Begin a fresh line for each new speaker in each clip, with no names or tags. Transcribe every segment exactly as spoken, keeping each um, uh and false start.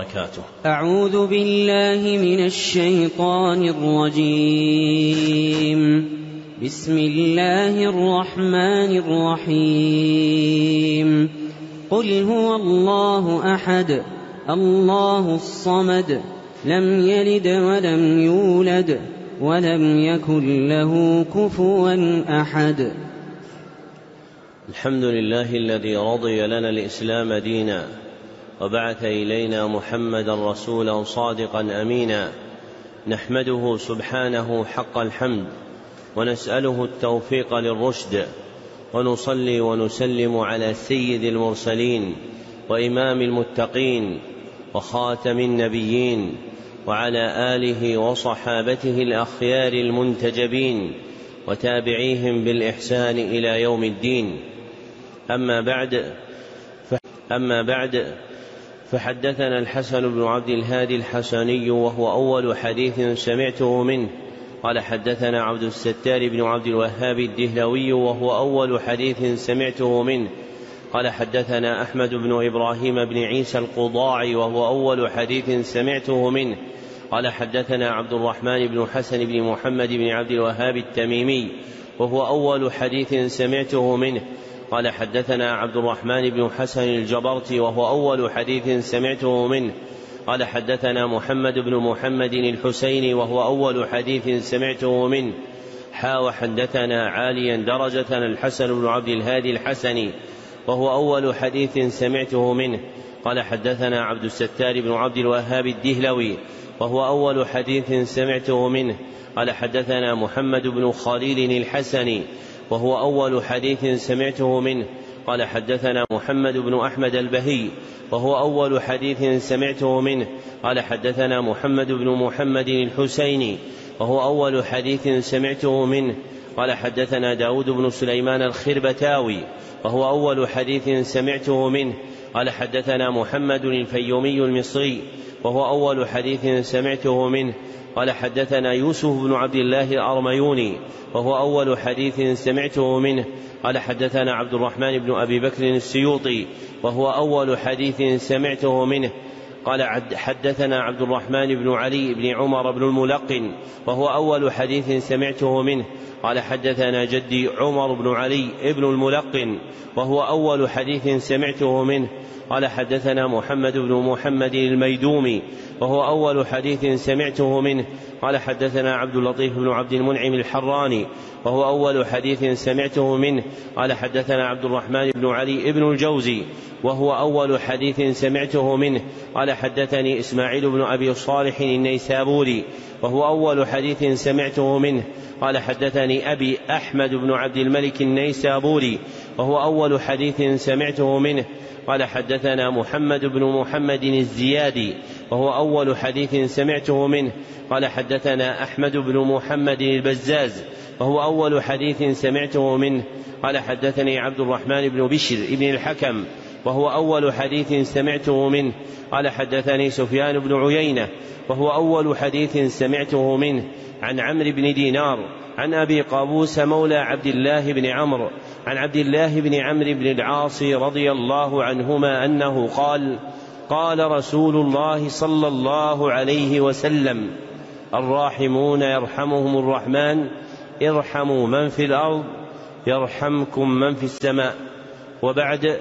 وبركاته.
أعوذ بالله من الشيطان الرجيم. بسم الله الرحمن الرحيم. قل هو الله أحد الله الصمد لم يلد ولم يولد ولم يكن له كفوا أحد.
الحمد لله الذي رضي لنا الإسلام دينا وبعث إلينا محمدا رسولا صادقا أمينا، نحمده سبحانه حق الحمد ونسأله التوفيق للرشد، ونصلي ونسلم على سيد المرسلين وإمام المتقين وخاتم النبيين وعلى آله وصحابته الأخيار المنتجبين وتابعيهم بالإحسان إلى يوم الدين. أما بعد أما بعد فحدثنا الحسن بن عبد الهادي الحسني وهو أول حديث سمعته منه، قال حدثنا عبد الستار بن عبد الوهاب الدهلوي وهو أول حديث سمعته منه، قال حدثنا أحمد بن إبراهيم بن عيسى القضاعي وهو أول حديث سمعته منه، قال حدثنا عبد الرحمن بن حسن بن محمد بن عبد الوهاب التميمي وهو أول حديث سمعته منه، قال حدثنا عبد الرحمن بن حسن الجبرتي وهو أول حديث سمعته منه، قال حدثنا محمد بن محمد الحسيني وهو أول حديث سمعته منه. حا وحدثنا عاليا درجة الحسن بن عبد الهادي الحسني وهو أول حديث سمعته منه، قال حدثنا عبد الستار بن عبد الوهاب الدهلوي وهو أول حديث سمعته منه، قال حدثنا محمد بن خليل الحسني وهو أول حديث سمعته منه، قال حدثنا محمد بن أحمد البهي وهو أول حديث سمعته منه، قال حدثنا محمد بن محمد الحسيني وهو أول حديث سمعته منه، قال حدثنا داود بن سليمان الخربتاوي وهو أول حديث سمعته منه، قال حدثنا محمد الفيومي المصري وهو أول حديث سمعته منه، قال حدثنا يوسف بن عبد الله الأرميوني وهو أول حديث سمعته منه، قال حدثنا عبد الرحمن بن أبي بكر السيوطي وهو أول حديث سمعته منه، قال حدثنا عبد الرحمن بن علي بن عمر بن الملقن وهو أول حديث سمعته منه، قال حدثنا جدي عمر بن علي بن الملقن وهو أول حديث سمعته منه، قال حدثنا محمد بن محمد الميدومي وهو أول حديث سمعته منه، قال حدثنا عبد اللطيف بن عبد المنعم الحراني وهو أول حديث سمعته منه، قال حدثنا عبد الرحمن بن علي بن الجوزي وهو أول حديث سمعته منه، قال حدثني إسماعيل بن أبي صالح النيسابوري وهو أول حديث سمعته منه، قال حدثني أبي أحمد بن عبد الملك النيسابوري وهو أول حديث سمعته منه، قال حدثنا محمد بن محمد الزيادي وهو أول حديث سمعته منه، قال حدثنا أحمد بن محمد البزاز وهو أول حديث سمعته منه، قال حدثني عبد الرحمن بن بشر بن الحكم وهو أول حديث سمعته منه، قال حدثني سفيان بن عيينة وهو أول حديث سمعته منه، عن عمرو بن دينار عن أبي قابوس مولى عبد الله بن عمرو عن عبد الله بن عمرو بن العاص رضي الله عنهما أنه قال: قال رسول الله صلى الله عليه وسلم: الراحمون يرحمهم الرحمن ارحموا من في الأرض يرحمكم من في السماء. وبعد،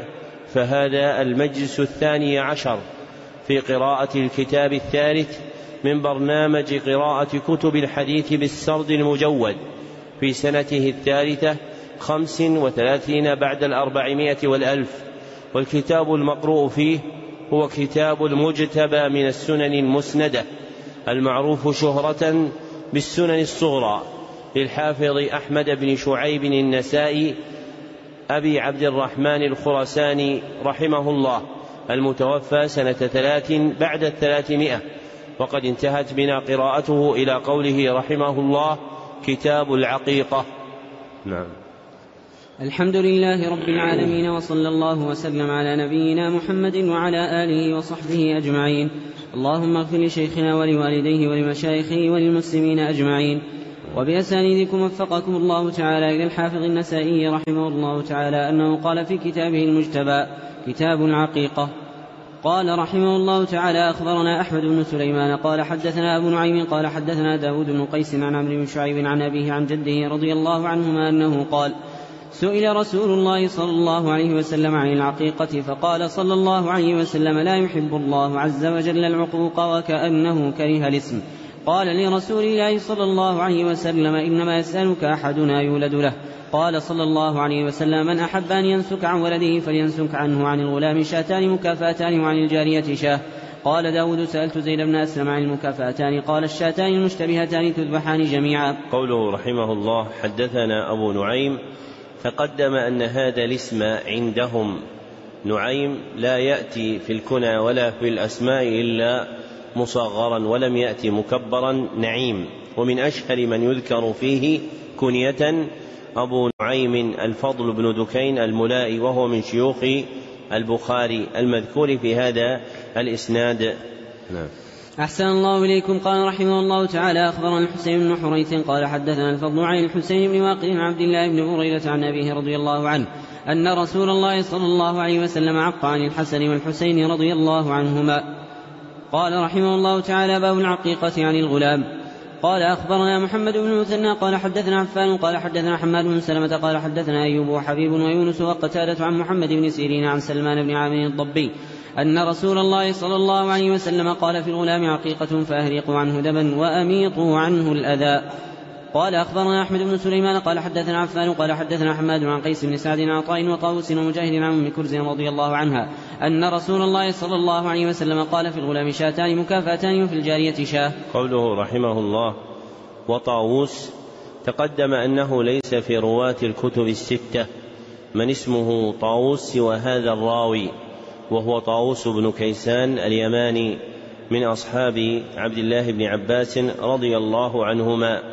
فهذا المجلس الثاني عشر في قراءة الكتاب الثالث من برنامج قراءة كتب الحديث بالسرد المجود في سنته الثالثة خمس وثلاثين بعد الأربعمائة والألف، والكتاب المقروء فيه هو كتاب المجتبى من السنن المسندة المعروف شهرة بالسنن الصغرى للحافظ أحمد بن شعيب النسائي أبي عبد الرحمن الخرساني رحمه الله، المتوفى سنة ثلاث بعد الثلاثمائة، وقد انتهت بنا قراءته إلى قوله رحمه الله: كتاب العقيقة. نعم.
الحمد لله رب العالمين، وصلى الله وسلم على نبينا محمد وعلى آله وصحبه أجمعين. اللهم اغفر لشيخنا ولوالديه ولمشايخه وللمسلمين أجمعين. وبأسانيدكم وفقكم الله تعالى إلى الحافظ النسائي رحمه الله تعالى أنه قال في كتابه المجتبى: كتاب العقيقة. قال رحمه الله تعالى: أخبرنا أحمد بن سليمان قال حدثنا أبو نعيم قال حدثنا داود بن قيس عن عمرو بن شعيب عن أبيه عن جده رضي الله عنهما أنه قال: سئل رسول الله صلى الله عليه وسلم عن العقيقة فقال صلى الله عليه وسلم: لا يحب الله عز وجل العقوق وكأنه كره الاسم. قال لرسول الله صلى الله عليه وسلم: إنما يسألك أحدنا يولد له. قال صلى الله عليه وسلم: من أحب أن ينسك عن ولده فلينسك عنه، عن الغلام شاتان مكافاتان وعن الجارية شاه. قال داود: سألت زيد بن أسلم عن المكافاتان قال: الشاتان المشتبهتان تذبحان جميعا.
قوله رحمه الله: حدثنا أبو نعيم. تقدم أن هذا الاسم عندهم نعيم لا يأتي في الكنى ولا في الأسماء إلا مصغرا، ولم يأتي مكبرا نعيم. ومن أشهر من يذكر فيه كنية أبو نعيم الفضل بن دكين الملائي، وهو من شيوخ البخاري المذكور في هذا الإسناد. نعم.
أحسن الله إليكم. قال رحمه الله تعالى: أخبرنا الحسين بن حريث قال حدثنا الفضل عن الحسين بن واقد عبد الله بن بريدة عن أبيه رضي الله عنه أن رسول الله صلى الله عليه وسلم عق عن الحسن والحسين رضي الله عنهما. قال رحمه الله تعالى: باب العقيقة عن الغلام. قال أخبرنا محمد بن المثنى قال حدثنا عفان قال حدثنا حماد بن سلمة قال حدثنا أيوب وحبيب ويونس وقتادة عن محمد بن سيرين عن سلمان بن عامر الضبي أن رسول الله صلى الله عليه وسلم قال: في الغلام عقيقة فأهرقوا عنه دما وأميطوا عنه الأذى. قال أخبرنا أحمد بن سليمان قال حدثنا عفان قال حدثنا حماد عن قيس بن سعد عن عطاء وطاووس ومجاهد عن أم كرز رضي الله عنها أن رسول الله صلى الله عليه وسلم قال: في الغلام شاتان مكافاتان وفي الجارية شاه.
قوله رحمه الله: وطاووس. تقدم أنه ليس في رواة الكتب الستة من اسمه طاووس سوى هذا الراوي، وهو طاووس بن كيسان اليماني من أصحاب عبد الله بن عباس رضي الله عنهما.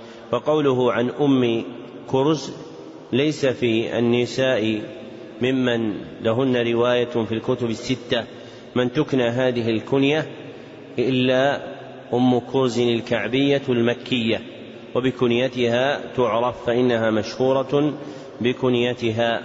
فقوله عن أم كرز ليس في النساء ممن لهن رواية في الكتب الستة من تكنى هذه الكنية إلا أم كرز الكعبية المكية، وبكنيتها تعرف فإنها مشهورة بكنيتها.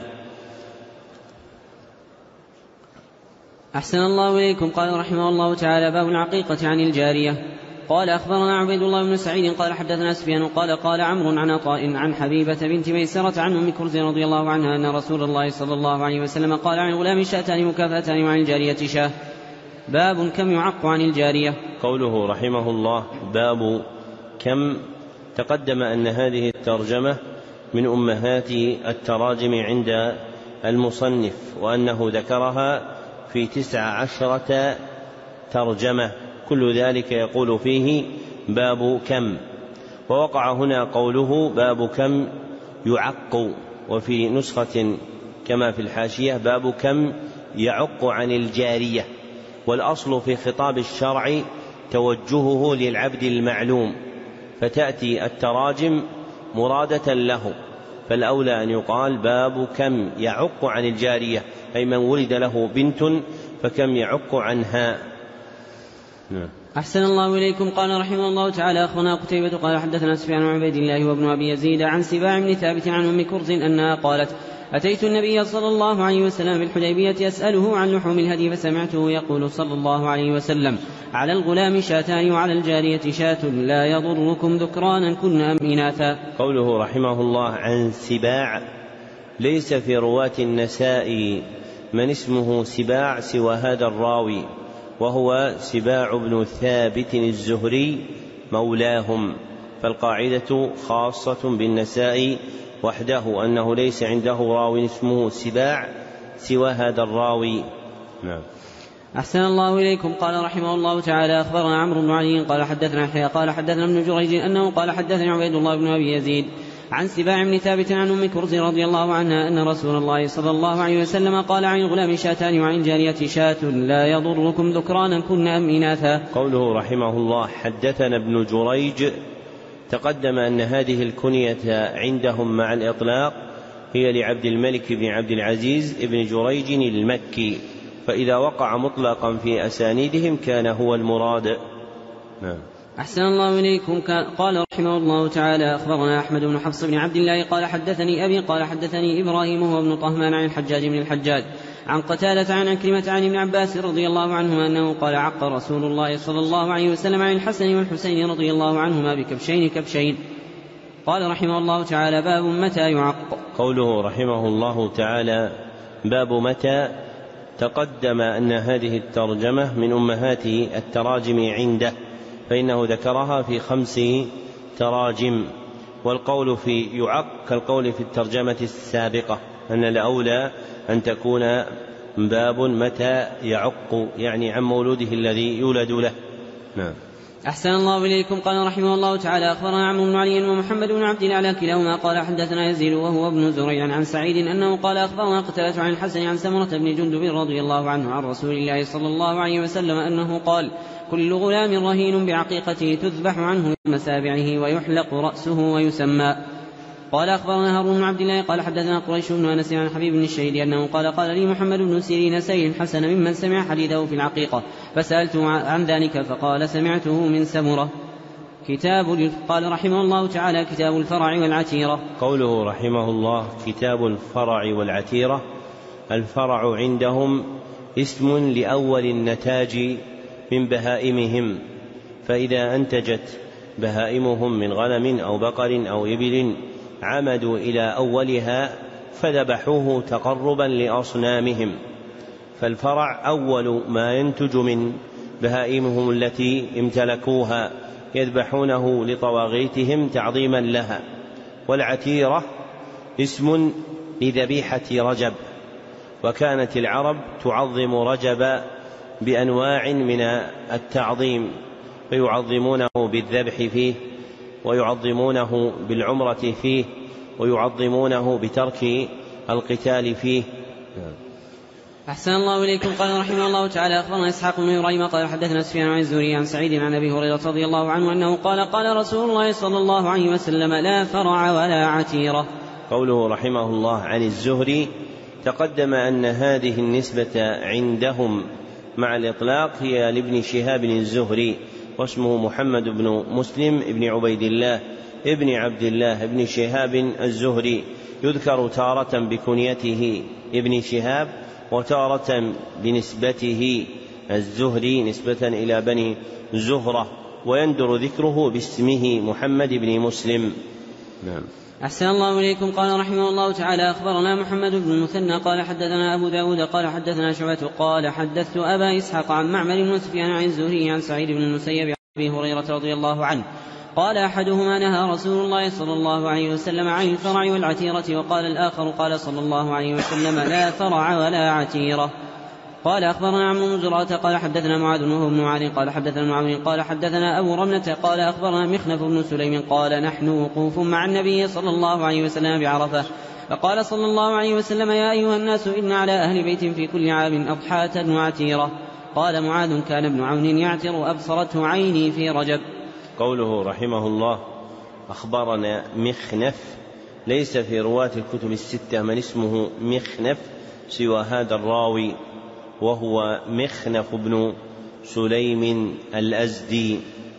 أحسن الله إليكم. قال رحمه الله تعالى: باب العقيقة عن الجارية. قال أخبرنا عبيد الله بن سعيد قال حدثنا سفيان قال قال عمرو عن عطاء عن حبيبة بنت ميسرة عن أم كرز رضي الله عنها أن رسول الله صلى الله عليه وسلم قال: عن الغلام شاتان مكافاتان وعن الجارية شاه. باب كم يعق عن الجارية.
قوله رحمه الله: باب كم. تقدم أن هذه الترجمة من أمهات التراجم عند المصنف، وأنه ذكرها في تسع عشرة ترجمة، كل ذلك يقول فيه باب كم. ووقع هنا قوله باب كم يعق، وفي نسخة كما في الحاشية باب كم يعق عن الجارية. والأصل في خطاب الشرع توجهه للعبد المعلوم، فتأتي التراجم مرادة له، فالأولى أن يقال باب كم يعق عن الجارية، أي من ولد له بنت فكم يعق عنها. نعم.
أحسن الله إليكم. قال رحمه الله تعالى: أخبرنا قتيبة قال حدثنا سفيان عن عبيد الله وابن أبي يزيد عن سباع بن ثابت عن أم كرز أنها قالت: أتيت النبي صلى الله عليه وسلم بالحديبية أسأله عن لحوم الهدي فسمعته يقول صلى الله عليه وسلم: على الغلام شاتان وعلى الجارية شاة لا يضركم ذكرانا كن أم إناثا.
قوله رحمه الله عن سباع، ليس في رواة النساء من اسمه سباع سوى هذا الراوي، وهو سباع بن ثابت الزهري مولاهم، فالقاعدة خاصة بالنساء وحده أنه ليس عنده راوي اسمه سباع سوى هذا الراوي. نعم.
أحسن الله إليكم. قال رحمه الله تعالى: أخبرنا عمرو بن علي قال حدثنا يحيى قال حدثنا ابن جريج أنه قال حدثني عبيد الله بن أبي يزيد عن سباع بن ثابت عن أم كرز رضي الله عنها أن رسول الله صلى الله عليه وسلم قال: عن الغلام شاتان وعن الجارية شاة لا يضركم ذكرانا كن أم إناثا.
قوله رحمه الله حدثنا ابن جريج. تقدم أن هذه الكنية عندهم مع الإطلاق هي لعبد الملك بن عبد العزيز ابن جريج المكي، فإذا وقع مطلقا في أسانيدهم كان هو المراد. نعم.
أحسن الله إليكم. قال رحمه الله تعالى: أخبرنا أحمد بن حفص بن عبد الله قال حدثني أبي قال حدثني إبراهيم هو ابن طهمان عن الحجاج بن الحجاج عن قتادة عن عكرمة عن ابن عباس رضي الله عنهما أنه قال عق رسول الله صلى الله عليه وسلم عن الحسن والحسين رضي الله عنهما بكبشين كبشين. قال رحمه الله تعالى باب متى يعق.
قوله رحمه الله تعالى باب متى، تقدم أن هذه الترجمة من أمهات التراجم عنده، فإنه ذكرها في خمس تراجم، والقول في يعق كالقول في الترجمة السابقة أن الأولى أن تكون باب متى يعق، يعني عن مولوده الذي يولد له. نعم.
أحسن الله إليكم. قال رحمه الله تعالى أخبرنا عمرو بن علي ومحمد بن عبد الله كلاهما قال حدثنا يزيد وهو ابن زريع عن سعيد أنه قال أخبرنا قتادة عن الحسن عن سمرة بن جندب رضي الله عنه عن رسول الله صلى الله عليه وسلم أنه قال كل غلام رهين بعقيقته تذبح عنه يوم سابعه ويحلق رأسه ويسمى. قال أخبرنا هارون بن عبد الله قال حدثنا قريش بن أنس عن حبيب بن الشهيد أنه قال قال لي محمد بن سيرين سيل الحسن ممن سمع حديثه في العقيقة، فسألته عن ذلك فقال سمعته من سمرة. كتاب قال رحمه الله تعالى كتاب الفرع والعتيرة.
قوله رحمه الله كتاب الفرع والعتيرة، الفرع عندهم اسم لأول النتاج من بهائمهم، فإذا أنتجت بهائمهم من غنم أو بقر أو إبل عمدوا إلى أولها فذبحوه تقربا لأصنامهم، فالفرع أول ما ينتج من بهائمهم التي امتلكوها يذبحونه لطواغيتهم تعظيما لها. والعتيرة اسم لذبيحة رجب، وكانت العرب تعظم رجب بأنواع من التعظيم، فيعظمونه بالذبح فيه، ويعظمونه بالعمرة فيه، ويعظمونه بترك القتال فيه.
أحسن الله إليكم. قال رحمه الله تعالى أخبرنا إسحاق بن إبراهيم قال حدثنا سفيان عن الزهري عن سعيد عن أبي هريرة رضي الله عنه أنه قال قال رسول الله صلى الله عليه وسلم لا فرع ولا عتيرة.
قوله رحمه الله عن الزهري، تقدم أن هذه النسبة عندهم مع الإطلاق هي لابن شهاب الزهري، واسمه محمد بن مسلم بن عبيد الله ابن عبد الله ابن شهاب الزهري، يذكر تارة بكنيته ابن شهاب وتارة بنسبته الزهري نسبة إلى بني زهرة، ويندر ذكره باسمه محمد بن مسلم. نعم.
أحسن الله إليكم. قال رحمه الله تعالى أخبرنا محمد بن المثنى قال حدثنا أبو داود قال حدثنا شعبة قال حدثت أبا إسحاق عن معمر بن سفيان عن الزهري عن سعيد بن المسيب عن أبي هريرة رضي الله عنه قال أحدهما نهى رسول الله صلى الله عليه وسلم عن الفرع والعتيرة، وقال الآخر قال صلى الله عليه وسلم لا فرع ولا عتيرة. قال أخبرنا عمرو بن زرعة قال حدثنا معاذ وهو بن معاذ قال حدثنا معاذ قال حدثنا أبو رملة قال أخبرنا مخنف بن سليم قال نحن وقوف مع النبي صلى الله عليه وسلم بعرفة، فقال صلى الله عليه وسلم يا أيها الناس إن على أهل بيت في كل عام أضحاة وعتيرة. قال معاذ كان ابن عون يعتر أبصرته عيني في رجب.
قوله رحمه الله أخبرنا مخنف، ليس في رواة الكتب الستة من اسمه مخنف سوى هذا الراوي، وهو مخنف بن سليم الأزدي.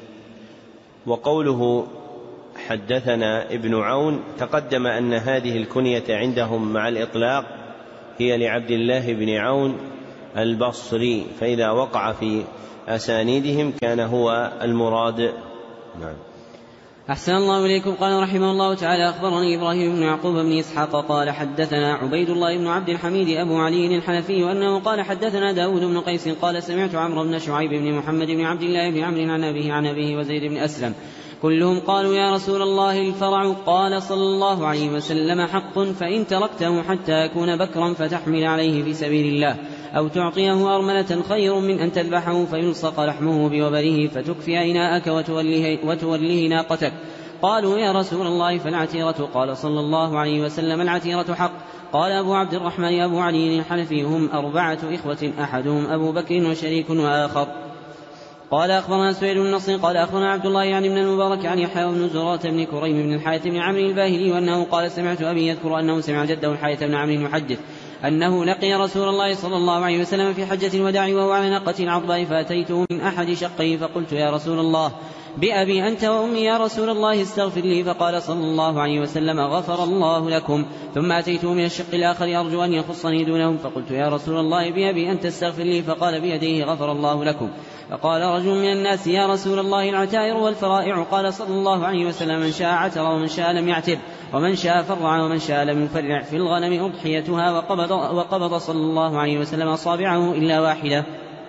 وقوله حدثنا ابن عون، تقدم أن هذه الكنية عندهم مع الإطلاق هي لعبد الله بن عون البصري، فإذا وقع في أسانيدهم كان هو المراد. نعم.
أحسن الله إليكم. قال رحمه الله تعالى أخبرني إبراهيم بن يعقوب بن إسحاق قال حدثنا عبيد الله بن عبد الحميد أبو علي الحنفي أنه قال حدثنا داود بن قيس قال سمعت عمرو بن شعيب بن محمد بن عبد الله بن عمرو عن أبيه عن أبيه وزيد بن أسلم كلهم قالوا يا رسول الله الفرع، قال صلى الله عليه وسلم حق، فإن تركته حتى يكون بكرا فتحمل عليه في سبيل الله أو تعطيه أرملة خير من أن تذبحه فيلصق لحمه بوبره فتكفي إناءك وتوليه, وتوليه ناقتك. قالوا يا رسول الله فالعتيرة؟ قال صلى الله عليه وسلم العتيرة حق. قال أبو عبد الرحمن أبو علي الحنفي هم أربعة إخوة أحدهم أبو بكر وشريك وآخر. قال أخبرنا سويد بن نصر قال أخبرنا عبد الله يعني من المبارك عن يحيى بن زرارة بن كريم بن الحارث بن عمرو الباهلي وأنه قال سمعت أبي يذكر أنه سمع جده الحارث بن عمرو يحدث أنه لقي رسول الله صلى الله عليه وسلم في حجة الوداع وهو على ناقة عضباء، فأتيته من أحد شقيه فقلت يا رسول الله بأبي أنت وأمي يا رسول الله استغفر لي، فقال صلى الله عليه وسلم غفر الله لكم. ثم أتيته من الشق الآخر أرجو أن يخصني دونهم، فقلت يا رسول الله بأبي أنت استغفر لي، فقال بيديه غفر الله لكم. فقال رجل من الناس يا رسول الله العتائر والفرائع، قال صلى الله عليه وسلم من شاء عتر ومن شاء لم يعتر ومن شاء فرع ومن شاء لم يفرع، في الغنم أضحيتها. وقبض, وقبض صلى الله عليه وسلم أصابعه إلا واحدة.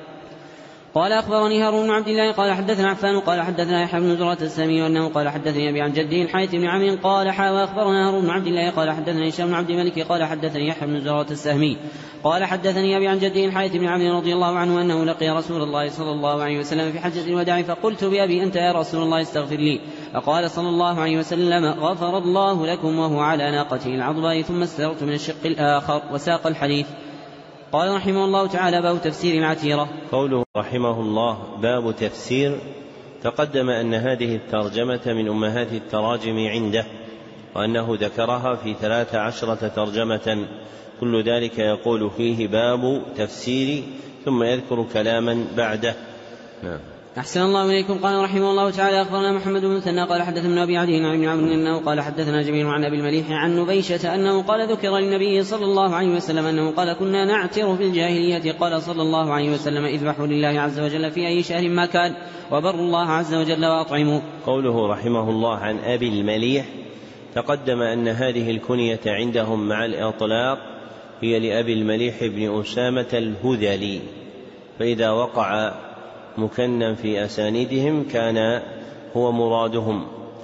قال أخبرني هارون بن عبد الله قال حدثنا عفان قال حدثنا يحيى بن زرعة السامي وأنه قال حدثني أبي عن جده الحارث بن عمرو قال حا وأخبرنا هارون بن عبد الله قال حدثني هشام بن عبد الملك قال حدثني يحيى بن زرعة السهمي قال حدثني أبي عن جده الحارث بن عمرو رضي الله عنه أنه لقي رسول الله صلى الله عليه وسلم في حجة الوداع، فقلت بأبي أنت يا رسول الله استغفر لي، فقال صلى الله عليه وسلم غفر الله لكم، وهو على ناقته العضباء، ثم استرت من الشق الآخر. وساق الحديث. قال رحمه الله تعالى باب تفسير العتيرة.
قوله رحمه الله باب تفسير، تقدم أن هذه الترجمة من أمهات التراجم عنده، وأنه ذكرها في ثلاث عشرة ترجمة، كل ذلك يقول فيه باب تفسير، ثم يذكر كلاما بعده. نعم.
أحسن الله إليكم. قال رحمه الله تعالى أخبرنا محمد بن مثنى قال حدثنا أبي عدي عن ابن عمرو أنه قال حدثنا جميل عن أبي المليح عن نبيشة أنه قال ذكر للنبي صلى الله عليه وسلم أنه قال كنا نعتر في الجاهلية، قال صلى الله عليه وسلم اذبحوا لله عز وجل في أي شهر ما كان، وبروا الله عز وجل وأطعموا.
قوله رحمه الله عن أبي المليح، تقدم أن هذه الكنية عندهم مع الإطلاق هي لأبي المليح بن أسامة الهذلي، فإذا وقع مكنا في أسانيدهم كان هو مرادهم.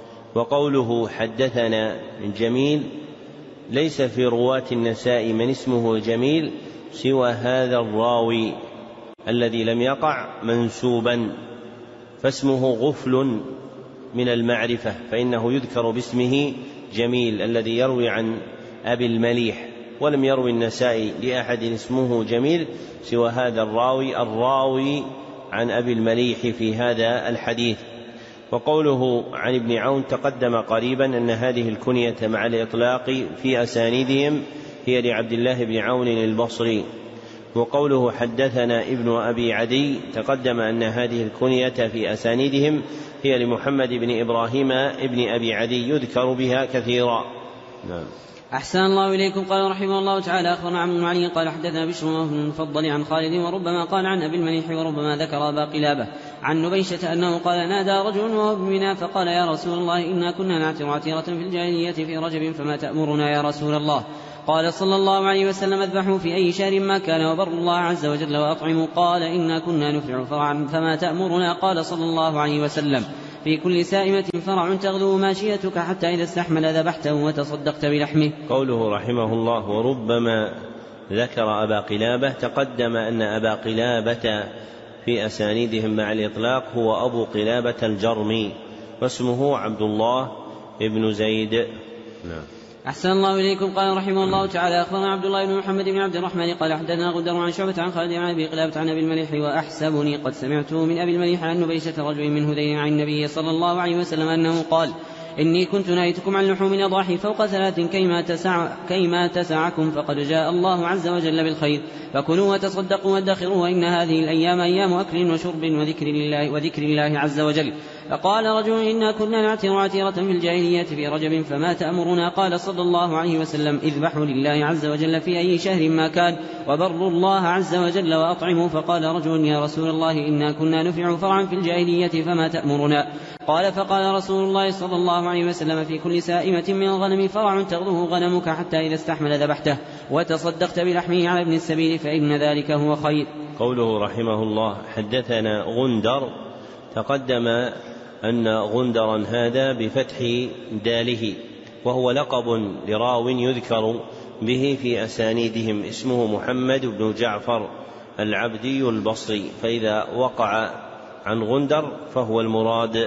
وقوله حدثنا جميل، ليس في رواة النساء من اسمه جميل سوى هذا الراوي الذي لم يقع منسوبا، فاسمه غفل من المعرفة، فإنه يذكر باسمه جميل الذي يروي عن أبي المليح، ولم يروي النسائي لأحد اسمه جميل سوى هذا الراوي الراوي عن أبي المليح في هذا الحديث. وقوله عن ابن عون تقدم قريبا أن هذه الكنية مع الإطلاق في أسانيدهم هي لعبد الله بن عون البصري. وقوله حدثنا ابن أبي عدي تقدم أن هذه الكنية في أسانيدهم هي لمحمد بن إبراهيم ابن أبي عدي يذكر بها كثيرا. نعم.
أحسن الله إليكم. قال رحمه الله تعالى أخبرنا عمرو بن علي قال حدثنا بشر بن المفضل عن خالد، وربما قال عن أبي المليح وربما ذكر أبا قلابة عن نبيشة أنه قال نادى رجل وهو بمنى فقال يا رسول الله إنا كنا نعتر عتيرة في الجاهلية في رجب فما تأمرنا يا رسول الله؟ قال صلى الله عليه وسلم اذبحوا في أي شهر ما كان، وبروا الله عز وجل وأطعموا. قال إنا كنا نفرع فرعا فما تأمرنا؟ قال صلى الله عليه وسلم في كل سائمة فرع تغدو ماشيتك حتى إذا استحمل ذبحته وتصدقت بلحمه.
قوله رحمه الله وربما ذكر أبا قلابة، تقدم أن أبا قلابة في أسانيدهم مع الإطلاق هو أبو قلابة الجرمي، واسمه عبد الله بن زيد. نعم.
أحسن الله إليكم. قال رحمه الله تعالى أخبرنا عبد الله بن محمد بن عبد الرحمن قال حدثنا غندر عن شعبة عن خالد عن أبي قلابة عن أبي المليح، وأحسبني قد سمعته من أبي المليح عن نبيشة رجل من هذيل عن النبي صلى الله عليه وسلم أنه قال إني كنت نهيتكم عن لحوم الأضاحي فوق ثلاث كيما, تسع كيما تسعكم، فقد جاء الله عز وجل بالخير، فكلوا وتصدقوا وادخروا، وإن هذه الأيام أيام أكل وشرب وذكر الله, وذكر الله عز وجل. فقال رجل إنا كنا نعتر عتيرة في الجاهلية في رجب فما تأمرنا؟ قال صلى الله عليه وسلم اذبحوا لله عز وجل في أي شهر ما كان، وبروا الله عز وجل وأطعموا. فقال رجل يا رسول الله إنا كنا نفرع فرعا في الجاهلية فما تأمرنا؟ قال فقال رسول الله صلى الله عليه وسلم في كل سائمة من الغنم فرع تغدوه غنمك حتى إذا استحمل ذبحته وتصدقت بلحمه على ابن السبيل فإن ذلك هو خير.
قوله رحمه الله حدثنا غندر، تقدم أن غندرا هذا بفتح داله، وهو لقب لراو يذكر به في أسانيدهم، اسمه محمد بن جعفر العبدي البصري، فإذا وقع عن غندر فهو المراد.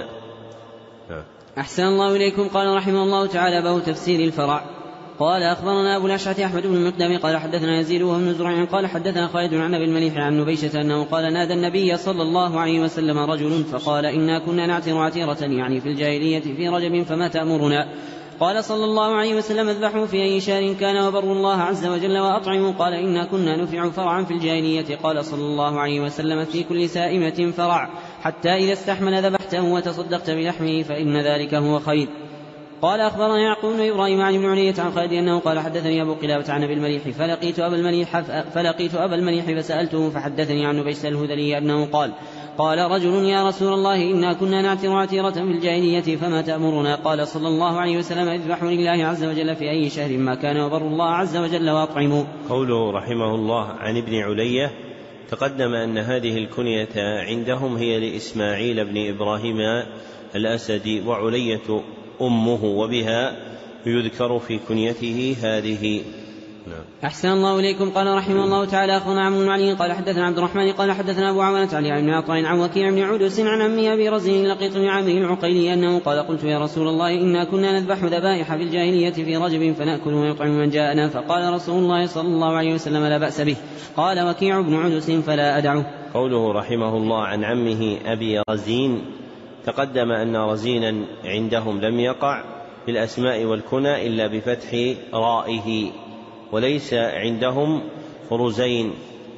أحسن الله إليكم. قال رحمه الله تعالى باب تفسير الفرع. قال أخبرنا أبو الأشعث أحمد بن المقدم قال حدثنا يزيد وهو بن زرع قال حدثنا خالد عن أبي المليح عن نبيشة أنه قال نادى النبي صلى الله عليه وسلم رجل فقال إنا كنا نعتر عتيرة يعني في الجاهلية في رجب فما تأمرنا؟ قال صلى الله عليه وسلم اذبحوا في أي شهر كان، وبروا الله عز وجل وأطعموا. قال إنا كنا نفرع فرعا في الجاهلية. قال صلى الله عليه وسلم في كل سائمة فرع. حتى إذا استحمل ذبحته وتصدقت بلحمه فإن ذلك هو خير. قال أخبرنا يعقوب بن إبراهيم عن ابن علية عن خالد أنه قال حدثني أبو قلابة عن أبي المليح فلقيت أبا المليح, فلقيت أبا المليح فسألته فحدثني عن نبيس الهذلي أنه قال قال رجل يا رسول الله إنا كنا نعتر عتيرة في الجاهلية فما تأمرنا؟ قال صلى الله عليه وسلم اذبحوا لله عز وجل في أي شهر ما كان وبر الله عز وجل وأطعموا.
قوله رحمه الله عن ابن علية تقدم أن هذه الكنية عندهم هي لإسماعيل بن إبراهيم الأسدي وعلية أمه وبها يذكر في كنيته هذه.
أحسن الله إليكم. قال رحمه الله تعالى أخونا عمرو بن علي قال حدثنا عبد الرحمن قال حدثنا أبو عوانة علي بن عطاء عن وكيع بن عدس عن عمي أبي رزين لقيط بن عامر العقيلي أنه قال قلت يا رسول الله إنا كنا نذبح ذبائح في الجاهلية في رجب فنأكل ويطعم من جاءنا فقال رسول الله صلى الله عليه وسلم لا بأس به. قال وكيع بن عدس فلا أدعه.
قوله رحمه الله عن عمه أبي رزين تقدم أن رزينا عندهم لم يقع في الأسماء والكنى إلا بفتح رائه وليس عندهم رزين.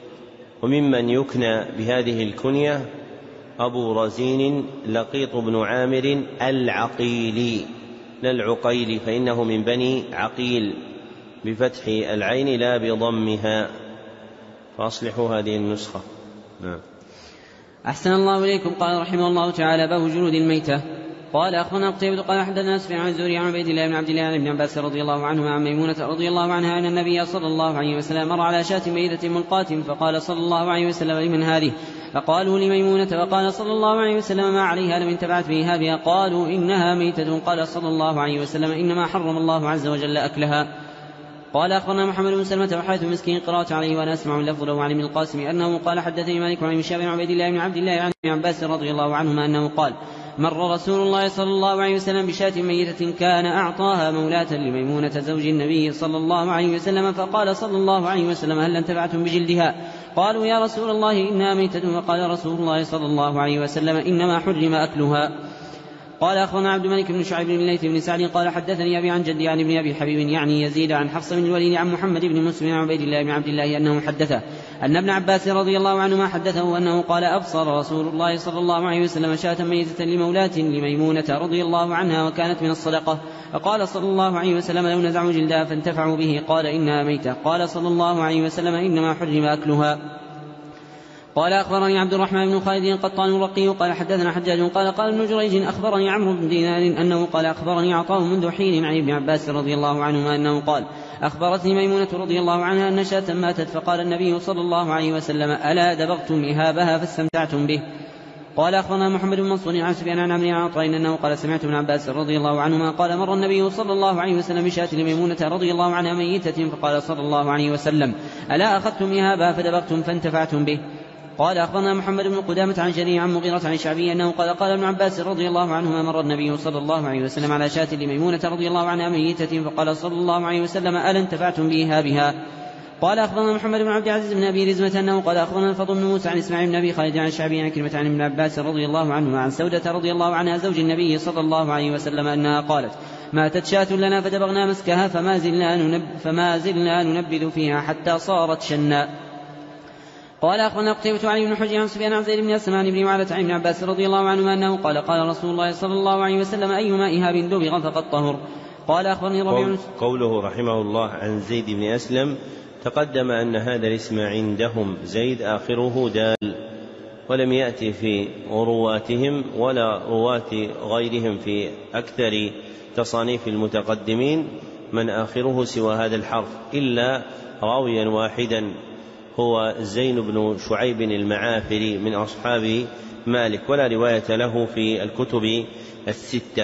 وممن يكنى بهذه الكنية أبو رزين لقيط بن عامر العقيلي لا العقيلي فإنه من بني عقيل بفتح العين لا بضمها فأصلحوا هذه النسخة. نعم.
أحسن الله إليكم. قال رحمه الله تعالى باب جلود الميتة. قال أخونا قتيبة قال حدثنا سفيان عن الزهري عن عبيد الله بن عبد الله بن عباس رضي الله عنهما عن ميمونة رضي الله عنها أن النبي صلى الله عليه وسلم مر على شاة ميتة ملقاة فقال صلى الله عليه وسلم لمن هذه؟ فقالوا لميمونة وقال صلى الله عليه وسلم ما عليها لم انتفعت بها بها؟ قالوا إنها ميتة. قال صلى الله عليه وسلم إنما حرم الله عز وجل أكلها. قال أخبرنا محمد بن سلمة وحارث مسكين قرأت عليه وأنا أسمع اللفظ له عن ابن القاسم أنه قال حدثني مالك عن هشام بن عبيد الله بن عبد الله عن ابن عباس رضي الله عنهما أنه قال مر رسول الله صلى الله عليه وسلم بشاة ميتة كان أعطاها مولاة لميمونة زوج النبي صلى الله عليه وسلم فقال صلى الله عليه وسلم هل انتفعتم بجلدها؟ قالوا يا رسول الله إنها ميتة. فقال رسول الله صلى الله عليه وسلم إنما حرم أكلها. قال أخونا عبد الملك بن شعيب بن الليث بن سعد قال حدثني أبي عن جدي عن ابن أبي حبيب يعني يزيد عن حفص بن الوليد عن محمد بن مسلم عن عبيد الله بن عبد الله أنه حدثه أن ابن عباس رضي الله عنهما حدثه أنه قال أبصر رسول الله صلى الله عليه وسلم شاة ميتة لمولاة لميمونة رضي الله عنها وكانت من الصدقة فقال صلى الله عليه وسلم لو نزعوا جلدها فانتفعوا به قال إنها ميتة. قال صلى الله عليه وسلم إنما حرم أكلها. قال أخبرني عبد الرحمن بن خالد القطان الرقي قال حدثنا حجاج قال قال ابن جريج أخبرني عمرو بن دينار أنه قال أخبرني عطاء منذ حين عن ابن عباس رضي الله عنهما أنه قال أخبرتني ميمونة رضي الله عنها أن شاة ماتت فقال النبي صلى الله عليه وسلم ألا دبغتم إهابها فاستمتعتم به. قال أخبرنا محمد بن منصور عن سفيان عن عمرو عن عطاء أنه قال سمعت ابن عباس رضي الله عنهما قال مر النبي صلى الله عليه وسلم بشاة لميمونة رضي الله عنها ميتة فقال صلى الله عليه وسلم ألا أخذتم إهابها فدبغتم فانتفعتم به. قال أخبرنا محمد بن قدامة عن جرير عن مغيرة عن شعبي أنه قال قال ابن عباس رضي الله عنهما مر النبي صلى الله عليه وسلم على شاة لميمونة رضي الله عنها ميتة فقال صلى الله عليه وسلم ألا انتفعتم بإهابها؟ قال أخبرنا محمد بن عبد العزيز بن أبي رزمة أنه قال أخبرنا الفضل بن موسى عن إسماعيل بن أبي خالد عن شعبي عن كلمة عن ابن عباس رضي الله عنهما عن سودة رضي الله عنها زوج النبي صلى الله عليه وسلم أنها قالت ماتت شاة لنا فدبغنا مسكها فما زلنا, ننب فما زلنا ننبذ فيها حتى صارت شنا. قال أخبرنا قتيبة عن ابن حجر عن سفيان عن زيد بن أسمان بن معاذ عن ابن عباس رضي الله عنهما أنه قال قال رسول الله صلى الله عليه وسلم أيما إهاب دبغ فقد طهر. قال أخبرني ربيع
قوله رحمه الله عن زيد بن أسلم تقدم أن هذا الاسم عندهم زيد آخره دال ولم يأتي في رواتهم ولا رواة غيرهم في أكثر تصانيف المتقدمين من آخره سوى هذا الحرف إلا راويا واحدا هو زين بن شعيب المعافري من أصحاب مالك ولا رواية له في الكتب الستة.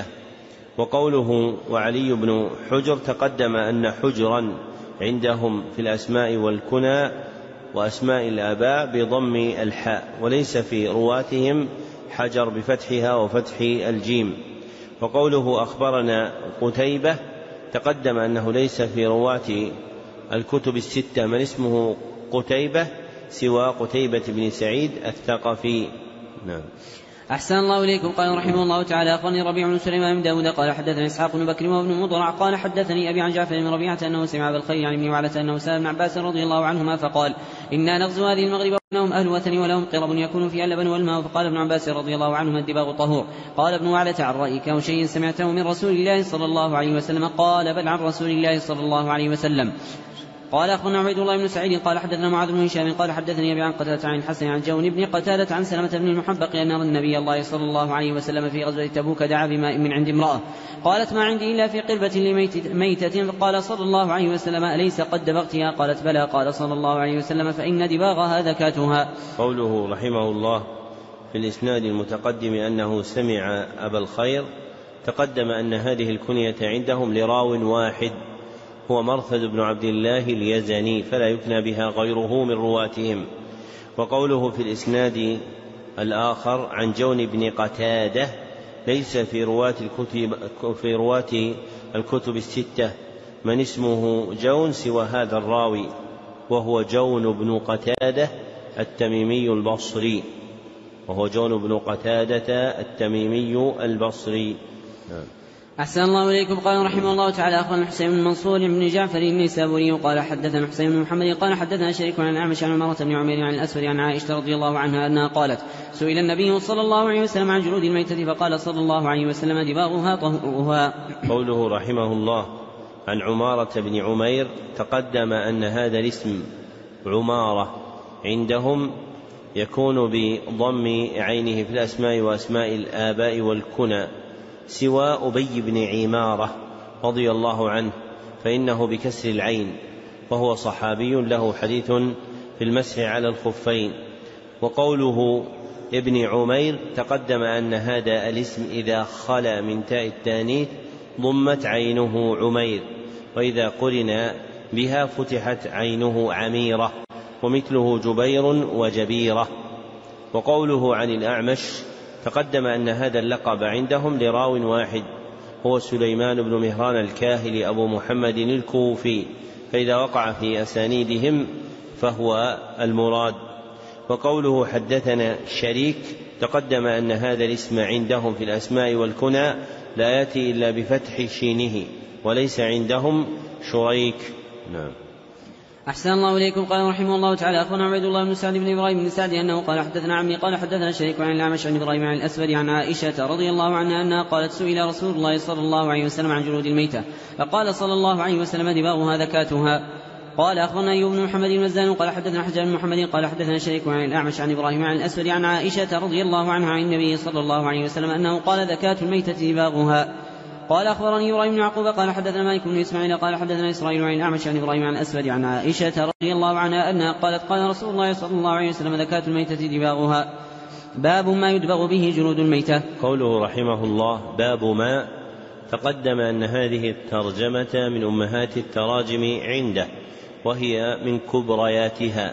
وقوله وعلي بن حجر تقدم أن حجرا عندهم في الأسماء والكنى وأسماء الآباء بضم الحاء وليس في رواتهم حجر بفتحها وفتح الجيم. وقوله أخبرنا قتيبة تقدم أنه ليس في رواة الكتب الستة من اسمه قتيبة سوى قتيبة بن سعيد الثقفي. نعم.
أحسن الله إليكم. قال رحمه الله تعالى أخبرني ربيع بن سليمان بن داود قال حدثني إسحاق بن بكر وابن مضرع قال حدثني أبي عن جعفر بن ربيعة أنه سمع بالخير عن ابن وعلة أنه سأل ابن عباس رضي الله عنهما فقال إنا نغزو هذه المغرب وإنهم أهل وثن ولهم قرب يكون فيها اللبن والماء. فقال ابن عباس رضي الله عنهما الدباغ طهور. قال ابن وعلة عن رأيك أو شيء سمعته من رسول الله صلى الله عليه وسلم؟ قال بل عن رسول الله صلى الله عليه وسلم. قال أخبرنا عبيد الله بن سعيد قال حدثنا معاذ بن هشام قال حدثني أبي عن قتادة عن الحسن عن جون بن قتادة عن سلمة بن المحبق أن النبي الله صلى الله عليه وسلم في غزوة تبوك دعا بماء من عند امرأة قالت ما عندي إلا في قربة لميتة. فقال صلى الله عليه وسلم أليس قد دبغتها؟ قالت بلى. قال صلى الله عليه وسلم فإن دباغها ذكاتها.
قوله رحمه الله في الإسناد المتقدم أنه سمع أبا الخير، تقدم أن هذه الكنية عندهم لراو واحد هو مرثد بن عبد الله اليزني فلا يكنى بها غيره من رواتهم. وقوله في الإسناد الآخر عن جون بن قتادة ليس في رواة الكتب, في رواة الكتب الستة من اسمه جون سوى هذا الراوي وهو جون بن قتادة التميمي البصري وهو جون بن قتادة التميمي البصري.
أحسن الله إليكم. قال رحمه الله تعالى أخبرنا حسين بن منصور بن جعفر النيسابوري قال حدثنا حسين بن محمد قال حدثنا شريك عن الأعمش عن عمارة بن عمير عن الأسود عن عائشة رضي الله عنها أنها قالت سئل النبي صلى الله عليه وسلم عن جلود الميتة فقال صلى الله عليه وسلم دباغها طهورها.
قوله رحمه الله عن عمارة بن عمير، تقدم أن هذا الاسم عمارة عندهم يكون بضم عينه في الأسماء وأسماء الآباء والكنى سوى أبي بن عمارة رضي الله عنه فإنه بكسر العين وهو صحابي له حديث في المسح على الخفين. وقوله ابن عمير تقدم أن هذا الاسم إذا خلا من تاء التانيث ضمت عينه عمير، وإذا قرن بها فتحت عينه عميرة، ومثله جبير وجبيرة. وقوله عن الأعمش تقدم أن هذا اللقب عندهم لراو واحد هو سليمان بن مهران الكاهلي أبو محمد الكوفي، فإذا وقع في أسانيدهم فهو المراد. وقوله حدثنا شريك تقدم أن هذا الاسم عندهم في الأسماء والكنى لا يأتي إلا بفتح شينه وليس عندهم شريك. نعم.
أحسن الله إليكم. قال رحمه الله تعالى أخبرنا عبيد الله بن سعد بن إبراهيم بن سعد أنه قال حدثنا عمي قال حدثنا شريك عن الأعمش عن إبراهيم عن الأسود عن عائشة رضي الله عنها أنها قالت سئل رسول الله صلى الله عليه وسلم عن جلود الميتة فقال صلى الله عليه وسلم دباغها ذكاتها. قال أخبرنا أيوب بن محمد المزان قال حدثنا حجاج بن محمد قال حدثنا شريك عن الأعمش عن إبراهيم عن الأسود عن عائشة رضي الله عنها عن النبي صلى الله عليه وسلم أنه قال ذكات الميتة دباغها. قال أخبرني إبراهيم بن يعقوب قال حدثنا مالك بن إسماعيل قال حدثنا إسرائيل عن الأعمش عن إبراهيم عن الأسود عن عائشة رضي الله عنها أنها قالت قال رسول الله صلى الله عليه وسلم ذكات الميتة دباغها. باب ما يدبغ به جلود الميتة.
قوله رحمه الله باب ما، تقدم أن هذه الترجمة من أمهات التراجم عنده وهي من كبرياتها،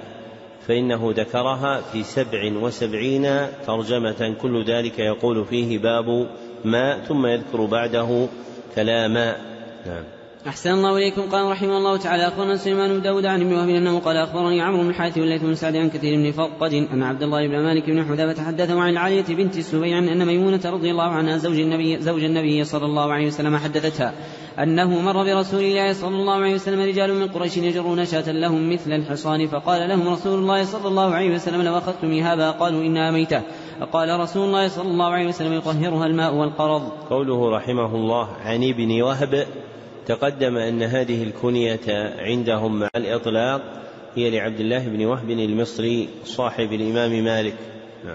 فإنه ذكرها في سبع وسبعين ترجمة كل ذلك يقول فيه باب ما ثم يذكر بعده كلاما. نعم.
أحسن الله إليكم. قال رحمه الله تعالى أخبرنا سليمان بن داود عن ابن وهب أنه قال أخبرني عمرو بن الحارث والليث بن سعد عن كثير بن فرقد أن عبد الله بن مالك بن حذافة حدثه عن العالية بنت السبيع أن ميمونة رضي الله عنها زوج النبي, زوج النبي صلى الله عليه وسلم حدثتها أنه مر برسول الله صلى الله عليه وسلم رجال من قريش يجرون شاة لهم مثل الحصان فقال لهم رسول الله صلى الله عليه وسلم لو أخذتم إهابا قالوا إنها ميتة فقال رسول الله صلى الله عليه وسلم يطهرها الماء والقرض.
قوله رحمه الله عن ابن وهب، تقدم أن هذه الكنية عندهم مع الإطلاق هي لعبد الله بن وهب المصري صاحب الإمام مالك. نعم.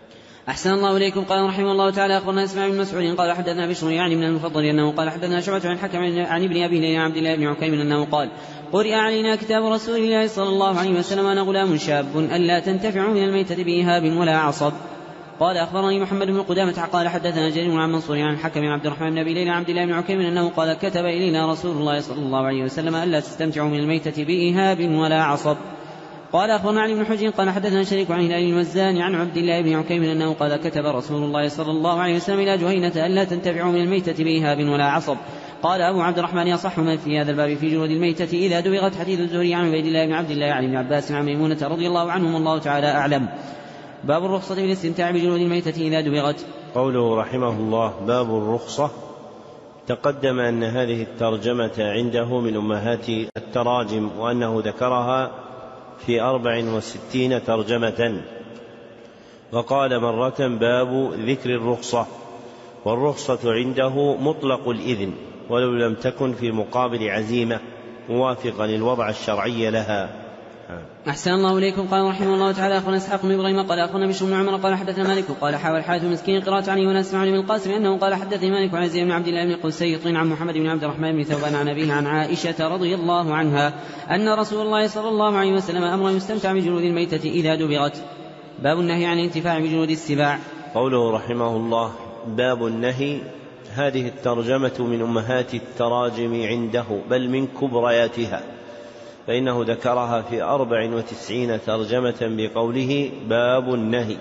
أحسن الله إليكم. قال رحمه الله تعالى أخبرنا إسماعيل بن مسعود قال حدثنا بشر يعني من المفضل أنه قال حدثنا شعبة عن الحكم عن ابن أبي ليلى عبد الله بن عكيم أنه قال قرئ علينا كتاب رسول الله صلى الله عليه وسلم أنا غلام شاب ألا تنتفع من الميتة بإهاب ولا عصب. قال أخبرني محمد بن قدامة قال حدثنا جرير عن منصور عن الحكم عن عبد الرحمن بن أبي ليلى عبد الله بن عكيم أنه قال كتب إلينا رسول الله صلى الله عليه وسلم ألا تستمتعوا من الميتة بإهاب ولا عصب. قال أخبرنا علي بن حجر قال حدثنا شريك عن هلال المزان عن عبد الله بن عكيم أنه قال كتب رسول الله صلى الله عليه وسلم إلى جهينة ألا تنتفعوا من الميتة بإهاب ولا عصب. قال أبو عبد الرحمن يصح ما في هذا الباب في جلود الميتة إذا دبغت حديث الزهري عن عبيد الله بن عبد الله عن ابن عباس عن ميمونة رضي الله عنهم والله تعالى أعلم. باب الرخصة في الاستمتاع بجلود الميتة إذا دبغت.
قوله رحمه الله باب الرخصة، تقدم أن هذه الترجمة عنده من أمهات التراجم، وأنه ذكرها في أربع وستين ترجمة، وقال مرة باب ذكر الرخصة. والرخصة عنده مطلق الإذن ولو لم تكن في مقابل عزيمة موافقا للوضع الشرعي لها.
أحسن الله إليكم. قال رحمه الله تعالى أخونا إسحاق بن إبراهيم قال أخونا بشر بن عمر قال حدثنا مالك قال حاول الحارث المسكين قراءة عني ونسمع بن القاسم أنه قال حدثني مالك عن زيد بن عبد الله بن قسيط عن محمد بن عبد الرحمن بن ثوبان عن أبيه عن عائشة رضي الله عنها أن رسول الله صلى الله عليه وسلم أمر يستمتع بجلود الميتة إذا دبغت. باب النهي عن الانتفاع بجلود السباع.
قوله رحمه الله باب النهي، هذه الترجمة من أمهات التراجم عنده بل من كبرياتها، فإنه ذكرها في أربع وتسعين ترجمة بقوله باب النهي،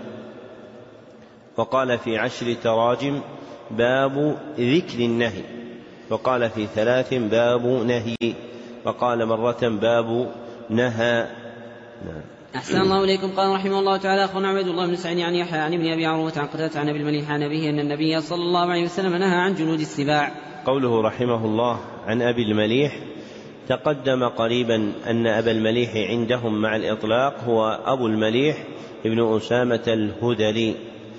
وقال في عشر تراجم باب ذكر النهي، وقال في ثلاث باب نهي، وقال مرة باب نهى.
أحسن الله إليكم. قال رحمه الله تعالى أخونا عبد الله بن سعيد عن يحيى عن ابن أبي عروة عن قتادة عن أبي المليح عن أبيه أن النبي صلى الله عليه وسلم نهى عن جلود السباع.
قوله رحمه الله عن أبي المليح، تقدم قريبا أن أبا المليح عندهم مع الإطلاق هو أبو المليح ابن أسامة الهذلي.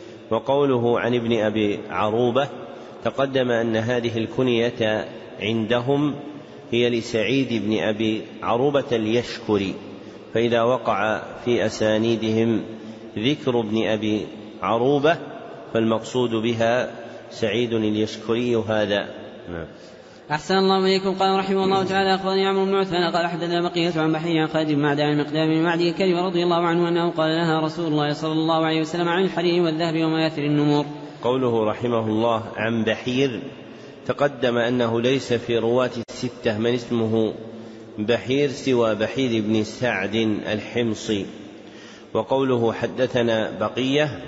وقوله عن ابن أبي عروبة، تقدم أن هذه الكنية عندهم هي لسعيد بن أبي عروبة اليشكري، فإذا وقع في أسانيدهم ذكر ابن أبي عروبة فالمقصود بها سعيد اليشكري هذا.
أحسن الله إليكم. قال رحمه الله تعالى أخبرني عمرو بن عثمان قال حدثنا بقية عن بحي عن خالد بن معدان المقدام بن معدي كلمة رضي الله عنه أنه قال لها رسول الله صلى الله عليه وسلم عن الحرير والذهب ومياثر النمور.
قوله رحمه الله عن بحير، تقدم أنه ليس في رواة الستة من اسمه بحير سوى بحير بن سعد الحمصي. وقوله حدثنا بقية،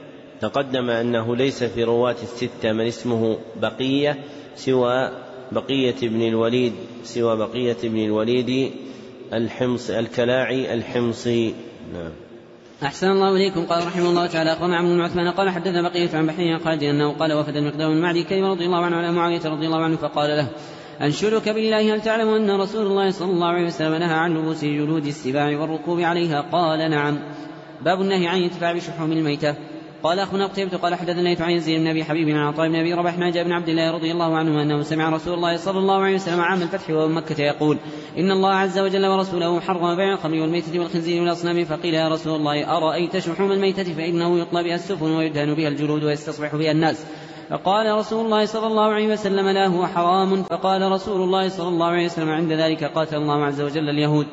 تقدم أنه ليس في رواة الستة من اسمه بقية سوى بقية بن الوليد سوى بقية بن الوليد الحمص الكلاعي الحمصي. نعم.
أحسن الله إليكم. قال رحمه الله تعالى أخبرنا عمرو بن عثمان قال حدثنا بقية عن بحي عن خالد أنه قال وفد المقدام بن معدي كلمة رضي الله عنه على معاوية رضي الله عنه فقال له أنشدك بالله هل تعلم أن رسول الله صلى الله عليه وسلم نهى عن لبوس جلود السباع والركوب عليها؟ قال نعم. باب النهي عن الانتفاع بشحوم الميتة. قال أخونا قتيبة قال حدثنا يحيى عن يزيد بن أبي حبيب عن عطاء بن أبي رباح ناجى بن عبد الله رضي الله عنه أنه سمع رسول الله صلى الله عليه وسلم عام الفتح ومكة يقول إن الله عز وجل ورسوله حرم بيع الخمر والميتة والخنزير والأصنام. فقيل يا رسول الله أرأيت شحوم الميتة فإنه يطلى بها السفن ويدهن بها الجلود ويستصبح بها الناس. فقال رسول الله صلى الله عليه وسلم لا هو حرام. فقال رسول الله صلى الله عليه وسلم عند ذلك قاتل الله عز وجل اليهود.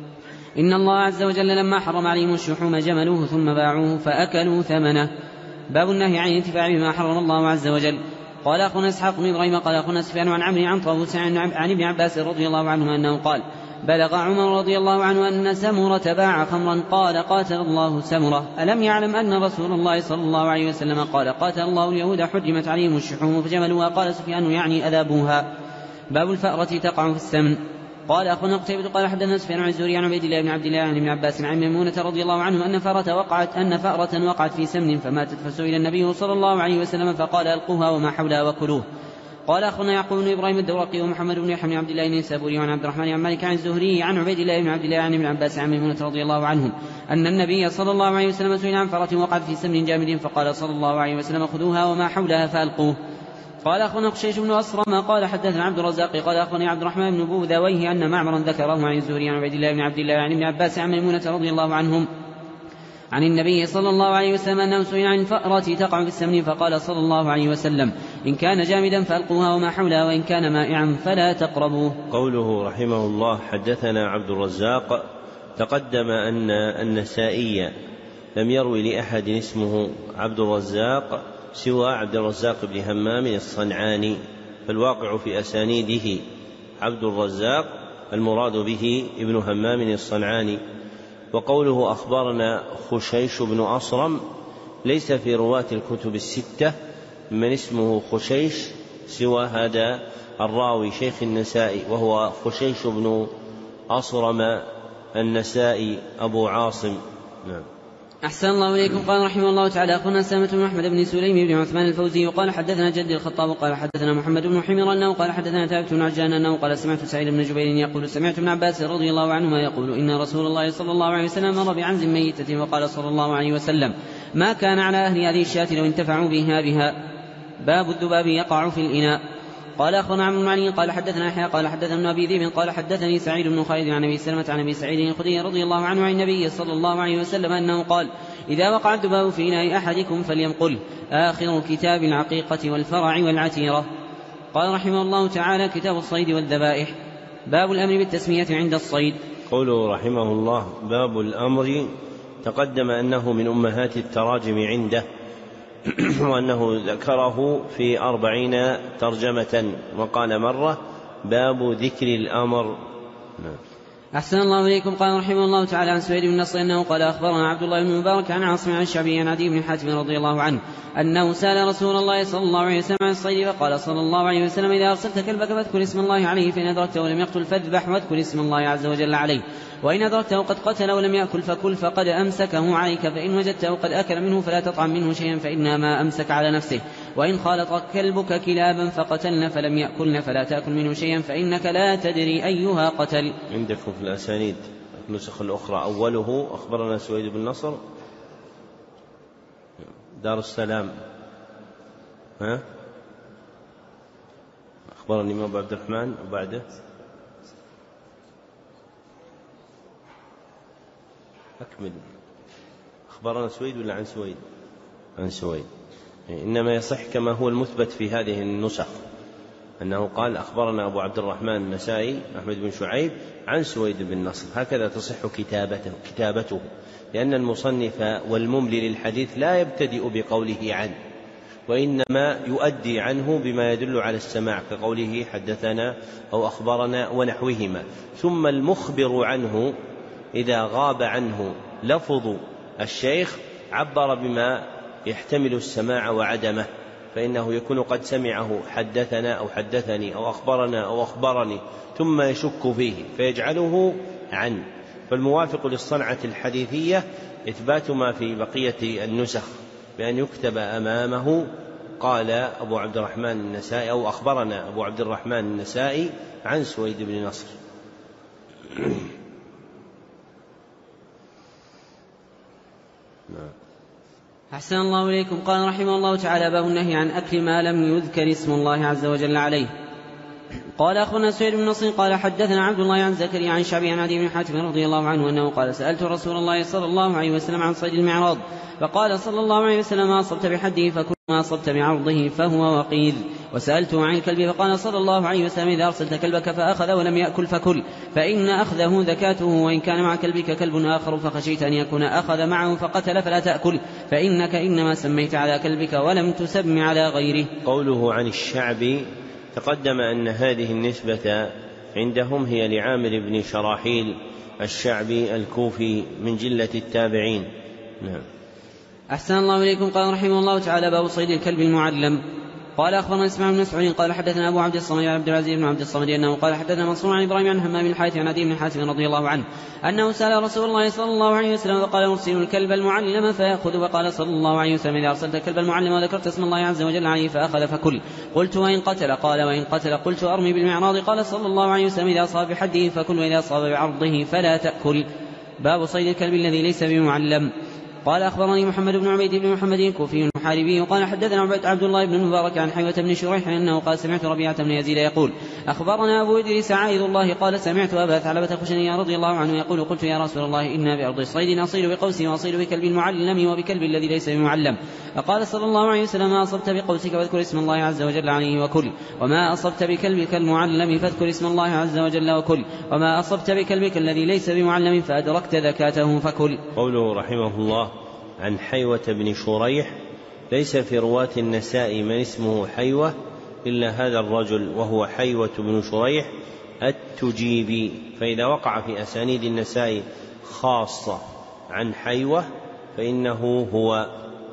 إن الله عز وجل لما حرم عليهم الشحوم جملوه ثم باعوه فأكلوا ثمنه. باب النهي عن الانتفاع بما حرم الله عز وجل. قال أخونا إسحاق بن إبراهيم قال أخونا سفيان عن عمرو عن طاووس عن ابن عباس رضي الله عنه أنه قال بلغ عمر رضي الله عنه أن سمرة باع خمرا قال قاتل الله سمرة ألم يعلم أن رسول الله صلى الله عليه وسلم قال قاتل الله اليهود حرمت عليهم الشحوم فجملوها. قال سفيان يعني أذابوها. باب الفأرة تقع في السمن. قال أخونا قتيبة قال حدثنا سفيان عن الزهري عن عبيد الله بن عبد الله عن ابن عباس عن ميمونة رضي الله عنه أن فأرة وقعت أن فأرة وقعت في سمن فماتت فسئل النبي صلى الله عليه وسلم فقال ألقوها وما حولها وكلوه. قال أخونا يعقوب بن إبراهيم الدورقي ومحمد بن يحيى بن عبد الله النسابوري وعن عبد الرحمن عن مالك عن الزهري عن عبيد الله بن عبد الله عن ابن عباس عن ميمونة رضي الله عنهم أن النبي صلى الله عليه وسلم سئل عن فأرة وقعت في سمن جامد فقال صلى الله عليه وسلم خذوها وما حولها فألقوه. قال أخونا خشيش بن أصرم قال حدثنا عبد الرزاق قال أخونا عبد الرحمن بن بوذويه أن معمرا ذكره عن الزهري عن عبيد الله بن عبد الله عن ابن عباس عن ميمونة رضي الله عنهم عن النبي صلى الله عليه وسلم أنه سئل عن الفأرة تقع في السمن فقال صلى الله عليه وسلم إن كان جامدا فألقوها وما حولها وإن كان مائعا فلا تقربوه.
قوله رحمه الله حدثنا عبد الرزاق، تقدم أن النسائي لم يروي لأحد اسمه عبد الرزاق سوى عبد الرزاق بن همام الصنعاني، فالواقع في أسانيده عبد الرزاق المراد به ابن همام الصنعاني. وقوله أخبرنا خشيش بن أصرم ليس في رواة الكتب الستة من اسمه خشيش سوى هذا الراوي شيخ النسائي وهو خشيش بن أصرم النسائي أبو عاصم. نعم.
أحسن الله إليكم. قال رحمه الله تعالى أخونا سلمة بن أحمد بن سليم بن عثمان الفوزي وقال حدثنا جدي الخطاب قال حدثنا محمد بن حمير أنه قال حدثنا ثابت بن عجلان أنه قال سمعت سعيد بن جبير يقول سمعت ابن عباس رضي الله عنهما يقول إن رسول الله صلى الله عليه وسلم مر بعنز ميتة وقال صلى الله عليه وسلم ما كان على أهل هذه الشاة لو انتفعوا بها بها. باب الذباب يقع في الإناء. قال أخبرنا عمرو بن علي قال حدثنا يحيى قال حدثنا ابن أبي ذئب قال حدثني سعيد بن خالد عن أبي سلمة عن أبي سعيد الخدري رضي الله عنه عن النبي صلى الله عليه وسلم أنه قال إذا وقع الذباب في إناء أحدكم فلينقله آخر كتاب العقيقة والفرع والعتيرة. قال رحمه الله تعالى كتاب الصيد والذبائح. باب الأمر بالتسمية عند الصيد.
قوله رحمه الله باب الأمر تقدم أنه من أمهات التراجم عنده وأنه ذكره في أربعين ترجمة وقال مرة باب ذكر الأمر.
أحسن الله إليكم. قال رحمه الله تعالى عن سويد بن نصر أنه قال أخبرنا عبد الله بن مبارك عن عاصم عن الشعبي عن عدي بن حاتم رضي الله عنه أنه سأل رسول الله صلى الله عليه وسلم عن الصيد فقال صلى الله عليه وسلم إذا أرسلت كلبك فاذكر اسم الله عليه فإن أدركته ولم يقتل فاذبح واذكر اسم الله عز وجل عليه وإن أدركته قد قتل ولم يأكل فكل فقد أمسكه عليك فإن وجدته قد أكل منه فلا تطعم منه شيئا فإنما أمسك على نفسه وإن خالط كلبك كلابا فقتلن فلم يأكلن فلا تأكل منه شيئا فإنك لا تدري أيها قتل.
عندكم في الأسانيد النسخ الأخرى أوله أخبرنا سويد بن نصر دار السلام ها أخبرني إمام أبو عبد الرحمن وبعده أكمل أخبرنا سويد ولا عن سويد؟ عن سويد. إنما يصح كما هو المثبت في هذه النسخ أنه قال أخبرنا أبو عبد الرحمن النسائي أحمد بن شعيب عن سويد بن نصر هكذا تصح كتابته, كتابته لأن المصنف والمملي للحديث لا يبتدئ بقوله عن وإنما يؤدي عنه بما يدل على السماع كقوله حدثنا أو أخبرنا ونحوهما ثم المخبر عنه إذا غاب عنه لفظ الشيخ عبر بما يحتمل السماع وعدمه فإنه يكون قد سمعه حدثنا أو حدثني أو أخبرنا أو أخبرني ثم يشك فيه فيجعله عن. فالموافق للصنعة الحديثية إثبات ما في بقية النسخ بأن يكتب أمامه قال أبو عبد الرحمن النسائي أو أخبرنا أبو عبد الرحمن النسائي عن سويد بن نصر.
أحسن الله إليكم. قال رحمه الله تعالى باب النهي عن أكل ما لم يذكر اسم الله عز وجل عليه. قال أخونا سويد بن نصر قال حدثنا عبد الله عن زكريا عن شعبي عن عدي بن حاتم رضي الله عنه أنه قال سألت رسول الله صلى الله عليه وسلم عن صيد المعراض فقال صلى الله عليه وسلم ما أصبت بحده فكل ما أصبت بعرضه فهو وقيذ وسألته عن الكلب فقال صلى الله عليه وسلم إذا أرسلت كلبك فأخذ ولم يأكل فكل فإن أخذه ذكاته وإن كان مع كلبك كلب آخر فخشيت أن يكون أخذ معه فقتل فلا تأكل فإنك إنما سميت على كلبك ولم تسم على غيره.
قوله عن الشعبي تقدم أن هذه النسبة عندهم هي لعامر بن شراحيل الشعبي الكوفي من جلة التابعين. نعم.
أحسن الله إليكم. قال رحمه الله تعالى باب صيد الكلب المعلم. قال أخبرنا إسماعيل بن مسعود قال حدثنا أبو عبد الصمد عبد العزيز بن عبد الصمد أنه قال حدثنا منصور عن إبراهيم عن همام بن الحارث عن عدي بن حاتم رضي الله عنه أنه سأل رسول الله صلى الله عليه وسلم فقال أرسل الكلب المعلم فيأخذ فقال صلى الله عليه وسلم إذا أرسلت الكلب المعلم وذكرت اسم الله عز وجل عليه فأخذ فكل. قلت وإن قتل؟ قال وإن قتل. قلت أرمي بالمعراض؟ قال صلى الله عليه وسلم إذا أصاب بحده فكل وإذا أصاب بعرضه فلا تأكل. باب صيد الكلب الذي ليس بمعلم. قال أخبرني محمد بن عبيد بن محمد الكوفي المحاربي قال حدثنا عبد الله بن المبارك عن حيوة بن شريح أنه قال سمعت ربيعة بن يزيد يقول أخبرنا أبو إدريس عائذ الله قال سمعت أبا ثعلبة الخشني رضي الله عنه يقول قلت يا رسول الله إنا بأرض الصيد نصيد بقوسي وأصيد بكلب المعلم وبكلب الذي ليس بمعلم. فقال صلى الله عليه وسلم ما أصبت بقوسك فاذكر اسم الله عز وجل عليه وكل وما أصبت بكلبك المعلم فاذكر اسم الله عز وجل وكل وما أصبت بكلبك الذي ليس بمعلم فأدركت ذكاته فكل.
قوله رحمه الله عن حيوة بن شريح ليس في رواة النساء من اسمه حيوة إلا هذا الرجل وهو حيوة بن شريح التجيبي فإذا وقع في أسانيد النساء خاصة عن حيوة فإنه هو.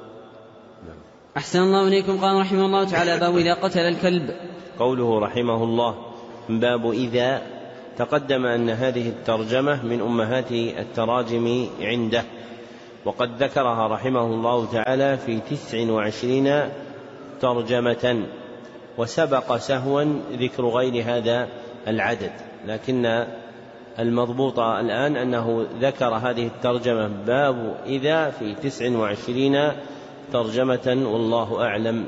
أحسن الله إليكم. قال رحمه الله تعالى باب إذا قتل الكلب.
قوله رحمه الله باب إذا تقدم أن هذه الترجمة من أمهات التراجم عنده وقد ذكرها رحمه الله تعالى في تسع وعشرين ترجمة، وسبق سهوا ذكر غير هذا العدد، لكن المضبوط الآن أنه ذكر هذه الترجمة باب إذا في تسع وعشرين ترجمة، والله أعلم.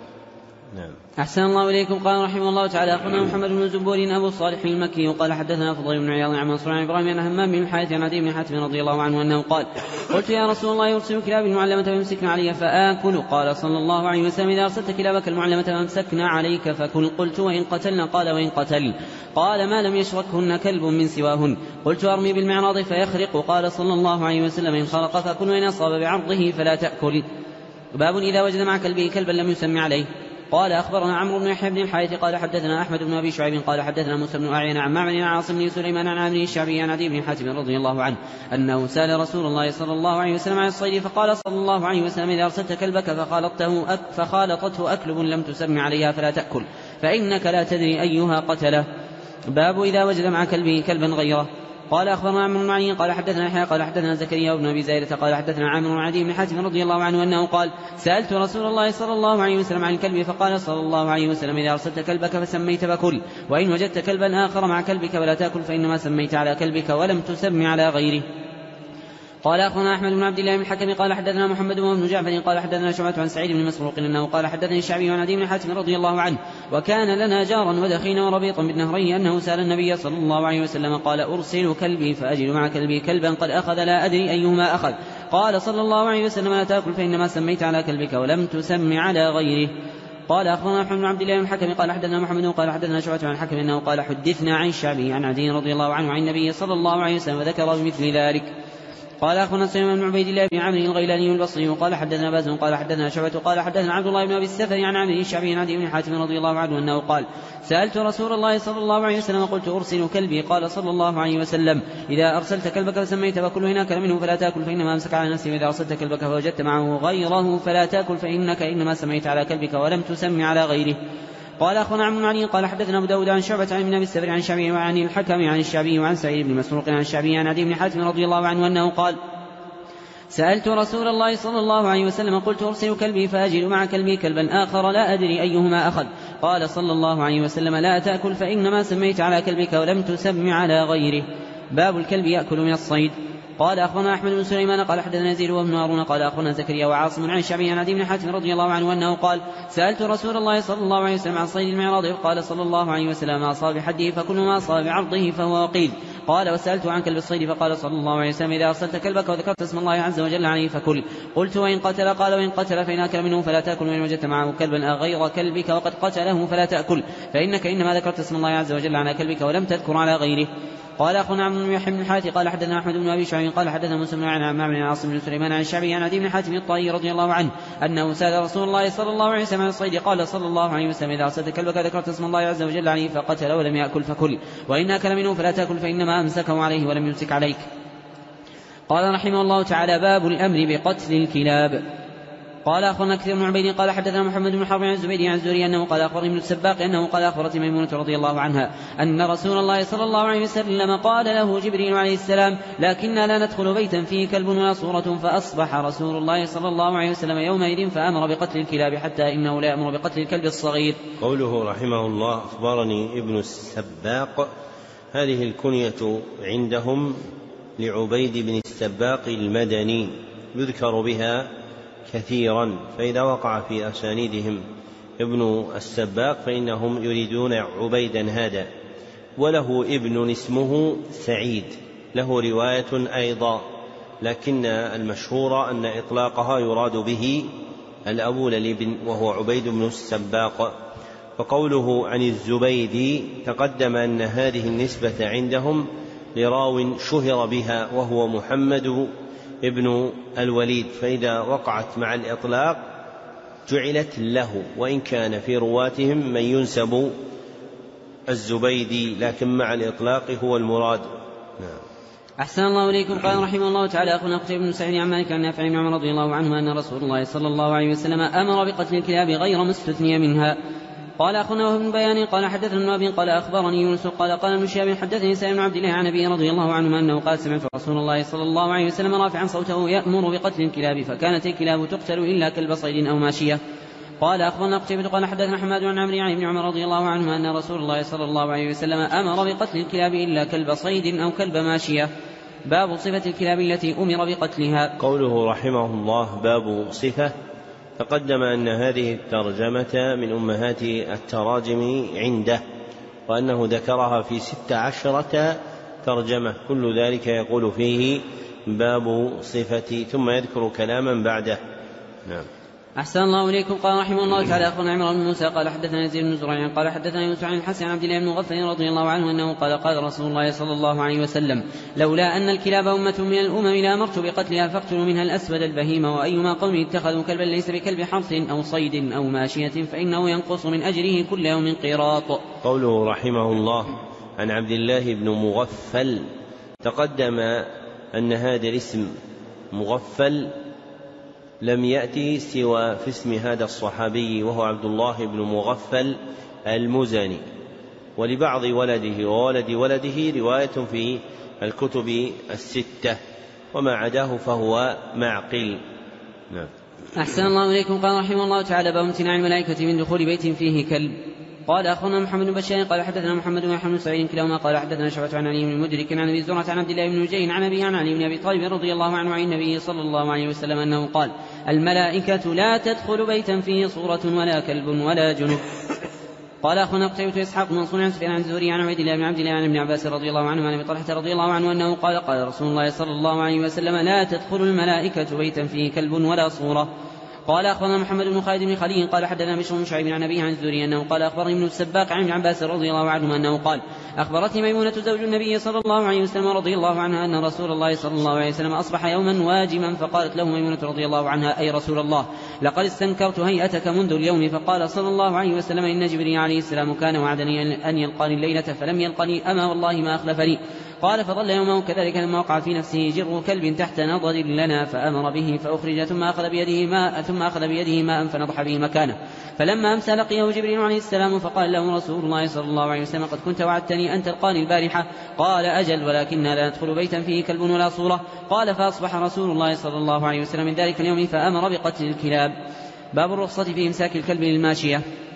نعم.
أحسن الله إليكم. قال رحمه الله تعالى: أخبرنا محمد بن زبور أبو الصالح المكي قال حدثنا فضيل بن عياض عن منصور عن إبراهيم عن همام بن الحارث عن عدي بن حاتم رضي الله عنه أنه قال: قلت يا رسول الله يرسل كلاب المعلمة فيمسكن علي فآكل؟ قال صلى الله عليه وسلم: إذا أرسلت كلابك المعلمة فامسكنا عليك فكل. قلت: وإن قتلنا؟ قال: وإن قتل. قال: ما لم يشركهن كلب من سواهن. قلت: أرمي بالمعراض فيخرق؟ قال صلى الله عليه وسلم: إن خرق فكل، وإن أصاب بعرضه فلا تأكل. باب إذا وجد مع كلبه كلبا لم يسمي عليه. قال: أخبرنا عمرو بن يحيى بن الحارث قال حدثنا أحمد بن أبي شعيب قال حدثنا موسى بن أعين عن معمر عن عاصم بن سليمان عن عامر الشعبي عن عدي بن حاتم رضي الله عنه أنه سأل رسول الله صلى الله عليه وسلم عن الصيد، فقال صلى الله عليه وسلم: إذا أرسلت كلبك فخالطته, أك فخالطته أكلب لم تسمي عليها فلا تأكل، فإنك لا تدري أيها قتله. باب إذا وجد مع كلبه كلبا غيره. قال: أخبرنا عمرو بن علي قال حدثنا يحيى قال حدثنا زكريا بن أبي زايدة قال حدثنا عامر بن عدي بن حاتم رضي الله عنه أنه قال: سألت رسول الله صلى الله عليه وسلم عن الكلب، فقال صلى الله عليه وسلم: إذا أرسلت كلبك فسميت فكل، وإن وجدت كلبا آخر مع كلبك فلا تأكل، فإنما سميت على كلبك ولم تسم على غيره. قال: أخبرنا أحمد بن عبد الله بن الحكم قال حدثنا محمد بن جعفر قال حدثنا شعبة عن سعيد بن مسروق أنه قال حدثني الشعبي عن عدي بن حاتم رضي الله عنه: وكان لنا جارا ودخينا وربيطا بالنهرين أنه سأل النبي صلى الله عليه وسلم قال: أرسل كلبي فأجد مع كلبي كلبا قد أخذ لا أدري أيهما أخذ. قال صلى الله عليه وسلم: لا تأكل، فإنما سميت على كلبك ولم تسم على غيره. قال: أخبرنا محمد بن عبد الله بن الحكم قال حدثنا محمد قال حدثنا شعبة عن الحكم أنه قال: حدثنا عن الشعبي عن عدي رضي الله عنه عن النبي صلى الله عليه وسلم وذكر بمثل ذلك. قال: أخبرنا سليمان بن عبيد الله بن عمرو الغيلاني البصري قال حدثنا باز قال حدثنا شعبة قال حدثنا عبد الله بن أبي السفر عن عمرو الشعبي عن عدي بن حاتم رضي الله عنه أنه قال: سألت رسول الله صلى الله عليه وسلم قلت: أرسل كلبي؟ قال صلى الله عليه وسلم: إذا أرسلت كلبك فسميت فكل، وإن أكل منه فلا تأكل، فإنما أمسك على نفسه، وإذا أرسلت كلبك فوجدت معه غيره فلا تأكل، فإنك إنما سميت على كلبك ولم تسم على غيره. قال: أخونا عمرو بن علي قال حدثنا أبو داود عن شعبة عن ابن أبي السفر عن الشعبي وعن الحكم عن الشعبي وعن سعيد بن مسروق عن الشعبي عن عدي بن حاتم رضي الله عنه أنه قال: سألت رسول الله صلى الله عليه وسلم قلت: أرسل كلبي فأجد مع كلبي كلبا آخر لا أدري أيهما أخذ. قال صلى الله عليه وسلم: لا تأكل، فإنما سميت على كلبك ولم تسم على غيره. باب الكلب يأكل من الصيد. قال: أخبرنا أحمد بن سليمان قال حدثنا يزيد وابن هارون قال أخبرنا زكريا وعاصم عن الشعبي عن عدي بن حاتم رضي الله عنه أنه قال: سألت رسول الله صلى الله عليه وسلم عن صيد المعراض، قال صلى الله عليه وسلم: ما أصاب بحده فكل ما أصاب بعرضه فهو وقيل. قال: وسألت عن كلب الصيد، فقال صلى الله عليه وسلم: إذا أرسلت كلبك وذكرت اسم الله عز وجل عليه فكل. قلت: وإن قتل؟ قال: وإن قتل فإن أكل منه فلا تأكل، وإن وجدت معه كلبا غير كلبك وقد قتله فلا تأكل، فإنك إنما ذكرت اسم الله عز وجل على كلبك ولم تذكر على غيره. قال: أخونا عمرو بن يحيى بن الحارث قال حدثنا أحمد بن أبي شعيب قال حدثنا موسى بن عن معمر عن عاصم بن سليمان عن الشعبي عن عدي بن حاتم الطائي رضي الله عنه أنه سأل رسول الله صلى الله عليه وسلم عن الصيد، قال صلى الله عليه وسلم: إذا أرسلت كلبك ذكرت اسم الله عز وجل عليه فقتل ولم يأكل فكل، وإن أكل منه فلا تأكل، فإنما أمسكه عليه ولم يمسك عليك. قال رحمه الله تعالى: باب الأمر بقتل الكلاب. قال: أخبرنا كثير بن عبيد قال حدثنا محمد بن حرب عن الزبيدي عن الزهري أنه قال أخبرني ابن السباق أنه قال أخبرت ميمونة رضي الله عنها أن رسول الله صلى الله عليه وسلم قال له جبريل عليه السلام: لكننا لا ندخل بيتا فيه كلب ولا صورة. فأصبح رسول الله صلى الله عليه وسلم يومئذ فأمر بقتل الكلاب حتى إنه لا يأمر بقتل الكلب الصغير.
قوله رحمه الله: أخبرني ابن السباق، هذه الكنية عندهم لعبيد بن السباق المدني، يذكر بها كثيرا، فإذا وقع في أسانيدهم ابن السباق فإنهم يريدون عبيدا هذا. وله ابن اسمه سعيد، له رواية أيضا، لكن المشهور أن إطلاقها يراد به الأب للابن وهو عبيد بن السباق. فقوله عن الزبيدي تقدم أن هذه النسبة عندهم لراو شهر بها وهو محمد ابن الوليد، فإذا وقعت مع الإطلاق جعلت له، وإن كان في رواتهم من ينسب الزبيدي، لكن مع الإطلاق هو المراد. نعم.
أحسن الله إليكم. قال رحمه الله تعالى: أخونا قتيبة بن سعيد عن مالك عن نافع بن عمر رضي الله عنه أن رسول الله صلى الله عليه وسلم أمر بقتل الكلاب غير ما استثني منها. قال أخونا وهو ابن بيان قال حدثنا ابن قال أخبرني يونس قال قال ابن شهاب حدثني سالم بن عبد الله عن أبي رضي الله عنه أنه قال سمعت رسول الله صلى الله عليه وسلم رافعا صوته يأمر بقتل الكلاب فكانت الكلاب تقتل إلا كلب صيد أو ماشية. قال أخبرنا قتيبة قال حدثنا حماد عن عمرو عن ابن عمر رضي الله عنه أن رسول الله صلى الله عليه وسلم أمر بقتل الكلاب إلا كلب صيد أو كلب ماشية. باب صفة الكلاب التي أمر بقتلها.
قوله رحمه الله باب صفة، تقدم أن هذه الترجمة من أمهات التراجم عنده، وأنه ذكرها في ست عشرة ترجمة، كل ذلك يقول فيه باب صفة، ثم يذكر كلاما بعده. نعم.
أحسن الله إليكم. قال رحمه الله تعالى أخبرنا عمرو بن موسى قال حدثنا يزيد بن زريع قال حدثنا يوسف عن الحسن عن عبد الله بن مغفل رضي الله عنه أنه قال قال رسول الله صلى الله عليه وسلم لولا أن الكلاب أمة من الأمم لأمرت بقتلها فاقتلوا منها الأسود البهيم، وأيما قوم اتخذوا كلبا ليس بكلب حرث أو صيد أو ماشية فإنه ينقص من أجره كل يوم قيراط.
قوله رحمه الله عن عبد الله بن مغفل، تقدم أن هذا الاسم مغفل لم يأتي سوى في اسم هذا الصحابي وهو عبد الله بن مغفل المزني، ولبعض ولده وولد ولده رواية في الكتب الستة، وما عداه فهو معقل. نعم.
أحسن الله إليكم. قال رحمه الله تعالى باب امتناع الملائكة من دخول بيت فيه كلب. قال أخونا محمد بن بشار قال حدثنا محمد بن محمد سعيد كلاهما قال حدثنا شعبة عن علي بن مدرك عن أبي زرعة عن عبد الله بن نجي عن أبي عن علي بن أبي طالب رضي الله عنه عن النبي صلى الله عليه وسلم أنه قال الملائكة لا تدخل بيتا فيه صورة ولا كلب ولا جنب. قال أخونا قتيبة إسحاق منصور عن سفيان عن الزهري عن عبيد الله بن عبد الله عن ابن عباس رضي الله عنه عن أبي طلحة رضي الله عنه أنه قال قال رسول الله صلى الله عليه وسلم لا تدخل الملائكة بيتا فيه كلب ولا صورة. قال أخبرنا محمد بن خالد بن خليل قال حدثنا بشر بن شعيب عن أبيه عن الزهري أنه قال أخبرني ابن السباق عن ابن عباس رضي الله عنهما أنه قال أخبرتني ميمونة زوج النبي صلى الله عليه وسلم رضي الله عنها أن رسول الله صلى الله عليه وسلم أصبح يوما واجما، فقالت له ميمونة رضي الله عنها أي رسول الله لقد استنكرت هيئتك منذ اليوم. فقال صلى الله عليه وسلم إن جبريل عليه السلام كان وعدني أن يلقاني الليلة فلم يلقني، أما والله ما أخلفني. قال فظل يومه كذلك لما وقع في نفسه جر كلب تحت نضد لنا فأمر به فأخرج ثم أخذ بيده ماء ثم أخذ بيده ماء فنضح به مكانه. فلما أمسى لقيه جبريل عليه السلام فقال له رسول الله صلى الله عليه وسلم قد كنت وعدتني أن تلقاني البارحة. قال أجل ولكننا لا ندخل بيتا فيه كلب ولا صورة. قال فأصبح رسول الله صلى الله عليه وسلم من ذلك اليوم فأمر بقتل الكلاب. باب الرخصة في إمساك الكلب للماشية.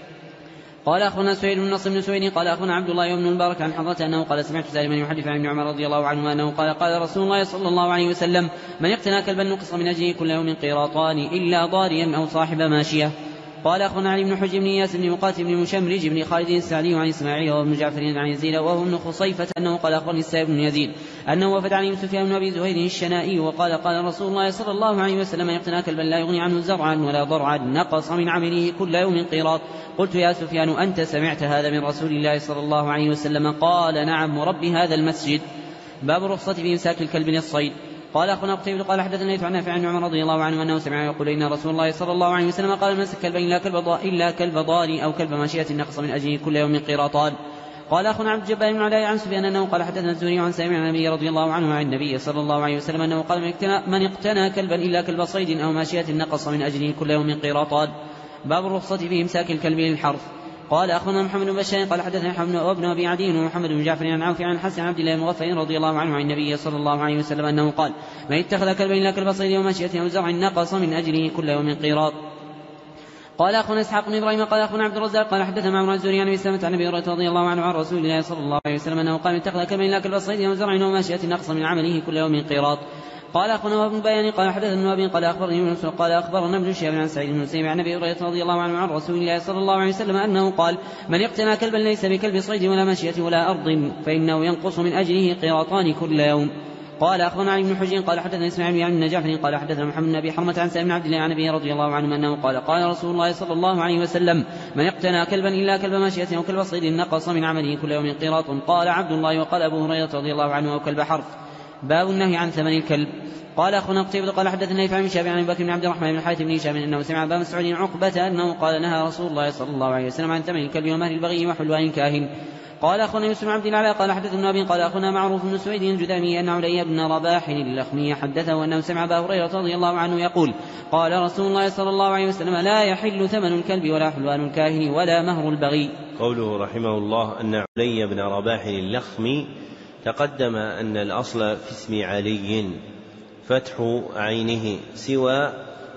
قال أخونا سعيد بن نصر بن سويد قال أخونا عبد الله بن المبارك عن حضرته أنه قال سمعت سالما يحدث عن ابن عمر رضي الله عنه أنه قال قال رسول الله صلى الله عليه وسلم من اقتنى كلبا نقص من أجله كل يوم قيراطان إلا ضاريا أو صاحب ماشية. قال أخونا علي بن حجر بن إياس بن مقاتل بن مشمرج بن خالد السعدي عن إسماعيل وابن جعفر عن يزيد وهو ابن خصيفة أنه قال أخبرني السائب بن يزيد أنه وفد علي سفيان بن أبي زهير الشنائي وقال قال رسول الله صلى الله عليه وسلم يقتنى كلبا لا يغني عنه زرعا ولا ضرعا نقص من عمله كل يوم قيراط. قلت يا سفيان أنت سمعت هذا من رسول الله صلى الله عليه وسلم؟ قال نعم ورب هذا المسجد. باب الرخصة في إمساك الكلب للصيد. قال أخونا قتيبة قال حدثنا يث عن نافع عن عمر رضي الله عنه أنه سمع يقول إن رسول الله صلى الله عليه وسلم قال مسك كلبا إلا كلب إلا كلب ضاري أو كلب ماشية نقص من أجله كل يوم قيراطان. قال أخونا عبد الجبار بن علاء عن سفيان أنه قال حدثنا الزهري عن سامع عن النبي رضي الله عنه عن النبي صلى الله عليه وسلم أنه قال من اقتنى, من اقتنى كلبا إلا كلب صيد أو ماشية نقص من أجله كل يوم قيراطان. باب الرخصة في إمساك الكلب للحرث. قال أخونا محمد بن بشار قال حدثنا حبن وابن أبي عدي ومحمد بن جعفر عن عوف عن حسن عبد الله المغفل رضي الله عنه عن النبي صلى الله عليه وسلم أنه قال من اتخذ كلبا إلا كلب صيد وماشية أو زرع نقص من أجله كل يوم قيراط. قال أخونا إسحاق بن إبراهيم قال أخونا عبد الرزاق قال حدثنا معمر الزهري عن أبي سلمة عن أبي هريرة رضي الله عنه عن رسول الله صلى الله عليه وسلم أنه قال من اتخذ كلبا إلا كلب صيد أو زرع وماشية نقص من عمله كل يوم قيراط. قال أخونا ابن بيان قال حدثنا ابن قال أخبرني يونس قال أخبرنا ابن شهاب عن سعيد بن مسيب عن أبي هريرة رضي الله عنه عن رسول الله صلى الله عليه وسلم أنه قال من اقتنى كلبا ليس بكلب صيد ولا ماشية ولا أرض فإنه ينقص من أجله قيراطان كل يوم. قال أخونا علي بن حجر قال حدثنا إسماعيل عن النجاح قال حدثنا محمد بن أبي حرمة عن سالم بن عبد الله عن أبي رضي الله عنه أنه قال قال رسول الله صلى الله عليه وسلم من اقتنى كلبا إلا كلب ماشية وكلب صيد نقص من عمله كل يوم قيراط. قال عبد الله وقال أبو هريرة رضي الله عنه أو كلب حرث. باب النهي عن ثمن الكلب. قال أخونا قتيبة قال حدثنا يفعل من شابع عن بكر بن عبد الرحمن بن الحارث بن هشام أنه سمع أبا مسعود عقبة أنه قال نهى رسول الله صلى الله عليه وسلم عن ثمن الكلب ومهر البغي وحلوان الكاهن. قال أخونا يوسف بن عبد الله قال حدثنا أبي قال أخونا معروف بن سويد الجذامي أن علي بن رباح اللخمي حدثه أنه سمع أبا هريرة رضي الله عنه يقول قال رسول الله صلى الله عليه وسلم لا يحل ثمن الكلب ولا حلوان الكاهن ولا مهر البغي.
قوله رحمه الله أن علي بن رباح اللخمي تقدم أن الأصل في اسم علي فتح عينه سوى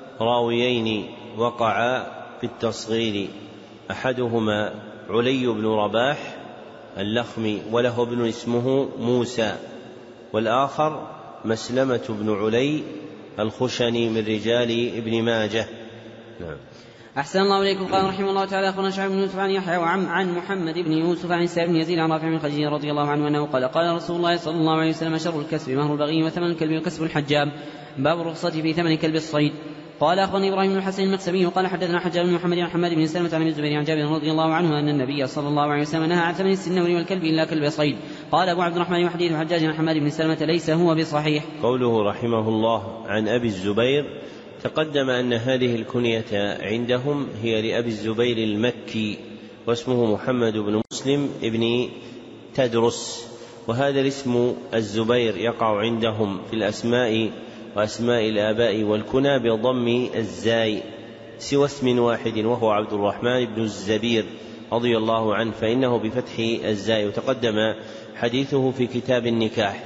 راويين وقع في التصغير أحدهما علي بن رباح اللخمي وله ابن اسمه موسى والآخر مسلمة بن علي الخشني من رجال ابن ماجه. نعم.
أحسن الله إليكم. قال رحمه الله تعالى أخونا شعيب بن يوسف عن يحيى وعن عن محمد بن يوسف عن سعيد بن يزيد عن رافع بن خديج رضي الله عنه أنه قال قال رسول الله صلى الله عليه وسلم شر الكسب مهر البغي وثمن الكلب وكسب الحجام باب الرخصة في ثمن كلب الصيد. قال أخبرني إبراهيم بن الحسن المقسمي قال حدثنا حجاج بن محمد عن حماد بن سلمة عن الزبير عن جابر رضي الله عنه أن النبي صلى الله عليه وسلم نهى عن ثمن السنور والكلب إلا كلب صيد. قال أبو عبد الرحمن وحديث حجاج عن حماد بن سلمة ليس هو بصحيح.
قوله رحمه الله عن أبي الزبير تقدم أن هذه الكنية عندهم هي لأبي الزبير المكي واسمه محمد بن مسلم ابن تدرس، وهذا الاسم الزبير يقع عندهم في الأسماء وأسماء الآباء والكنى بضم الزاي سوى اسم واحد وهو عبد الرحمن بن الزبير رضي الله عنه فإنه بفتح الزاي وتقدم حديثه في كتاب النكاح.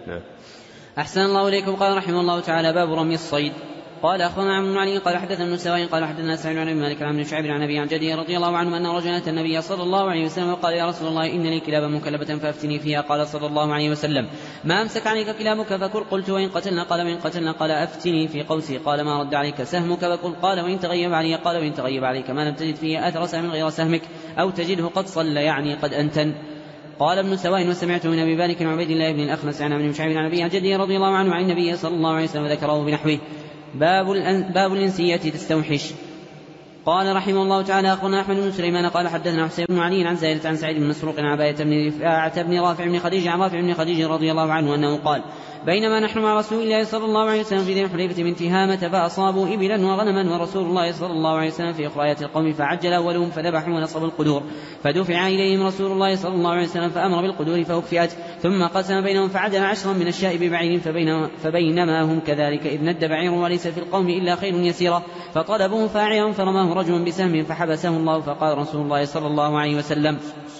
أحسن الله إليكم. قال رحمه الله تعالى باب رمي الصيد. قال أخبرنا عمرو بن علي قال حدثنا ابن سواء قال حدثنا سعيد بن مالك عن ابن شعيب عن أبي عن جده رضي الله عنه أن رجلا أتى النبي صلى الله عليه وسلم وقال يا رسول الله إن لي كلابا مكلبة فأفتني فيها. قال صلى الله عليه وسلم ما أمسك عليك كلابك فكل. قلت وإن قتلنا؟ قال وإن قتلنا. قال أفتني في قوسي. قال ما رد عليك سهمك فكل. قال وإن تغيب علي؟ قال وإن تغيب عليك ما لم تجد فيه أثر سهم غير سهمك أو تجده قد صلى يعني قد أنتن. قال ابن سواء وسمعته من أبي مالك وعبيد الله بن الأخنس عن ابن شعيب عن أبي عن جده رضي الله عنه عن النبي صلى الله عليه وسلم ذكره بنحوه. باب, باب الإنسية تستوحش. قال رحمه الله تعالى أخونا أحمد بن سليمان قال حدثنا حسين بن علي عن زائدة عن سعيد بن مسروق عن عباية بن رفاعة بن رافع بن خديج عن رافع بن خديج رضي الله عنه أنه قال بينما نحن مع رسول الله صلى الله عليه وسلم في ذي الحليفة من تهامة فأصابوا إبلا وغنما ورسول الله صلى الله عليه وسلم في إخرايات القوم فعجل أولهم فذبحوا ونصبوا القدور فدفع إليهم رسول الله صلى الله عليه وسلم فأمر بالقدور فأكفئت ثم قسم بينهم فعدل عشرا من الشاء ببعير فبينما هم كذلك إذ ند بعير وليس في القوم إلا خير يسيرة فطلبوه فاعيا فرماه رجل بسهم فحبسه الله فقال رسول الله صلى الله عليه وسلم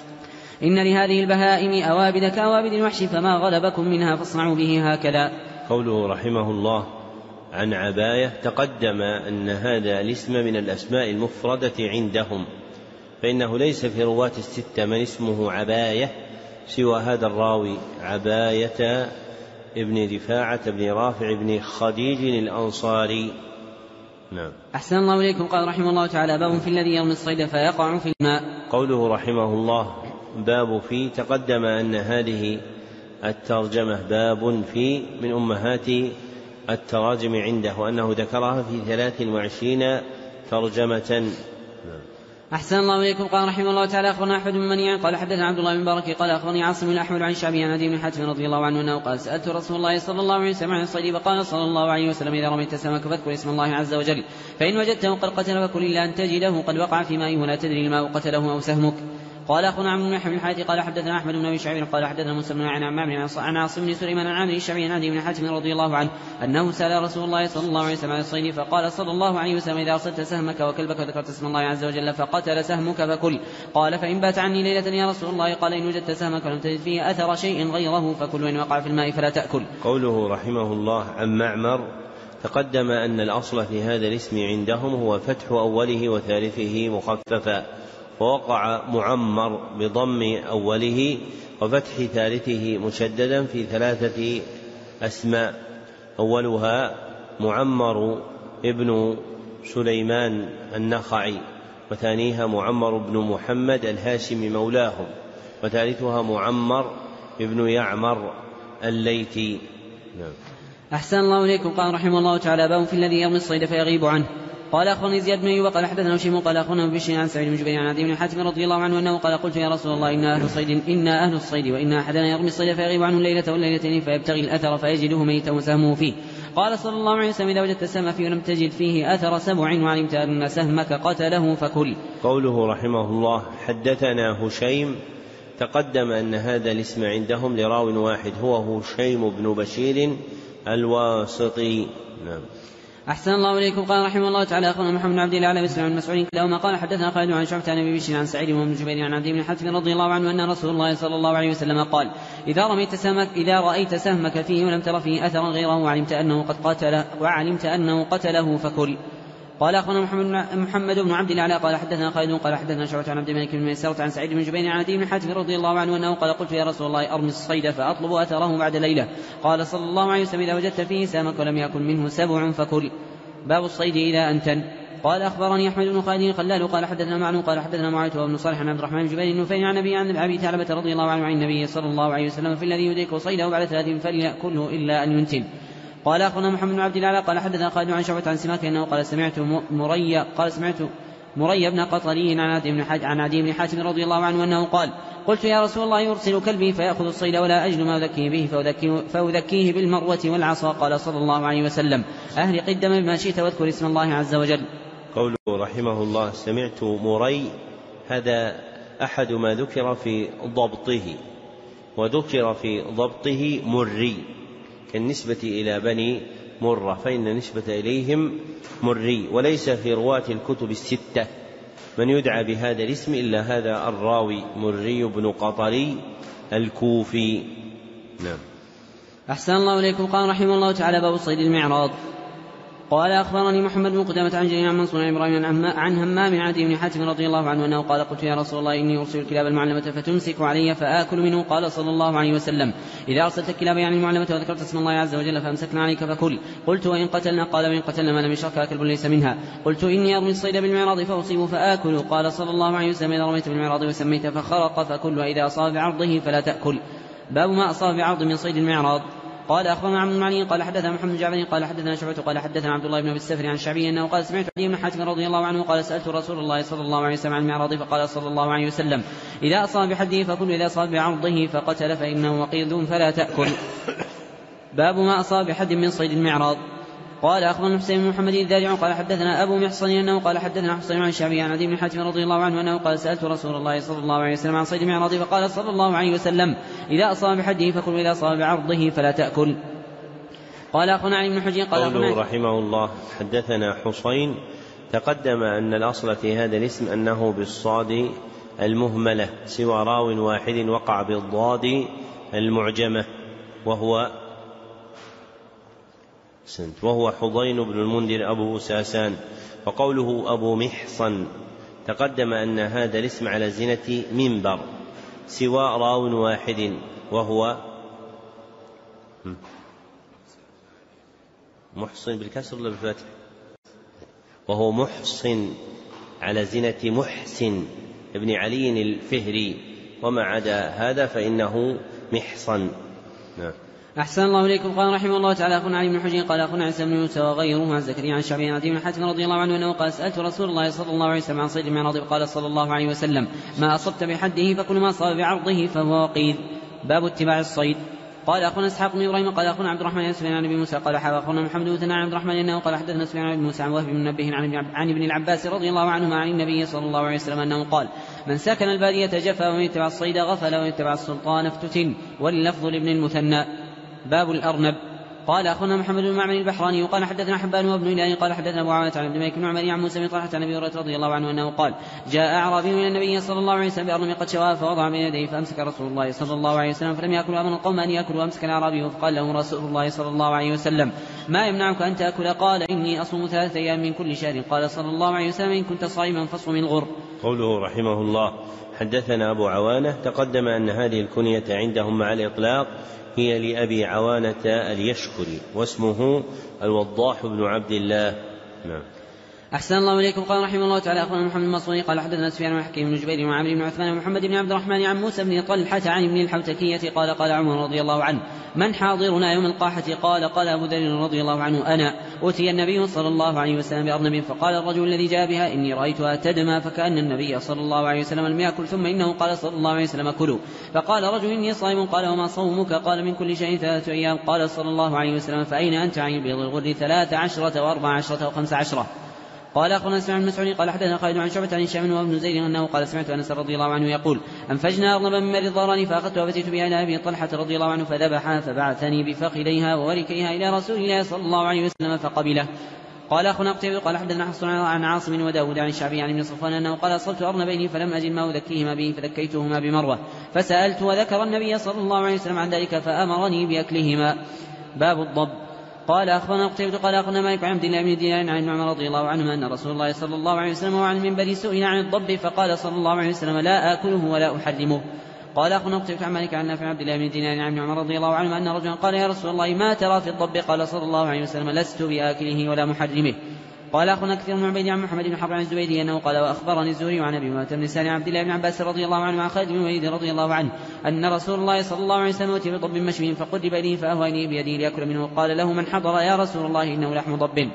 إن لهذه البهائم أوابد كأوابد الوحش فما غلبكم منها فاصنعوا به هكذا.
قوله رحمه الله عن عباية تقدم أن هذا الاسم من الأسماء المفردة عندهم فإنه ليس في رواة الستة من اسمه عباية سوى هذا الراوي عباية ابن رفاعة بن رافع بن خديج الأنصاري. نعم.
أحسن الله إليكم. قال رحمه الله تعالى باب في الذي يرمي الصيد فيقع في الماء.
قوله رحمه الله باب في تقدم أن هذه الترجمة باب في من أمهات التراجم عنده وأنه ذكرها في ثلاث وعشرين ترجمة.
أحسن الله إليكم. قال رحمه الله تعالى أخبرنا أحمد بن منيع قال حدثنا عبد الله بن مبارك قال أخبرني عاصم الأحمد عن شعبي عن عدي بن حاتم رضي الله عنه أنه قال سألت رسول الله صلى الله عليه وسلم عن الصيد فقال صلى الله عليه وسلم إذا رميت سمك فاذكر اسم الله عز وجل فإن وجدته قد قتل فكل إلا أن تجده قد وقع في مائه ولا تدري الماء قتله أو سهمك. قال أخونا عمرو بن حاتم الحاتي قال حدثنا أحمد بن أبي شعيب قال حدثنا مسلم عن عمام عن عاصم بن سليمان عن عامر الشعبي عن عدي بن حاتم رضي الله عنه أنه سأل رسول الله صلى الله عليه وسلم عن الصيد فقال صلى الله عليه وسلم إذا أرسلت سهمك وكلبك وذكرت اسم الله عز وجل فقتل سهمك فكل. قال فإن بات عني ليلة يا رسول الله قال إن وجدت سهمك ولم تجد فيه أثر شيء غيره فكل وإن وقع في الماء فلا تأكل.
قوله رحمه الله عن معمر تقدم أن الأصل في هذا الاسم عندهم هو فتح أوله وثالثه مخففا ووقع معمر بضم أوله وفتح ثالثه مشددا في ثلاثة أسماء أولها معمر ابن سليمان النخعي وثانيها معمر بن محمد الهاشمي مولاهم وثالثها معمر ابن يعمر الليثي.
أحسن الله إليكم. قال رحمه الله تعالى باب في الذي يرمي الصيد فيغيب عنه. قال أخبرني زياد بن أيوب قال حدثنا هشيم قال أخبرنا بشير عن سعيد بن جبير عن عدي بن حاتم رضي الله عنه أنه قال قلت يا رسول الله إنا أهل الصيد إنا أهل الصيد وإن أحدنا يرمي الصيد فيغيب عنه الليلة والليلتين فيبتغي الأثر فيجده ميتا وسهمه فيه. قال صلى الله عليه وسلم إذا وجدت السهم فيه ولم تجد فيه أثر سبع وعلمت أن سهمك قتله فكل.
قوله رحمه الله حدثنا هشيم تقدم أن هذا الاسم عندهم لراو واحد هو هشيم بن بشير الواسطي. نعم.
أحسن الله إليكم. قال رحمه الله تعالى أخونا محمد بن عبد الله على مسلم بن مسعود كلاهما قال حدثنا خالد عن شعبة عن أبي بشر عن سعيد بن جبير عن عدي بن حاتم رضي الله عنه أن رسول الله صلى الله عليه وسلم قال إذا رميت سهمك إذا رأيت سهمك فيه ولم تر فيه أثرا غيره وعلمت أنه قد قتله وعلمت أنه قتله فكل. قال أخونا محمد, محمد بن عبد الله قال حدثنا خالد قال حدثنا شعبة عن عبد الملك بن ميسرة عن سعيد بن جبير عن عدي بن حاتم رضي الله عنه أنه قال قلت يا رسول الله أرمي الصيد فأطلب أثره بعد ليلة. قال صلى الله عليه وسلم إذا وجدت فيه سهمك ولم يكن منه سبع فكل. باب الصيد إذا أنتن. قال أخبرني أحمد بن خالد الخلال قال حدثنا معن قال حدثنا معاوية بن صالح عن عبد الرحمن بن جبير النفيل عن أبي عن أبي ثعلبة رضي الله عنه عن النبي صلى الله عليه وسلم في الذي يدرك صيده بعد ثلاث فليأكله إلا أن ينتن. قال أخبرنا محمد بن عبد الله قال حدثنا خالد عن شعبة عن سماك أنه قال سمعت مري قال سمعت مري بن قطري عن عدي بن حاتم رضي الله عنه أنه قال قلت يا رسول الله يرسل كلبي فيأخذ الصيد ولا أجد ما أذكيه به فأذكيه بالمروة والعصا. قال صلى الله عليه وسلم أهرق الدم بما شئت واذكر اسم الله عز وجل.
قوله رحمه الله سمعت مري هذا أحد ما ذكر في ضبطه، وذكر في ضبطه مري كالنسبة إلى بني مرة فإن نسبة إليهم مري، وليس في رواة الكتب الستة من يدعى بهذا الاسم إلا هذا الراوي مري بن قطري الكوفي. نعم.
أحسن الله إليكم. قال رحمه الله تعالى باب صيد المعراض. قال أخبرني محمد بن قدامة عن جرير عن منصور عن إبراهيم عن همام عن عدي بن حاتم رضي الله عنه أنه قال قلت يا رسول الله إني أرسل الكلاب المعلمة فتمسك علي فآكل منه. قال صلى الله عليه وسلم إذا أرسلت الكلاب يعني المعلمة وذكرت اسم الله عز وجل فأمسكنا عليك فكل. قلت وإن قتلنا؟ قال وإن قتلنا ما لم يشركها كلب ليس منها. قلت إني أرمي الصيد بالمعراض فأصيب فآكل. قال صلى الله عليه وسلم إذا رميت بالمعراض وسميت فخرق فكل وإذا أصاب بعرضه فلا تأكل. باب ما أصاب بعرض من صيد المعراض. قال أخبرنا عبد المعني قال حدثنا محمد بن جعفر قال حدثنا شعبة قال حدثنا عبد الله بن أبي السفر عن الشعبي أنه قال سمعت عدي بن حاتم رضي الله عنه قال سألت رسول الله صلى الله عليه وسلم عن المعراض فقال صلى الله عليه وسلم إذا أصاب بحده فكل إذا أصاب بعرضه فقتل فإنه وقيض فلا تأكل. باب ما أصاب بحد من صيد المعراض. قال أخبرنا حسين بن محمد الذارع قال حدثنا أبو محصن أنه قال حدثنا حسين عن الشعبي عن عدي بن حاتم رضي الله عنه أنه قال سألت رسول الله صلى الله عليه وسلم عن صيد المعراض فقال صلى الله عليه وسلم إذا أصاب بحده فكل إذا أصاب بعرضه فلا تأكل. قال أخونا علي بن حجين قال
قوله رحمه الله حدثنا حسين تقدم أن الأصل في هذا الاسم أنه بالصاد المهملة سوى راو واحد وقع بالضاد المعجمة وهو وهو حضين بن المنذر أبو ساسان. وقوله أبو محصن تقدم أن هذا الاسم على زنة منبر سوى راو واحد وهو محصن بالكسر ولا بالفتح؟ وهو محصن على زنة محسن ابن علي الفهري، وما عدا هذا فإنه محصن. نعم.
أحسن الله إليكم. قال رحمه الله تعالى أخونا علي بن حجين قال أخونا عيسى بن يوسف وغيره عن زكريا عن الشعبي عن عدي بن حاتم رضي الله عنه أنه قال سألت رسول الله صلى الله عليه وسلم عن صيد المعراض قال صلى الله عليه وسلم ما أصبت بحده فكل ما أصاب بعرضه فهو وقيد. باب اتباع الصيد. قال أخونا إسحاق بن إبراهيم قال أخونا عبد الرحمن بن سفيان عن أبي موسى قال حدثنا أخونا محمد بن ثناء عن عبد الرحمن أنه قال حدثنا سفيان بن موسى عن وهب بن منبه عن ابن العباس رضي الله عنهما عن النبي صلى الله عليه وسلم أنه قال من سكن البادية جفا ومن يتبع الصيد غفل ومن يتبع السلطان افتتن. واللفظ لابن المثنى. باب الأرنب. قال أخونا محمد بن معمر البحراني قال حدثنا حبان وابن إلهي قال حدثنا أبو عوانة عن عبد الملك بن عمر عن موسى بن طلحة عن أبي هريرة رضي الله عنه أنه قال جاء أعرابي من النبي صلى الله عليه وسلم بأرنب قد شواها فوضع بين يديه فأمسك رسول الله صلى الله عليه وسلم فلم يأكل أمر القوم أن يأكلوا وأمسك الأعرابي فقال له رسول الله صلى الله عليه وسلم ما يمنعك أن تأكل؟ قال إني أصوم ثلاثة أيام من كل شهر. قال صلى الله عليه وسلم إن كنت صائما فاصم الغر.
قوله رحمه الله حدثنا أبو عوانة تقدم أن هذه الكنية عندهم مع الإطلاق هي لأبي عوانة اليشكري واسمه الوضاح بن عبد الله. نعم.
أحسن الله إليكم. قال رحمه الله تعالى أخونا محمد المصري قال حدثنا سفيان بن حكيم بن جبير وعمرو بن عثمان ومحمد بن عبد الرحمن عن موسى بن طلحة عن ابن الحوتكية قال قال عمر رضي الله عنه من حاضرنا يوم القاحة؟ قال قال أبو ذر رضي الله عنه أنا. أوتي النبي صلى الله عليه وسلم بأرنب فقال الرجل الذي جاء بها إني رأيتها تدمى فكأن النبي صلى الله عليه وسلم لم يأكل ثم إنه قال صلى الله عليه وسلم كلوا. فقال رجل إني صائم. قال وما صومك؟ قال من كل شيء ثلاثة أيام. قال صلى الله عليه وسلم فأين أنت عن البيض الغر ثلاث عشرة وأربع عشرة وخمس عشرة؟ قال أخبرنا سمع بن مسعود قال حدثنا خالد عن شعبة عن هشام وابن زيد أنه قال سمعت أنس رضي الله عنه يقول أنفجنا أغضبا من مريض ضرني فأخذتها فأتيت بها إلى أبي طلحة رضي الله عنه فذبحها فبعثني بفخذيها ووركيها إلى رسول الله صلى الله عليه وسلم فقبله. قال أخونا قتيبة قال حدثنا حفص عن عاصم وداود عن الشعبي عن ابن صفوان أنه قال أصبت أرنبين فلم أجد ما أذكيهما به فذكيتهما بمروة فسألت وذكر النبي صلى الله عليه وسلم عن ذلك فأمرني بأكلهما. باب الضب. قال أخبرنا قتيبة قال أخبرنا مالك عن عبد الله بن دينار عن عمر رضي الله عنه أن رسول الله صلى الله عليه وسلم وعن المنبر سئل عن الضب فقال صلى الله عليه وسلم لا آكله ولا أحرمه. قال أخبرنا قتيبة عن مالك عن نافع عبد الله بن دينار عن عمر رضي الله عنه أن رجلا قال يا رسول الله ما ترى في الضب؟ قال صلى الله عليه وسلم لست بآكله ولا محرمه. قال أخونا كثير بن عبيد عن محمد بن حرب عن الزبيدي أنه قال وأخبرني الزهري عن أبي أمامة بن سالم عبد الله بن عباس رضي الله عنه عن خالد بن الوليد رضي الله عنه أن رسول الله صلى الله عليه وسلم أتي بضب مشوي فقرب إليه فأهوى إليه بيده ليأكل منه. قال له من حضر يا رسول الله إنه لحم ضب.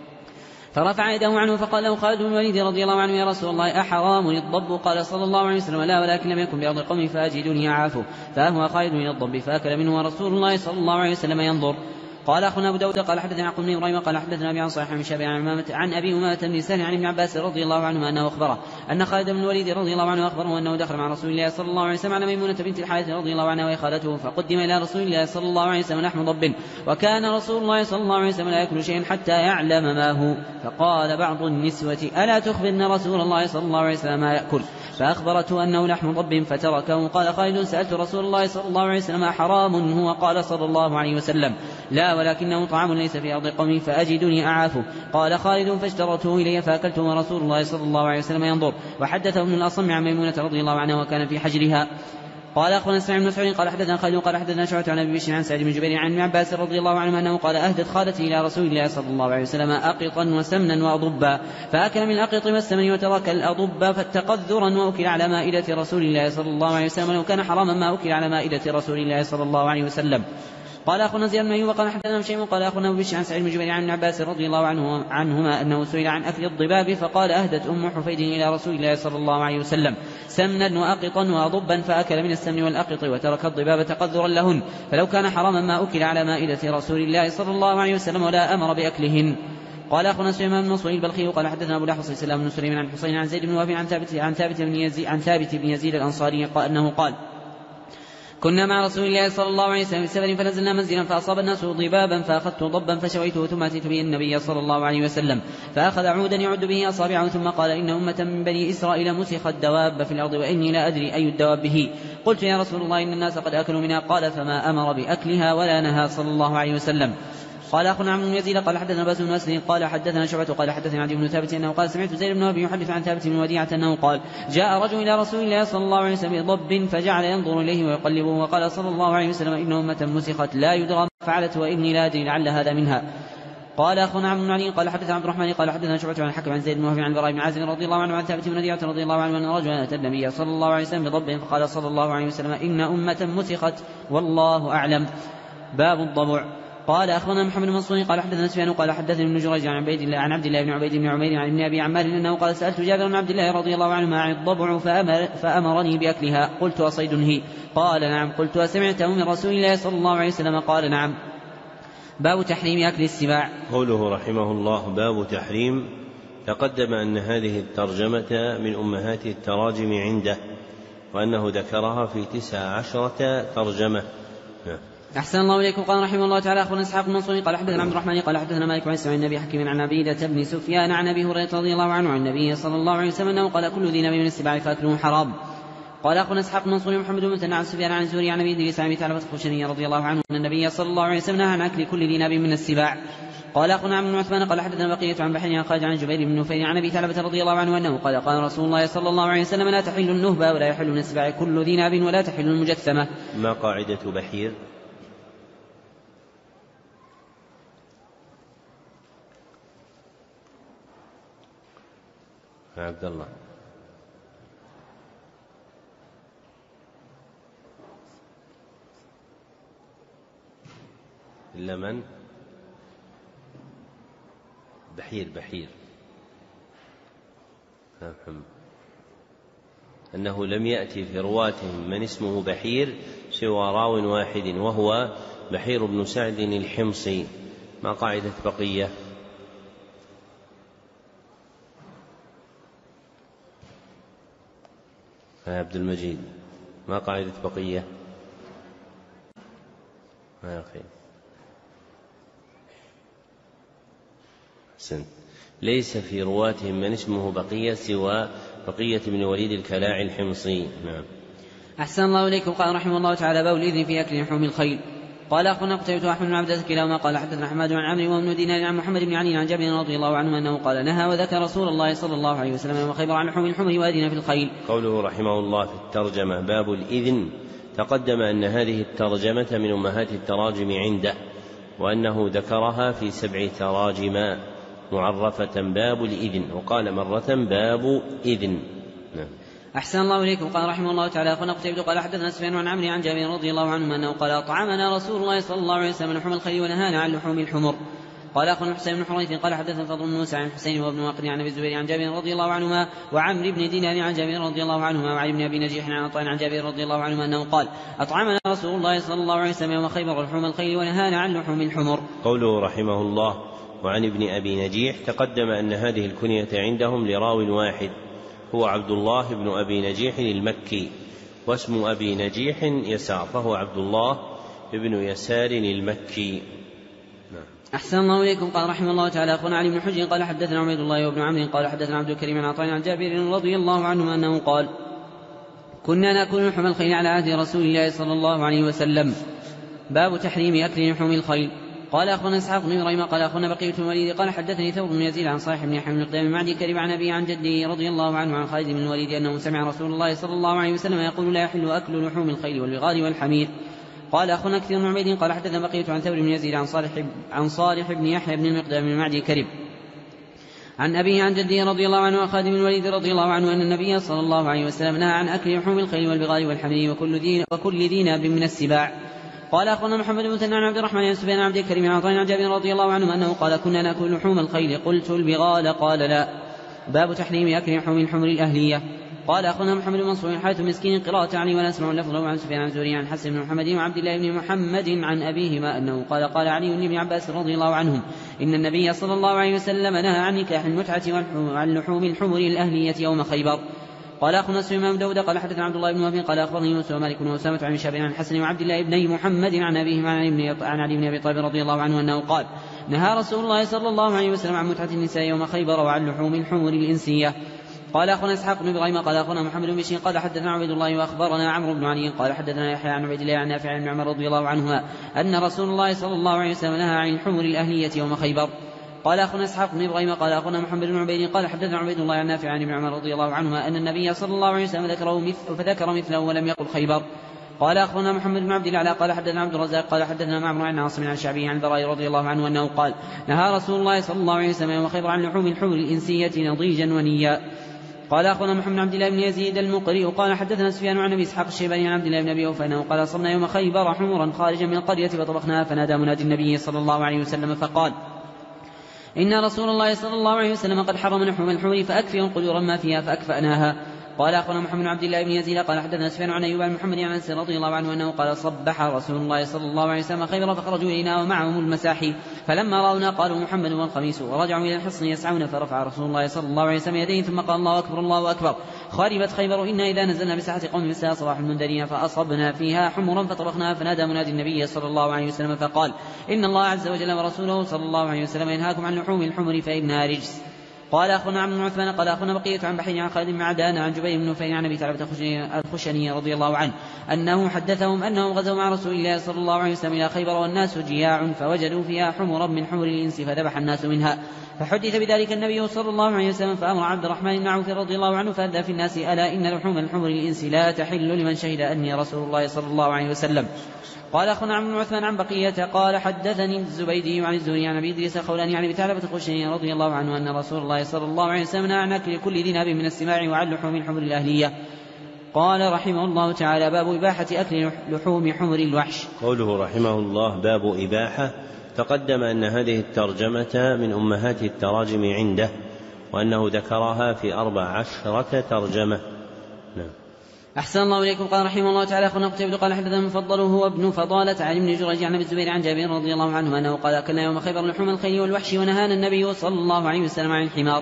فرفع يده عنه فقال له خالد بن الوليد رضي الله عنه يا رسول الله أحرام الضب؟ قال صلى الله عليه وسلم لا ولكن لم يكن بأرض القوم فأجدني أعافه. فأهوى خالد إلى الضب فأكل منه ورسول الله صلى الله عليه وسلم ينظر. قال أخونا أبو داود قال حدثنا يعقوب بن إبراهيم قال حدثنا أبي عن صالح بن شهاب عن, عن أبي أمامة بن سالم عن ابن عباس رضي الله عنه أنه أخبره أن خالد بن الوليد رضي الله عنه أخبره أنه دخل مع رسول الله صلى الله عليه وسلم على ميمونة بنت الحارث رضي الله عنها وهي خالته فقدم إلى رسول الله صلى الله عليه وسلم لحم ضب وكان رسول الله صلى الله عليه وسلم لا يأكل شيئا حتى يعلم ما هو. فقال بعض النسوة ألا تخبرن رسول الله صلى الله عليه وسلم ما يأكل؟ فأخبرته أنه لحم ضب فتركه. قال خالد سألت رسول الله صلى الله عليه وسلم حرام هو؟ قال صلى الله عليه وسلم لا ولكنه طعام ليس في أرض قومي فأجدني أعافه. قال خالد فاشترته إلي فأكلته ورسول الله صلى الله عليه وسلم ينظر. وحدثه ابن الأصم عن ميمونة رضي الله عنها وكان في حجرها. قال أخونا سمع بن مسعود قال حدثنا خالد قال حدثنا شعبة عن أبي بشر عن سعيد بن جبير عن ابن عباس رضي الله عنه أنه قال أهدت خالتي إلى رسول الله صلى الله عليه وسلم أقطا وسمنا وأضبا فأكل من الأقط والسمن وترك الأضب فتقذرا وأكل على مائدة رسول الله صلى الله عليه وسلم لو كان حراما ما أكل على مائدة رسول الله صلى الله عليه وسلم. قال أخونا زياد بن أيوب قال حدثنا شيء قال أخونا أبو بشر عن سعيد بن جبير عن ابن عباس رضي الله عنه عنهما أنه سئل عن أكل الضباب فقال أهدت أم حفيد إلى رسول الله صلى الله عليه وسلم سمنا وأقطا وأضبا فأكل من السمن والأقط وترك الضباب تقذرا لهن فلو كان حراما ما أكل على مائدة رسول الله صلى الله عليه وسلم ولا أمر بأكلهن. قال أخونا سليمان بن منصور البلخي قال حدثنا أبو الأحوص سلام بن سليمان عن حسين عن زيد بن وهب عن ثابت عن ثابت بن يزيد عن ثابت بن يزيد الأنصاري قال أنه قال كنا مع رسول الله صلى الله عليه وسلم في سفر فنزلنا منزلا فأصاب الناس ضبابا فأخذت ضبا فشويته ثم أتيت به النبي صلى الله عليه وسلم فأخذ عودا يعد به أصابعه ثم قال إن أمة من بني إسرائيل مسخت دواب في الأرض وإني لا أدري أي الدواب به. قلت يا رسول الله إن الناس قد أكلوا منها. قال فما أمر بأكلها ولا نهى صلى الله عليه وسلم. قال أخونا عمرو بن يزيد قال حدثنا باس بن أسد قال حدثنا شعبة قال حدثنا عدي بن ثابت أنه قال سمعت زيد بن أبي يحدث عن ثابت بن وديعة أنه قال جاء رجل إلى رسول الله صلى الله عليه وسلم بضب فجعل ينظر إليه ويقلبه وقال صلى الله عليه وسلم إن أمة مسخت لا يدرى ما فعلت وإني لا أدري لعل هذا منها. قال أخونا عمرو بن علي قال حدثنا عبد الرحمن قال حدثنا شعبة عن الحكم عن زيد بن وهب عن البراء بن عازب رضي الله عنه عن ثابت بن وديعة رضي الله عنه أن رجلا أتى النبي صلى الله عليه وسلم بضب فقال صلى الله عليه وسلم إن أمة مسخت والله أعلم. باب الضبع. قال أخبرنا محمد بن منصور قال حدثنا سفيان قال حدثني ابن جريج عن عبيد الله عن عبد الله بن عبيد بن عمير عن ابن أبي عمار أنه قال سألت جابر بن عبد الله رضي الله عنهما عن الضبع فأمر فأمرني بأكلها. قلت أصيد هي؟ قال نعم. قلت أسمعته من رسول الله صلى الله عليه وسلم؟ قال نعم. باب تحريم أكل السباع.
قوله رحمه الله باب تحريم. تقدم أن هذه الترجمة من أمهات التراجم عنده وأنه ذكرها في تسع عشرة ترجمة.
أحسن الله إليكم. قال رحمه الله تعالى أخبرنا إسحاق بن منصور قال حدثنا عبد الرحمن قال حدثنا مالك عن سعيد النبي حكيم عن عبيدة بن سفيان عن أبي هريرة رضي الله عنه عن النبي صلى الله عليه وسلم أنه قال كل ذي نبي من السباع فأكله حرام. قال أخبرنا إسحاق بن منصور محمد بن مثنى عن سفيان عن الزهري عن أبي إدريس عن أبي ثعلبة الخشني رضي الله عنه أن النبي صلى الله عليه وسلم نهى عن أكل كل ذي نبي من السباع. قال أخونا عمرو بن عثمان قال حدثنا بقية عن بحر عن خالد عن جبير بن نفيل عن أبي ثعلبة رضي الله عنه أنه قال قال رسول الله صلى الله عليه وسلم لا تحل النهبة ولا يحل من السباع كل ذي ناب ولا تحل المجثمة.
ما قاعدة بحير؟ عبد الله إلا من بحير بحير أنه لم يأتي في رواتهم من اسمه بحير سوى راو واحد وهو بحير بن سعد الحمصي. ما قاعدة بقية؟ يا عبد المجيد ما قاعدة بقية؟ ما يا أخي حسن. ليس في رواتهم من اسمه بقية سوى بقية بن وليد الكلاعي الحمصي. نعم.
أحسن الله إليكم. قال رحمه الله تعالى: باب الإذن في أكل لحوم الخيل. قال أخبرنا قتيبة وأحمد بن عبد كلاهما قال حدثنا حماد عن عمرو وابن دينار عن محمد بن علي عن جابر رضي الله عنه أنه قال: نهى وذكر رسول الله صلى الله عليه وسلم يوم خيبر عن لحوم الحمر وأذن في الخيل.
قوله رحمه الله في الترجمة باب الإذن، تقدم أن هذه الترجمة من أمهات التراجم عنده، وأنه ذكرها في سبع تراجم معرفة باب الإذن، وقال مرة باب إذن. نعم.
أحسن الله إليكم. قال رحمه الله تعالى: أخبرنا قتيبة قال حدثنا سفيان عن عمرو عن جابر رضي الله عنه أنه قال: أطعمنا رسول الله صلى الله عليه وسلم لحوم الخيل ونهانا عن لحوم الحمر. قال أخبرنا حسين بن حريث قال حدثنا فضل بن موسى عن حسين وابن واقد عن أبي الزبير عن جابر رضي الله عنهما وعمرو بن دينار عن جابر رضي الله عنهما وعلي بن أبي نجيح عن عطاء عن جابر رضي الله عنهما أنه قال: أطعمنا رسول الله صلى الله عليه وسلم يوم خيبر لحوم الخيل ونهانا عن لحوم الحمر.
قوله رحمه الله وعن ابن أبي نجيح، تقدم أن هذه الكنية عندهم لراو واحد هو عبد الله بن أبي نجيح المكي، واسم أبي نجيح يسار، فهو عبد الله بن يسار المكي. نعم.
أحسن الله إليكم. قال رحمه الله تعالى: أخبرنا علي بن حجر قال حدثنا عبيد الله وابن عمرو قال حدثنا عبد الكريم عن عطاء عن جابر رضي الله عنه أنه قال: كنا نأكل لحوم الخيل على عهد رسول الله صلى الله عليه وسلم. باب تحريم أكل لحوم الخيل. قال أخبرنا إسحاق بن إبراهيم قال أخبرنا بقية بن الوليد قال حدثني ثور بن يزيد عن صالح بن يحيى بن مقدام المعدي كرب عن أبي عن جده رضي الله عنه عن خالد بن الوليد أنه سمع رسول الله صلى الله عليه وسلم يقول: لا يحل أكل لحوم الخيل والبغال والحمير. قال أخبرنا كثير بن عبيد قال حدثنا بقية عن ثور بن يزيد عن صالح عن صالح بن يحيى بن المقدام المعدي كرب عن أبيه عن جده رضي الله عنه وخالد بن الوليد رضي الله عنه أن النبي صلى الله عليه وسلم نهى عن أكل لحوم الخيل والبغال والحمير وكل ذي وكل ذي ناب من السباع. قال أخبرنا محمد بن مثنى عن عبد الرحمن بن سفيان عن عبد الكريم عن عطاء عن جابر رضي الله عنه أنه قال: كنا نأكل لحوم الخيل. قلت: البغال؟ قال: لا. باب تحريم أكل لحوم الحمر الأهلية. قال أخبرنا محمد بن منصور حيث مسكين قراءة علي ولا أسمع اللفظ عن سفيان عن زهري عن حسن بن محمد وعبد الله بن محمد عن أبيهما أنه قال: قال علي بن عباس رضي الله عنهم: إن النبي صلى الله عليه وسلم نهى عن نكاح المتعة وعن لحوم الحمر الأهلية يوم خيبر. قال أخبرنا سليمان بن داود قال حدثنا عبد الله بن وهب قال أخبرني يونس ومالك وأسامة عن شاب عن الحسن وعبد الله بن محمد عن أبيهما عن علي بن أبي طالب رضي الله عنه أنه قال: نهى رسول الله صلى الله عليه وسلم عن متعة النساء يوم خيبر وعن لحوم الحمر الإنسية. قال أخبرنا إسحاق بن إبراهيم قال أخبرنا محمد بن بشير قال حدثنا عبيد الله وأخبرنا عمرو بن علي قال حدثنا يحيى عن عبيد الله عن نافع عن عمر رضي الله عنهما أن رسول الله صلى الله عليه وسلم نهى عن الحمر الأهلية يوم خيبر. قال أخبرنا إسحاق بن إبراهيم قال أخبرنا محمد بن عبيد قال حدثنا عبيد الله عن نافع عن ابن عمر رضي الله عنهما أن النبي صلى الله عليه وسلم ذكره مثل فذكر مثله ولم يقل خيبر. قال أخبرنا محمد بن عبد الأعلى قال حدثنا عبد الرزاق قال حدثنا معمر عن عاصم عن الشعبي عن البراء رضي الله عنه أنه قال: نهى رسول الله صلى الله عليه وسلم يوم خيبر عن لحوم الحمر الإنسية نضيجا ونيا. قال أخبرنا محمد بن عبد الله بن يزيد المقري قال حدثنا سفيان عن أبي إسحاق الشيباني عن عبد الله بن أبي أوفى أنه قال: صرنا يوم خيبر حمرا خارجا من القرية فطبخناها فنادى منادي النبي صلى الله عليه وسلم فقال: إن رسول الله صلى الله عليه وسلم قد حرم لحوم الحمر فأكفئوا قدورا ما فيها فأكفأناها. قال أخبرنا محمد بن عبد الله بن يزيد قال حدثنا سفيان عن أيوب عن محمد عن أنس رضي الله عنه أنه قال: صبح رسول الله صلى الله عليه وسلم خيبر فخرجوا إلينا ومعهم المساحي فلما رأونا قالوا: محمد والخميس، ورجعوا إلى الحصن يسعون فرفع رسول الله صلى الله عليه وسلم يديه ثم قال: الله أكبر الله أكبر، خربت خيبر، إنا إذا نزلنا بساحة قوم مساء صباح المنذرين فأصبنا فيها حمرا فطبخناها فنادى منادي النبي صلى الله عليه وسلم فقال: إن الله عز وجل ورسوله صلى الله عليه وسلم ينهاكم عن لحوم الحمر فإنها رجس. قال أخبرنا عمرو بن عثمان قال أخبرنا بقية عن بحير عن خالد بن عدان عن جبير بن نفيل عن أبي ثعلبة الخشني رضي الله عنه أنه حدثهم أنهم غزوا مع رسول الله صلى الله عليه وسلم إلى خيبر والناس جياع فوجدوا فيها حمرا من حمر الإنس فذبح الناس منها، فحدث بذلك النبي صلى الله عليه وسلم فأمر عبد الرحمن بن عوف رضي الله عنه فأذى في الناس: ألا إن لحوم الحمر الإنس لا تحل لمن شهد أني رسول الله صلى الله عليه وسلم. قال أخبرنا عمرو بن عثمان عن بقية قال حدثني الزبيدي عن الزهري عن أبي إدريس الخولاني عن أبي ثعلبة الخشني رضي الله عنه أن رسول الله صلى الله عليه وسلم نهى عن أكل كل ذي ناب من السماع وعن لحوم الحمر الأهلية. قال رحمه الله تعالى: باب إباحة أكل لحوم حمر الوحش.
قوله رحمه الله باب إباحة، تقدم أن هذه الترجمة من أمهات التراجم عنده، وأنه ذكرها في أربع عشرة ترجمة. نعم.
أحسن الله إليكم. قال رحمه الله تعالى: أخونا قتيبة قال حدثنا المفضل هو ابن فضالة عن ابن جريج عن أبي الزبير عن جابر رضي الله عنه أنه قال: أكلنا يوم خيبر لحوم الخيل والوحش ونهانا النبي صلى الله عليه وسلم عن الحمار.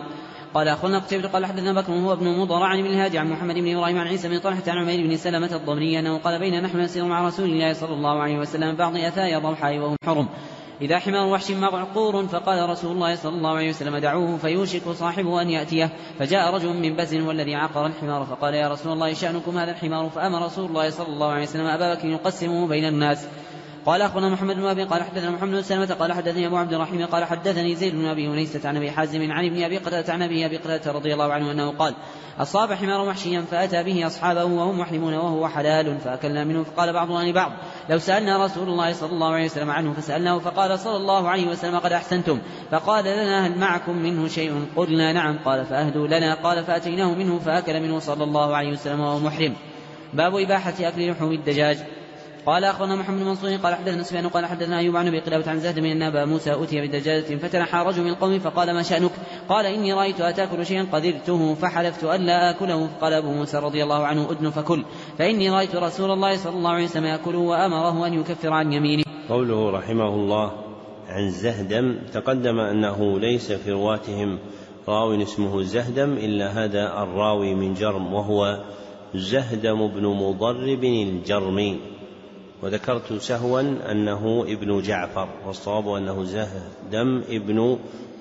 قال أخونا قتيبة قال حدثنا بكر وهو ابن مضر عن ابن الهادي عن محمد بن إبراهيم عن عيسى بن طلحة عن عمير بن سلمة الضمري أنه قال بين نحن نسير مع رسول الله صلى الله عليه وسلم بعض أثايا الضبحاء وهم حرم إذا حمار وحش معقور فقال رسول الله صلى الله عليه وسلم دعوه فيوشك صاحبه أن يأتيه فجاء رجل من بزن والذي عقر الحمار فقال يا رسول الله شأنكم هذا الحمار فأمر رسول الله صلى الله عليه وسلم أبا بكر يقسمه بين الناس. قال أخبرنا محمد بن أبي قال حدثنا محمد بن سلمة قال حدثني أبو عبد الرحيم قال حدثني زيد بن أبي أنيسة عن أبي حازم عن ابن أبي قتادة عن أبي قتادة رضي الله عنه أنه قال أصاب حمار محشيا فأتى به أصحابه وهم محرمون وهو حلال فأكلنا منه فقال بعضنا لبعض لو سألنا رسول الله صلى الله عليه وسلم عنه فسألناه فقال صلى الله عليه وسلم قد أحسنتم فقال لنا هل معكم منه شيء قلنا نعم قال فأهدوا لنا قال فأتيناه منه فأكل منه صلى الله عليه وسلم وهو محرم. باب إباحة أكل لحوم الدجاج. قال أخبرنا محمد بن منصور قال حدثنا سفيان قال حدثنا أيوب عن أبي قلابة عن زهد من أن أبا موسى أتي بدجاجة فتنحى رجل من القوم فقال ما شأنك قال إني رأيت أتاكل شيئا قذرته فحلفت ألا آكله فقال أبو موسى رضي الله عنه أدن فكل فإني رأيت رسول الله صلى الله عليه وسلم يأكله وأمره أن يكفر عن يمينه.
قوله رحمه الله عن زهدم تقدم أنه ليس في رواتهم راوي اسمه زهدم إلا هذا الراوي من جرم وهو زهدم بن مضرب الجرمي وذكرت سهوا أنه ابن جعفر والصواب أنه زهدم ابن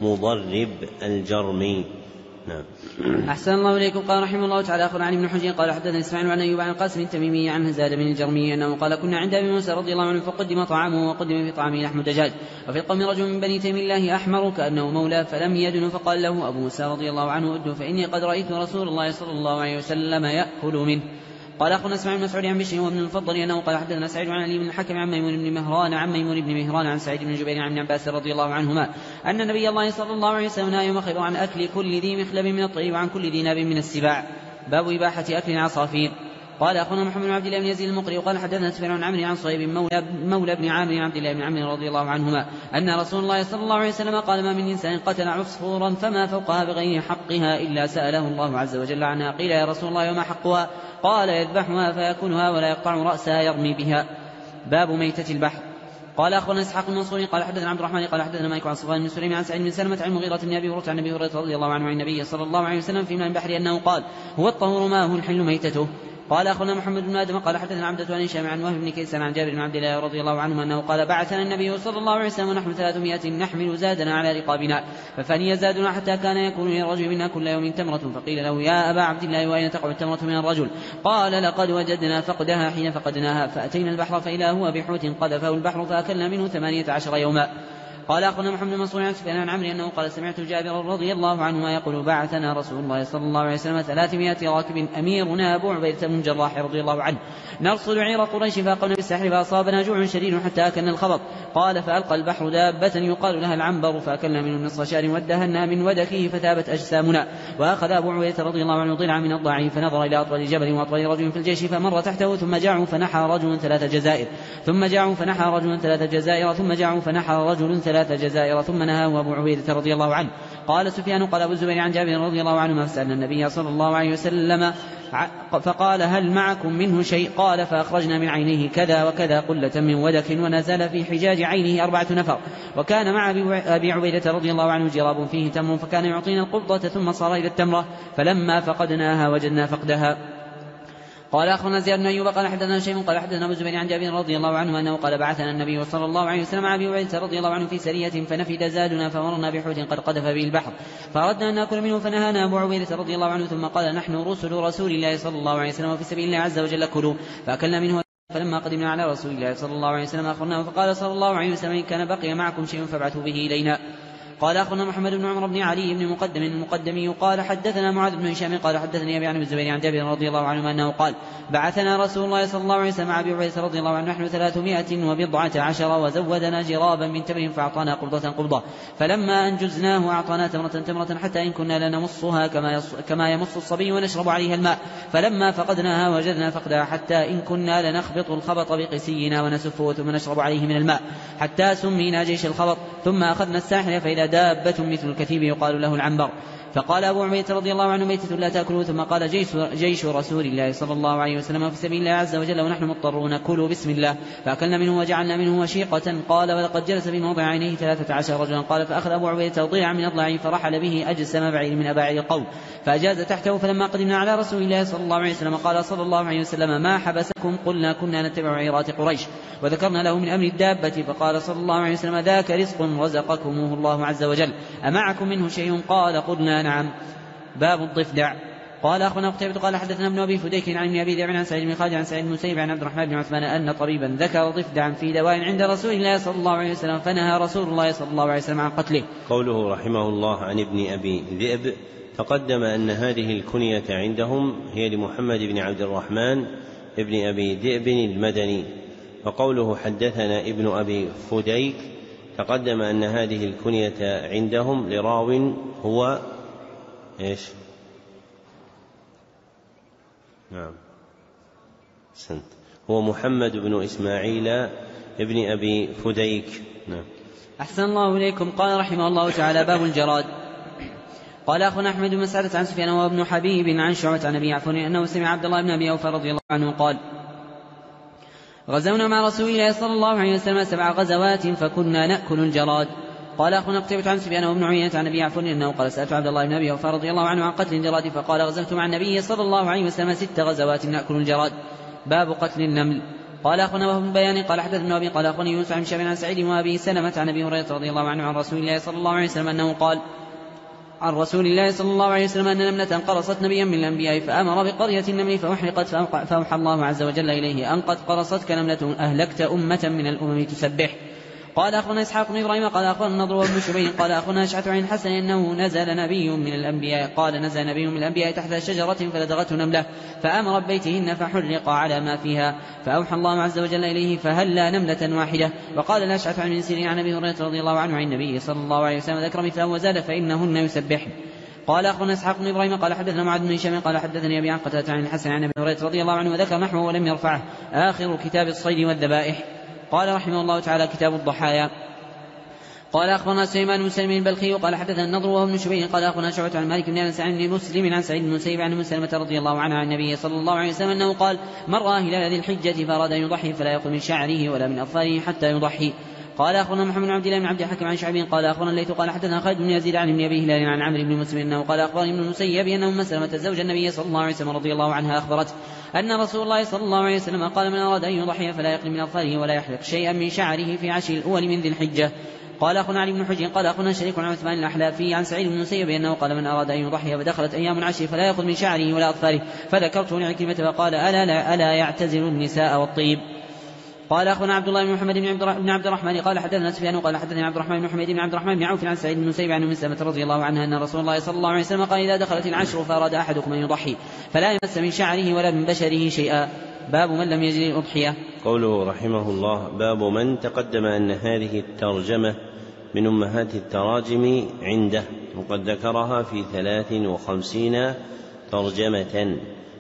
مضرب الجرمي. نعم.
أحسن الله إليكم. قال رحمه الله تعالى أخبرنا عن ابن حجر قال حدثنا إسماعيل عن أيوب عن القاسم التميمي عن هزاد بن الجرمي أنه قال كنا عند أبي موسى رضي الله عنه فقدم طعامه وقدم في طعامه لحم دجاج وفي القوم رجل من بني تيم الله أحمر كأنه مولى فلم يدن فقال له أبو موسى رضي الله عنه أدن فإني قد رأيت رسول الله صلى الله عليه وسلم يأكل منه. قال أخونا اسماعيل بن مسعود عن بشر وابن المفضل أنه قال حدثنا سعيد عن علي بن الحكم عن ميمون بن مهران عن ميمون بن مهران عن سعيد بن جبير عن ابن عباس رضي الله عنهما أن نبي الله صلى الله عليه وسلم نهى يوم خيبر عن أكل كل ذي مخلب من الطير وعن كل ذي ناب من السباع. باب إباحة أكل العصافير. قال أخونا محمد بن عبد الله بن يزيد المقري وقال حدثنا سفيان عن عمرو عن صهيب مولى, مولى بن عامر عبد الله بن عمرو رضي الله عنهما أن رسول الله صلى الله عليه وسلم قال ما من إنسان قتل عصفورا فما فوقها بغير حقها إلا سأله الله عز وجل عنها. قيل يا رسول الله وما حقها قال يذبحها فيأكلها ولا يقطع رأسها يرمي بها. باب ميتة البحر. قال أخبرنا إسحاق بن منصور قال حدثنا عبد الرحمن قال حدثنا مالك عن صفوان بن سليمان عن سعيد بن سلمة عن المغيرة بن أبي هريرة عن أبي هريرة رضي الله عنه عن النبي صلى الله عليه وسلم في ماء البحر أنه قال هو الطهور ماءه الحل ميتته. قال أخونا محمد بن آدم قال حدثنا عبدة عن هشام عن وهب بن كيسان عن جابر بن عبد الله رضي الله عنه أنه قال بعثنا النبي صلى الله عليه وسلم ونحن ثلاثمائة نحمل زادنا على رقابنا ففني زادنا حتى كان يكون للرجل منا كل يوم تمرة فقيل له يا أبا عبد الله وأين تقع التمرة من الرجل قال لقد وجدنا فقدها حين فقدناها فأتينا البحر فإذا هو بحوت قذفه البحر فأكلنا منه ثمانية عشر يوما. قال أخونا محمد بن منصور عن سفيان عن عمرو أنه قال سمعت جابر رضي الله عنهما يقول بعثنا رسول الله صلى الله عليه وسلم ثلاثمائة راكب أميرنا أبو عبيدة بن الجراح رضي الله عنه نرصد عير قريش فأقمنا بالسحر فأصابنا جوع شديد حتى أكلنا الخبط. قال فألقى البحر دابة يقال لها العنبر فأكلنا منه نصف شهر ودهنا من ودكه فثابت أجسامنا. وأخذ أبو عبيدة رضي الله عنه ضلعا من الضعيف فنظر إلى أطول جبل وأطول رجل في الجيش فمر تحته ثم جاعوا فنحى رجل ثلاث جزائر ثم جاعوا فنحى رجل ثلاث جزائر ثم جاعوا فنحى رجل ثلاث جزائر ثم نهاه أبو عبيدة رضي الله عنه. قال سفيان قال أبو الزبير عن جابر رضي الله عنه فسألنا النبي صلى الله عليه وسلم فقال هل معكم منه شيء قال فأخرجنا من عينيه كذا وكذا قلة من ودك ونزل في حجاج عينه أربعة نفر. وكان مع أبي عبيدة رضي الله عنه جراب فيه تمر فكان يعطينا القبضة ثم صار إلى التمرة فلما فقدناها وجدنا فقدها. قال أخبرنا زياد بن أيوب قال حدثنا شيء قال حدثنا أبو الزبير عن جابر رضي الله عنه أنه قال بعثنا النبي صلى الله عليه وسلم مع أبي عبيدة رضي الله عنه في سرية فنفد زادنا فمرنا بحوت قد قذف به البحر فأردنا أن نأكل منه فنهانا أبو عبيدة رضي الله عنه ثم قال نحن رسل رسول الله صلى الله عليه وسلم وفي سبيل الله عز وجل كلوا فأكلنا منه. فلما قدمنا على رسول الله صلى الله عليه وسلم أخبرناه فقال صلى الله عليه وسلم إن كان بقي معكم شيء فابعثوا به إلينا. قال أخونا محمد بن عمر بن علي بن مقدم المقدمي قال حدثنا معاذ بن هشام قال حدثني أبي عن الزبير عن جابر رضي الله عنه أنه قال بعثنا رسول الله صلى الله عليه وسلم مع أبي عبيدة رضي الله عنه نحن ثلاثمائة وبضعة عشر وزودنا جرابا من تمر فأعطانا قبضة قبضة فلما أنجزناه أعطانا تمرة تمرة حتى إن كنا لنمصها كما, كما يمص الصبي ونشرب عليها الماء فلما فقدناها وجدنا فقدها حتى إن كنا لنخبط الخبط بقسينا ونسفه ثم نشرب عليه من الماء حتى سمينا جيش الخبط ثم أخذنا الساحل فإذا دابة مثل الكثيب يقال له العنبر. فقال أبو عبيدة رضي الله عنه ميتة لا تأكلوا. ثم قال جيش, جيش رسول الله صلى الله عليه وسلم في سبيل الله عز وجل ونحن مضطرون كلوا بسم الله. فأكلنا منه وجعلنا منه وشيقة. قال ولقد جلس في موضع عينيه ثلاثة عشر رجلا. قال فأخذ أبو عبيدة ضيعا من أضلاعه فرحل به أجسم بعير من أباعد القوم فأجاز تحته. فلما قدمنا على رسول الله صلى الله عليه وسلم قال صلى الله عليه وسلم ما حبسكم؟ قلنا كنا نتبع عيرات قريش. وذكرنا له من أمر الدابة فقال صلى الله عليه وسلم ذاك رزق رزقكموه الله عز وجل أمعكم منه شيء؟ قال قلنا نعم. باب الضفدع. قال أخونا قتيبة قال حدثنا ابن أبي فديك عن ابن أبي ذئب عن سعيد بن خالد عن سعيد بن المسيب عن عبد الرحمن بن عثمان أن طبيبا ذكر ضفدعا في دواء عند رسول الله صلى الله عليه وسلم فنهى رسول الله صلى الله عليه وسلم عن قتله.
قوله رحمه الله عن ابن أبي ذئب تقدم أن هذه الكنية عندهم هي لمحمد بن عبد الرحمن ابن أبي ذئب المدني. وقوله حدثنا ابن أبي فديك تقدم أن هذه الكنية عندهم لراو هو إيش؟ نعم سنت هو محمد بن إسماعيل ابن أبي فديك. نعم.
أحسن الله إليكم. قال رحمه الله تعالى باب الجراد. قال أخونا أحمد بن مسعدة عن سفيان وابن حبيب عن شعبة عن أبي عفان أنه سمع عبد الله بن أبي أوفى رضي الله عنه قال غزونا مع رسول الله صلى الله عليه وسلم سبع غزوات فكنا نأكل الجراد. قال أخونا قتيبة عن سفيان وابن عيينة عن أبي عفان أنه قال سألت عبد الله بن أبي أوفى رضي الله عنه عن قتل الجراد فقال غزوت مع النبي صلى الله عليه وسلم ست غزوات نأكل الجراد. باب قتل النمل. قال أخونا وهو بن بيان قال حدثنا أبي قال أخونا يوسف عن شاب عن سعيد وأبي سلمة عن أبي هريرة رضي الله عنه عن رسول الله صلى الله عليه وسلم أنه قال عن رسول الله صلى الله عليه وسلم أن نملة قرصت نبيا من الأنبياء فأمر بقرية النمل فأحرقت فأوحى الله عز وجل إليه أن قد قرصتك نملة أهلكت أمة من الأمم تسبح. قال أخونا إسحاق بن إبراهيم قال أخونا النضر وابن شبيب قال أخونا أشعث عن الحسن إنه نزل نبي من الأنبياء قال نزل نبي من الأنبياء تحت شجرة فلدغته نملة فأمر ببيتهن فحرق على ما فيها فأوحى الله عز وجل إليه فهلا نملة واحدة. وقال الأشعث عن سيرين عن أبي هريرة رضي الله عنه عن النبي صلى الله عليه وسلم ذكر مثله وزاد فإنهن يسبحن. قال أخونا إسحاق بن إبراهيم قال حدثنا معاذ بن هشام قال حدثني أبي عن قتادة عن الحسن عن أبي هريرة رضي الله عنه وذكر نحوه ولم يرفعه. آخر كتاب الصيد والذبائح. قال رحمه الله تعالى كتاب الضحايا. قال أخبرنا سليمان بن سليم البلخي قال حدثنا النضر وهو ابن شبيب قال أخبرنا شعبة عن مالك بن أنس عن مسلم عن سعيد بن المسيب عن أم سلمة رضي الله عنها عن النبي صلى الله عليه وسلم أنه قال من رأى هلال ذي الحجة فأراد أن يضحي فلا يأخذ من شعره ولا من أظفاره حتى يضحي. قال أخبرنا محمد بن عبد الله بن عبد الحكيم عن شعبين قال أخبرنا الليث قال حدثنا خالد بن يزيد عن ابن أبي هلال عن عمرو بن مسلم أنه قال أخبرني ابن المسيب أن أم سلمة زوج النبي صلى الله عليه وسلم رضي الله عنها أخبرته أن رسول الله صلى الله عليه وسلم قال من أراد أن يضحي فلا يقل من أظفاره ولا يحلق شيئا من شعره في عشر الأول من ذي الحجة. قال أخونا علي بن حجر قال أخونا شريك عن عثمان الأحلافي عن سعيد بن المسيب أنه قال من أراد أن يضحي فدخلت أيام العشر فلا يأخذ من شعره ولا أظفاره فذكرته لعكرمة فقال ألا, لا ألا يعتزل النساء والطيب. قال أخونا عبد الله بن محمد بن عبد الرحمن قال حدثنا سفيان قال حدثنا عبد الرحمن بن حميد بن عبد الرحمن بن عوف عن سعيد بن المسيب عن أم سلمة رضي الله عنها أن رسول الله صلى الله عليه وسلم قال إذا دخلت العشر فأراد أحدكم أن يضحي فلا يمس من شعره ولا من بشره شيئا. باب من لم يجد الأضحية.
قوله رحمه الله باب من تقدم أن هذه الترجمة من أمهات التراجم عنده وقد ذكرها في ثلاث وخمسين ترجمة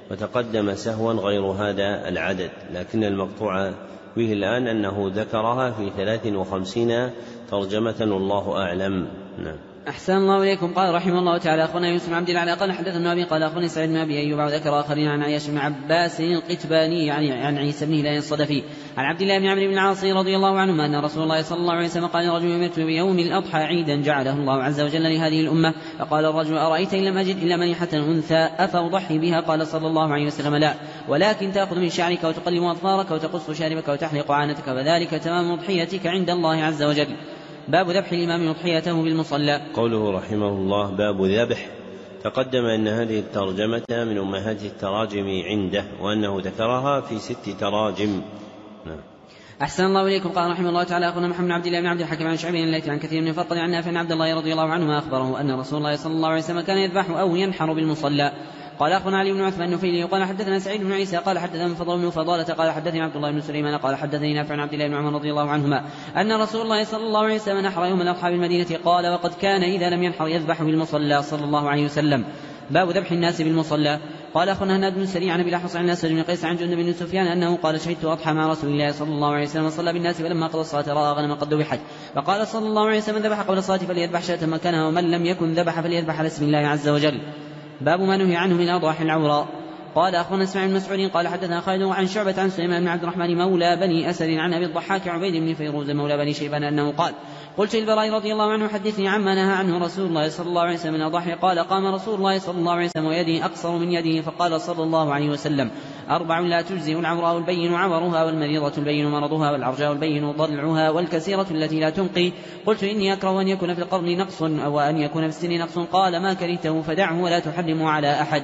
وتقدم سهوا غير هذا العدد لكن المقطوع به الآن أنه ذكرها في ثلاث وخمسين ترجمة والله أعلم. نعم.
أحسن الله إليكم. قال رحمه الله تعالى أخونا يوسف بن عبد الله قال حدثنا أبي قال أخونا سعيد بن أبي أيوب وذكر آخرين عن عياش بن عباس القتباني يعني عن عيسى بن هلال الصدفي عن عبد الله بن عمرو بن العاص رضي الله عنهما أن رسول الله صلى الله عليه وسلم قال الرجل يمت بيوم الأضحى عيدا جعله الله عز وجل لهذه الأمة فقال الرجل أرأيت إن لم أجد إلا منيحة أنثى أفأضحي بها؟ قال صلى الله عليه وسلم لا ولكن تأخذ من شعرك وتقلم أظفارك وتقص شاربك وتحلق عانتك فذلك تمام أضحيتك عند الله عز وجل. باب ذبح الإمام أضحيته بالمصلى.
قوله رحمه الله باب ذبح تقدم أن هذه الترجمة من أمهات التراجم عنده وأنه ذكرها في ست تراجم. نعم.
أحسن الله إليكم. قال رحمه الله تعالى أخونا محمد بن عبد الله بن عبد الحكيم عن شعبين الليث عن كثير من فضل عن نافع عن عبد الله رضي الله عنه أخبره أن رسول الله صلى الله عليه وسلم كان يذبح أو ينحر بالمصلى. قال أخونا علي بن عثمان النفيلي قال حدثنا سعيد بن عيسى قال حدثنا فضل بن فضالة قال حدثني عبد الله بن سليمان قال حدثني نافع عن عبد الله بن عمر رضي الله عنهما أن رسول الله صلى الله عليه وسلم نحر يوم الأضحى بالمدينة قال وقد كان إذا لم ينحر يذبح بالمصلى صلى الله عليه وسلم. باب ذبح الناس بالمصلى. قال أخونا هناد بن سريع عن أبي الأحوص عن الأسود بن قيس عن جند بن سفيان أنه قال شهدت أضحى مع رسول الله صلى الله عليه وسلم صلى بالناس فلما قضى الصلاة رأى غنما قد ذبحت فقال صلى الله عليه وسلم: من ذبح قبل الصلاة فليذبح شاة مكانها، ومن لم يكن ذبح فليذبح على اسم الله عز وجل. باب ما نهي عنه من أضاحي العوراء. قال أخونا اسماعيل بن مسعود قال حدثنا خالد عن شعبة عن سليمان بن عبد الرحمن مولى بني أسد عن أبي الضحاك عبيد بن فيروز مولى بني شيبان أنه قال: قلت للبراء رضي الله عنه: حدثني عما نهى عنه رسول الله صلى الله عليه وسلم من أضاحي. قال: قام رسول الله صلى الله عليه وسلم ويده أقصر من يده فقال صلى الله عليه وسلم: أربع لا تجزئ: العوراء البين عورها، والمريضة البين مرضها، والعرجاء البين ضلعها، والكسيرة التي لا تنقي. قلت: إني أكره أن يكون في القرن نقص أو أن يكون في السن نقص. قال: ما كرهته فدعه ولا تحرمه على أحد.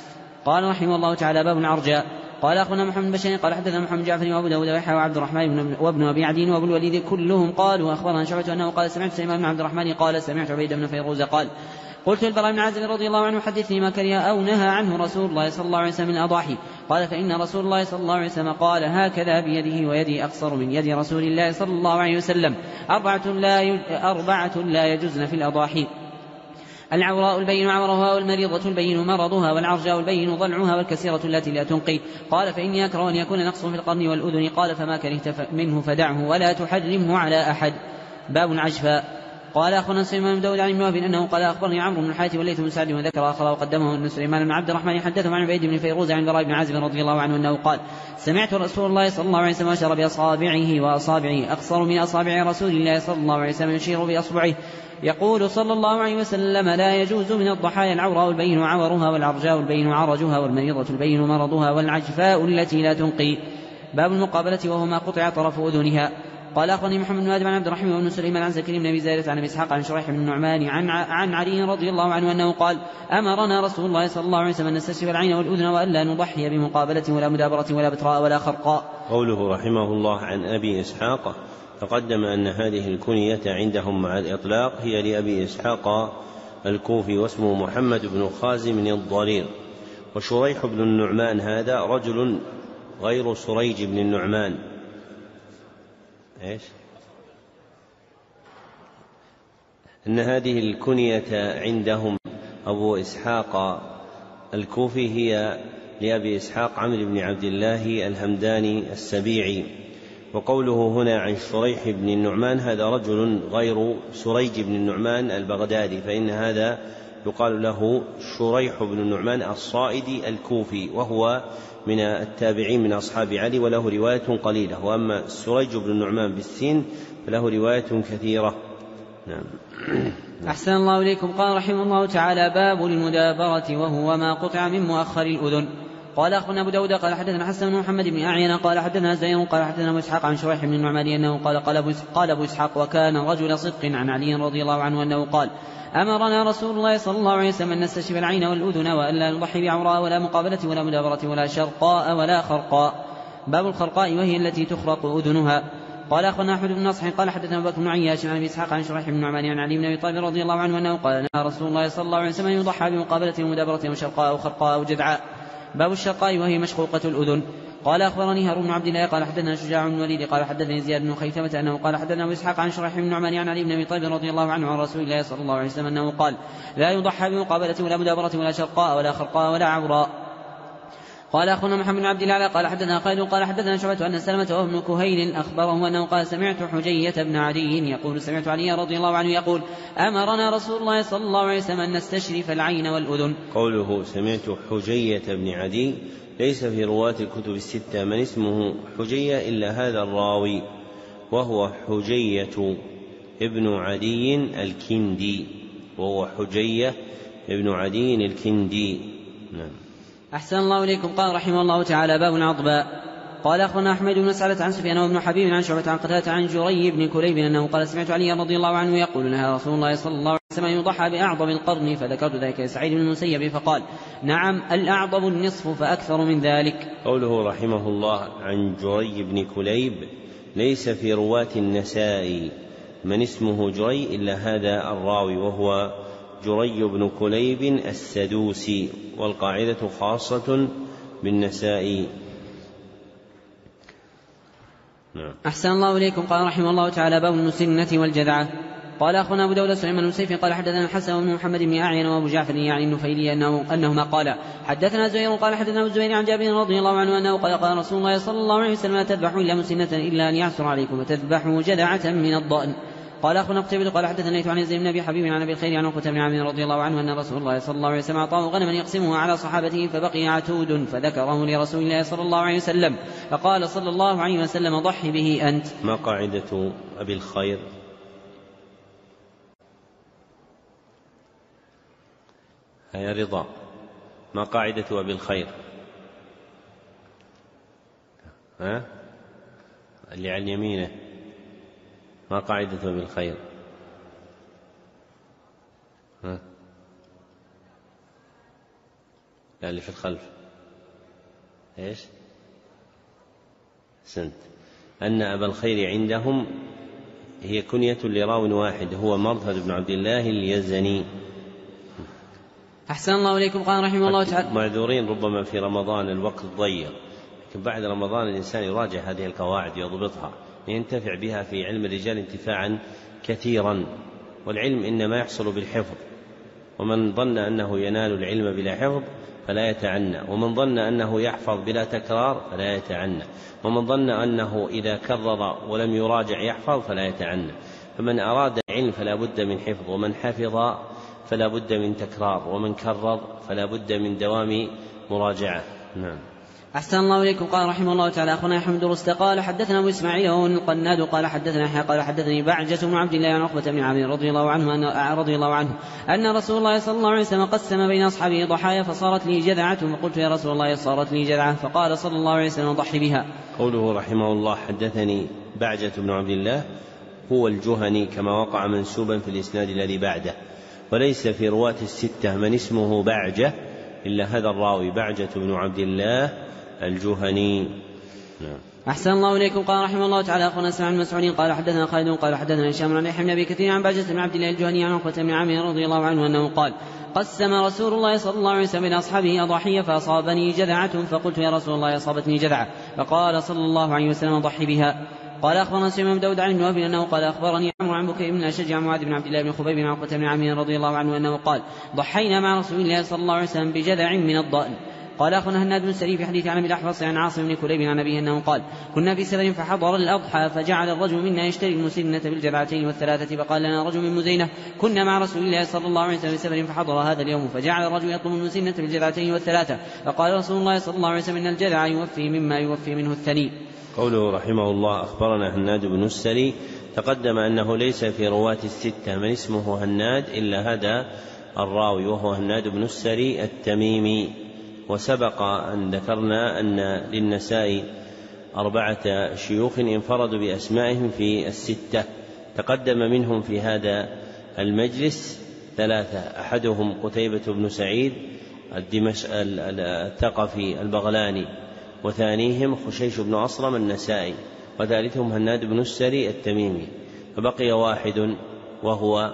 قال رحمه الله تعالى: باب العرجاء. قال أخونا محمد بن بشير قال حدثنا محمد جعفر وأبو داود ويحيى وعبد الرحمن وابن أبي عدي وأبو الوليد كلهم قالوا أخبرنا شعبة أنه قال: سمعت سليمان بن عبد الرحمن قال: سمعت عبيد بن فيروز قال: قلت للبراء بن عازب رضي الله عنه: حدثني ما كره أو نهى عنه رسول الله صلى الله عليه وسلم من أضاحي. قال: فإن رسول الله صلى الله عليه وسلم قال هكذا بيده ويدي أقصر من يد رسول الله صلى الله عليه وسلم: أربعة لا, أربعة لا يجزن في الأضاحي: العوراء البين عورها، والمريضة البين مرضها، والعرجاء البين ضلعها، والكسيرة التي لا تنقي. قال: فإني أكره أن يكون نقص في القرن والأذن. قال: فما كرهت منه فدعه ولا تحرمه على أحد. باب العجفاء. قال أخونا سليمان بن داود عن ابن وهب أنه قال: أخبرني عمرو بن الحارث والليث بن سعد وذكر آخر وقدمه أن سليمان بن عبد الرحمن حدثه عن عبيد بن فيروز عن البراء بن عازب رضي الله عنه أنه قال: سمعت رسول الله صلى الله عليه وسلم أشار بأصابعه وأصابعه أقصر من أصابع رسول الله صلى الله عليه وسلم يشير بأصبعه يقول صلى الله عليه وسلم: لا يجوز من الضحايا العوراء البين عورها، والعرجاء البين عرجها، والمريضة البين مرضها، والعجفاء التي لا تنقي. باب المقابلة وهو ما قطع طرف أذنها. قال أخبرني محمد بن آدم عن عبد الرحمن وابن سليمان عن زكريا بن أبي زائدة عن أبي إسحاق عن شريح بن النعمان عن عن علي رضي الله عنه أنه قال: أمرنا رسول الله صلى الله عليه وسلم أن نستشرف العين والأذن وألا نضحي بمقابلة ولا مدابرة ولا بتراء ولا خرقاء.
قوله رحمه الله عن أبي إسحاق، تقدم أن هذه الكنية عندهم مع الإطلاق هي لأبي إسحاق الكوفي واسمه محمد بن خازم الضرير. وشريح بن النعمان هذا رجل غير سريج بن النعمان. إيش؟ أن هذه الكنية عندهم أبو إسحاق الكوفي هي لأبي إسحاق عمرو بن عبد الله الهمداني السبيعي. وقوله هنا عن شريح بن النعمان هذا رجل غير سريج بن النعمان البغدادي، فإن هذا يقال له شريح بن النعمان الصائدي الكوفي، وهو من التابعين من أصحاب علي وله رواية قليلة. وأما سريج بن النعمان بالسين فله رواية كثيرة. نعم.
أحسن الله إليكم. قال رحمه الله تعالى: باب المدابرة وهو ما قطع من مؤخر الأذن. قال أخونا أبو داود قال حدثنا حسن بن محمد بن أعين قال حدثنا زير قال حدثنا أبو إسحاق عن شريح بن النعمان أنه قال قال أبو إسحاق: وكان رجل صدق عن علي رضي الله عنه أنه قال: أمرنا رسول الله صلى الله عليه وسلم أن نستشف العين والأذن وألا نضحي بعوراء ولا مقابلة ولا مدابرة ولا شرقاء ولا خرقاء. باب الخرقاء وهي التي تخرق أذنها. قال أخونا أحمد بن نصح قال حدثنا أبو بكر بن عياش عن أبي إسحاق عن شريح بن النعمان عن علي بن أبي طالب رضي الله عنه أنه قال: نهى رسول الله صلى الله عليه وسلم أن يضحى بمقابلة ومدابرة وشرقاء أو خرقاء أو جذعاء. باب الشرقاء وهي مشقوقة الأذن. قال أخبرني هارون بن عبد الله قال حدثنا شجاع بن الوليد قال حدثني زياد بن خيثمة أنه قال حدثنا أبو إسحاق عن شريح بن النعمان عن علي بن أبي طالب رضي الله عنه عن رسول الله صلى الله عليه وسلم أنه قال: لا يضحى بمقابلة ولا مدابرة ولا شرقاء ولا خرقاء ولا عوراء. قال أخونا محمد بن عبد الله قال حدثنا خالد قال حدثنا شعبة أن سلمة وابن كهيل أخبره أنه قال: سمعت حجية بن عدي يقول: سمعت علي رضي الله عنه يقول: أمرنا رسول الله صلى الله عليه وسلم أن نستشرف العين والأذن.
قوله سمعت حجية بن عدي ليس في رواة الكتب الستة من اسمه حجية إلا هذا الراوي، وهو حجية ابن عدي الكندي، وهو حجية ابن عدي الكندي. نعم.
أحسن الله إليكم. قال رحمه الله تعالى: باب العضباء. قال أخونا أحمد بن سعلة عن سفيان وابن حبيب عن شعبة عن قتادة عن جري بن كليب أنه قال: سمعت علي رضي الله عنه يقول: نهى رسول الله صلى الله عليه وسلم أن يضحى بأعظم القرن. فذكرت ذلك لسعيد بن المسيب فقال: نعم، الأعظم النصف فأكثر من ذلك.
قوله رحمه الله عن جري بن كليب ليس في رواة النسائي من اسمه جري إلا هذا الراوي، وهو جري بن كليب السدوسي، والقاعدة خاصة بالنسائي. نعم.
أحسن الله إليكم. قال رحمه الله تعالى: باب المسنة والجذعة. قال أخونا أبو داود سليمان بن سيف قال حدثنا الحسن بن محمد بن أعين وأبو جعفر يعني النفيلي أنه أنهما قال: حدثنا زهير قال حدثنا أبو الزبير عن جابر رضي الله عنه أنه قال: قال رسول الله صلى الله عليه وسلم: لا تذبحوا إلا مسنة إلا أن يعثر عليكم وتذبحوا جذعة من الضأن. قال أخونا قتيبة قال حدثنا ليث عن يزيد بن أبي حبيب عن أبي الخير عن عقبة بن عامر رضي الله عنه أن رسول الله صلى الله عليه وسلم أعطاه غنما يقسمها على صحابته فبقي عتود فذكره لرسول الله صلى الله عليه وسلم فقال صلى الله عليه وسلم ضحي به أنت.
ما قاعدة أبي الخير؟ هي رضا. ما قاعدة أبي الخير؟ ها؟ اللي عن يمينه. ما قاعدة أبي الخير؟ ها؟ لا اللي في الخلف. ايش؟ سنت أن أبا الخير عندهم هي كنية لراو واحد هو مرثد بن عبد الله اليزني.
أحسن الله إليكم. قال رحمه الله تعالى
معذورين ربما في رمضان الوقت ضيق، لكن بعد رمضان الإنسان يراجع هذه القواعد يضبطها ينتفع بها في علم الرجال انتفاعا كثيرا، والعلم إنما يحصل بالحفظ، ومن ظن أنه ينال العلم بلا حفظ فلا يتعنى، ومن ظن أنه يحفظ بلا تكرار فلا يتعنى، ومن ظن أنه إذا كرر ولم يراجع يحفظ فلا يتعنى. فمن أراد العلم فلا بد من حفظ، ومن حفظ فلا بد من تكرار، ومن كرر فلا بد من دوام مراجعة. نعم.
أحسن الله إليكم. قال رحمه الله تعالى أخونا حمد رست قال حدثنا أبو إسماعيل القناد قال حدثنا يحيى قال حدثني بعجة بن عبد الله عن عقبة بن عامر رضي الله عنه أن رضي الله عنه أن رسول الله صلى الله عليه وسلم قسم بين أصحابه ضحايا فصارت لي جذعة فقلت يا رسول الله صارت لي جذعة فقال صلى الله عليه وسلم ضحي بها.
قوله رحمه الله حدثني بعجة بن عبد الله هو الجهني كما وقع منسوبا في الإسناد الذي بعده، وليس في رواة الستة من اسمه بعجة إلا هذا الراوي بعجة بن عبد الله الجهني. نعم.
أحسن الله إليكم. قال رحمه الله تعالى أخونا سمع بن مسعود قال حدثنا خالد قال حدثنا هشام عن يحيى بن أبي كثير عن بعجة بن عبد الله الجهني عن عقبة بن عامر رضي الله عنه أنه قال قسم رسول الله صلى الله عليه وسلم بين أصحابه أضحية فأصابني جذعة فقلت يا رسول الله أصابتني جذعة فقال صلى الله عليه وسلم ضحي بها. قال أخبرنا سليمان بن داود عن ابن وهب أنه قال أخبرني عمرو عن بكير بن أشج عن معاذ بن عبد الله بن خبيب بن عقبة بن عامر رضي الله عنه أنه قال ضحينا مع رسول الله صلى الله عليه وسلم بجذع من الضأن. قال أخونا هناد بن السري في حديث عن أبي الأحوص عن عاصم بن كليب عن أبيه أنه قال كنا في سفر فحضر الأضحى فجعل الرجل منا يشتري المسنة بالجذعتين والثلاثة فقال لنا رجل من مزينة كنا مع رسول الله صلى الله عليه وسلم في سفر فحضر هذا اليوم فجعل الرجل يطلب المسنة بالجذعتين والثلاثة فقال رسول الله صلى الله عليه وسلم إن الجذع يوفي مما يوفي منه الثني.
قوله رحمه الله أخبرنا هناد بن السري تقدم أنه ليس في رواة الستة من اسمه هناد إلا هذا الراوي وهو هناد بن السري التميمي. وسبق أن ذكرنا أن للنسائي أربعة شيوخ انفردوا بأسمائهم في الستة، تقدم منهم في هذا المجلس ثلاثة، أحدهم قتيبة بن سعيد الثقفي البغلاني، وثانيهم خشيش بن أصرم النسائي، وثالثهم هناد بن السري التميمي، فبقي واحد وهو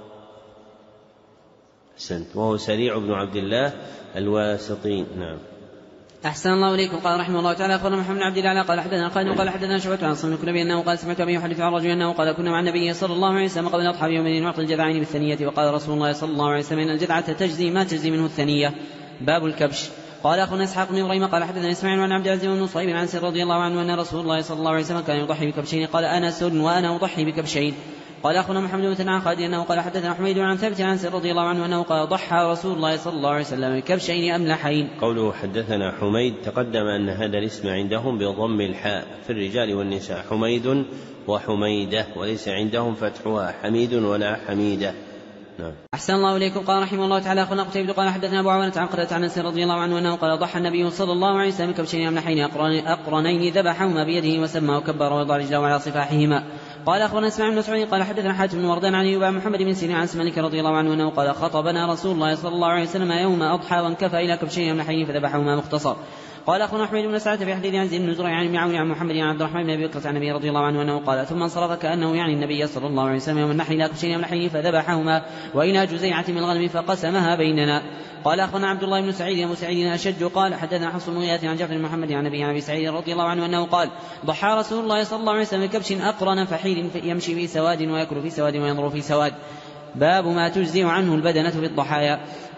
سنت وهو سريع بن عبد الله الواسطي. نعم.
أحسن الله إليكم. قال رحمه الله تعالى أخبرنا محمد بن عبد الله قال حدثنا خالد قال حدثنا شعبة عن صلى الله عليه وسلم أنه قال سمعت أبي يحدث عن رجل أنه قال كنا مع النبي صلى الله عليه وسلم قبل الأضحى بيومين نعطي الجذعين بالثنية وقال رسول الله صلى الله عليه وسلم إن الجذعة تجزي ما تجزي منه الثنية. باب الكبش. قال أخونا إسحاق بن إبراهيم قال حدثنا إسماعيل عن عبد العزيز بن صهيب عن سر رضي الله عنه أن رسول الله صلى الله عليه وسلم كان يضحي بكبشين قال أنس وأنا أضحي بكبشين. قال أخونا محمد بن مثنى عن خالد أنه قال حدثنا حميد عن ثابت عن سر رضي الله عنه أنه قال ضحى رسول الله صلى الله عليه وسلم بكبشين أملحين.
قوله حدثنا حميد تقدم أن هذا الاسم عندهم بضم الحاء في الرجال والنساء حميد وحميدة، وليس عندهم فتحها حميد ولا حميدة. نعم.
أحسن الله إليكم. قال رحمه الله تعالى أخونا قتيبة قال حدثنا أبو عوانة عن قتادة عن أنس رضي الله عنه أنه قال ضحى النبي صلى الله عليه وسلم بكبشين أملحين أقرنين ذبحهما بيده وسمى وكبر ووضع رجله على صفاحهما. قال أخونا اسماعيل بن مسعود قال حدثنا حاتم بن وردان عن أيوب عن محمد بن سيرين عن مالك رضي الله عنه أنه قال خطبنا رسول الله صلى الله عليه وسلم يوم أضحى وانكفى إلى كبشين أملحين فذبحهما مختصر. قال أخونا حميد بن سعد في حديث عن زيد بن زريع عن معاوية عن محمد عن عبد الرحمن بن أبي بكر عن النبي رضي الله عنه أنه قال ثم انصرف كأنه يعني النبي صلى الله عليه وسلم يوم النحر إلى كبشين أملحين فذبحهما وإلى جزيعة من الغنم فقسمها بيننا. قال أخونا عبد الله بن سعيد أبو سعيد أشج قال حدثنا حفص بن غياث عن جعفر بن محمد عن أبي عن أبي سعيد رضي الله عنه أنه قال ضحى رسول الله صلى الله عليه وسلم بكبش أقرن فحيل يمشي في سواد ويأكل في سواد وينظر في سواد. باب ما تجزئ عنه البدنة في الضحايا.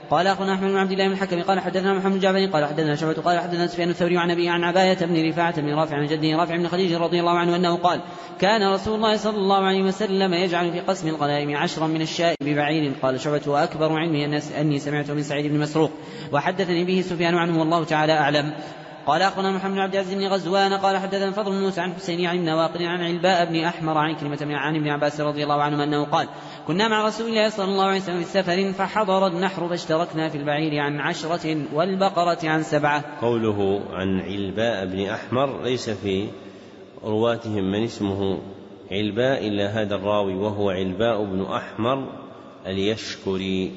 قال أخونا أحمد بن عبد الله بن الحكم قال حدثنا محمد بن جعفر قال حدثنا شعبة قال حدثنا سفيان الثوري عن أبي عن عباية بن رفاعة بن رافع عن جده رافع بن خديج رضي الله عنه أنه قال كان رسول الله صلى الله عليه وسلم يجعل في قسم الغنائم عشرا من الشاء ببعير. قال شعبة وأكبر علمي أني سمعت من سعيد بن مسروق وحدثني به سفيان عنه والله تعالى أعلم. قال أخونا محمد بن عبد العزيز بن غزوان قال حدثنا فضل بن موسى عن حسين عن ابن واقد عن علباء بن أحمر عن كلمة عن ابن عباس رضي الله عنه أنه قال كنا مع رسول الله صلى الله عليه وسلم في السفر فحضر النحر فاشتركنا في البعير عن عشرة والبقرة عن سبعة.
قوله عن علباء بن أحمر ليس في رواتهم من اسمه علباء إلا هذا الراوي وهو علباء بن أحمر اليشكري.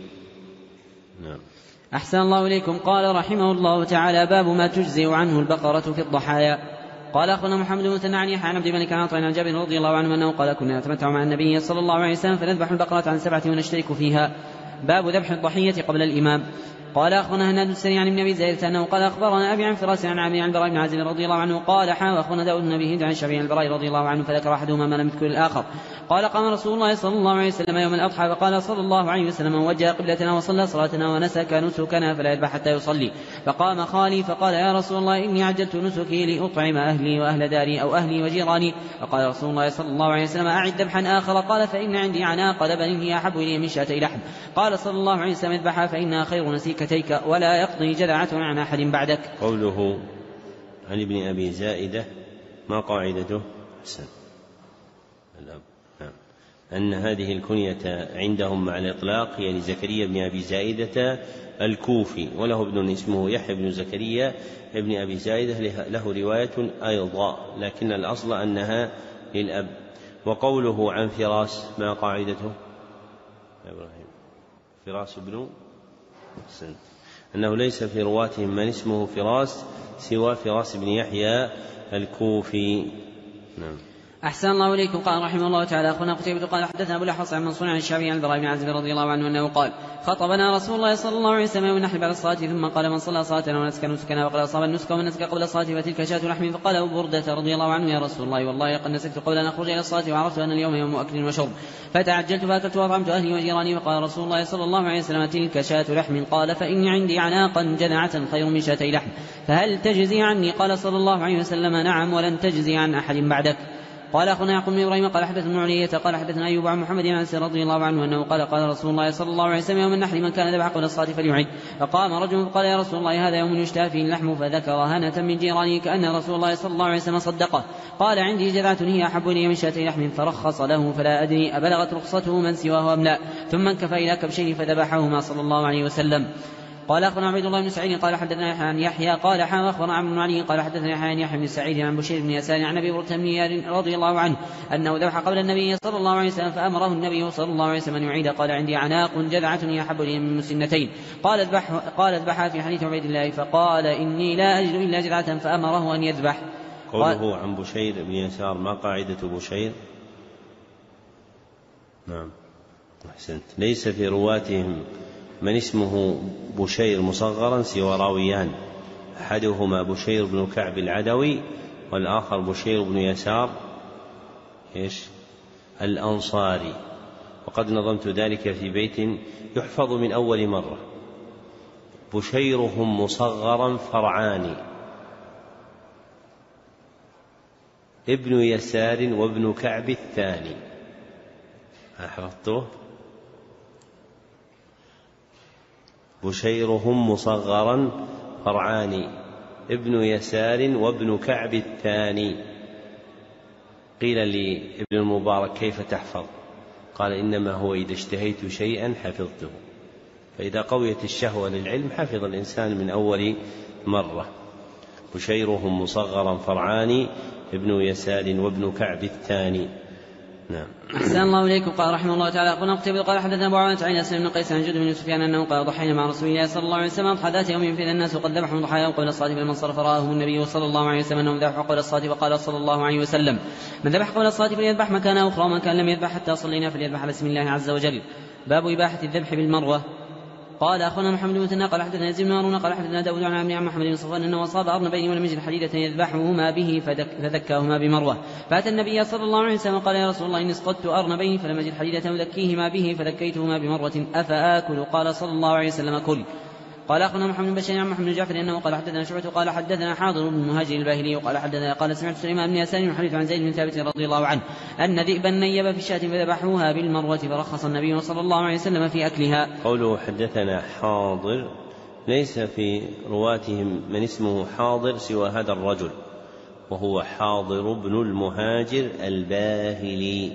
نعم.
أحسن الله إليكم. قال رحمه الله تعالى باب ما تجزئ عنه البقرة في الضحايا. قال أخونا محمد بن مثنى عن يحيى عن عبد الملك عن عطاء عن جابر رضي الله عنه أنه قال كنا نتمتع مع النبي صلى الله عليه وسلم فنذبح البقرة عن سبعة ونشترك فيها. باب ذبح الضحية قبل الإمام. قال أخونا هناد السري عن النبي زيد أنه قال أخبرنا أبي عن فراس عن عامر عن البراء بن عازب رضي الله عنه قال حا أخونا داود بن أبي هند عن الشعبي عن البراء رضي الله عنه فذكر أحدهما ما لم يذكر الآخر. قال قام رسول الله صلى الله عليه وسلم يوم الأضحى فقال صلى الله عليه وسلم وجه قبلتنا وصلى صلاتنا ونسك نسكنا فلا يذبح حتى يصلي. فقام خالي فقال يا رسول الله إني عجلت نسكي لأطعم أهلي وأهل داري أو أهلي وجيراني. فقال رسول الله صلى الله عليه وسلم أعد ذبحا آخر. قال فإن عندي عناق لبن هي أحب إلي من شاتي لحم. قال صلى الله عليه وسلم اذبحها فإنها خير نسيكتيك ولا يقضي جذعة عن أحد بعدك.
قوله عن ابن أبي زائدة ما قاعدته؟ حسن الأب. نعم. أن هذه الكنية عندهم مع الإطلاق هي لزكريا بن أبي زائدة الكوفي وله ابن اسمه يحيى بن زكريا ابن أبي زائدة له رواية أيضا لكن الأصل أنها للأب. وقوله عن فراس ما قاعدته؟ إبراهيم فراس بن حسن أنه ليس في رواتهم من اسمه فراس سوى فراس بن يحيى الكوفي. نعم.
أحسن الله إليكم. قال رحمه الله تعالى أخونا قتيبة قال حدثنا أبو الأحوص عن منصور عن الشعبي عن البراء بن عازب رضي الله عنه أنه قال خطبنا رسول الله صلى الله عليه وسلم ونحن بعد الصلاة ثم قال من صلى صلاتنا ونسك نسكنا وقد أصاب النسك والنسك قبل الصلاة فتلك شاة لحم. فقال أبو بردة رضي الله عنه يا رسول الله والله قد نسكت قبل أن أخرج إلى الصلاة وعرفت أن اليوم يوم أكل وشرب فتعجلت فأكلت وأطعمت أهلي وجيراني. وقال رسول الله صلى الله عليه وسلم تلك شاة لحم. قال فإني عندي عناقا جذعة خير من شاتي لحم فهل تجزي عني؟ قال صلى الله عليه وسلم نعم ولن تجزي عن أحد بعدك. قال أخونا يعقوب بن إبراهيم قال حدثنا علية قال حدثنا أيوب عن محمد بن أنس رضي الله عنه أنه قال قال رسول الله صلى الله عليه وسلم يوم النحر من كان ذبح قبل الصلاة فليعد. فقام رجل فقال يا رسول الله هذا يوم يشتهى فيه اللحم فذكر هنة من جيرانه كأن رسول الله صلى الله عليه وسلم صدقه. قال عندي جذعة هي أحب إلي من شاتي لحم فرخص له فلا أدري أبلغت رخصته من سواه أم لا. ثم انكفى إلى كبشين فذبحهما صلى الله عليه وسلم. قال أخبرنا عبد الله بن سعيد قال حدثنا يحيى عن يحيى قال حا أخبرنا عمرو بن علي قال حدثنا يحيى عن يحيى بن سعيد عن بشير بن يسار عن أبي هريرة بن يار رضي الله عنه أنه ذبح قبل النبي صلى الله عليه وسلم فأمره النبي صلى الله عليه وسلم أن يعيد. قال عندي عناق جذعة هي أحب إلي من مسنتين. قال اذبح قال اذبحها في حديث عبيد الله فقال إني لا أجد إلا جذعة فأمره أن يذبح.
قوله عن بشير بن يسار ما قاعدة بشير؟ نعم أحسنت. ليس في رواتهم من اسمه بشير مصغرا سوى راويان أحدهما بشير بن كعب العدوي والآخر بشير بن يسار إيش الأنصاري. وقد نظمت ذلك في بيت يحفظ من أول مرة بشيرهم مصغرا فرعان ابن يسار وابن كعب الثاني. أحفظته بشيرهم مصغرا فرعان ابن يسار وابن كعب الثاني. قيل لابن المبارك كيف تحفظ؟ قال إنما هو إذا اشتهيت شيئا حفظته. فإذا قويت الشهوة للعلم حفظ الإنسان من أول مرة. بشيرهم مصغرا فرعان ابن يسار وابن كعب الثاني. نعم.
أحسن الله إليكم. قال رحمه الله تعالى قلنا قتيبة قال حدثنا أبو عوانة عن أسلم بن قيس عن جد بن سفيان أنه قال ضحينا مع رسول الله صلى الله عليه وسلم أضحى ذات يوم فإذا الناس قد ذبحوا ضحاياهم قبل الصلاة فلما انصرف رآه النبي صلى الله عليه وسلم أنهم ذبحوا قبل الصلاة فقال صلى الله عليه وسلم من ذبح قبل الصلاة فليذبح مكانه أخرى ومن كان لم يذبح حتى صلينا فليذبح على اسم الله عز وجل. باب إباحة الذبح بالمروة. قال أخونا محمد بن مثنى قال حدثنا يزيد بن هارون قال حدثنا داود عن عمرو عن محمد بن صفوان أنه أصاب أرنبين ولم يجد حديدة يذبحهما به فذكاهما بمروة فأتى النبي صلى الله عليه وسلم قال يا رسول الله إني اصطدت أرنبين فلم أجد حديدة أذكيهما به فذكيتهما بمروة أفآكل؟ قال صلى الله عليه وسلم كل. قال أخونا محمد بن بشير عن محمد بن جعفر أنه قال حدثنا شعبة قال حدثنا حاضر بن المهاجر الباهلي قال حدثنا قال سمعت سليمان بن يسار يحدث عن زيد بن ثابت رضي الله عنه أن ذئبا نيب في الشاة فذبحوها بالمروة فرخص النبي صلى الله عليه وسلم في أكلها.
قوله حدثنا حاضر ليس في رواتهم من اسمه حاضر سوى هذا الرجل وهو حاضر بن المهاجر الباهلي.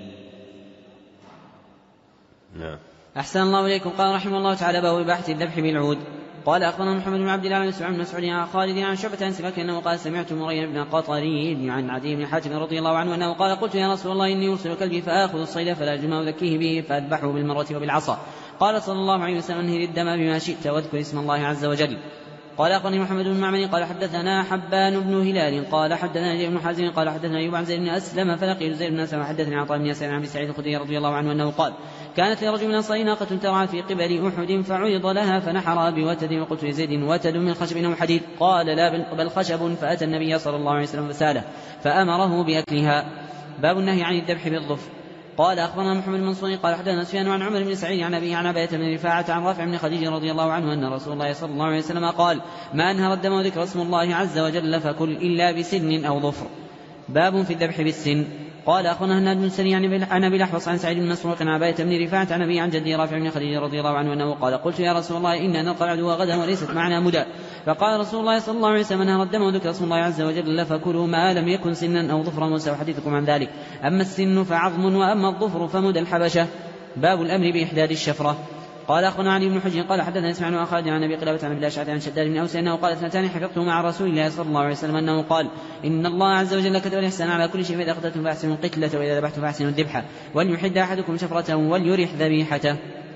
نعم.
أحسن الله إليكم. قال رحمه الله تعالى باب بحث الذبح بالعود. قال أخبرنا محمد بن عبد الله بن سعيد بن مسعود عن خالد عن شعبة عن سماك أنه قال سمعت مريم بن قطري عن عدي بن حاتم رضي الله عنه أنه قال قلت يا رسول الله إني أرسل كلبي فآخذ الصيد فلا أجمع أذكيه به فأذبحه بالمرة وبالعصا. قال صلى الله عليه وسلم انهر الدم بما شئت واذكر اسم الله عز وجل. قال أخبرني محمد بن معمر قال حدثنا حبان بن هلال قال حدثنا زيد بن حازم قال حدثنا أيوب عن زيد بن أسلم فلقي زيد بن أسلم حدثني عطاء بن يسار عن سعيد الخدري رضي الله عنه أنه قال كانت لرجل من الأنصار ناقة ترعى في قبل أحد فعرض لها فنحرها بوتد وقلت لزيد وتد من خشب أو حديد قال لا بل خشب فأتى النبي صلى الله عليه وسلم فساله فأمره بأكلها. باب النهي عن الذبح بالظفر. قال أخبرنا محمد بن منصور قال حدثنا سفيان عن عمر بن سعيد عن أبيه عن عباية بن رفاعة عن رافع بن خديج رضي الله عنه أن رسول الله صلى الله عليه وسلم قال ما أنهر الدم وذكر اسم الله عز وجل فكل إلا بسن أو ظفر. باب في الذبح بالسن. قال أخبرنا هناد بن سري عن أبي الأحوص عن سعيد بن مسروق عن عباية بن رفاعة عن أبيه عن جدي رافع بن خديج رضي الله عنه أنه قال قلت يا رسول الله إنا نلقى العدو غدا وليست معنا مدى فقال رسول الله صلى الله عليه وسلم انهر الدم وذكر اسم الله عز وجل فكلوا ما لم يكن سنا أو ظفرا وسأحدثكم عن ذلك أما السن فعظم وأما الظفر فمدى الحبشة. باب الأمر بإحداد الشفرة. قال أخونا علي بن حجر قال حدثنا اسماعيل بن خالد عن أبي قلابة عن أبي الأشعث عن شداد بن أوس أنه قال اثنتان حفظتهما مع رسول الله صلى الله عليه وسلم أنه قال إن الله عز وجل كتب الإحسان على كل شيء فإذا قتلتم فأحسنوا القتلة وإذا ذبحتم فأحسنوا الذبحة وليحد أحدكم شفرته وليرح ذبيحته.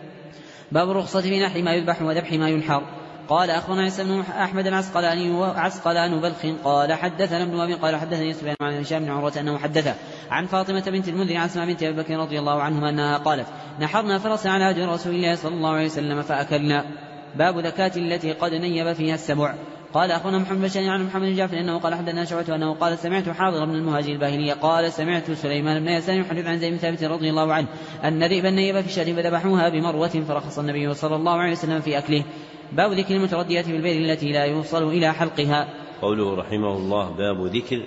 باب الرخصة في نحر ما يذبح وذبح ما ينحر. قال أخونا عيسى بن أحمد العسقلاني وعسقلان بلخ قال حدثنا ابن أبي قال حدثني سفيان عن هشام بن عروة أنه حدثه عن فاطمة بنت المنذر عن أسماء بنت أبي بكر رضي الله عنهما أنها قالت نحرنا فرسا على هدي رسول الله صلى الله عليه وسلم فأكلنا. باب ذكاة التي قد نيب فيها السبع. قال أخونا محمد بن بشير عن محمد بن جعفر أنه قال حدثنا شعبة أنه قال سمعت حاضر بن المهاجر الباهلي قال سمعت سليمان بن يسار يحدث عن زيد بن ثابت رضي الله عنه أن ذئبا نيب في الشاة فذبحوها بمروة فرخص النبي صلى الله عليه وسلم في أكله. باب ذكر المتردية في البئر التي لا يوصل إلى حلقها.
قوله رحمه الله باب ذكر.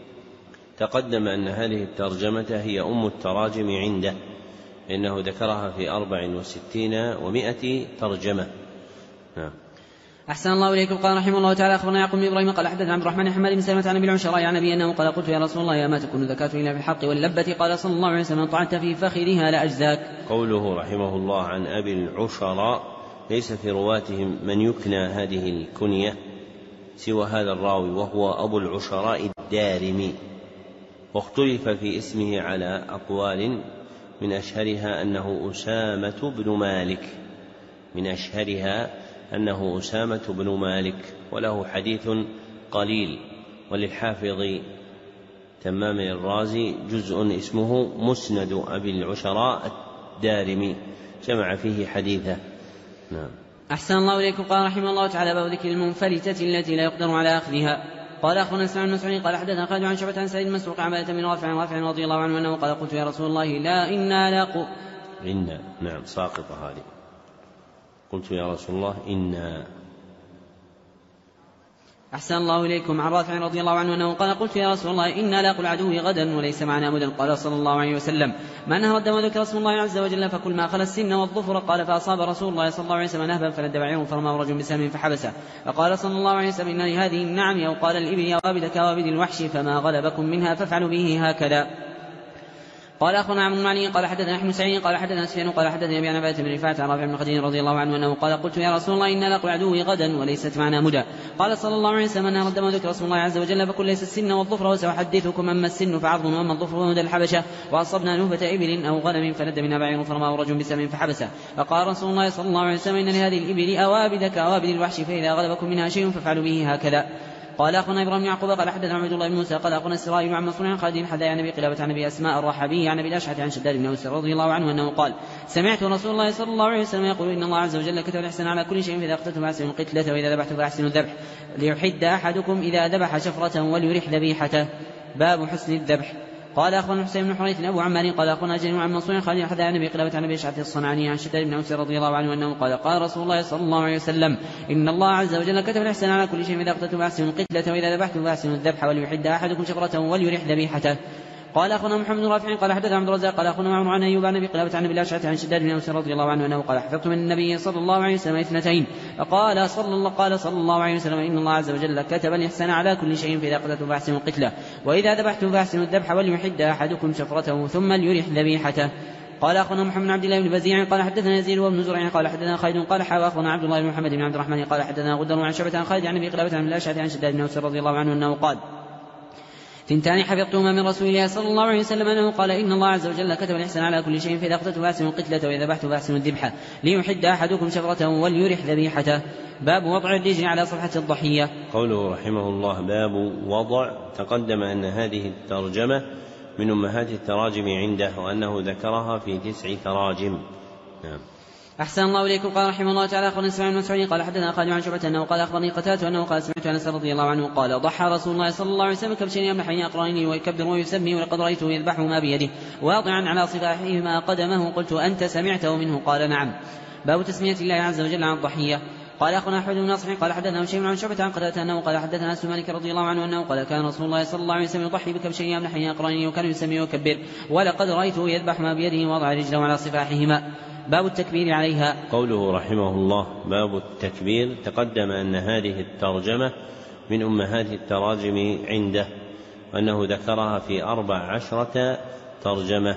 تقدم أن هذه الترجمة هي أم التراجم عنده إنه ذكرها في أربع وستين ومائة ترجمة. نعم.
أحسن الله إليكم. قال رحمه الله تعالى أخبرنا يعقوب بن إبراهيم قال حدثنا عبد الرحمن حماد بن سلمة عن أبي العشراء عن أبي أنه قال قلت يا رسول الله يا ما تكون الزكاة إلا في الحق واللبة قال صلى الله عليه وسلم طعنت في فخذها لأجزاك.
قوله رحمه الله عن أبي العشراء ليس في رواتهم من يكنى هذه الكنية سوى هذا الراوي وهو أبو العشراء الدارمي واختلف في اسمه على أقوال من أشهرها أنه أسامة بن مالك من أشهرها أنه أسامة بن مالك وله حديث قليل. وللحافظ تمام الرازي جزء اسمه مسند أبي العشراء الدارمي جمع فيه حديثه. نعم.
أحسن الله إليكم. قال رحمه الله تعالى باب ذكر المنفلتة التي لا يقدر على أخذها. قال أخونا اسماعيل بن مسعود قال حدثنا خالد عن شعبة عن سعيد المسروق عن عبادة بن رافع عن رافع رضي الله عنه أنه قال قلت يا رسول الله لا إنا لاقو
إنا نعم ساقطة هذه قلت يا رسول الله إنا.
أحسن الله إليكم. عن رافع رضي الله عنه أنه قال قلت يا رسول الله إنا لاقو العدو غدا وليس معنا مدى. قال صلى الله عليه وسلم ما نهر الدم وذكر اسم الله عز وجل فكل ما خلا السن والظفر. قال فأصاب رسول الله صلى الله عليه وسلم نهبا فلد بعير فرماه رجل بسهم فحبسه فقال صلى الله عليه وسلم إن لهذه النعم أو قال الإبل أوابد كوابد الوحش فما غلبكم منها فافعلوا به هكذا. قال أخونا عمرو بن علي قال حدثنا أحمد سعيد قال حدثنا سفيان قال حدثنا أبي عن عبادة بن رفاعة عن رافع بن خديج رضي الله عنه أنه قال قلت يا رسول الله إنا لاقو العدو غدا وليست معنا مدى. قال صلى الله عليه وسلم نهر الدم وذكر اسم الله عز وجل فكل ليس السن والظفر وسأحدثكم أما السن فعظم وأما الظفر ومدى الحبشة. وأصبنا نوفة إبل أو غنم فلد منها بعير فرماه رجل بسهم فحبسه فقال رسول الله صلى الله عليه وسلم إن لهذه الإبل أوابد كأوابد الوحش فإذا غلبكم منها شيء فافعلوا به هكذا. قال أخونا إبراهيم بن يعقوب قال حدثنا عبد الله بن موسى قال أخونا إسرائيل عن منصور عن خالد بن حذاء عن أبي قلابة عن أبي أسماء الرحبي عن أبي الأشعث عن شداد بن أوس رضي الله عنه أنه قال سمعت رسول الله صلى الله عليه وسلم يقول إن الله عز وجل كتب الإحسان على كل شيء فإذا قتلتم فأحسنوا القتلة وإذا ذبحتم فأحسنوا الذبح ليحد أحدكم إذا ذبح شفرة وليرح ذبيحته. باب حسن الذبح. قال أخونا حسين بن حريث أبو عمار قال أخونا جرير عن منصور خالد بن حذاء عن أبي قلابة عن أبي الأشعث الصنعاني عن شداد بن أوس رضي الله عنه أنه قال قال رسول الله صلى الله عليه وسلم إن الله عز وجل كتب الإحسان على كل شيء فإذا قتلتم فأحسنوا القتلة وإذا ذبحتم فأحسنوا الذبح وليحد أحدكم شفرة وليرح ذبيحته. قال أخونا محمد بن رافع قال حدثنا عبد الرزاق قال أخونا معمر عن أيوب عن أبي قلابة عن أبي الأشعث عن شداد بن أوس رضي الله عنه أنه قال حفظت من النبي صلى الله عليه وسلم اثنتين فقال صلى الله قال صلى الله عليه وسلم إن الله عز وجل كتب الإحسان على كل شيء فإذا قتلتم فأحسنوا القتلة وإذا ذبحتم فأحسنوا الذبح وليحد أحدكم شفرته ثم ليرح ذبيحته. قال أخونا محمد بن عبد الله بن بزيع قال حدثنا يزيد وابن زرع قال حدثنا خالد قال حاوى أخونا عبد الله بن محمد بن عبد الرحمن قال حدثنا غدر عن شعبة عن خالد عن أبي قلابة عن الأشعث عن شداد بن أوس رضي الله عنه أنه قال ثنتان حفظتهما من رسول الله صلى الله عليه وسلم أنه قال إن الله عز وجل كتب الإحسان على كل شيء فإذا قتلتم فأحسنوا القتلة وإذا ذبحتم فأحسنوا الذبح ليحد أحدكم شفرته وليرح ذبيحته. باب وضع الرجل على صفحة الضحية.
قوله رحمه الله باب وضع. تقدم أن هذه الترجمة من أمهات التراجم عنده وأنه ذكرها في تسع تراجم. نعم.
أحسن الله إليكم. قال رحمه الله تعالى أخبرنا سمع بن مسعود قال حدثنا خالد عن شعبة أنه قال أخبرني قتادة أنه قال سمعت أنس رضي الله عنه قال ضحى رسول الله صلى الله عليه وسلم كبشين يمنحين أقرانين ويكبر ويسمي ولقد رأيته يذبحهما بيده واضعا على صفاحهما قدمه قلت أنت سمعته منه قال نعم. باب تسمية الله عز وجل عن الضحية. قال أخونا أحمد بن ناصر قال حدثنا هشيم عن شعبة عن قتادة أنه قال حدثنا أنس مالك رضي الله عنه أنه قال كان رسول الله صلى الله عليه وسلم يضحي بكبشين يمنحين أقرانين وكان يسمي ويكبر ولقد رأيته يذبحهما بيده ووضع رجله على صفاحهما. باب التكبير عليها.
قوله رحمه الله باب التكبير. تقدم أن هذه الترجمة من أمهات التراجم عنده وأنه ذكرها في أربع عشرة ترجمة.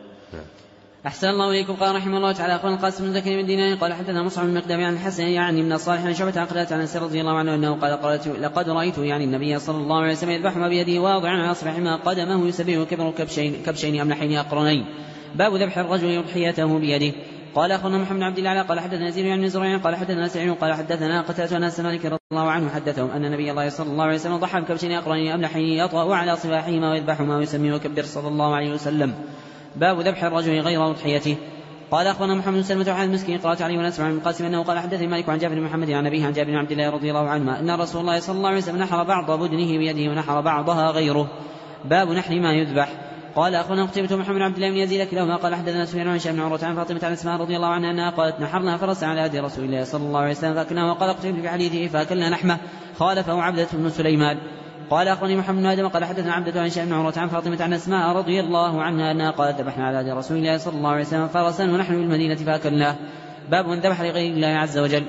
أحسن الله إليكم. قال رحمه الله تعالى أخونا القاسم بن زكريا بن دينار قال حدثنا مصعب بن مقدام عن الحسن يعني من الصالح عن شعبة عن قتادة عن أنس رضي الله عنه أنه قال لقد رأيت يعني النبي صلى الله عليه وسلم يذبحهما بيده واضعا على صفحهما قدمه يسبه كبر كبشين كبشين أملحين أقرنين. باب ذبح الرجل أضحيته بيده. قال أخونا محمد بن عبد الله قال حدثنا يزيد عن زريع قال حدثنا سعيد قال حدثنا قتادة أنس مالك رضي الله عنه حدثهم أن نبي الله صلى الله عليه وسلم ضحى بكبشين أقرنين أملحين يطأ على صفاحهما ويذبحهما ويسمي ويكبر صلى الله عليه وسلم. باب ذبح الرجل غير أضحيته. قال أخونا محمد بن سلمة وحد المسكين قرأت عليه ونسمع من القاسم أنه قال حدثني مالك عن جابر بن محمد عن أبيه عن جابر بن عبد الله رضي الله عنهما أن رسول الله صلى الله عليه وسلم نحر بعض بدنه بيده ونحر بعضها غيره. باب نحر ما يذبح. قال أخونا قتيبة محمد بن عبد الله بن يزيد كلاهما قال حدثنا سفيان عن هشام بن عروة عن فاطمة عن أسماء رضي الله عنها أنها قالت نحرنا فرسا على يد رسول الله صلى الله عليه وسلم فأكلناه وقال قتيبة في حديثه فأكلنا لحمه خالفه عبدة بن سليمان. قال أخونا محمد بن آدم قال حدثنا عبدة عن هشام بن عروة عن فاطمة عن أسماء رضي الله عنها أنها قالت ذبحنا على يد رسول الله صلى الله عليه وسلم فرسا ونحن بالمدينة فأكلناه. باب من ذبح لغير الله عز وجل.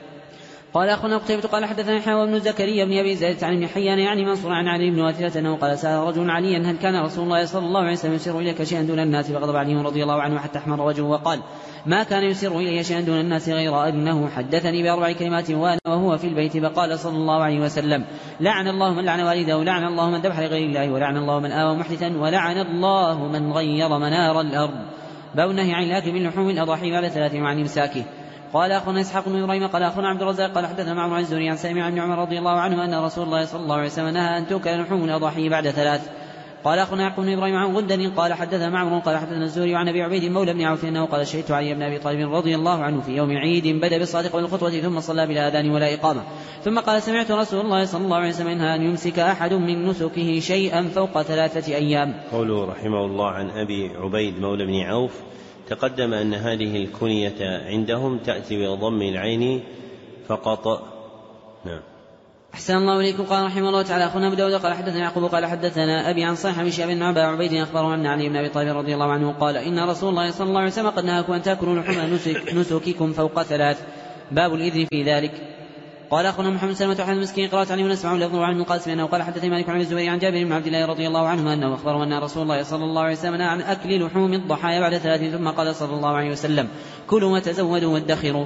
قال أخونا قتيبة قال حدثنا يحيى بن زكريا بن أبي زيد عن ابن حيان يعني منصور عن علي بن واثلة أنه قال سأل رجل عليا هل كان رسول الله صلى الله عليه وسلم يسر إليك شيئا دون الناس فغضب عليه رضي الله عنه حتى أحمر وجهه وقال ما كان يسر إلي شيئا دون الناس غير أنه حدثني بأربع كلمات وأنا وهو في البيت فقال صلى الله عليه وسلم لعن الله من لعن والده ولعن الله من ذبح لغير الله ولعن الله من آوى محدثا ولعن الله من غير منار الأرض. باب النهي عن الأكل من لحوم الأضاحي بعد ثلاث وعن إمساكه. قال أخونا إسحاق بن إبراهيم قال أخونا عبد الرزاق قال حدثنا معمر عن الزهري عن سالم عن عمر رضي الله عنه أن رسول الله صلى الله عليه وسلم نهى أن تؤكل لحوم الأضاحي بعد ثلاث. قال أخونا يعقوب بن إبراهيم عن غندر قال حدثنا معمر قال حدثنا الزهري عن أبي عبيد مولى بن عوف أنه قال شهدت علي بن أبي طالب رضي الله عنه في يوم عيد بدأ بالصادق والخطوة ثم صلى بلا أذان ولا إقامة ثم قال سمعت رسول الله صلى الله عليه وسلم إنها أن يمسك أحد من نسكه شيئا فوق ثلاثة أيام.
قوله رحمه الله عن أبي عبيد مولى بن عوف. تقدم أن هذه الكنية عندهم تأتي بضم العين فقط. نعم.
أحسن الله إليكم. قال رحمه الله تعالى أخونا أبو داود قال حدثنا يعقوب قال حدثنا أبي عن صالح بن شهاب بن أبي عبيد أخبره أن علي بن أبي طالب رضي الله عنه قال إن رسول الله صلى الله عليه وسلم قد نهاكم أن تأكلوا لحوم نسككم فوق ثلاث. باب الإذن في ذلك. قال أخونا محمد سلمة وحد المسكين قرأت عليه ونسمع لفظه عن القاسم أنه قال حدثني مالك عن الزبير عن جابر بن عبد الله رضي الله عنه أنه أخبره أن رسول الله صلى الله عليه وسلم عن أكل لحوم الضحايا بعد ثلاث ثم قال صلى الله عليه وسلم كلوا وتزودوا وادخروا.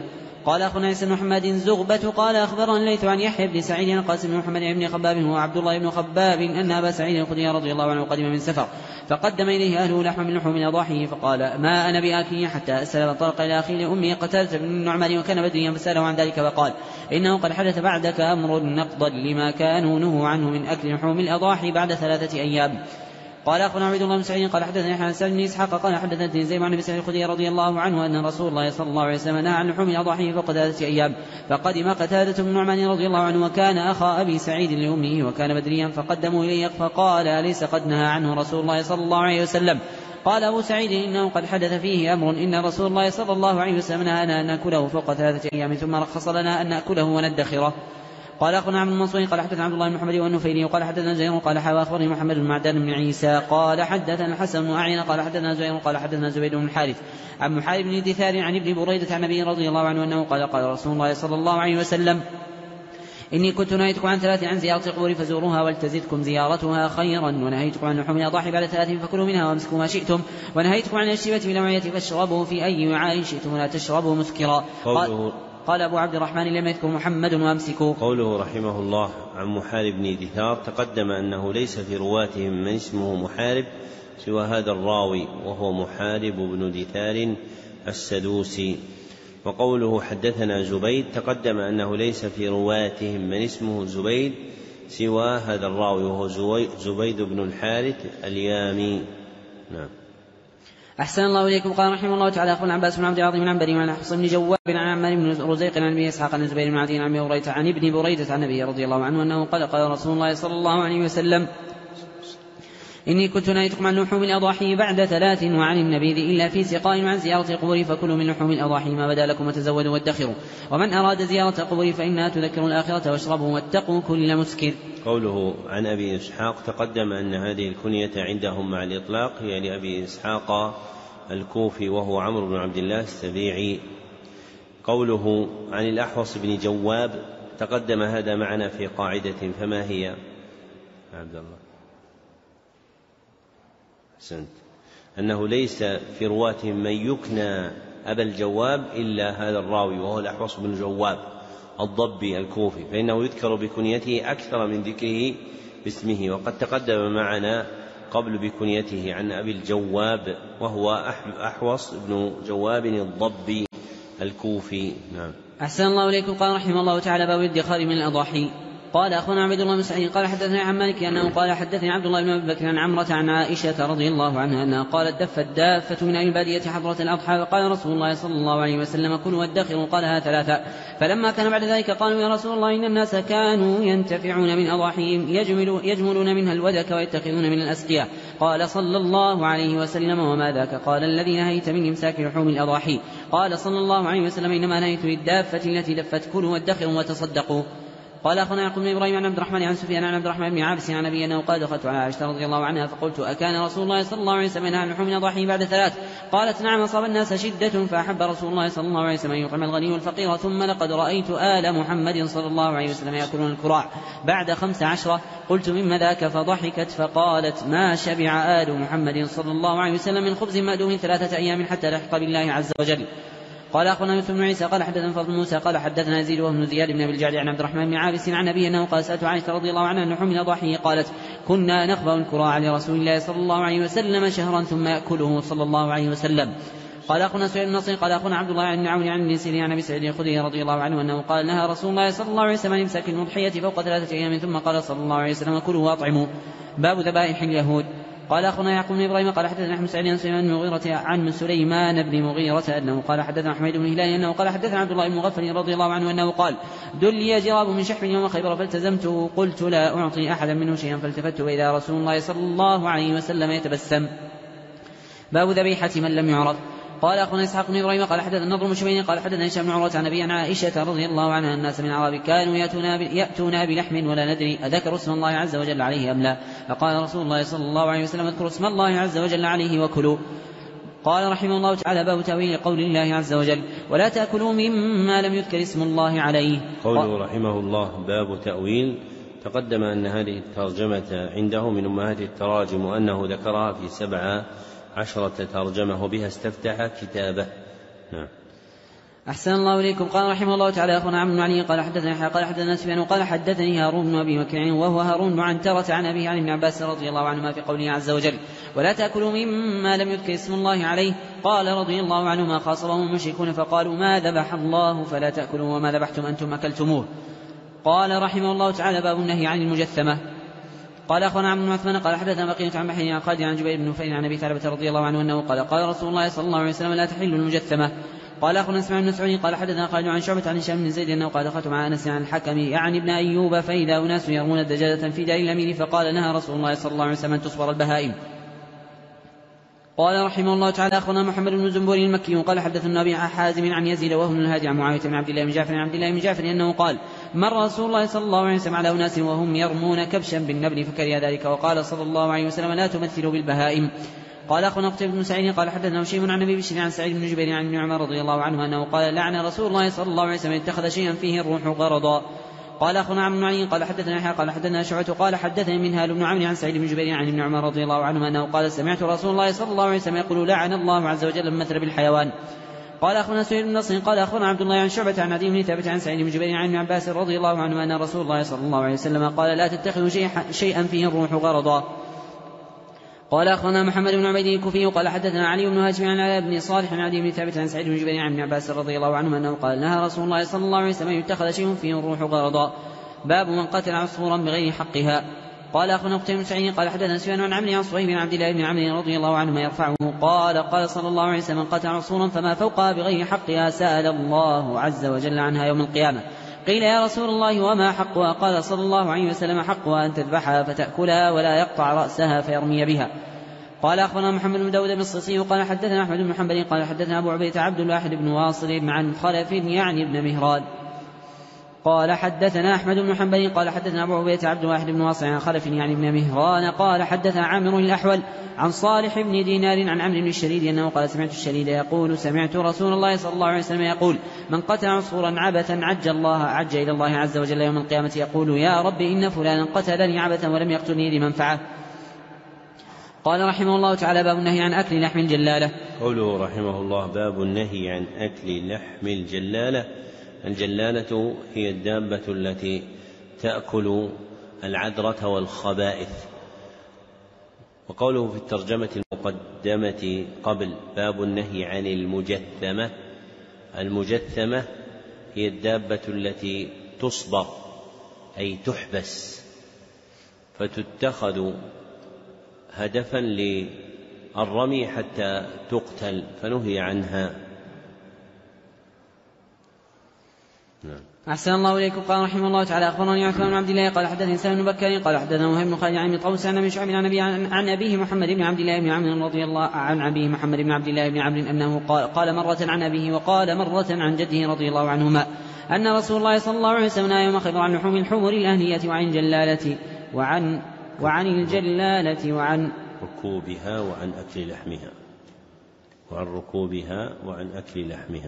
قال أخونا عيسى بن محمد زغبة قال أخبرنا الليث عن يحيى بن سعيد القاسم بن محمد بن خباب هو عبد الله بن خباب أن أبا سعيد الخدري رضي الله عنه قدم من سفر فقدم إليه أهله لحم من لحوم أضاحيه فقال ما أنا بآكل حتى أسأل فانطلق إلى أخي لأمي قتادة بن النعمان وكان بدريا فسأله عن ذلك فقال إنه قد حدث بعدك أمر نقضا لما كانوا نهوا عنه من أكل لحوم الأضاحي بعد ثلاثة أيام. قال أخونا عبد الله بن سعيد قال حدثني حسن سعد بن إسحاق قال حدثني زيد بن سعيد الخدري رضي الله عنه أن رسول الله صلى الله عليه وسلم نهى عن لحوم الأضاحي فوق ثلاثة أيام فقدم قتادة بن النعمان رضي الله عنه وكان أخا أبي سعيد لأمه وكان بدريا فقدموا إليه فقال أليس قد نهى عنه رسول الله صلى الله عليه وسلم؟ قال أبو سعيد إنه قد حدث فيه أمر إن رسول الله صلى الله عليه وسلم نهانا أن نأكله فوق ثلاثة أيام ثم رخص لنا أن نأكله وندخره. قال أخونا عبد المنصور قال حدثنا عبد الله بن محمد والنفيلي قال حدثنا زهير قال حوى أخبرني محمد بن معدان بن عيسى قال حدثنا الحسن بن أعين قال حدثنا زهير قال حدثنا زبيد بن الحارث عن محارب بن دثار عن ابن بريدة عن النبي رضي الله عنه أنه قال قال رسول الله صلى الله عليه وسلم إني كنت نهيتكم عن ثلاث عن زيارة القبور فزوروها ولتزدكم زيارتها خيرا ونهيتكم عن لحوم الأضاحي بعد ثلاث فكلوا منها وامسكوا ما شئتم ونهيتكم عن الشيبة بالأوعية فاشربوا في أي وعاء شئتم ولا تشربوا مسكرا. قال أبو عبد الرحمن لم يذكر محمد وامسكوا.
قوله رحمه الله عن محارب بن دثار تقدم أنه ليس في رواتهم من اسمه محارب سوى هذا الراوي وهو محارب بن دثار السدوسي. وقوله حدثنا زبيد تقدم أنه ليس في رواتهم من اسمه زبيد سوى هذا الراوي وهو زبيد بن الحارث اليامي. نعم.
أحسن الله إليكم. قال رحمه الله تعالى أخونا عباس بن عبد العظيم بن عنبري وعن حصن بن جواب عن عمار بن رزيق عن أبي إسحاق عن زبير بن عدي عن أبي هريرة عن ابن بريدة عن النبي رضي الله عنه أنه قال قال رسول الله صلى الله عليه وسلم إني كنت نهيتكم عن لحوم الأضاحي بعد ثلاث وعن النبيذ إلا في سقاء وعن زيارة القبور فكلوا من لحوم الأضاحي ما بدا لكم وتزودوا وادخروا ومن أراد زيارة القبور فإنها تذكر الآخرة واشربوا واتقوا كل مسكر.
قوله عن أبي إسحاق تقدم أن هذه الكنية عندهم مع الإطلاق هي يعني لأبي إسحاق الكوفي وهو عمرو بن عبد الله السبيعي. قوله عن الأحوص بن جواب تقدم هذا معنا في قاعدة فما هي عبد الله؟ أحسنت. أنه ليس في رواتهم من يكنى أبا الجواب إلا هذا الراوي وهو الأحوص بن جواب الضبي الكوفي فإنه يذكر بكنيته أكثر من ذكره باسمه وقد تقدم معنا قبل بكنيته عن أبي الجواب وهو أحوص بن جواب الضبي الكوفي. نعم.
أحسن الله إليكم. قال رحمه الله تعالى باب الادخار من الأضاحي. قال أخونا عبد الله بن سعيد قال حدثني عن مالك أنه قال حدثني عبد الله بن أبي بكر عن عمرة عن عائشة رضي الله عنها أنها قالت دفت دافة من أهل البادية حضرة الأضحى وقال رسول الله صلى الله عليه وسلم كلوا وادخروا قالها ثلاثة فلما كان بعد ذلك قالوا يا رسول الله إن الناس كانوا ينتفعون من أضاحيهم يجمل يجملون منها الودك ويتخذون من الأسقية قال صلى الله عليه وسلم وما ذاك؟ قال الذي نهيت من إمساك لحوم الأضاحي. قال صلى الله عليه وسلم إنما نهيت للدافة التي دفت كلوا وادخروا وتصدقوا. قال أخونا يعقوب بن إبراهيم عن عبد الرحمن عن سفيان عن عبد الرحمن بن عابس عن أبي أنه قال دخلت على عائشة رضي الله عنها فقلت أكان رسول الله صلى الله عليه وسلم ينهى عن لحوم الأضاحي بعد ثلاث؟ قالت نعم أصاب الناس شدة فأحب رسول الله صلى الله عليه وسلم أن يطعم الغني والفقير ثم لقد رأيت آل محمد صلى الله عليه وسلم يأكلون الكراع بعد خمس عشرة. قلت مما ذاك؟ فضحكت فقالت ما شبع آل محمد صلى الله عليه وسلم من خبز مأدوم ثلاثة أيام حتى لحق بالله عز وجل. قال أخونا يوسف بن عيسى قال حدثنا فضل موسى قال حدثنا يزيد وابن زياد بن أبي الجعد عن عبد الرحمن بن عابس عن أبي أنه قال سألت عائشة رضي الله عنها عن لحوم الأضاحي قالت كنا نخبأ الكراع لرسول الله صلى الله عليه وسلم شهرا ثم يأكله صلى الله عليه وسلم. قال أخونا سعيد بن نصر قال أخونا عبد الله بن عون عن النسيري عن أبي سعيد الخدري رضي الله عنه أنه قال نهى رسول الله صلى الله عليه وسلم عن إمساك المضحية فوق ثلاثة أيام ثم قال صلى الله عليه وسلم كلوا وأطعموا. باب ذبائح اليهود. قال أخونا يعقوب بن إبراهيم قال حدثنا أحمد سعيد عن سليمان بن مغيرة عن سليمان بن مغيرة أنه قال حدثنا حميد بن هلال أنه قال حدثنا عبد الله بن مغفل رضي الله عنه أنه قال دلي جراب من شحم يوم خيبر فالتزمته قلت لا أعطي أحدا منه شيئا فالتفت وإذا رسول الله صلى الله عليه وسلم يتبسم. باب ذبيحة من لم يعرف. قال أخونا إسحاق بن إبراهيم قال حدثنا النضر بن شبيب قال حدثنا هشام بن عروة عن أبي عن عائشة رضي الله عنها الناس من العرب كانوا يأتون بلحم ولا ندري أذكر اسم الله عز وجل عليه أم لا؟ فقال رسول الله صلى الله عليه وسلم اذكروا اسم الله عز وجل عليه وكلوا. قال رحمه الله تعالى باب تأويل قول الله عز وجل ولا تأكلوا مما لم يذكر اسم الله عليه.
قوله رحمه الله باب تأويل تقدم أن هذه الترجمة عنده من أمهات التراجم وأنه ذكرها في سبعة عشرة ترجمة وبها استفتح كتابه. نعم.
أحسن الله إليكم. قال رحمه الله تعالى أخونا عمرو بن علي قال حدثنا يحيى قال حدثنا سفيان وقال حدثني هارون بن أبي بكر وهو هارون بن عنترة عن أبيه عن ابن عباس رضي الله عنهما في قوله عز وجل ولا تأكلوا مما لم يذكر اسم الله عليه. قال رضي الله عنهما خاصمهم المشركون فقالوا ما ذبح الله فلا تأكلوا وما ذبحتم أنتم أكلتموه. قال رحمه الله تعالى باب النهي عن المجثمة. قال أخونا عمرو بن عثمان قال حدثنا بقية عن محمد عن خالد عن جبير بن نفيل عن أبي ثعلبة رضي الله عنه أنه قال قال رسول الله صلى الله عليه وسلم لا تحل المجثمة. قال أخونا اسماعيل بن مسعود قال حدثنا خالد عن شعبة عن هشام بن زيد أنه قال دخلت مع أنس عن الحكم يعني ابن أيوب فإذا أناس يرمون الدجاجة في دار الأمير فقال نهى رسول الله صلى الله عليه وسلم أن تصبر البهائم. قال رحمه الله تعالى أخونا محمد بن زنبور المكي قال حدثنا أبي حازم عن يزيد وهو بن الهادي عن معاوية بن عبد الله بن جعفر عن عبد الله بن جعفر أنه قال مر رسول الله صلى الله عليه وسلم على أناس وهم يرمون كبشا بالنبل فكره ذلك وقال صلى الله عليه وسلم لا تمثلوا بالبهائم. قال أخونا قتيبة بن سعيد قال حدثنا هشيم عن أبي بشر عن سعيد بن جبير عن ابن عمر رضي الله عنه أنه قال لعن رسول الله صلى الله عليه وسلم اتخذ شيئا فيه الروح غرضا. قال أخونا عمرو بن علي قال حدثنا يحيى قال حدثنا شعبة قال حدثني منهال بن عمرو عن سعيد بن جبير عن ابن عمر رضي الله عنه أنه قال سمعت رسول الله صلى الله عليه وسلم يقول لعن الله عز وجل المثل بالحيوان. قال أخونا سهيل بن نصر قال أخونا عبد الله عن شعبة عن عدي بن ثابت عن سعيد بن جبير عن ابن عباس رضي الله عنه أن رسول الله صلى الله عليه وسلم قال لا تتخذوا شيئا فيه الروح غرضا. قال أخونا محمد بن عبيد الكوفي قال حدثنا علي بن هاشم عن علاء بن صالح عن عدي بن ثابت عن سعيد بن جبير عن ابن عباس رضي الله عنه أنه قال نهى رسول الله صلى الله عليه وسلم يتخذ شيء فيه الروح غرضا. باب من قتل عصفورا بغير حقها. قال أخونا قتيبة بن سعيد قال حدثنا سفيان عن عمرو عن صهيب بن عبد الله بن عمرو رضي الله عنهما يرفعه قال قال صلى الله عليه وسلم قتل عصفورا فما فوقها بغير حقها سأل الله عز وجل عنها يوم القيامة. قيل يا رسول الله وما حقها؟ قال صلى الله عليه وسلم حقها أن تذبحها فتأكلها ولا يقطع رأسها فيرمي بها. قال أخبرنا محمد بن داود بن الصيصي قال حدثنا أحمد بن حنبل قال حدثنا أبو عبيدة عبد الواحد بن واصل عن خلف يعني ابن مهران قال حدثنا أحمد بن حنبل قال حدثنا أبو عبيدة عبد الواحد بن واصل عن خلف يعني ابن مهران قال حدثنا عامر الأحول عن صالح بن دينار عن عمرو بن الشريد أنه قال سمعت الشريد يقول سمعت رسول الله صلى الله عليه وسلم يقول من قتل عصفورا عبثا عج الله عج إلى الله عز وجل يوم القيامة يقول يا رب إن فلانا قتلني عبثا ولم يقتلني لمنفعة. قال رحمه الله تعالى باب النهي عن أكل لحم الجلالة.
قوله رحمه الله باب النهي عن أكل لحم الجلالة. الجلالة هي الدابة التي تأكل العذرة والخبائث. وقوله في الترجمة المقدمة قبل باب النهي عن المجثمة. المجثمة هي الدابة التي تصبر أي تحبس فتتخذ هدفا للرمي حتى تقتل فنهي عنها. نعم.
أحسن الله إليكم. قال رحمه الله تعالى أخبرني عثمان بن عبد الله قال حدثني سالم بن بكر قال حدثنا وهيب بن خالد عن ابن طوس عن ابي شعيب عن ابي عن ابيه محمد بن عبد الله بن عمرو رضي الله عن ابيه محمد بن عبد الله بن عمرو انه قال قال مرة عن ابيه وقال مرة عن جده رضي الله عنهما أن رسول الله صلى الله عليه وسلم يوم خيبر عن لحوم الحمر الأهلية وعن الجلالة وعن وعن الجلالة وعن
ركوبها وعن أكل لحمها وعن ركوبها وعن أكل لحمها.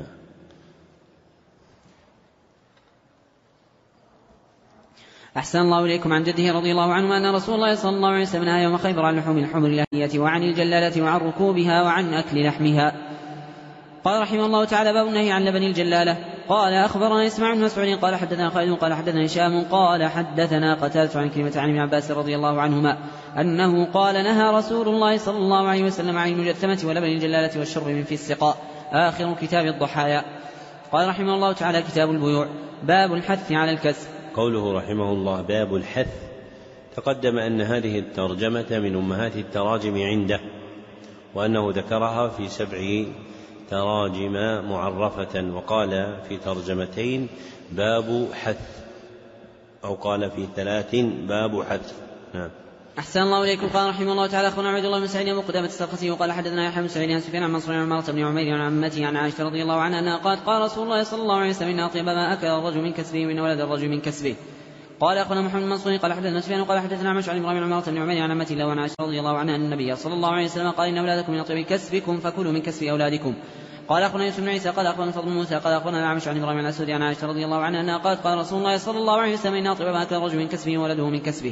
أحسن الله إليكم. عن جده رضي الله عنه أن رسول الله صلى الله عليه وسلم نهى يوم خيبر عن لحوم الحمر الأهلية وعن الجلالة وعن ركوبها وعن أكل لحمها. قال رحمه الله تعالى باب النهي عن لبن الجلالة. قال أخبرنا إسماعيل بن مسعود قال حدثنا خالد قال حدثنا هشام قال حدثنا قتادة عن كلمة عن ابن عباس رضي الله عنهما أنه قال نهى رسول الله صلى الله عليه وسلم عن المجثمة ولبن الجلالة والشرب من في السقاء. آخر كتاب الضحايا. قال رحمه الله تعالى كتاب البيوع. باب الحث على الكسب.
قوله رحمه الله باب الحث. تقدم أن هذه الترجمة من أمهات التراجم عنده وأنه ذكرها في سبع تراجم معرفة وقال في ترجمتين باب حث أو قال في ثلاث باب حث. نعم.
أحسن الله إليكم. قال رحمه الله تعالى أخبرنا عبد الله بن سعيد مقدمة السرخسي وقال حدثنا يحيى بن سعيد عن سفيان عن منصور عن عمارة بن عمير عن عمته عن عائشة رضي الله عنها أنها قالت قال رسول الله صلى الله عليه وسلم إن أطيب ما أكل الرجل من كسبه من ولد الرجل من كسبه. قال أخونا محمد بن منصور قال حدثنا سفيان وقال حدثنا عمش عن إبراهيم عن عمارة بن عمير عن عمته الله وعن عائشة رضي الله عنها أن النبي صلى الله عليه وسلم قال إن أولادكم من أطيب كسبكم فكلوا من كسب أولادكم. قال أخونا يوسف بن عيسى قال أخونا فضل موسى قال أخونا عمش عن إبراهيم عن الأسود عن عائشة رضي الله عنها أنها قالت قال رسول الله صلى الله عليه وسلم إن أطيب ما أكل الرجل من كسبه ولده من كسبه.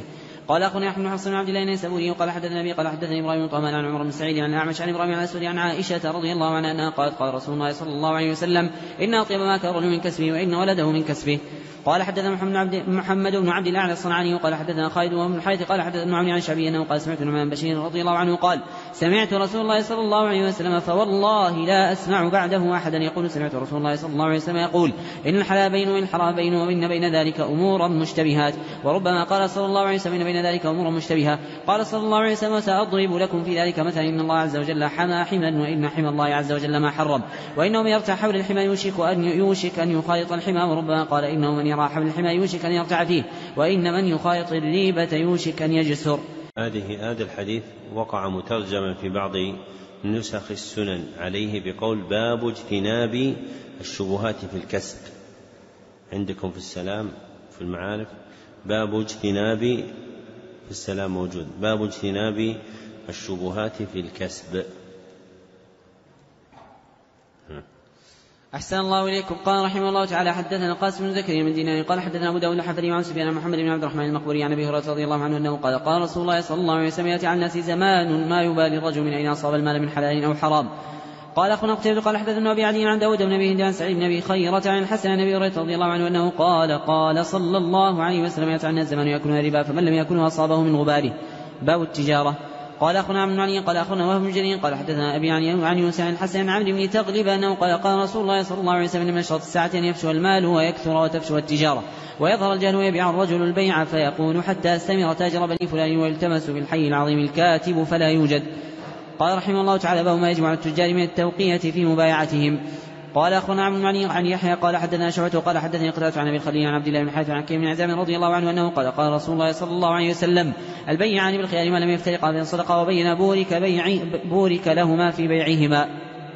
قال أخونا أحمد بن حفص بن عبد الله النيسابوري قال حدثنا أبي قال حدثني إبراهيم بن طهمان عن عمر بن سعيد عن الأعمش عن إبراهيم عن الأسود عن عائشة رضي الله عنها أنها قالت قال رسول الله صلى الله عليه وسلم إن أطيب ما كان الرجل من كسبه وإن ولده من كسبه. قال حدثنا محمد, عبد محمد بن عبد الأعلى الصنعاني قال حدثنا خالد وابن الحارث قال حدثنا ابن عون عن الشعبي أنه قال سمعت النعمان بن بشير رضي الله عنه قال سمعت رسول الله صلى الله عليه وسلم فوالله لا أسمع بعده أحدا يقول سمعت رسول الله صلى الله عليه وسلم يقول إن الحلال بين وإن الحرام بين وإن بين ذلك أمورا مشتبهات. وربما قال صلى الله عليه وسلم إن بين ذلك أمورا مشتبهة. قال صلى الله عليه وسلم سأضرب لكم في ذلك مثلا إن الله عز وجل حمى حما وإن حمى الله عز وجل ما حرم وإنه من يرتع حول الحمى يوشك أن يوشك أن يخالط الحمى. وربما قال إنه من يرى حول الحمى يوشك أن يرتع فيه وإن من يخالط الريبة يوشك أن يجسر.
هذه هذا الحديث وقع مترجما في بعض نسخ السنن عليه بقول باب اجتناب الشبهات في الكسب. عندكم في السلام في المعارف باب اجتناب في السلام موجود باب اجتناب الشبهات في الكسب.
أحسن الله إليكم. قال رحمه الله تعالى حدثنا القاسم بن زكريا من دينار قال حدثنا أبو داود الحفري عن سفيان محمد بن عبد الرحمن المقبوري عن أبي هريرة رضي الله عنه أنه قال قال رسول الله صلى الله عليه وسلم يأتي على الناس زمان ما يبالي الرجل من أين أصاب المال من حلال أو حرام. قال أخونا قتيبة قال حدثنا أبي عدي عن داود بن أبي هند عن سعيد بن أبي خيرة عن الحسن عن أبي هريرة رضي الله عنه أنه قال قال صلى الله عليه وسلم يأتي على الناس زمان يأكلون الربا فمن لم يأكله أصابه من غباره. باب التجارة. قال أخونا عبد علي قال أخونا وهب بن جرير قال حدثنا أبي عن يونس عن الحسن عن عبد بن تغلب أنه قال قال رسول الله صلى الله عليه وسلم من أشراط الساعة أن يفشو المال ويكثر وتفشو التجارة ويظهر الجهل ويبيع الرجل البيع فيقول حتى استمر تاجر بني فلان ويلتمس بالحي العظيم الكاتب فلا يوجد. قال رحمه الله تعالى باب ما يجمع التجار من التوقية في مبايعتهم. قال أخونا عبد المعني عن يحيى قال حدثنا شعبة قال حدثني قتادة عن أبي الخليل عن عبد الله بن حارث عن كريم بن عزام رضي الله عنه أنه قال قال رسول الله صلى الله عليه وسلم البيعان بالخيار ما لم يفترقا فإن صدقا وبين بورك, بيع بورك لهما في بيعهما.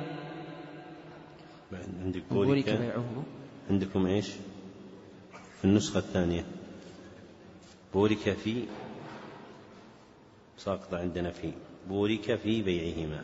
عندك بورك, بورك عندكم إيش في النسخة الثانية بورك في ساقط عندنا في بورك في بيعهما.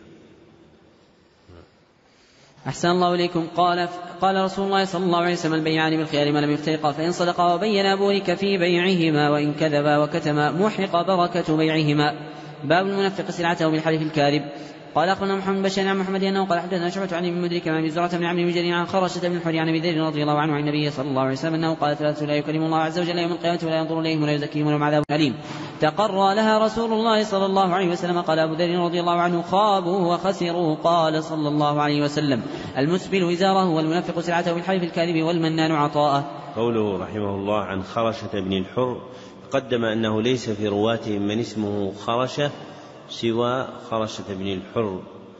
أحسن الله إليكم. قال قال رسول الله صلى الله عليه وسلم البيعان بالخيار ما لم يفترقا فإن صدقا وبينا بورك في بيعهما وإن كذبا وكتما محق بركة بيعهما. باب المنفق سلعته بالحلف الكاذب. قال أخونا محمد بشير عن محمد أنه قال حدثنا شعبة عن ابن مدرك عن زرعة بن عمرو بن جرير عن خرشة بن الحري عن أبي ذر رضي الله عنه عن النبي صلى الله عليه وسلم أنه قال ثلاثة لا يكلم الله عز وجل يوم القيامة ولا ينظر إليهم ولا يزكيهم ولهم عذاب أليم تقرى لها رسول الله صلى الله عليه وسلم. قال أبو ذر رضي الله عنه خابوا وخسروا. قال صلى الله عليه وسلم المسبل إزاره والمنفق سلعته بالحلف الكاذب والمنان عطاءه.
قوله رحمه الله عن خرشة بن الحر قدم أنه ليس في رواتهم من اسمه خرشة سوى خرشة بن الحر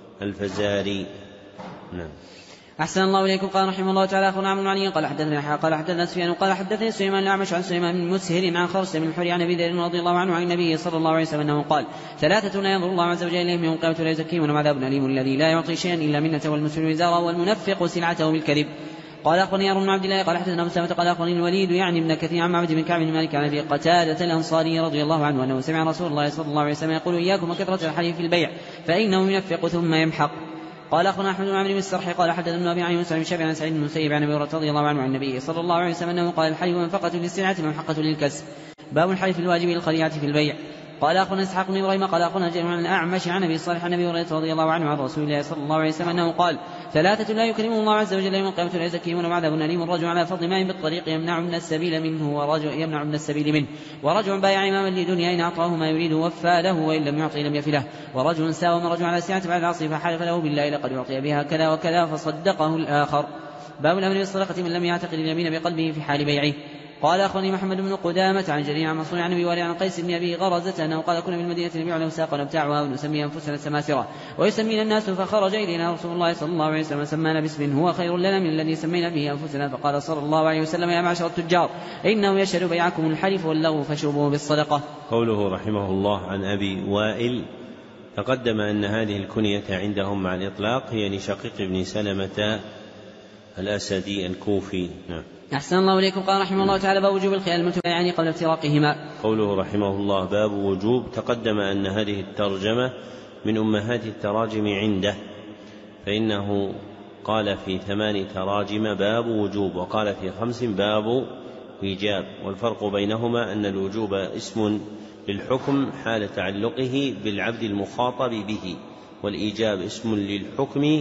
الفزاري. نعم.
أحسن الله إليكم. قال رحمه الله تعالى أخونا عمرو علي قال حدثنا يحيى قال حدثنا سفيان قال حدثني سليمان الأعمش عن سليمان بن مسهر عن خرشة بن الحري عن أبي ذر رضي الله عنه عن النبي صلى الله عليه وسلم أنه قال ثلاثة لا ينظر الله عز وجل إليهم يوم القيامة ولا يزكيهم ولهم عذاب أليم الذي لا يعطي شيئا إلا منة والمسلم وزاره والمنفق سلعته بالكذب. قال أخبرني يارون بن عبد الله قال حدثنا مسلمة قال أخبرني الوليد يعني ابن كثير عن معبد بن كعب بن مالك عن أبي قتادة الأنصاري رضي الله عنه أنه سمع رسول الله صلى الله عليه وسلم يقول إياكم وكثرة الحليف في البيع فإنه ينفق ثم يمحق. قال أخونا أحمد بن عمرو بن السرح قال حدثنا ابن أبي عن يونس بن شافعي عن سعيد بن المسيب عن أبي هريرة رضي الله عنه عن النبي صلى الله عليه وسلم أنه قال الحلف منفقة للسلعة وممحقة للكسب. باب الحلف الواجب للخليعة في البيع. قال أخونا إسحاق بن إبراهيم قال أخونا جرير عن الأعمش عن أبي صالح عن أبي هريرة رضي الله عنه عن رسول الله صلى الله عليه وسلم أنه قال ثلاثة لا يكرمهم الله عز وجل يوم القيامة ولا يزكيهم ولهم عذاب أليم الرجل على فضل ماء بالطريق يمنع من السبيل منه ورجل يمنع من السبيل منه ورجل بايع إماما لدنيا إن أعطاه ما يريد وفى له وإن لم يعطي لم يفله ورجل ساوم رجل على سعة بعد العصر فحلف له بالله لقد أعطي بها كذا وكذا فصدقه الآخر. باب الأمر بالصدقة من لم يعتقد اليمين بقلبه في حال بيعه. قال أخواني محمد بن قدامة عن جرير عن منصور عن أبي وائل عن قيس بن أبي غرزة أنه قال كنا بالمدينة نبيع له ساقا نبتاعها ونسمي أنفسنا سماسرة ويسمينا الناس فخرج إلينا رسول الله صلى الله عليه وسلم سمانا باسم هو خير لنا من الذي سمينا به أنفسنا فقال صلى الله عليه وسلم يا معشر التجار إنه يشهد بيعكم الحلف واللغو فشربوه بالصدقة.
قوله رحمه الله عن أبي وائل تقدم أن هذه الكنية عندهم مع الإطلاق هي لشقيق بن سلمة الأسدي الكوفي. نعم.
أحسن الله إليكم. قال رحمه الله تعالى باب وجوب الخيار المتبايعان قبل افتراقهما.
قوله رحمه الله باب وجوب تقدم أن هذه الترجمة من أمهات التراجم عنده فإنه قال في ثمان تراجم باب وجوب وقال في خمس باب إيجاب والفرق بينهما أن الوجوب اسم للحكم حال تعلقه بالعبد المخاطب به، والإيجاب اسم للحكم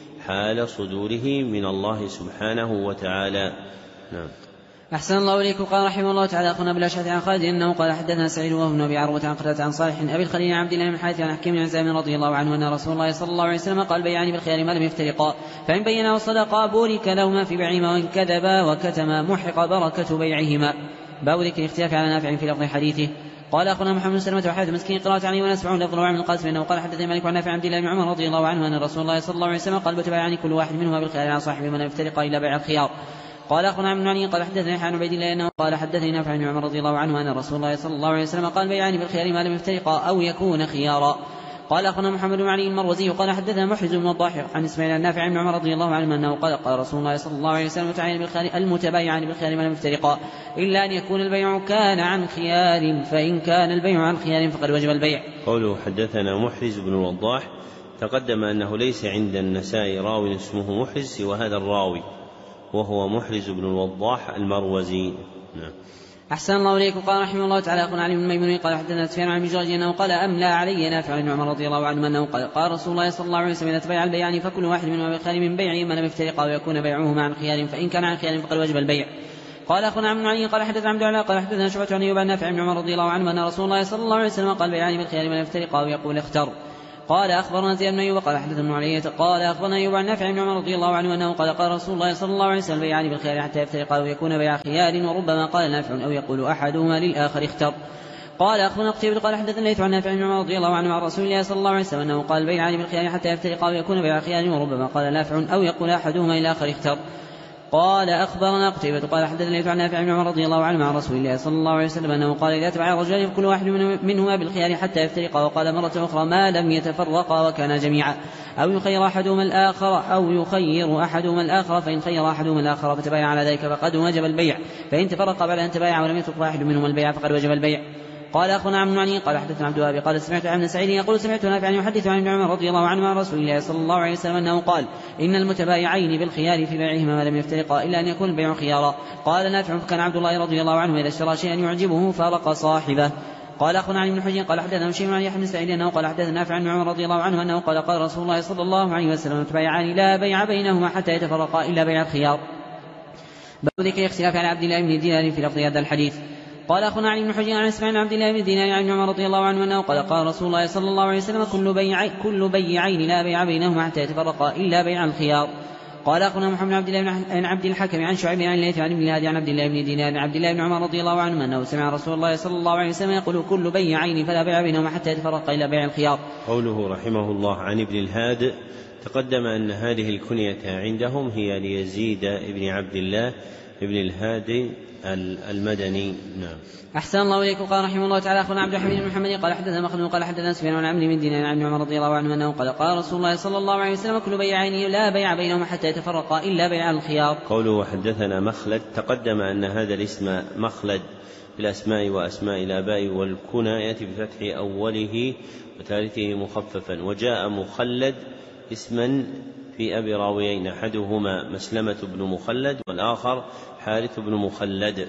حال صدوره من الله سبحانه وتعالى. نعم.
أحسن الله إليكم. قال رحمه الله تعالى أخونا بالأشعث عن خالد أنه قال حدثنا سعيد وهو بن أبي عروة عن قتادة عن صالح أبي الخليل عن عبد الله بن الحارث عن حكيم بن زيد رضي الله عنه أن رسول الله صلى الله عليه وسلم قال بيعان بالخيار ما لم يفترقا، فإن بينا وصدقا بورك لهما في بيعهما، وإن كذبا وكتما محق بركة بيعهما. باب ذكر الاختلاف على نافع في لفظ حديثه. قال أخونا محمد بن سلمة وحارث مسكين قراءة عليه ونسمع لفظ عن القاسم أنه قال حدثني مالك عن نافع عن عبد الله بن عمر رضي الله عنه أن رسول الله صلى الله عليه وسلم قال بتبايعان كل واحد منهما بالخيار عن صاحبه ما لم يفترقا إلا بيع الخيار. قال أخونا عن علي قال حدثني عن عبيد الله أنه قال حدثني نافع بن عمر رضي الله عنه أن رسول الله صلى الله عليه وسلم قال بيعان بالخيار ما لم يفترقا أو يكون خيارا. قال أخونا محمد بن علي المروزي قال حدثنا محرز بن الضاحك عن إسماعيل عن نافع بن عمر رضي الله عنه أنه قال قال رسول الله صلى الله عليه وسلم المتبايعان بالخيار ما لم يفترقا إلا أن يكون البيع كان عن خيار، فإن كان البيع عن خيار فقد وجب البيع.
قوله حدثنا محرز بن الوضاح تقدم أنه ليس عند النسائي راوي اسمه محرز سوى هذا الراوي وهو محرز بن الوضاح المروزي. نعم.
أحسن الله إليكم. قال رحمه الله تعالى أخونا علي بن ميمون قال حدثنا سفيان عن مجاهد أنه قال أملى علي نافع بن عمر رضي الله عنه أنه قال قال رسول الله صلى الله عليه وسلم إذا تبايع البيعان فكل واحد منهما بالخيار من بيعه ما لم يفترقا ويكون بيعهما عن خيار، فإن كان عن خيار فقد وجب البيع. قال أخونا عن علي قال حدثنا عبد الله قال حدثنا شعبة عن أيوب عن نافع بن عمر رضي الله عنه أن رسول الله صلى الله عليه وسلم قال بيعان بالخيار ما لم يفترقا ويقول اختر. قال أخبرنا زياد بن أيوب قال حدثنا علي قال أخبرنا أيوب عن نافع بن عمر رضي الله عنه أنه قال قال رسول الله صلى الله عليه وسلم بيعان بالخيار حتى يفترقا ويكون بيع خيار، وربما قال نافع أو يقول أحدهما للآخر اختر. قال أخبرنا قتيبة قال حدثنا الليث عن نافع بن عمر رضي الله عنه عن رسول الله صلى الله عليه وسلم أنه قال بيعان بالخيار حتى يفترقا ويكون بيع خيار، وربما قال نافع أو يقول أحدهما للآخر اختر. قال أخبرنا قتيبة قال حدثنا الليث عن نافع بن عمر رضي الله عنه عن رسول الله صلى الله عليه وسلم أنه قال إذا تبع الرجلان كل واحد منهما بالخيار حتى يفترقا، وقال مرة أخرى ما لم يتفرقا وكانا جميعا، أو يخير أحدهما الآخر أو يخير أحدهما الآخر، فإن خير أحدهما الآخر فتبايع على ذلك فقد وجب البيع، فإن تفرقا بعد أن تبايع ولم يترك واحد منهما البيع فقد وجب البيع. قال أخونا عن علي قال حدثنا عبد الوهاب قال سمعت عن سعيد يقول سمعت نافعا يحدث عن ابن عمر رضي الله عنه عن رسول الله صلى الله عليه وسلم أنه قال إن المتبايعين بالخيار في بيعهما ما لم يفترقا إلا أن يكون البيع خيارا. قال نافع فكان عبد الله رضي الله عنه إذا اشترى شيئا يعجبه فارق صاحبه. قال أخونا عن ابن حجين قال حدثنا شيء عن يحيى بن سعيد أنه قال حدثنا نافع عن عمر رضي الله عنه أنه قال قال رسول الله صلى الله عليه وسلم المتبايعان لا بيع بينهما حتى يتفرقا إلا بيع الخيار. باب ذكر الاختلاف على عبد الله بن دينار في لفظ هذا الحديث. قال أخونا علي بن حجين عن اسماعيل عبد الله بن دينار عن عمر رضي الله عنه أنه قال قال رسول الله صلى الله عليه وسلم كل بيع كل بيعين لا بيع بينهما حتى يتفرقا إلا بيع الخيار. قال أخونا محمد عبد الله بن عبد الحكم عن شعيب عن الليث عن ابن الهادي عن عبد الله بن دينار عن عبد الله بن عمر رضي الله عنه أنه سمع رسول الله صلى الله عليه وسلم يقول كل بيعين فلا بيع بينهما حتى يتفرقا إلا بيع الخيار.
قوله رحمه الله عن ابن الهاد تقدم أن هذه الكنية عندهم هي ليزيد ابن عبد الله ابن الهادي المدني. نعم.
أحسن الله إليكم. قال رحمه الله تعالى أخونا عبد الحميد بن محمد قال حدثنا مخلد قال حدثنا سفيان عن عمرو بن دينار عن عمر رضي الله عنه أنه قال قال رسول الله صلى الله عليه وسلم كل بيعين لا بيع بينهما حتى يتفرقا إلا بيع الخيار.
قوله حدثنا مخلد تقدم أن هذا الاسم مخلد بالأسماء وأسماء الآباء والكنى يأتي بفتح أوله وثالثه مخففا، وجاء مخلد اسما في أبي راويين أحدهما مسلمة بن مخلد والآخر حارث بن مخلد.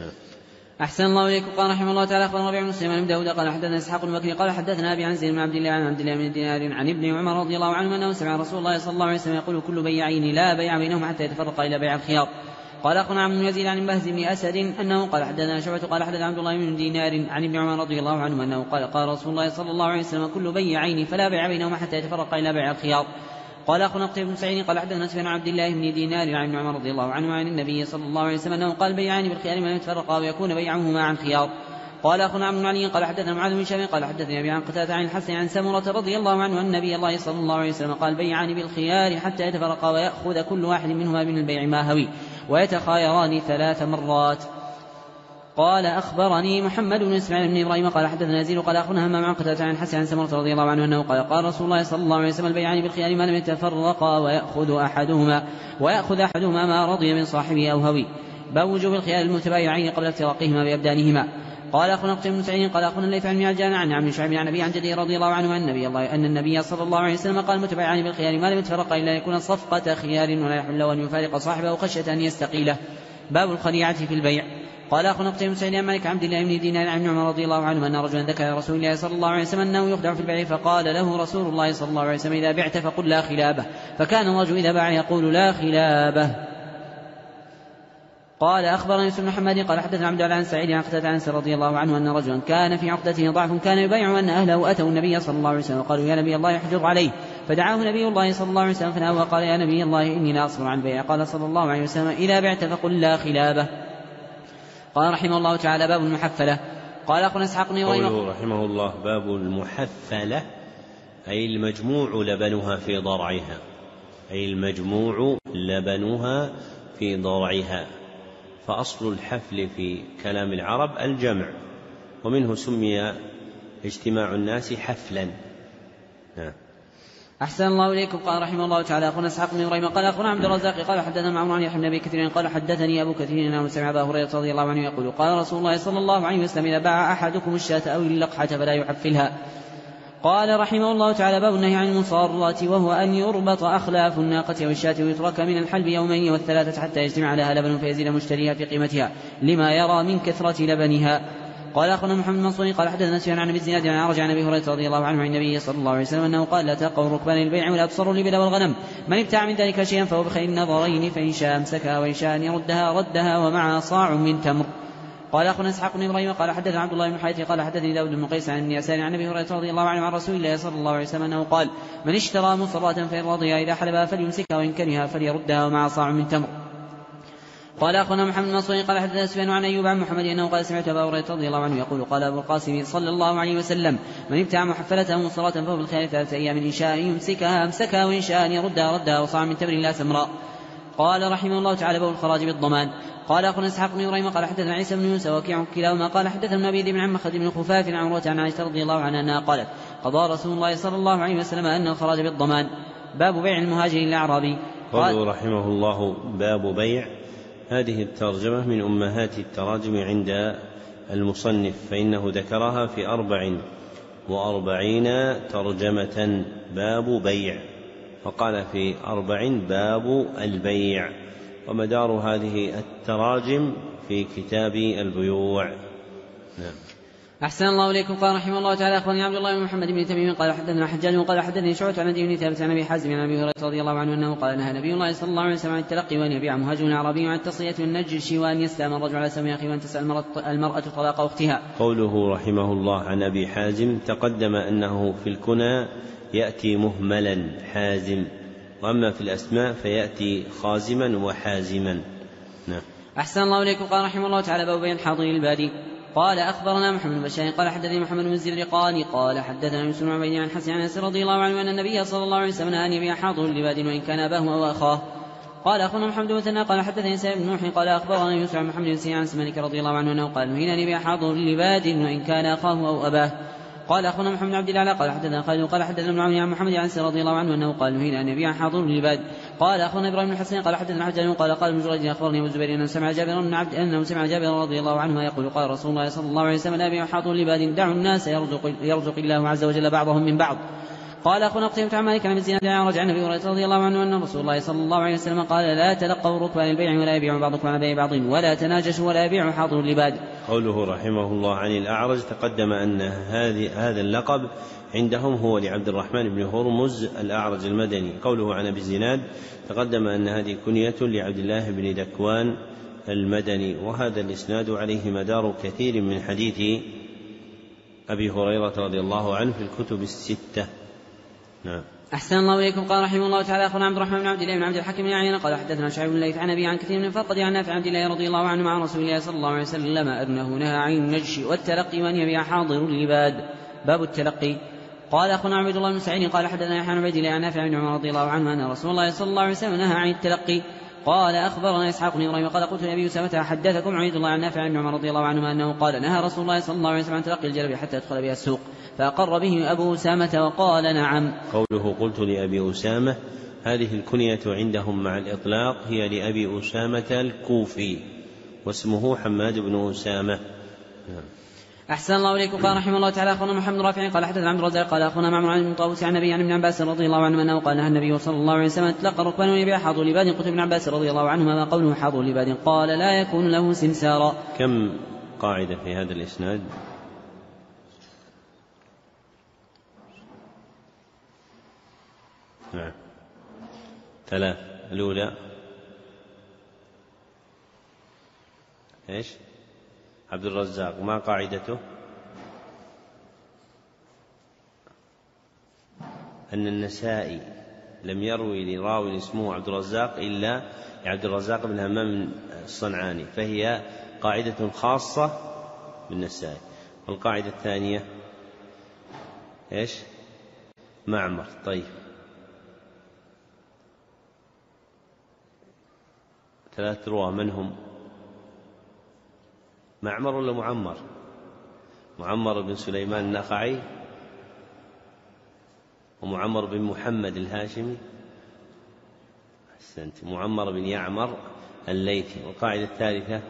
أحسن الله إليكم. قال رحمه الله تعالى أخبرنا ربيع بن سليمان بن داود قال حدثنا إسحاق بن بكر قال حدثنا أبي عن زيد بن عبد الله عن عبد الله بن دينار عن ابن عمر رضي الله عنه أنه سمع رسول الله صلى الله عليه وسلم يقول كل بيعين لا بيع بينهما حتى يتفرقا إلى بيع الخيار. قال أخونا عن يزيد عن بهز بن أسد أنه قال حدثنا شعبة قال حدثنا عبد الله بن دينار عن ابن عمر رضي الله عنه أنه قال قال رسول الله صلى الله عليه وسلم كل بيعين فلا بيع بينهما حتى يتفرقا إلى بيع الخيار. قال أخونا قتيبة بن سعيد قال حدثنا سفيان عن عبد الله بن دينار عن ابن عمر رضي الله عنه عن النبي صلى الله عليه وسلم أنه قال بيعان بالخيار ما يتفرقا ويكون بيعهما عن خيار. قال أخونا عبد علي قال حدثنا معاذ بن هشام قال حدثني أبي عن قتادة عن الحسن عن سمرة رضي الله عنه أن النبي الله صلى الله عليه وسلم قال بيعان بالخيار حتى يتفرقا ويأخذ كل واحد منهما من البيع ما هوي ويتخايران ثلاث مرات. قال أخبرني محمد بن إسماعيل بن إبراهيم قال حدثنا يزيد قال أخونا همام عن قتادة عن الحسن عن سمرة رضي الله عنه أنه قال قال رسول الله صلى الله عليه وسلم البيعان بالخيار ما لم يتفرقا ويأخذ أحدهما ويأخذ أحدهما ما رضي من صاحبه أو هوي. باب وجوب الخيار المتبايعين قبل افتراقهما بأبدانهما. قال أخونا قتيبة بن سعيد قال أخونا الليث عن معجان عن عم شعيب عن أبي عن جدي رضي الله عنه أن النبي الله أن النبي صلى الله عليه وسلم قال المتبايعان بالخيار ما لم يتفرقا إلا يكون صفقة خيار ولا يحل أن يفارق صاحبه خشية أن يستقيله. باب الخديعة في البيع. قال أخونا قتيبة بن سعيد عن مالك عبد الله بن دينار عن عمر رضي الله عنه أن رجلا ذكر رسول الله صلى الله عليه وسلم أنه يخدع في البيع فقال له رسول الله صلى الله عليه وسلم إذا بعت فقل لا خلابه، فكان الرجل إذا باع يقول لا خلابه. قال أخبرني يوسف بن محمد قال حدثنا عبد الله عن سعيد عن قتادة عن أنس رضي الله عنه أن رجلا كان في عقدته ضعف كان يبايع أن أهله أتوا النبي صلى الله عليه وسلم وقالوا يا نبي الله يحجر عليه، فدعاه نبي الله صلى الله عليه وسلم فنهى وقال يا نبي الله إني لا أصبر عن البيع. قال صلى الله عليه وسلم إذا بعت فقل لا خلابه. قال رحمه الله تعالى باب المحفلة. قال أخونا إسحاق بن إبراهيم
قوله رحمه الله باب المحفلة أي المجموع لبنها في ضرعها، أي المجموع لبنها في ضرعها، فأصل الحفل في كلام العرب الجمع، ومنه سمي اجتماع الناس حفلا. نعم.
أحسن الله إليكم. قال رحمه الله تعالى أخونا إسحاق بن إبراهيم قال أخونا عبد الرزاق قال حدثنا معمر عن يحيى بن أبي كثير قال حدثني أبو كثير أنه سمع أبا هريرة رضي الله عنه يقول قال رسول الله صلى الله عليه وسلم إذا باع أحدكم الشاة أو اللقحة فلا يحفلها. قال رحمه الله تعالى باب النهي عن المصارات، وهو أن يربط أخلاف الناقة أو الشاة ويترك من الحلب يومين والثلاثة حتى يجتمع لها لبن فيزيد مشتريها في قيمتها لما يرى من كثرة لبنها. قال أخونا محمد المنصوري قال حدثنا سفيان عن ابي الزناد عن عرج عن ابي هريره رضي الله عنه عن النبي صلى الله عليه وسلم انه قال لا تقوا ركبان البيع ولا تصروا الابل والغنم، من ابتاع من ذلك شيئا فهو بخير النظرين، فان شاء امسكها وان شاء ان يردها ردها ومعها صاع من تمر. قال أخونا إسحاق بن إبراهيم قال حدثنا عبد الله بن حيث قال حدثني داود بن قيس عن يسار عن ابي هريره رضي الله عنه عن رسول الله صلى الله عليه وسلم انه قال من اشترى مصرة فإن رضيها اذا حلبها فليمسكها وان كرهها فليردها ومعها صاع من تمر. قال أخونا محمد المنصوري قال حدثنا سفيان عن أيوب عن محمد أنه قال سمعت أبا هريرة رضي الله عنه يقول قال أبو القاسم صلى الله عليه وسلم من ابتاع محفلته مصرة فهو بالخير ثلاثة أيام إن شاء يمسكها أمسكها وإن شاء أن يردها ردها وصاع من تمر لا سمراء. قال رحمه الله تعالى باب الخراج بالضمان. قال أخونا إسحاق بن إبراهيم قال حدثنا عيسى بن يونس وكيع كلاهما قال حدثنا أبي ذئب بن مخلد بن خفاف عن عروة عن عائشة رضي الله عنها أنها قالت قضى رسول الله صلى الله عليه وسلم أن الخراج بالضمان. باب بيع المهاجر الأعرابي.
قال رحمه الله باب بيع، هذه الترجمة من أمهات التراجم عند المصنف، فإنه ذكرها في أربع وأربعين ترجمة باب بيع، فقال في أربع باب البيع، ومدار هذه التراجم في كتاب البيوع. نعم.
أحسن الله إليكم. قال رحمه الله تعالى أخبرني عبد الله بن محمد بن تميم قال حدثنا حجاج قال حدثني شعبة عن ابي بن ثابت عن ابي حازم عن ابي هريرة رضي الله عنه انه قال نهى نبي الله صلى الله عليه وسلم عن التلقي وان يبيع مهاجر اعرابي عن التصلية والنجش وان يستأمن الرجل على سمي اخيه وان تسأل المرأة طلاق اختها.
قوله رحمه الله عن ابي حازم تقدم انه في الكنى يأتي مهملا حازم، واما في الاسماء فيأتي خازما وحازما. نعم.
أحسن الله إليكم. قال رحمه الله تعالى باب بيع الحاضر البادي. قال أخبرنا محمد بن بشار قال حدثني محمد بن الزبرقاني قال حدثنا يوسف بن عبيد عن حسن عن أنس رضي الله عنه أن النبي صلى الله عليه وسلم أن يبيع حاضر لباد وإن كان أباه أو أخاه. قال أخونا محمد بن مثنى قال حدثني سعيد بن نوح قال أخبرنا يوسف عن محمد بن سيرين عن سمالك رضي الله عنه أنه قال نهينا أن يبيع حاضر لباد وإن كان أخاه أو أباه. قال أخونا محمد بن عبد الله قال حدثنا خالد قال حدثنا ابن عون عن محمد عن أنس رضي الله عنه أنه قال نهينا أن يبيع حاضر لباد. قال أخونا إبراهيم بن حسين قال حدثنا حجاج قال قال ابن جريج أخبرني أبو الزبير أنه سمع جابر بن عبد أنه سمع جابر رضي الله عنه يقول قال رسول الله صلى الله عليه وسلم لا يبيع حاضر لباد دعوا الناس يرزق, يرزق الله عز وجل بعضهم من بعض. قال أخونا قتيبة عن مالك عن الزناد عن عرج عن أبي هريرة رضي الله عنه أن رسول الله صلى الله عليه وسلم قال لا تلقوا ركبان البيع ولا يبيع بعضكم على بيع بعض ولا تناجشوا ولا يبيع حاضر لباد.
قوله رحمه الله عن الأعرج تقدم أن هذا اللقب عندهم هو لعبد الرحمن بن هرمز الأعرج المدني. قوله عن أبي الزناد تقدم أن هذه كنية لعبد الله بن ذكوان المدني، وهذا الإسناد عليه مدار كثير من حديث أبي هريرة رضي الله عنه في الكتب الستة. نعم.
أحسن الله إليكم. قال رحمه الله تعالى أخونا عبد الرحمن بن عبد الله بن عبد الحكيم بن عيينة قال حدثنا شعيب بن الليث عن أبي عن كثير من فرقد عن نافع عبد الله رضي الله عنه مع رسول الله صلى الله عليه وسلم أنه نهى عن النجش والتلقي وأن يبيع حاضر اللباد. باب التلقي. قال أخونا عبد الله بن سعيد قال حدثنا يحيى بن عبد الله عن نافع بن عمر رضي الله عنه أن رسول الله صلى الله عليه وسلم نهى عن التلقي. قال أخبرنا إسحاق بن إبراهيم قال قلت لأبي أسامة حدثكم عبد الله عن نافع بن عمر رضي الله عنه أنه قال نهى رسول الله صلى الله عليه وسلم عن تلقي الجلب حتى يدخل بها السوق، فأقر به أبو أسامة وقال نعم.
قوله قلت لأبي أسامة هذه الكنية عندهم مع الإطلاق هي لأبي أسامة الكوفي واسمه حماد بن أسامة.
أحسن الله إليكم. قال رحمه الله تعالى أخونا محمد رافع قال حدثنا عبد الرزاق قال أخونا معمر عن طاووس عن النبي عن ابن عباس رضي الله عنه أنه قال نهى النبي صلى الله عليه وسلم تلقى الركبان والإبل حاضوا لباد. قلت ابن عباس رضي الله عنهما ما قوله حاضوا لباد؟ قال لا يكون له سمسارا.
كم قاعدة في هذا الإسناد؟ نعم ثلاث. الأولى إيش؟ عبد الرزاق ما قاعدته؟ أن النسائي لم يروي لراوي اسمه عبد الرزاق إلا عبد الرزاق بن همام الصنعاني، فهي قاعدة خاصة بالنسائي. والقاعدة الثانية إيش؟ معمر. طيب ثلاث رواه من هم؟ معمر ولا معمر؟ معمر بن سليمان النخعي ومعمر بن محمد الهاشمي. أحسنت. معمر بن يعمر الليثي. والقاعدة الثالثة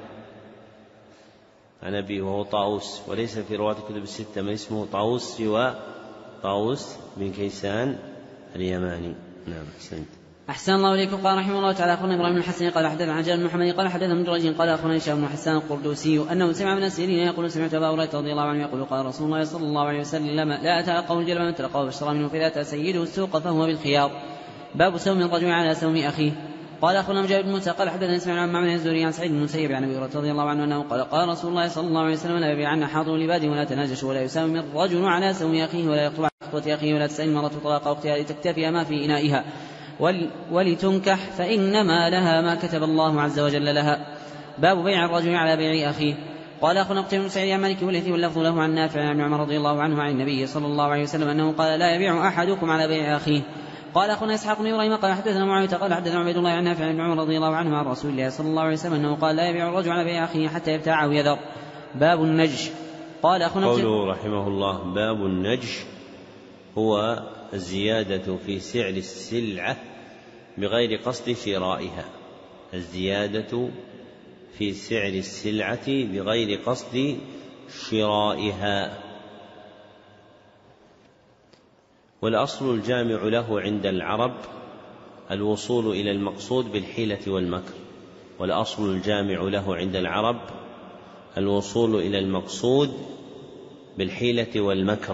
عن أبي وهو طاووس، وليس في رواة الكتب الستة من اسمه طاووس سوى طاووس بن كيسان اليماني. نعم أحسنت.
أحسن الله إليكم. قال رحمه الله تعالى أخونا إبراهيم الحسن قال حدثنا عن جابر بن محمد قال حدثنا من درج قال أخونا هشام بن حسان القردوسي أنه سمع من السيرين يقول سمعت أبا هريرة رضي الله عنه يقول قال رسول الله صلى الله عليه وسلم لا أتلقوا الجلب من تلقوا بشرى منه فإذا أتى سيده السوق فهو بالخيار. باب سوم الرجل على سوم أخيه. قال أخونا مجاهد بن موسى قال حدثنا اسماعيل عن معمر الزهري عن سعيد بن المسيب عن أبي هريرة رضي الله عنه أنه قال قال رسول الله صلى الله عليه وسلم لا يبيعن حاضر لباد ولا تناجش ولا يساوم الرجل على سوم أخيه ولا يقطع خطوة أخيه ولا تسأل المرأة طلاق أختها لتكتفي ما في إنائها ولتنكح فإنما لها ما كتب الله عز وجل لها. باب بيع الرجل على بيع أخيه. قال أخونا قتيبة بن سعيد عن مالك والليثي واللفظ له عن نافع عن ابن عمر رضي الله عنه عن النبي صلى الله عليه وسلم أنه قال لا يبيع أحدكم على بيع أخيه. قال أخونا إسحاق بن إبراهيم قال حدثنا معاوية قال حدثنا عبيد الله عن نافع عن ابن عمر رضي الله عنه عن رسول الله صلى الله عليه وسلم أنه قال لا يبيع الرجل على بيع أخيه حتى يبتاعه يذر. باب النجش. قال أخونا
قوله رحمه الله باب النجش هو الزيادة في سعر السلعة بغير قصد شرائها. الزيادة في سعر السلعة بغير قصد شرائها. والأصل الجامع له عند العرب الوصول إلى المقصود بالحيلة والمكر. والأصل الجامع له عند العرب الوصول إلى المقصود بالحيلة والمكر،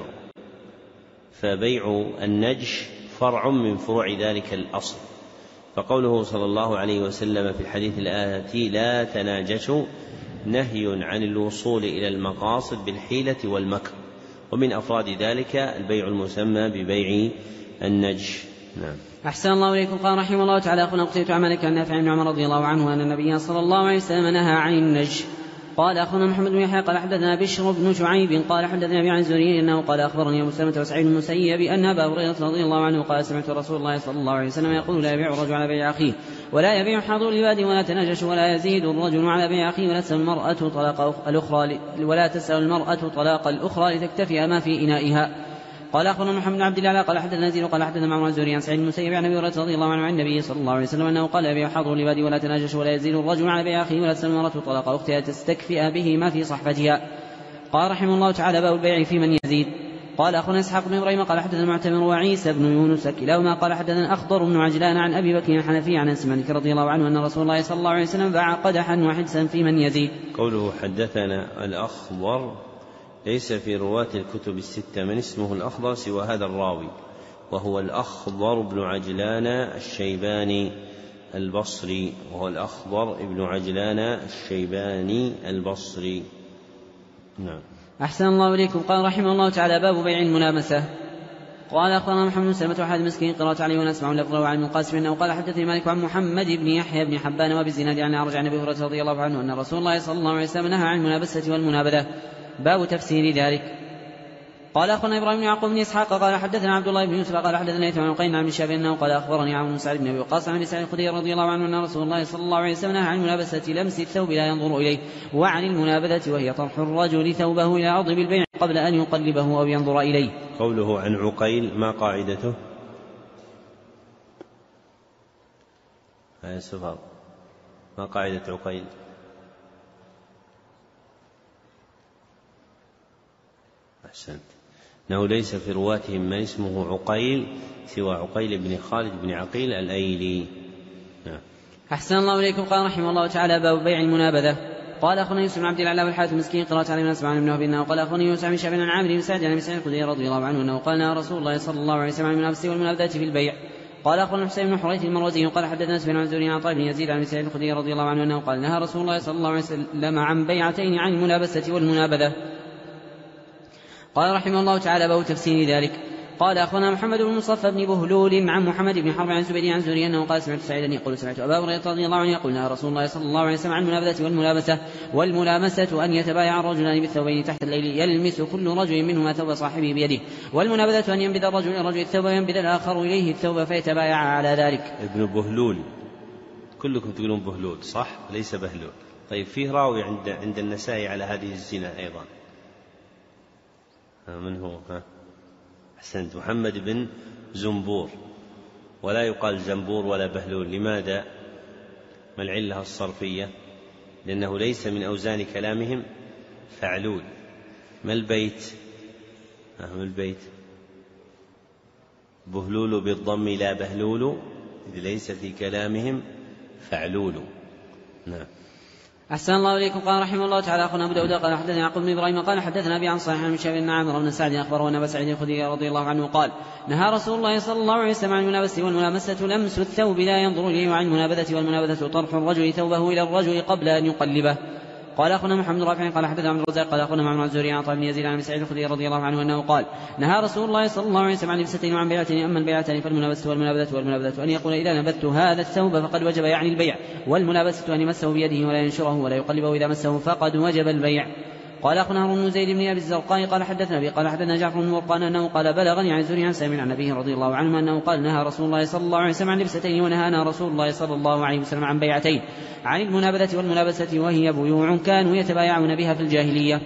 فبيع النجش فرع من فروع ذلك الأصل. فقوله صلى الله عليه وسلم في الحديث الآتي لا تناجشوا نهي عن الوصول إلى المقاصد بالحيلة والمكر، ومن أفراد ذلك البيع المسمى ببيع النجش. نعم.
أحسن الله إليكم. قال رحمه الله تعالى أخونا قتيبة عن مالك عن نافع بن عمر رضي الله عنه أن النبي صلى الله عليه وسلم نهى عن النجش. قال أخونا محمد بن يحيى قال حدثنا بشر بن شعيب قال حدثنا أبي عن الزهري أنه قال أخبرني أبو سلمة وسعيد بن المسيب أن أبا هريرة رضي الله عنه قال سمعت رسول الله صلى الله عليه وسلم يقول لا يبيع الرجل على بيع أخيه ولا يبيع حاضر لباد ولا تناجش ولا يزيد الرجل على بيع أخيه ولا تسأل المرأة طلاق الأخرى ولا تسأل المرأة طلاق الأخرى لتكتفي ما في إنائها. قال أخبرنا محمد بن عبد الله قال حدثنا زيد قال حدثنا معمر الزهري عن سعيد بن المسيب عن أبي هريرة رضي الله عنه عن النبي صلى الله عليه وسلم أنه قال يبيع حاضر لباد ولا تناجش ولا يزيد الرجل على بيع أخيه ولا تسأل المرأة طلاق أختها تستكفئ به ما في صحفتها. قال رحمه الله تعالى باب البيع في من يزيد. قال أخونا إسحاق بن إبراهيم قال حدثنا المعتمر وعيسى بن يونس كلاهما قال حدثنا أخضر بن عجلان عن أبي بكر الحنفي عن أنس مالك رضي الله عنه أن رسول الله صلى الله عليه وسلم باع قدحا وحدسا في من يزيد.
قوله حدثنا الأخضر ليس في رواة الكتب الستة من اسمه الأخضر سوى هذا الراوي، وهو الأخضر بن عجلان الشيباني البصري وهو الأخضر بن عجلان الشيباني البصري. نعم.
أحسن الله إليكم. قال رحمه الله تعالى باب بيع الملامسة. قال أخبرنا محمد بن سلمة وأحد مسكين قراءة عليه ونسمع لفظه عن القاسم أنه قال حدثني مالك عن محمد بن يحيى بن حبان وبالزناد عن أعرج عن أبي هريرة رضي الله عنه أن رسول الله صلى الله عليه وسلم نهى عن الملابسة والمنابذة. باب تفسير ذلك. قال أخونا إبراهيم بن يعقوب بن إسحاق قال حدثنا عبد الله بن يوسف قال حدثنا يتيم عن عقيل عن شاب أنه قال أخبرني عن سعد بن أبي وقاص عن سعيد الخدري رضي الله عنه أن رسول الله صلى الله عليه وسلم نهى عن ملابسة لمس الثوب لا ينظر إليه، وعن المنابذة وهي طرح الرجل ثوبه إلى أرض بالبيع قبل أن يقلبه أو ينظر إليه.
قوله عن عقيل ما قاعدته؟ هاي سفر ما قاعدة عقيل؟ أحسنت. أنه ليس في رواتهم من اسمه عقيل سوى عقيل بن خالد بن عقيل الأيلي.
أحسن الله إليكم. قال رحمه الله تعالى: باب بيع المنابذة. قال أخونا يوسف بن عبد الله والحارث المسكين قراءة عليه الناس عن ابن وهب انه قال أخونا يوسف بن شعبان عن عامر بن سعد عن سعيد الخدري رضي الله عنه انه قال: نهى رسول الله صلى الله عليه وسلم عن المنابذة والمنابذة في البيع. قال أخونا حسين بن حريث المروزي قال حدثنا سفيان عن زهري عن عطاء بن يزيد عن سعيد الخدري رضي الله عنه انه قال: نهى رسول الله صلى الله عليه وسلم عن بيعتين عن المنابذة والمنابذة. قال رحمه الله تعالى: باب تفسير ذلك. قال أخونا محمد بن مصطفى بن بهلول عن محمد بن حرب عن زبيد عن زهري أنه قال: سمعت سعيدا يقول: سمعت أبا هريرة رضي الله عنه يقول: نهى رسول الله صلى الله عليه وسلم عن المنابذة والملابسة. والملامسة أن يتبايع الرجلان بالثوبين تحت الليل يلمس كل رجل منهما ثوب صاحبه بيده، والمنابذة أن ينبذ الرجل إلى الرجل الثوب وينبذ الآخر إليه الثوب فيتبايع على ذلك.
ابن بهلول، كلكم تقولون بهلول صح؟ ليس بهلول. طيب فيه راوي عند عند النسائي على هذه الزنا أيضا، من هو؟ ها؟ أحسنت، محمد بن زنبور، ولا يقال زنبور ولا بهلول. لماذا؟ ما العلة الصرفية؟ لأنه ليس من أوزان كلامهم فعلول. ما البيت؟ ما البيت؟ بهلول بالضم لا بهلول، إذ ليس في كلامهم فعلول. نعم.
أحسن الله إليكم. قال رحمه الله تعالى: أخونا أبو داود قال حدثنا يعقوب بن إبراهيم قال حدثنا أبي عن صالح عن شعيب بن عامر بن سعد أخبره أن أبا سعيد الخدري رضي الله عنه قال: نهى رسول الله صلى الله عليه وسلم عن المنابذة والملامسة لمس الثوب لا ينظر إليه، وعن المنابذة والمنابذة طرح الرجل ثوبه إلى الرجل قبل أن يقلبه. قال أخونا محمد رافع قال حدثنا عبد الرزاق قال أخونا معمر الزهري عن عطاء بن يزيد عن سعيد الخدري رضي الله عنه أنه قال: نهى رسول الله صلى الله عليه وسلم عن لبستين وعن بيعتين. أما البيعتان فالمنابذة والمنابذة والمنابذة أن يقول: إذا نبذت هذا الثوب فقد وجب، يعني البيع. والمنابذة أن يمسه بيده ولا ينشره ولا يقلبه إذا مسه فقد وجب البيع. قال أخونا هارون بن زيد بن أبي الزرقاء قال حدثنا أبي قال حدثنا جعفر بن ورقان أنه قال: بلغني عن زهري عن سامع عن نبيه رضي الله عنه أنه قال: نهى رسول الله صلى الله عليه وسلم عن لبستين ونهانا رسول الله صلى الله عليه وسلم عن بيعتين، عن المنابذة والملابسة، وهي بيوع كانوا يتبايعون بها في الجاهلية.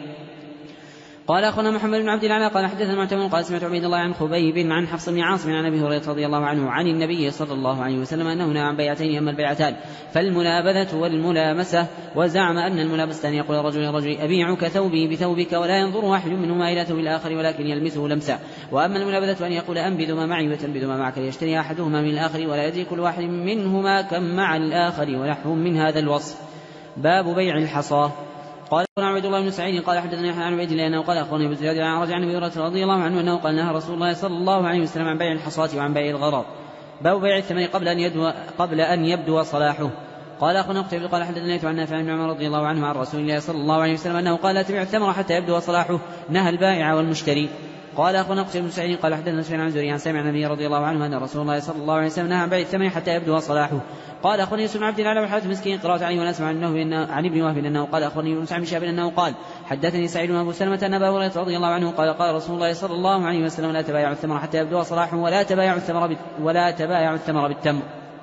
قال أخونا محمد بن عبد الله قال حدثنا معتمر قال: سمعت عبيد الله عن خبيب عن حفص بن عاصم عن أبي هريرة رضي الله عنه عن النبي صلى الله عليه وسلم أنه نهى عن بيعتين. أما البيعتان فالمنابذة والملامسة. وزعم أن الملابسة أن يقول الرجل للرجل: أبيعك ثوبي بثوبك، ولا ينظر واحد منهما إلى ثوب الآخر ولكن يلمسه لمسا. وأما المنابذة أن يقول: أنبذ ما معي وتنبذ ما معك، ليشتري أحدهما من الآخر ولا يدري كل واحد منهما كم مع الآخر، ونحو من هذا الوصف. باب بيع الحصى. قال أخونا عبد الله بن سعيد قال حدثنا يحيى عن عبيد الله أنه قال أخونا ابن زياد عن رجع عن أبي هريرة رضي الله عنه أنه قال: نهى رسول الله صلى الله عليه وسلم عن بيع الحصاة وعن بيع الغرض. باب بيع الثمن قبل أن يدو قبل أن يبدو صلاحه. قال أخونا قتيبة قال حدثنا عن نافع بن عمر رضي الله عنه عن رسول الله صلى الله عليه وسلم أنه قال: لا تبيع الثمر حتى يبدو صلاحه، نهى البائع والمشتري. قال أخونا قتيبة بن سعيد قال حدثنا سفيان عن زهري عن سامع النبي رضي الله عنه أن رسول الله صلى الله عليه وسلم نهى عن بيع الثمن حتى يبدو صلاحه. قال أخونا يوسف بن عبد الله والحارث المسكين قراءة عليه ونسمع عن ابن وهب أنه قال: أخونا يونس عن شهاب أنه قال: حدثني سعيد بن أبو سلمة أن أبا هريرة رضي الله عنه قال: قال رسول الله صلى الله عليه وسلم: لا تبايع الثمر حتى يبدو صلاحه، ولا تبايع الثمر ولا تبايع الثمر بالتمر.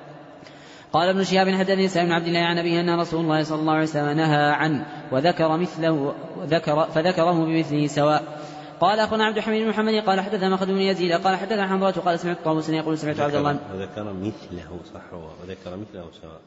قال ابن شهاب حدثني سعيد بن عبد الله عن أبيه أن رسول الله صلى الله عليه وسلم نهى عنه وذكر مثله وذكر فذكره بمثله سواء. قال أخونا عبد الحميد بن محمد قال حدثنا مخد بن يزيد قال حدثنا حنظلة قال: سمعت طاووس يقول: سمعت عبد الله
وذكر مثله صح وذكر مثله سواء.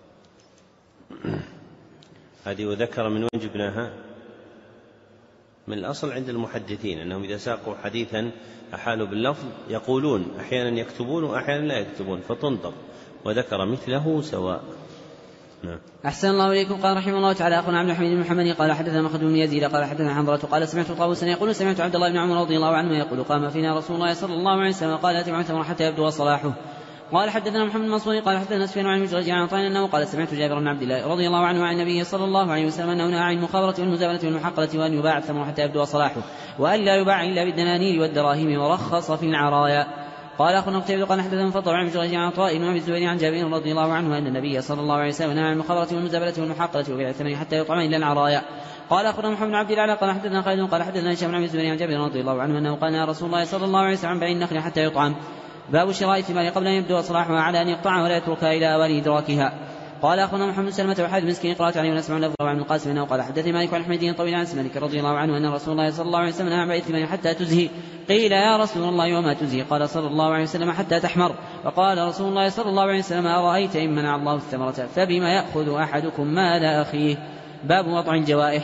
هذه وذكر من وين جبناها؟ من الأصل عند المحدثين أنهم إذا ساقوا حديثا أحالوا باللفظ يقولون أحيانا يكتبون وأحيانا لا يكتبون، فتنطق وذكر مثله سواء. نعم.
أحسن الله إليكم. قال رحمه الله تعالى أخونا عبد الحميد بن محمد قال حدثنا مخد بن يزيد قال حدثنا حنظلة قال: سمعت طاووسا يقول: سمعت عبد الله بن عمر رضي الله عنه يقول: قام فينا رسول الله صلى الله عليه وسلم قال: لا تبيع الثمر حتى يبدو صلاحه. قال حدثنا محمد بن منصور قال حدثنا سفيان عن مجرد عن عطاء أنه قال: سمعت جابر بن عبد الله رضي الله عنه عن النبي صلى الله عليه وسلم أنه نهى عن المخابرة والمزابنة والمحقلة، وأن يباع الثمر حتى يبدو صلاحه، وأن لا يباع إلا بالدنانير والدراهم، ورخص في العرايا. قال أخونا قتيبة قال حدثنا فضل عن مجرد عن عطاء بن الزبير عن جابر رضي الله عنه أن النبي صلى الله عليه وسلم نهى عن المخابرة والمزابنة والمحقلة وبيع الثمن حتى يطعم إلا العرايا. قال أخونا محمد بن عبد الله قال حدثنا خالد قال حدثنا هشام بن الزبير عن جابر رضي الله عنه أنه قال: نهى رسول الله صلى الله عليه وسلم عن بيع النخل حتى يطعم. باب شراء الثمار قبل أن يبدو صلاحها على أن يقطعها ولا يتركها إلى أوان إدراكها. قال أخونا محمد بن سلمة وحاد مسكين قرأت عليه ونسمع له عن القاسم أنه قال: حدثني مالك عن حميد طويل عن مالك رضي الله عنه أن رسول الله صلى الله عليه وسلم نهى عن بيع الثمار حتى تزهي. قيل: يا رسول الله وما تزهي؟ قال صلى الله عليه وسلم: حتى تحمر. وقال رسول الله صلى الله عليه وسلم: أرأيت إن منع الله الثمرة فبما يأخذ أحدكم مال أخيه. باب وضع الجوائح.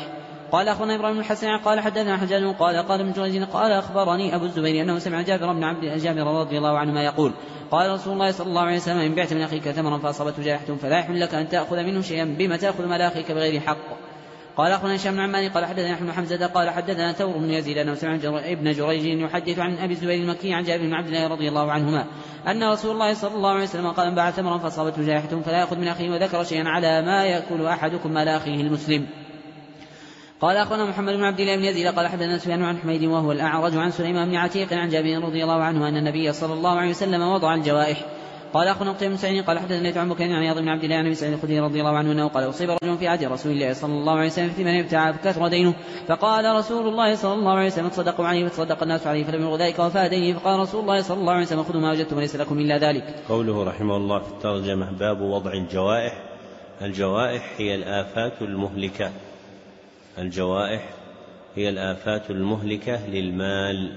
قال أخبرنا إبراهيم بن الحسن قال حدثنا حجاج قال قال ابن جريج قال أخبرني أبو الزبير أنه سمع جابر بن عبد جابر رضي الله عنهما يقول قال رسول الله صلى الله عليه وسلم إن بعت من أخيك ثمرا فأصابته جائحة فلا يحل لك أن تأخذ منه شيئا بما تأخذ مال أخيك بغير حق. قال أخبرنا هشام بن عمار قال حدثنا أحمد حمزة قال حدثنا ثور بن يزيد أنه سمع ابن جريج يحدث عن أبي الزبير المكي عن جابر بن عبد الله رضي الله عنهما أن رسول الله صلى الله عليه وسلم قال من باع ثمرا فأصابته جائحة فلا يأخذ من أخيه وذكر شيئا على ما يأكل أحدكم مال أخيه المسلم. قال أخونا محمد بن عبد الله بن يزيد قال حدثنا سفيان عن حميد وهو الأعرج عن سليمان بن عتيق عن جابر رضي الله عنه أن النبي صلى الله عليه وسلم وضع الجوائح. قال أخونا قتيبة بن سعيد قال حدثنا عن بكير عن عياض بن عبد الله عن أبي سعيد الخدري رضي الله عنه أنه قال أصيب رجل في عهد رسول الله صلى الله عليه وسلم في من ابتاع فكثر دينه فقال رسول الله صلى الله عليه وسلم تصدقوا عليه فتصدق الناس عليه فلم يبلغ ذلك وفاء دينه فقال رسول الله صلى الله عليه وسلم خذوا ما وجدتم وليس لكم إلا ذلك.
قوله رحمه الله في الترجمة باب وضع الجوائح. الجوائح هي الآفات المهلكة الجوائح هي الآفات المهلكة للمال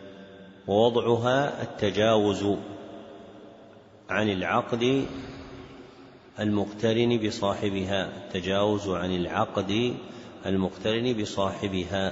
ووضعها التجاوز عن العقد المقترن بصاحبها التجاوز عن العقد المقترن بصاحبها.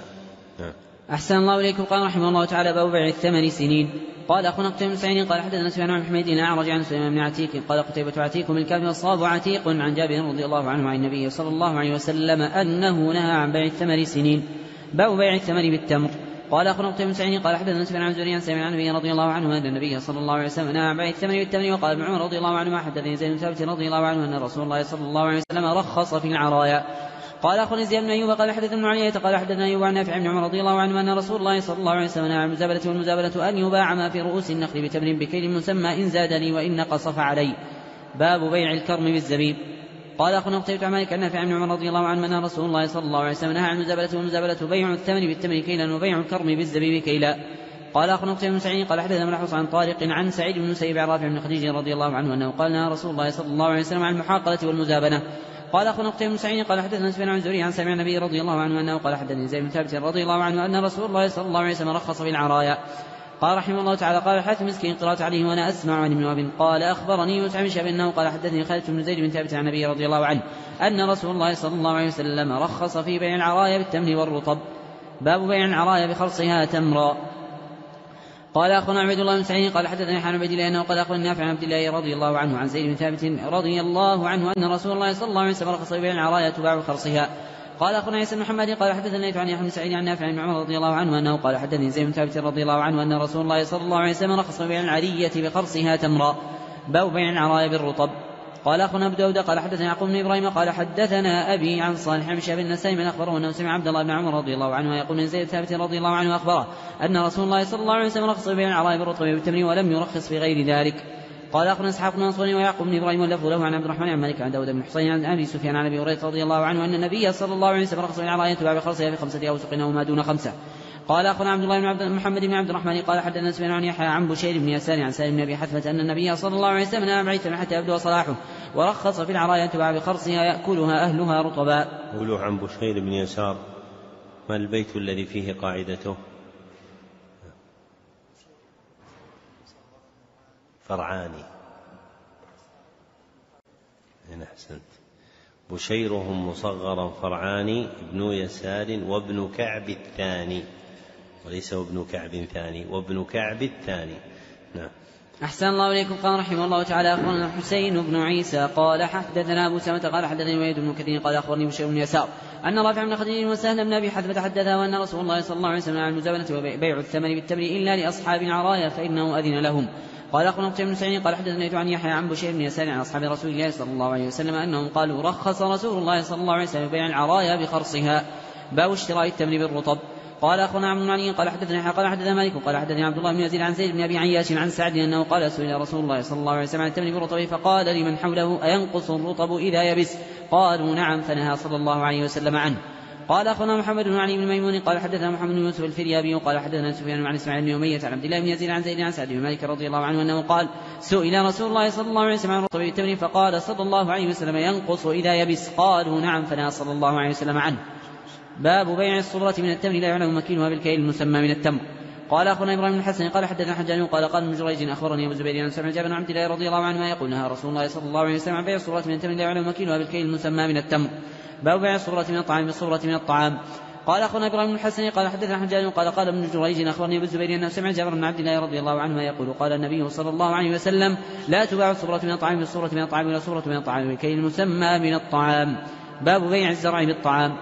أحسن الله إليكم. قال رحمه الله تعالى باب بيع الثمن سنين. قال أخونا قتيبة بن سعيد قال حدثنا سفيان عن حميد الأعرج عن سليمان بن عتيق قال قتيبة عتيق بالكاف والصاد عتيق عن جابر رضي الله عنه عن النبي صلى الله عليه وسلم أنه نهى عن بيع الثمن سنين. باب بيع الثمن بالتمر. قال أخونا قتيبة بن سعيد قال حدثنا سفيان عن زهري عن سليمان عن النبي رضي الله عنه أن النبي صلى الله عليه وسلم نهى عن بيع الثمن بالتمر. وقال ابن عمر رضي الله عنه حدثني زيد بن ثابت رضي الله عنه أن رسول الله صلى الله عليه وسلم رخص في العرايا. قال أخونا زياد بن أيوب قال حدثنا ابن علية قال حدثنا أيوب عن نافع بن عمر رضي الله عنه أن رسول الله صلى الله عليه وسلم نهى عن المزابلة والمزابلة أن يباع ما في رؤوس النخل بتمر بكيل مسمى إن زاد لي وإن نقص فعلي. باب بيع الكرم بالزبيب. قال أخونا قتيبة عن مالك عن نافع بن عمر رضي الله عنه أن رسول الله صلى الله عليه وسلم نهى عن المزابلة والمزابلة بيع الثمن بالثمن كيلا وبيع الكرم بالزبيب كيلا. قال أخونا قتيبة بن سعيد قال حدثنا ملحوص عن طارق عن سعيد بن مسيب عن رافع بن خديج رضي الله عنه أنه قال نهى رسول الله صلى الله عليه وسلم عن المحاقلة والمزابنة. قال أخونا قتيبة بن سعيد قال حدثنا سفيان عن زهري عن سامع النبي رضي الله عنه أنه قال حدثني زيد بن ثابت رضي الله عنه أن رسول الله صلى الله عليه وسلم رخص في العرايا. قال رحمه الله تعالى قال حاتم مسكين قرأت عليه وأنا أسمع عن ابن وهب قال أخبرني يوسف بن شهاب أنه قال حدثني خالد بن زيد بن ثابت عن النبي رضي الله عنه أن رسول الله صلى الله عليه وسلم رخص في بيع العرايا بالتمر والرطب. باب بيع العرايا بخرصها تمرا. قال أخونا عبد الله بن سعيد قال حدثني حان عبد الله أنه قال أخونا نافع عن عبد الله رضي الله عنه عن زيد بن ثابت رضي الله عنه أن رسول الله صلى الله عليه وسلم رخص في بيع العرايا تباع بخرصها. قال أخونا عيسى بن محمد قال حدثني عن يحيى بن سعيد عن نافع عن عمر رضي الله عنه أنه قال حدثني زيد بن ثابت رضي الله عنه أن رسول الله صلى الله عليه وسلم رخص في بيع العرية بخرصها تمرا. باب بيع العرايا بالرطب. قال أخونا أبو داود قال حدثنا يعقوب بن إبراهيم قال حدثنا أبي عن صالح بن شهاب النسائي من أخبره أنه سمع عبد الله بن عمر رضي الله عنه يقول من زيد ثابت رضي الله عنه أخبره أن رسول الله صلى الله عليه وسلم رخص في بيع العرايا بالرطب بالتمر ولم يرخص في غير ذلك. قال أخونا إسحاق بن منصور ويعقوب بن إبراهيم واللفظ له عن عبد الرحمن عن مالك عن داود بن حصين عن أبي سفيان عن أبي هريرة رضي الله عنه أن النبي صلى الله عليه وسلم رخص في العرايا تباع بخرصها في خمسة أوسق أو ما دون خمسة. قال أخونا عبد الله بن عبد محمد بن عبد الرحمن قال حدثنا سفيان عن يحيى عن بشير بن يسار عن سالم بن أبي حثمة أن النبي صلى الله عليه وسلم نهى عن بيع الثمن حتى يبدو صلاحه ورخص في العرايا تباع بخرصها يأكلها أهلها رطبا.
قوله عن بشير بن يسار ما البيت الذي فيه قاعدته؟ فرعاني. إن أحسنت. بشيرهم مصغرا فرعاني ابن يسار وابن كعب الثاني وليس ابن كعب ثاني وابن كعب الثاني. نعم.
أحسن الله إليكم. قال رحمه الله تعالى أخبرنا حسين بن عيسى قال حدثنا أبو سلمة قال حدثني وليد بن كثير قال أخبرني بشير بن يسار أن رافع بن خديج وسهل بن أبي حثمة حدثه وأن رسول الله صلى الله عليه وسلم عن المزابنة وبيع الثمن بالتمر إلا لأصحاب العرايا فإنه أذن لهم. قال أخونا قتيبة بن سعيد قال حدثني عن يحيى عن بشير بن يسار عن أصحاب رسول الله صلى الله عليه وسلم أنهم قالوا رخص رسول الله صلى الله عليه وسلم بيع العرايا بخرصها. باب اشتراء التمر بالرطب. قال أخونا عبد المعنى قال حدثنا قال حدثنا مالك قال حدثني عبد الله بن يزيد عن زيد بن أبي عياش عن سعد أنه قال سئل رسول الله صلى الله عليه وسلم عن التمر بالرطب فقال لمن حوله أينقص الرطب إذا يبس؟ قالوا نعم فنهى صلى الله عليه وسلم عنه. قال أخونا محمد بن علي بن ميمون قال حدثنا محمد بن يوسف الفريابي قال حدثنا سفيان عن إسماعيل بن أمية عن عبد الله بن يزيد عن زيد عن سعد بن مالك رضي الله عنه أنه قال سئل رسول الله صلى الله عليه وسلم عن الرطب بالتمر فقال صلى الله عليه وسلم ينقص إذا يبس؟ قالوا نعم فنهى صلى الله عليه وسلم عنه. باب بيع الصبرة من التمر لا يعلم مكينها بالكيل المسمى من التمر. قال أخونا إبراهيم بن الحسن قال حدثنا حجاج قال قال ابن جريج أخبرني أبو الزبير عن سمع جابر بن عبد الله رضي الله عنه يقول نهى رسول الله صلى الله عليه وسلم عن بيع الصبرة من التمر لا يعلم مكينها بالكيل المسمى من التمر. باب بيع الصبرة من الطعام بالصبرة من الطعام. قال أخبرنا إبراهيم بن الحسن قال حدثنا حجاج قال قال ابن جريج أخبرني أبو الزبير أنه سمع جابر بن عبد الله رضي الله عنهما يقول قال النبي صلى الله عليه وسلم لا تباع الصورة من الطعام بالصورة من الطعام ولا صورة من الطعام لكي المسمى من الطعام. باب بيع الزرع بالطعام.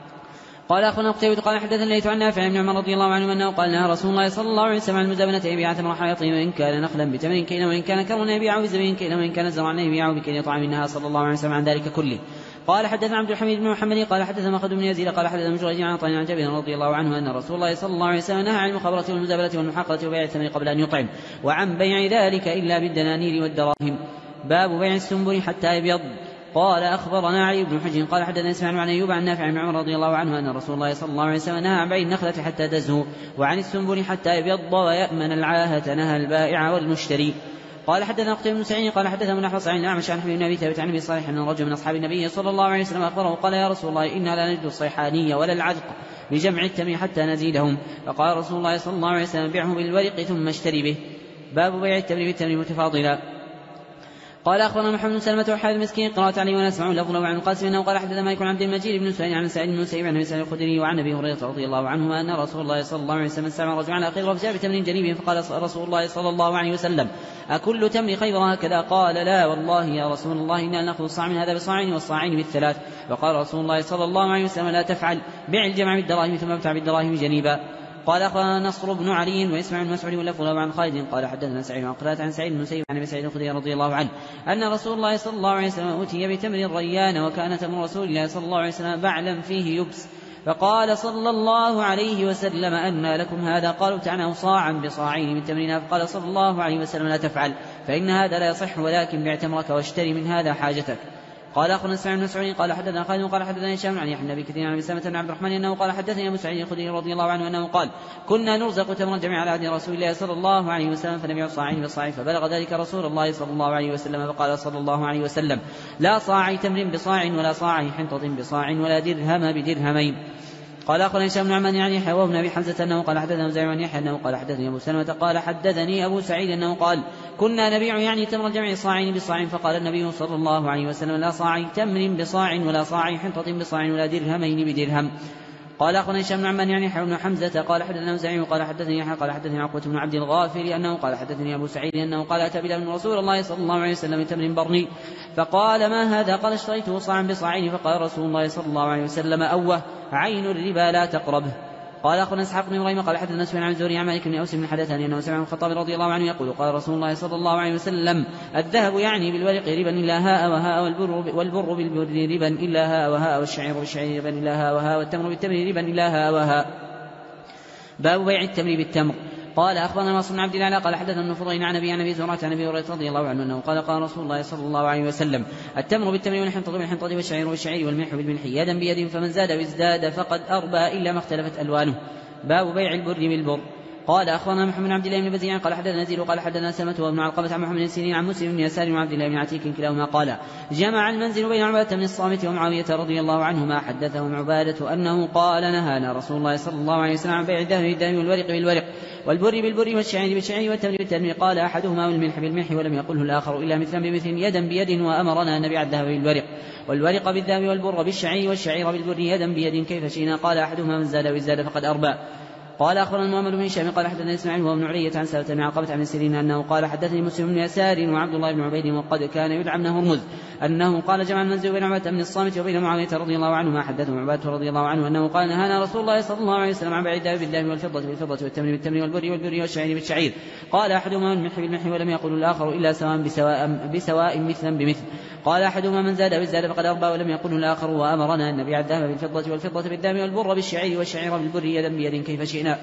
قال أخونا قتيبة قال حدثنا ليث عن نافع بن عمر رضي الله عنه أنه قال نهى رسول الله صلى الله عليه وسلم عن المزابنة يبيع ثمر حائطه وإن كان نخلا بثمن كيلا وإن كان كرما يبيعه بزبيب كيلا وإن كان زرعا يبيعه بكيل طعام. نهى صلى الله عليه وسلم عن ذلك كله. قال حدثنا عبد الحميد بن محمد قال حدثنا مخلد بن يزيد قال حدثنا جريج عن طعن عن جابر رضي الله عنه أن رسول الله صلى الله عليه وسلم نهى عن المخابرة والمزابلة والمحاقلة وبيع الثمن قبل أن يطعم وعن بيع ذلك إلا بالدنانير والدراهم. باب بيع السنبل حتى يبيض. قال أخبرنا علي بن حجر قال حدثنا إسماعيل عن أيوب عن نافع بن عمر رضي الله عنه أن رسول الله صلى الله عليه وسلم نهى عن بيع النخلة حتى تزهو وعن السنبل حتى يبيض ويأمن العاهة نهى البائع والمشتري. قال حدثنا قتيبة بن سعيد قال حدثنا من أحفظ عن الأعمش عن حبيب بن أبي ثابت عن أبي صالح أن رجل من أصحاب النبي صلى الله عليه وسلم أخبره قال يا رسول الله إنا لا نجد الصيحانية ولا العذق بجمع التمر حتى نزيدهم. فقال رسول الله صلى الله عليه وسلم بيعه بالورق ثم اشتري به. باب بيع التمر بالتمر متفاضلا. قال أخبرنا محمد بن سلمة وحارث المسكين قرأت عليه ونسمع لفظ عن القاسم أنه قال حدثنا مالك عن عبد المجيد بن سعيد عن سعيد بن مسيب عن سعيد الخدري وعن أبي هريرة رضي الله عنهما أن رسول الله صلى الله عليه وسلم استعمل رجلا على خير وفجاء بتمر جنيب فقال رسول الله صلى الله عليه وسلم أكل تمر خير هكذا؟ قال لا والله يا رسول الله إنا نأخذ الصاع من هذا بصاعين والصاعين بالثلاث. فقال رسول الله صلى الله عليه وسلم لا تفعل بيع الجمع بالدراهم ثم ابتع بالدراهم جنيبا. قال أخبرنا نصر بن علي وإسماعيل بن مسعود واللفظ له عن خالد قال حدثنا سعيد عن قتادة عن سعيد بن المسيب عن أبي سعيد الخدري رضي الله عنه أن رسول الله صلى الله عليه وسلم أوتي بتمر ريان وكان تمر رسول الله صلى الله عليه وسلم بعلا فيه يبس فقال صلى الله عليه وسلم أنى لكم هذا؟ قالوا ابتعناه صاعا بصاعين من تمرنا. فقال صلى الله عليه وسلم لا تفعل فإن هذا لا يصح ولكن بع تمرك واشتري من هذا حاجتك. قال أخبرنا سعيد بن مسعود قال حدثنا خالد قال حدثنا هشام عن يحيى بن كثير عن سلمة بن عبد الرحمن أنه قال حدثني أبو سعيد الخدري رضي الله عنه أنه قال كنا نرزق تمرا جميعا على عهد رسول الله صلى الله عليه وسلم فنبيع صاعين بصاع فبلغ ذلك رسول الله صلى الله عليه وسلم فقال صلى الله عليه وسلم لا صاع تمر بصاع ولا صاع حنطة بصاع ولا درهم بدرهمين. قال أخبرنا هشام بن عمان يعني يحيى وابن أبي حمزة أنه قال حدثنا زيد بن يحيى أنه قال حدثني أبو سلمة قال حدثني أبو سعيد أنه قال كنا نبيع يعني تمر الجمع صاعين بصاع فقال النبي صلى الله عليه وسلم لا صاع تمر بصاع ولا صاع حنطة بصاع ولا درهمين بدرهم. قال أخبرنا هشام بن عمان يعني يحيى بن حمزة قال حدثنا زيد قال حدثني يحيى قال حدثني عقبة بن عبد الغافر أنه قال حدثني أبو سعيد أنه قال أتى بلال من رسول الله صلى الله عليه وسلم تمر برني فقال ما هذا؟ قال اشتريته صاعا بصاعين. فقال رسول الله صلى الله عليه وسلم أوه عين الربا لا تقربه. قال أخونا إسحاق بن إبراهيم قال حدثنا سفيان عن الزهري عن مالك بن أوس بن حدثني أنه سمع الخطاب رضي الله عنه يقول قال رسول الله صلى الله عليه وسلم الذهب يعني بالورق ربا إلا هاء وهاء والبر, والبر بالبر ربا إلا هاء وهاء والشعير بالشعير ربا إلا هاء وهاء والتمر بالتمر ربا إلا هاء وهاء. باب بيع التمر بالتمر. قال أخبرنا ناصر بن عبد الله قال حدثنا ابن فضيل عن أبي عن أبي زرعة عن أبي هريرة رضي الله عنه أنه قال قال رسول الله صلى الله عليه وسلم التمر بالتمر والحنطة بالحنطة والشعير والشعير والملح بالملح يدا بيد فمن زاد وازداد فقد أربى إلا ما اختلفت ألوانه. باب بيع البر بالبر. قال أخبرنا محمد بن عبد الله بن بزيع قال حدثنا نزيل قال حدثنا سمة وابن علقمة عن محمد بن سيرين عن مسلم بن يسار وعبد الله بن عتيك كلاهما قال جمع المنزل بين عبادة بن الصامت ومعاوية رضي الله عنهما حدثهم عبادة أنه قال نهانا رسول الله صلى الله عليه وسلم عن بيع الذهب بالذهب والورق بالورق والبر بالبر والشعير بالشعير والتمر بالتمر. قال أحدهما والملح بالملح ولم يقله الآخر إلا مثلا بمثل يدا بيد وأمرنا أن نبيع الذهب بالورق والورق بالذهب والبر بالشعير والشعير بالبر يدا بيد كيف شئنا. قال أحدهما من زاد وازداد فقد أربى. قال أخبرنا محمد بن هشام قال حدثنا إسماعيل وابن علية عن سلمة بن عقبة عن سيرين أنه قال حدثني مسلم بن يسار وعبد الله بن عبيد وقد كان يدعى ابن هرمز أنه قال جمع المنزل بين عبادة بن الصامت وبين معاوية رضي الله عنه ما حدثه عبادة رضي الله عنه أنه قال نهانا رسول الله صلى الله عليه وسلم عن بيع الذهب بالذهب والفضة بالفضة والتمر بالتمر والبر والبر والشعير بالشعير. قال أحدهما الملح بالملح ولم يقل الآخر إلا سواء بسواء, بسواء مثلا بمثل. قال أحدهما من زاد وازداد فقد أربى ولم يقل الآخر وأمرنا أن نبيع الذهب بالفضة والفضة بالذهب والبر بالشعير والشعير بالبر يدا بيد كيف شئنا.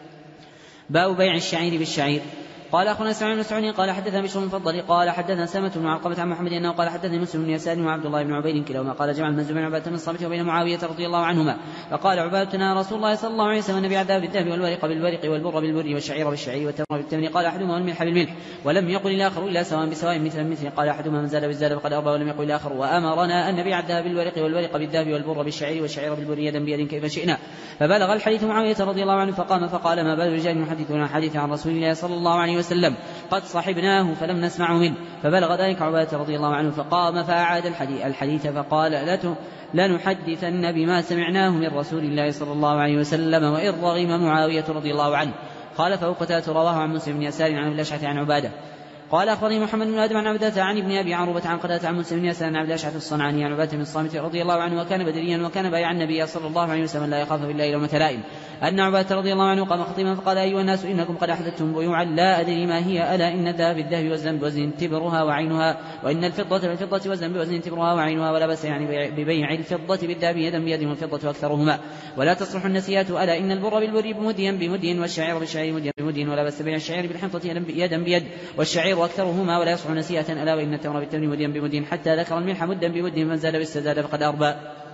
باب بيع الشعير بالشعير. قال أخونا سعيد بن مسعود قال حدثنا بشر بن فضل قال حدثنا سلمة بن علقمة عن محمد أنه قال حدثني مسلم بن يسار وعبد الله بن عبيد كلاهما قال جمع المنزل بين عبادة بن الصامت وبين معاوية رضي الله عنهما فقال عبادتنا رسول الله صلى الله عليه وسلم نبيع الذهب بالذهب والورق بالورق والبر بالبر والشعير بالشعير والتمر بالتمر. قال أحدهما والملح بالملح ولم يقل الآخر إلا سواء بسواء مثلا مثل. قال أحدهما من زاد وازداد فقد أربى ولم يقل الآخر وأمرنا أن نبيع الذهب بالورق والورق بالذهب والبر بالشعير والشعير بالبر يدا بيد كيف شئنا. فبلغ الحديث معاوية رضي الله عنه فقام فقال ما بال رجال يحدثون حديثا عن رسول الله صلى الله عليه عليه وسلم قد صحبناه فلم نسمع منه، فبلغ ذلك عبادة رضي الله عنه فقام فأعاد الحديث فقال لنحدثن بما سمعناه من رسول الله صلى الله عليه وسلم، وإن رغم معاوية رضي الله عنه. قال فأوقتات رواه عن مسلم بن يسار عن الأشعث عن عبادة. قال أخبرني محمد بن آدم عن عبدة عن ابن أبي عروبة عن قتادة عن مسلم بن يسار عن عبد الأشعث الصنعاني عن عبادة بن الصامت رضي الله عنه وكان بدريا وكان بايع النبي صلى الله عليه وسلم لا يخاف بالله لومة لائم، أن عبادة رضي الله عنه قام خطيبا فقال أيها الناس إنكم قد أحدثتم بيوعا لا أدري ما هي، ألا إن الذهب بالذهب وزن بوزن تبرها وعينها، وإن الفضة بالفضة وزن بوزن تبرها وعينها، ولا بأس يعني ببيع الفضة بالذهب يدا بيد والفضة أكثرهما، ولا تصلح النسيات، ألا إن البر بالبر بمديا بمدي والشعير بالشعير مديا بمدي، ولا بأس بيع الشعير بالحنطة يدا بيد والشعير أكثرهما ولا يصلح نسيئة، ألا وإن التمر بالتمر مديا بمدين، حتى ذكر الملح مدا بمد من زاد بالسداد فقد أربى.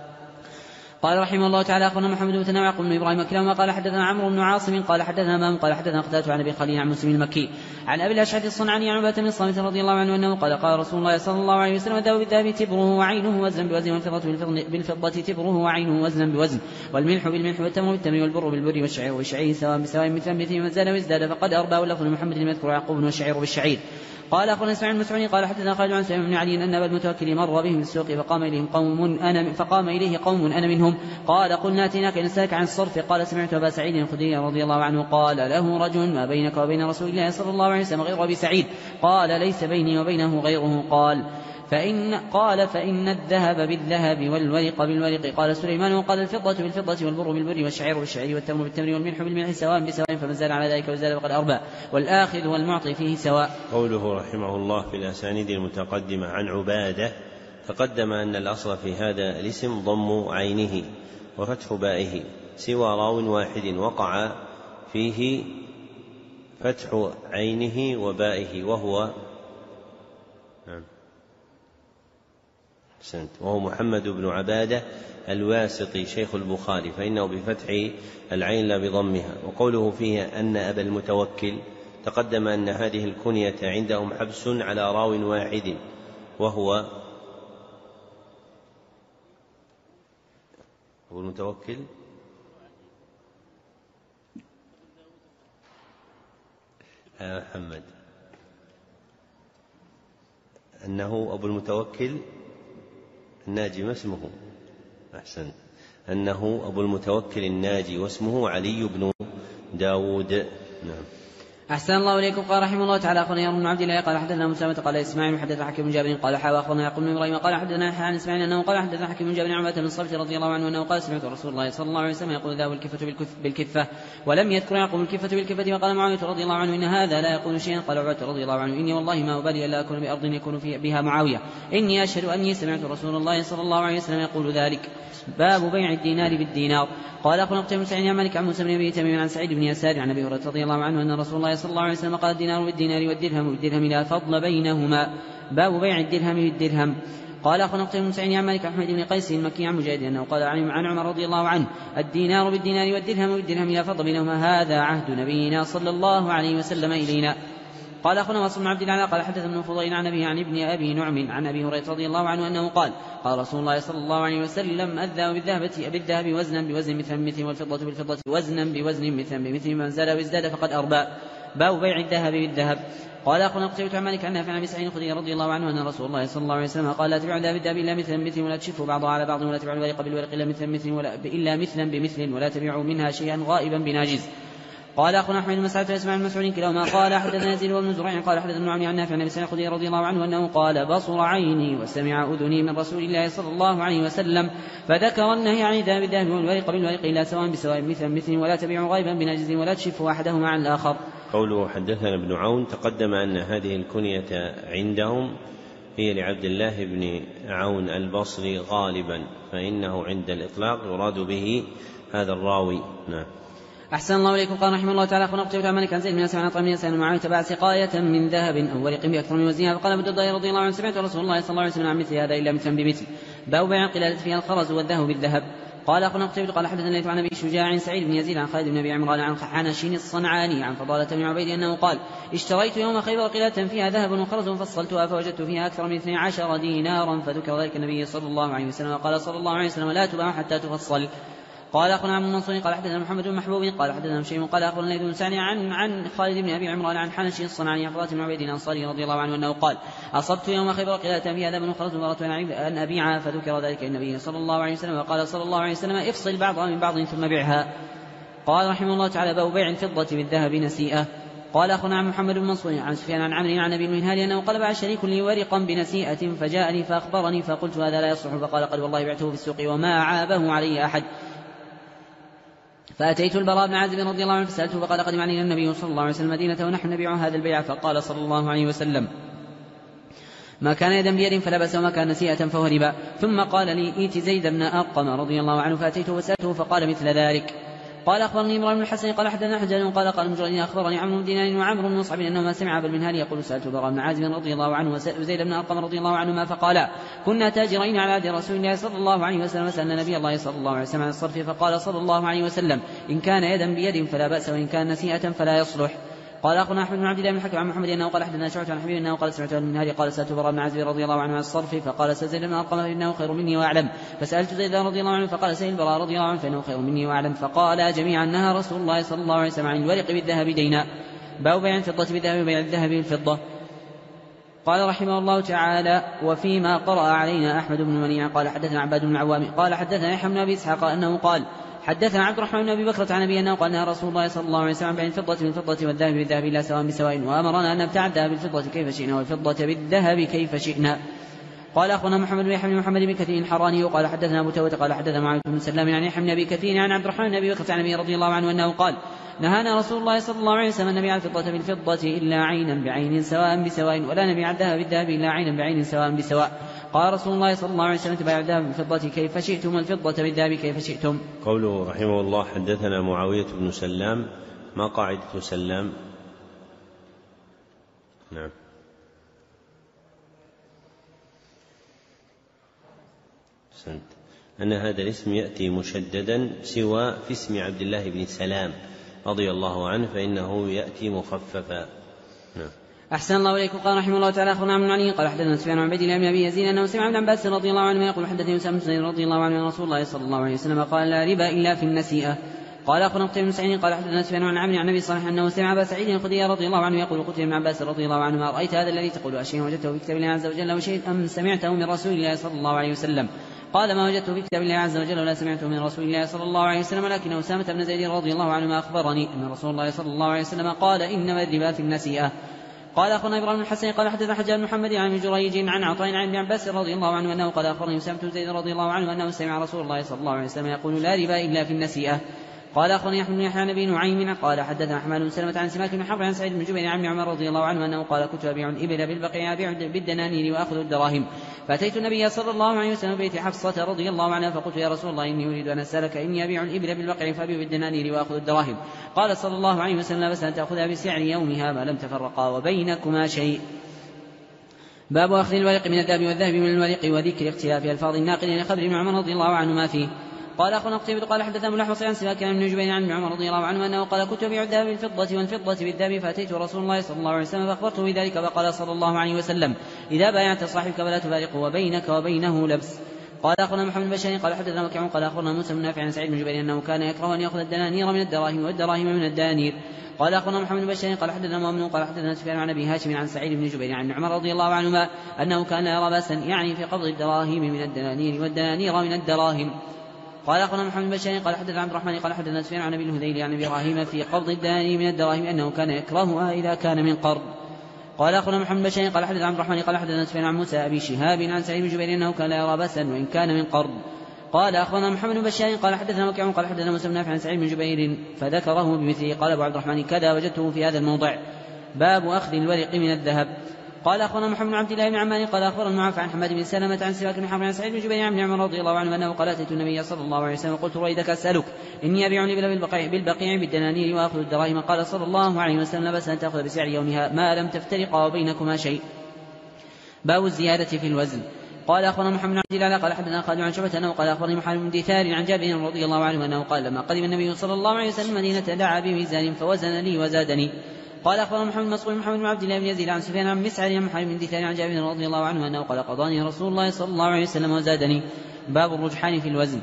قال رحمه الله تعالى أخبرنا محمد بن تنوع بن إبراهيم كلاهما قال حدثنا عمرو بن عاصم قال حدثنا مام قال حدثنا قتادة عن أبي خليل عن مسلم المكي عن أبي الأشعث الصنعاني عن عبادة بن الصامت رضي الله عنه أنه قال قال رسول الله صلى الله عليه وسلم الذهب بالذهب تبره وعينه وزنا بوزن، والفضة بالفضة تبره وعينه وزنا بوزن، والملح بالملح والتمر بالتمر والبر بالبر والشعير بالشعير سواء بسواء مثل مثل من زاد وازداد فقد أربى، واللفظ محمد لم يذكر يعقوب والشعير بالشعير. قال أخبرنا إسماعيل المسعودي قال حدثنا خالد عن سليمان بن علي أن أبا المتوكل مر بهم في السوق فقام إليهم قوم أنا فقام إليه قوم أنا منهم، قال قلنا أتيناك نسألك عن الصرف، قال سمعت أبا سعيد الخدري رضي الله عنه قال له رجل ما بينك وبين رسول الله صلى الله عليه وسلم غير أبي سعيد؟ قال ليس بيني وبينه غيره. قال فإن قال فإن الذهب بالذهب والورق بالورق. قال سليمان وقال الفضة بالفضة والبر بالبر والشعير بالشعير والتمر بالتمر والملح بالملح سواء بسواء، فمن زاد على ذلك وزاد فقد أربى، والآخذ والمعطي فيه سواء.
قوله رحمه الله في الأسانيد المتقدمة عن عبادة تقدم أن الأصل في هذا الاسم ضم عينه وفتح بائه سوى راو واحد وقع فيه فتح عينه وبائه وهو وهو محمد بن عبادة الواسطي شيخ البخاري، فإنه بفتح العين لا بضمها. وقوله فيه أن أبا المتوكل تقدم أن هذه الكنية عندهم حبس على راو واحد وهو أبو المتوكل يا محمد أنه أبو المتوكل الناجي ما اسمه أحسن أنه أبو المتوكل الناجي واسمه علي بن داود. نعم.
أحسن الله إليكم. قال رحمه الله تعالى أخبرنا يعقوب بن عبد الله قال حدثنا مسلمة قال إسماعيل حدثنا حكيم بن جابر قال حا أخبرنا يعقوب بن إبراهيم قال حدثنا يحيى عن إسماعيل أنه قال حدثنا حكيم بن جابر عن عبادة بن الصامت رضي الله عنه أنه قال سمعت رسول الله صلى الله عليه وسلم يقول ذهب الكفة بالكفة، ولم يذكر يعقوب الكفة بالكفة. وقال معاوية رضي الله عنه إن هذا لا يقول شيئا. قال عبادة رضي الله عنه إني والله ما أبالي ألا أكون بأرض يكون بها معاوية، إني أشهد أني سمعت رسول الله صلى الله عليه وسلم يقول ذلك. باب بيع الدينار بالدينار. قال أخبرنا قتيبة بن سعيد عن مالك عن موسى بن أبي تميم عن سعيد بن يسار عن أبي هريرة رضي الله عنه أن رسول الله صلى الله عليه وسلم قال الدينار بالدينار والدرهم بالدرهم لا فضل بينهما. باب بيع الدرهم بالدرهم. قال أخبرنا قتيبة بن سعيد عن مالك عن حميد بن قيس المكي عن مجاهد أنه قال عن عمر رضي الله عنه الدينار بالدينار والدرهم بالدرهم لا فضل بينهما، هذا عهد نبينا صلى الله عليه وسلم إلينا. قال أخونا واصل بن عبد الله قال حدث ابن فضيل عن أبي عن ابن أبي نعم عن أبي هريرة رضي الله عنه أنه قال قال رسول الله صلى الله عليه وسلم الذهب بالذهب بالذهب وزنا بوزن مثل مثل والفضة بالفضة وزنا بوزن مثل بمثل من زاد وازداد فقد أربى. باب بيع الذهب بالذهب. قال أخونا قتيبة عن مالك عن نافع عن أبي سعيد الخدري رضي الله عنه أن رسول الله صلى الله عليه وسلم قال لا تبيعوا الذهب بالذهب إلا مثلا بمثل ولا تشفوا بعضها على بعض ولا تبيعوا الورق بالورق إلا مثلا مثل ولا إلا مثلا بمثل ولا تبيعوا منها شيئا غائبا بناجز. قال أخونا أحمد بن مسعود وإسماعيل بن مسعود كلاهما قال حدثنا يزيد بن زريع قال حدثنا ابن عمي عن نافع عن أبي سعيد الخدري رضي الله عنه أنه قال بصر عيني وسمع أذني من رسول الله صلى الله عليه وسلم فذكر النهي عن الذهب بالذهب والورق بالورق إلا سواء بسواء مثلا مثل ولا تبيعوا غائبا بناجز ولا تشفوا أحدهما عن الآخر.
قوله حدثنا ابن عون تقدم أن هذه الكنية عندهم هي لعبد الله بن عون البصري غالبا، فإنه عند الإطلاق يراد به هذا الراوي. نعم.
أحسن الله إليكم. قال رحمه الله تعالى أخبرنا قتيبة عن مالك عن زيد بن أسلم عن طعم يسأل معاوية تبع سقاية من ذهب أو ورق بأكثر من وزنها. فقال أبو الدرداء رضي الله عنه سمعت رسول الله صلى الله عليه وسلم عن مثل هذا إلا مثلا بمثل. باب بيع القلادة فيها الخرز والذهب بالذهب. قال أخبرنا قتيبة قال حدثنا الليث عن أبي شجاع عن سعيد بن يزيد عن خالد بن أبي عمران عن حنشين الصنعاني عن فضالة بن عبيد أنه قال اشتريت يوم خيبر قلادة فيها ذهب وخرز فصلتها فوجدت فيها أكثر من اثني عشر دينارا، فذكر ذلك النبي صلى الله عليه وسلم قال صلى الله عليه وسلم لا تباع حتى تفصل. قال أخبرنا عن منصور قال حدثنا محمد بن محبوب قال حدثنا هشيم قال أخبرنا ليث بن سعد عن عن خالد بن أبي عمران عن حنش الصنعاني عن فضالة بن عبيد الأنصاري رضي الله عنه أنه قال أصبت يوم خيبر قلادة في هذا بن خلص مرة أن أبيعها فذكر ذلك النبي صلى الله عليه وسلم وقال صلى الله عليه وسلم افصل بعضها من بعض ثم بيعها. قال رحمه الله تعالى باب بيع الفضة بالذهب نسيئة. قال أخونا عن محمد بن منصور عن سفيان عن عمرو عن أبي المنهال أنه قال باع شريك لي ورقا بنسيئة فجاءني فأخبرني فقلت هذا لا يصلح فقال قد والله بعته في السوق وما عابه علي أحد. فأتيت البراء بن عازب رضي الله عنه فسألته فقال قدم علينا النبي صلى الله عليه وسلم مدينة ونحن نبيع هذا البيع فقال صلى الله عليه وسلم ما كان يدا بيد فلا بأس وما كان نسيئة فهو ربا. ثم قال لي ائت زيد بن أرقم رضي الله عنه فأتيته وسألته فقال مثل ذلك. قال أخبرني إمران بن الحسن قال حدثنا حجاج قال قال المجرد أخبرني عمرو بن دينار وعمرو بن مصعب أنه ما سمع أبا المنهال يقول سألت البراء بن عازب رضي الله عنه وزيد بن أرقم رضي الله عنهما فقالا كنا تاجرين على عهد رسول الله صلى الله عليه وسلم فسألنا نبي الله صلى الله عليه وسلم عن الصرف فقال صلى الله عليه وسلم إن كان يدا بيد فلا بأس وإن كان نسيئة فلا يصلح. قال أخونا أحمد بن عبد الله بن الحكم عن محمد أنه قال حدثنا شعبة عن حبيب أنه قال سمعت المنهال قال سألت البراء بن عازب رضي الله عنه عن الصرف فقال سأل زيد بن أرقم فإنه خير مني وأعلم فسألت زيد رضي الله عنه فقال سأل البراء رضي الله عنه فإنه خير مني وأعلم فقال جميعا نهى رسول الله صلى الله عليه وسلم عن الورق بالذهب دينا. باب بيع الفضة بالذهب وبيع الذهب بالفضة. قال رحمه الله تعالى وفيما قرأ علينا أحمد بن منيع قال حدثنا عباد بن العوام قال حدثنا يحيى بن أبي إسحاق أنه قال حدثنا عبد الرحمن بن أبي بكرة عن أبي أنه قال نهى رسول الله صلى الله عليه وسلم بيع الفضة بالفضة والذهب بالذهب لا سواء بسواء وأمرنا أن نبتاع الذهب بالفضة كيف شئنا والفضة بالذهب كيف شئنا. قال أخونا محمد بن يحيى بن محمد بن كثير الحراني قال حدثنا أبو توبة قال حدثنا معاذ بن سلام عن يحيى بن أبي كثير عن عبد الرحمن بن أبي بكرة عن أبي رضي الله عنه أنه قال نهانا رسول الله صلى الله عليه وسلم أن نبيع الفضة بالفضة إلا عينا بعين سواء بسواء ولا نبيع الذهب بالذهب إلا عينا بعين سواء بسواء. قال رسول الله صلى الله عليه وسلم تبايعوا الذهب بالفضة كيف شئتم والفضة بالذهب كيف شئتم.
قوله رحمه الله حدثنا معاوية بن سلام ما قاعدة سلام؟ نعم سنت. أن هذا الاسم يأتي مشددا سوى في اسم عبد الله بن سلام رضي الله عنه فإنه يأتي مخففا. نعم.
أحسن الله إليكم. قال رحمه الله تعالى أخبرنا عن علي قال حدثنا سفيان عن عبيد الله بن أبي يزيد أنه سمع ابن عباس رضي الله عنه يقول حدثني أسامة بن زيد رضي الله عنه أن رسول الله صلى الله عليه وسلم قال لا ربا إلا في النسيئة. قال أخبرنا قتيبة بن سعيد قال حدثنا سفيان عن عمرو عن أبي صالح أنه سمع أبا سعيد الخدري رضي الله عنه يقول قلت ابن عباس رضي الله عنه ما رأيت هذا الذي تقول أشياء وجدته في كتاب الله عز وجل وشيء أم سمعته من رسول الله صلى الله عليه وسلم؟ قال ما وجدته في كتاب الله عز وجل ولا سمعته من رسول الله صلى الله عليه وسلم ولكن أسامة بن زيد رضي الله عنه ما أخبرني أن رسول الله صلى الله عليه وسلم قال إنما الربا في النسيئة. قال أخونا إبراهيم بن الحسن قال حدثنا حجاج بن محمد عن جريج عن عطاء عن ابن عباس رضي الله عنه أنه قال أخبرني أسامة بن زيد رضي الله عنه أنه سمع رسول الله صلى الله عليه وسلم يقول لا ربا إلا في النسيئة. قال أخبرني أحمد بن يحيى عن أبي نعيم قال حدثنا حماد بن سلمة عن سماك بن حرب عن سعيد بن جبير عن عمر رضي الله عنه أنه قال كنت أبيع الإبل بالبقيع أبيع بالدنانير وأخذ الدراهم فأتيت النبي صلى الله عليه وسلم بيت حفصة رضي الله عنها فقلت يا رسول الله إني أريد أن أسألك إني أبيع الإبل بالبقيع فأبيع بالدنانير وأخذ الدراهم. قال صلى الله عليه وسلم بس أن تأخذها بسعر يومها ما لم تفرقا وبينكما شيء. باب أخذ الورق من الذهب والذهب من الورق وذكر اختلاف ألفاظ الناقل لخبر ابن عمر رضي الله عنه ما فيه. قال أخونا قتيبة قال حدثنا أبو الأحوص عن سماك بن جبير عن ابن عمر رضي الله عنه أنه قال كنت أبيع الذهب بالفضة والفضة بالذهب فأتيت رسول الله صلى الله عليه وسلم فأخبرته بذلك فقال صلى الله عليه وسلم إذا بايعت صاحبك فلا تفارقه وبينك وبينه لبس. قال أخونا محمد بن بشار قال حدثنا وكيع قال أخبرنا موسى بن نافع عن سعيد بن جبير أنه كان يكره أن يأخذ الدنانير من الدراهم والدراهم من الدنانير. قال أخونا محمد بن بشار قال حدثنا مؤمن قال حدثنا سفيان عن أبي هاشم عن سعيد بن جبير عن عمر رضي الله عنهما أنه كان يرى بأسا يعني في قبض الدراهم من الدنانير والدنانير من الدراهم. قال أخونا محمد بن بشار قال حدثنا عبد الرحمن قال حدثنا سفيان عن أبي الهذيل عن أبي إبراهيم في قبض الدنانير من الدراهم أنه كان يكرهها إذا كان من قرض. قال أخونا محمد بن بشار قال حدثنا عبد الرحمن قال حدثنا سفيان عن موسى أبي شهاب عن سعيد بن جبير أنه كان يرى بأسا وإن كان من قرض. قال أخونا محمد بن بشار قال حدثنا وكيع قال حدثنا موسى بن نافع عن سعيد بن جبير فذكره بمثله. قال أبو عبد الرحمن كذا وجدته في هذا الموضع. باب أخذ الورق من الذهب. قال أخونا محمد بن عبد الله بن عمان قال أخبرنا المعافى عن حماد بن سلمة عن سماك بن حرب عن سعيد بن جبير عن عمر رضي الله عنه أنه قال أتيت النبي صلى الله عليه وسلم قلت رويدك أسألك إني أبيع الإبل بالبقيع بالبقيع بالدنانير وأخذ الدراهم. قال صلى الله عليه وسلم بس أن تأخذ بسعر يومها ما لم تفترقا وبينكما شيء. باب الزيادة في الوزن. قال أخبرنا محمد بن عبد الله قال حدثنا خالد عن شعبة أنه قال أخبرني محمد بن دثار عن جابر رضي الله عنه أنه قال لما قدم النبي صلى الله عليه وسلم المدينة دعا بميزان فوزن لي وزادني. قال أخبرنا محمد مسعود محمد بن عبد الله بن يزيد عن سفيان عن مسعر عن محمد بن دثار عن جابر رضي الله عنه أنه قال قضاني رسول الله صلى الله عليه وسلم وزادني. باب الرجحان في الوزن.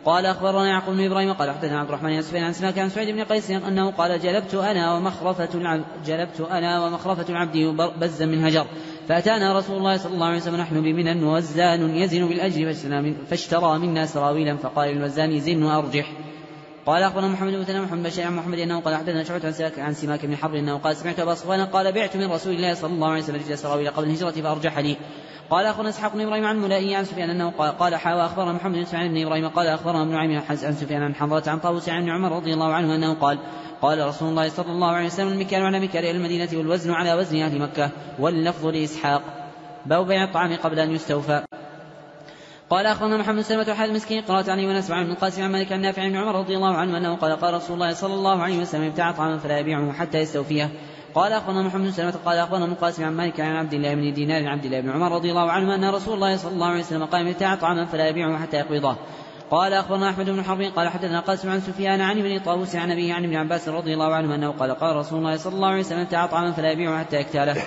قال أخبرنا يعقوب بن إبراهيم قال حدثنا عبد الرحمن بن سفيان عن سماك عن سعيد بن قيس أنه قال جلبت أنا ومخرفة العبد جلبت أنا ومخرفة العبد بزا من هجر فأتانا رسول الله صلى الله عليه وسلم نحن بمنى ووزان يزن بالأجر فاشترى منا سراويلا فقال للوزان زن وأرجح. قال أخبرنا محمد بن مثنى محمد بن عن محمد أنه قال حدثنا شعبة عن سماك بن حرب أنه قال سمعت أبا صفوان قال بعت من رسول الله صلى الله عليه وسلم رجل سراويل قبل الهجرة فأرجح لي. قال أخبرنا إسحاق بن إبراهيم عن ملائي عن سفيان أنه قال, قال حاوى أخبرنا محمد بن سعيد بن إبراهيم قال أخبرنا ابن عمي عن سفيان عن حنظلة عن طاووس عن عمر رضي الله عنه أنه قال قال رسول الله صلى الله عليه وسلم المكيال على مكيال المدينة والوزن على وزن أهل مكة واللفظ لإسحاق. باب بيع الطعام قبل أن يستوفى. قال أخبرنا محمد سلمة وحاد المسكين قرأت عليه ونسمع من قاسم عن مالك عن نافع بن عمر رضي الله عنه أنه قال قال رسول الله صلى الله عليه وسلم ابتاع طعاما فلا يبيعه حتى يستوفيه. قال أخبرنا محمد سلمة قال أخبرنا من قاسم عن مالك عن عبد الله بن دينار عن عبد الله بن عمر رضي الله عنه أن رسول الله صلى الله عليه وسلم قال ابتاع طعاما فلا يبيعه حتى يقبضه. قال أخبرنا أحمد بن حرب قال حدثنا قاسم عن سفيان عن ابن طاووس عن أبيه عن ابن عباس رضي الله عنه أنه قال قال رسول الله صلى الله عليه وسلم ابتاع طعاما فلا يبيعه حتى يكتاله.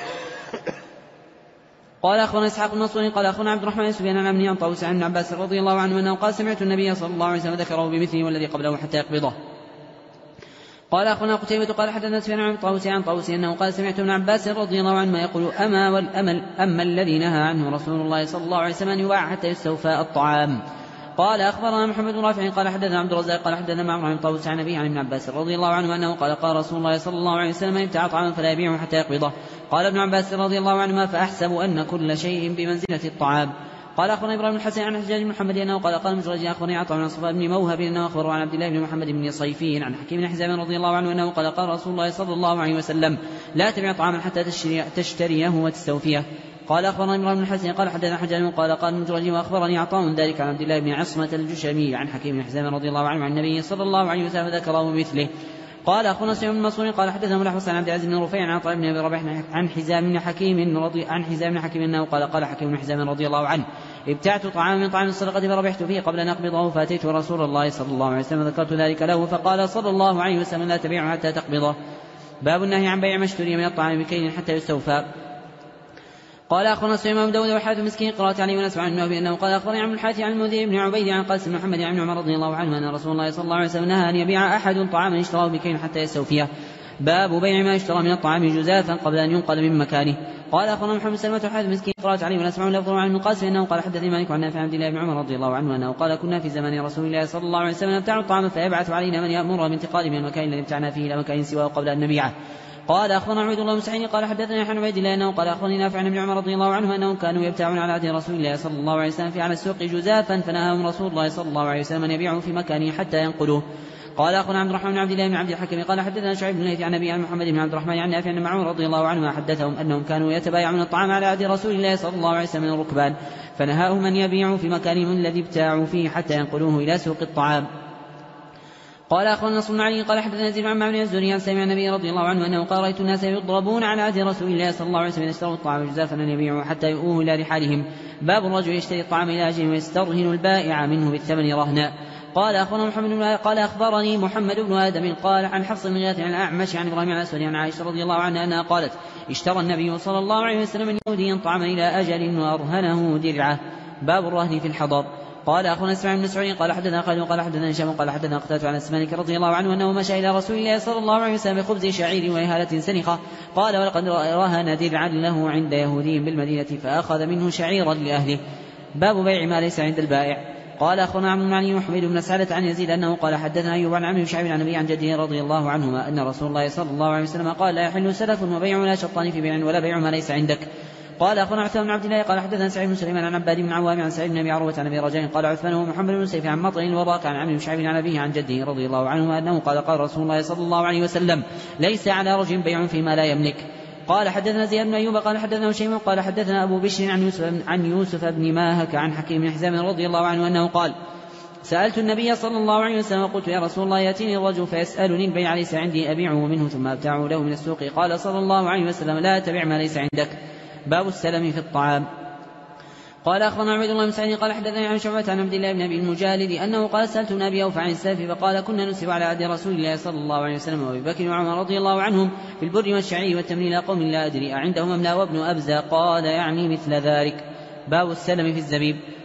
قال أخبرنا إسحاق بن منصور قال أخبرنا عبد الرحمن سفيان عن ابن طاووس عن ابن عباس رضي الله عنه أنه قال سمعت النبي صلى الله عليه وسلم ذكره بمثله والذي قبله حتى يقبضه. قال أخبرنا قتيبة قال حدثنا سفيان عن طاووس عن طاووس أنه قال سمعت ابن عباس رضي الله عنه يقول أما والأمل أما الذي نهى عنه رسول الله صلى الله عليه وسلم أن يباع حتى يستوفى الطعام. قال أخبرنا محمد بن رافع قال حدثنا عبد الرزاق قال حدثنا معمر عن طاووس عن أبيه عن ابن عباس رضي الله عنه أنه قال قال رسول الله صلى الله عليه وسلم من ابتاع طعاما فلا يبيعه حتى يقبضه. قال ابن عباس رضي الله عنهما فأحسب أن كل شيء بمنزلة الطعام. قال أخبرنا إبراهيم بن الحسن عن حجاج بن محمد أنه قال قال مجرد أخبرني عطاء عن صفاء بن موهب أنه أخبره عن عبد الله بن محمد بن صيفي عن حكيم بن حزام رضي الله عنه أنه قال قال رسول الله صلى الله عليه وسلم لا تبيع طعاما حتى تشتريه وتستوفيه. قال أخبرنا إبراهيم بن الحسن قال حدثنا حجاج قال قال مجرد وأخبرني عطاء ذلك عن عبد الله بن عصمة الجشمي عن حكيم بن حزام رضي الله عنه عن النبي صلى الله عليه وسلم ذكره مثله. قال أخونا سعيد بن منصور قال حدثنا ملحوس عن عبد العزيز بن رفيع عن عطاء بن أبي ربيح عن حزام بن حكيم رضي عن حزام بن حكيم أنه قال قال حكيم بن حزام رضي الله عنه ابتعت طعاما من طعام الصدقة فربحت فيه قبل أن أقبضه فأتيت رسول الله صلى الله عليه وسلم ذكرت ذلك له فقال صلى الله عليه وسلم لا تبيعه حتى تقبضه. باب النهي عن بيع ما اشتري من الطعام بكيل حتى يستوفى. قال أخبرنا سليمان بن داود وحاتم المسكين قرأت عليه ونسمع عنه بأنه قال أخبرني عن الحارث عن المذي بن عبيد عن قاسم محمد عن عمر رضي الله عنه أن رسول الله صلى الله عليه وسلم نهى أن يبيع أحد طعاما اشتراه بكيل حتى يستوفيه. باب بيع ما اشترى من الطعام جزافا قبل أن ينقل من مكانه. قال أخبرنا محمد سلمة وحاتم المسكين قرأت عليه ونسمع لفظه عن القاسم أنه قال حدثني مالك عن نافع عن عبد الله بن عمر رضي الله عنه أنه قال كنا في زمان رسول الله صلى الله عليه وسلم نبتاع الطعام فيبعث علينا من يأمر بانتقال من المكان الذي ابتعنا فيه إلى مكان سواه قبل أن نبيعه. قال أخبرنا عبد الله بن سعيد قال حدثنا عن عبيد الله أنه قال أخبرني نافع عن ابن عمر رضي الله عنه أنهم كانوا يبتاعون على عهد رسول الله صلى الله عليه وسلم في على السوق جزافا فنهاهم رسول الله صلى الله عليه وسلم أن يبيعوا في مكانه حتى ينقلوه. قال أخونا عبد الرحمن بن عبد الله بن عبد الحكيم قال حدثنا شعيب بن ليث عن أبي عن محمد بن عبد الرحمن عن نافع عن معمر رضي الله عنه حدثهم أنهم كانوا يتبايعون الطعام على عهد رسول الله صلى الله عليه وسلم من الركبان فنهاهم أن يبيعوا في مكانهم الذي ابتاعوا فيه حتى ينقلوه إلى سوق الطعام. قال أخبرنا نصر بن علي قال حدثنا يزيد عن معمر الزهري عن سمع النبي رضي الله عنه أنه قال رأيت الناس يضربون على عهد رسول الله صلى الله عليه وسلم اشتروا الطعام جزافا أن يبيعوا حتى يؤوه إلى رحالهم. باب الرجل يشتري الطعام إلى أجل ويسترهن البائع منه بالثمن رهنا. قال أخبرنا محمد بن قال أخبرني محمد بن آدم قال عن حفص بن غياث عن الأعمش عن إبراهيم عن الأسود عن عائشة رضي الله عنها أنها قالت اشترى النبي صلى الله عليه وسلم من يهودي طعاما إلى أجل وأرهنه درعه. باب الرهن في الحضر. قال أخونا اسماعيل بن مسعود قال حدثنا خالد قال حدثنا هشام قال حدثنا قتادة عن أسمانك رضي الله عنه أنه مشى إلى رسول الله صلى الله عليه وسلم بخبز شعير وإهالة سنخة قال ولقد رهن درعا له عند يهودي بالمدينة فأخذ منه شعيرا لأهله. باب بيع ما ليس عند البائع. قال أخونا عبد المعنى وحميد بن سعدة عن يزيد أنه قال حدثنا أيوب عن عمرو بن شعيب عن أبي عن جده رضي الله عنهما أن رسول الله صلى الله عليه وسلم قال لا يحل سلف وبيع لا شطان في بيع ولا بيع ما ليس عندك. قال أخونا عثمان بن عبد الله قال حدثنا سعيد بن سليمان عن عباد بن عوام عن سعيد بن أبي عروة عن أبي رجاء قال عثمان ومحمد بن سيف عن مطعم الوراق عن عمرو بن شعيب عن أبيه عن جده رضي الله عنهما أنه قال قال رسول الله صلى الله عليه وسلم ليس على رجل بيع فيما لا يملك. قال حدثنا زياد بن أيوب قال حدثنا شيء قال حدثنا أبو بشر عن يوسف, عن يوسف بن ماهك عن حكيم بن حزام رضي الله عنه أنه قال سألت النبي صلى الله عليه وسلم وقلت يا رسول الله يأتيني الرجل فيسألني البيع ليس عندي أبيعه منه ثم أبتاعه له من السوق قال صلى الله عليه وسلم لا تبيع ما ليس عندك. باب السلم في الطعام. قال أخبرنا عبد الله بن سعيد قال حدثني عن شعبة عن عبد الله بن أبي المجالد أنه قال سألت أبي أوفى عن السلف فقال كنا نسلف على عهد رسول الله صلى الله عليه وسلم وأبي بكر وعمر رضي الله عنهم في البر والشعير والتمر إلى قوم لا أدري أعندهم أملا وابن أبزة قال يعني مثل ذلك. باب السلم في الزبيب.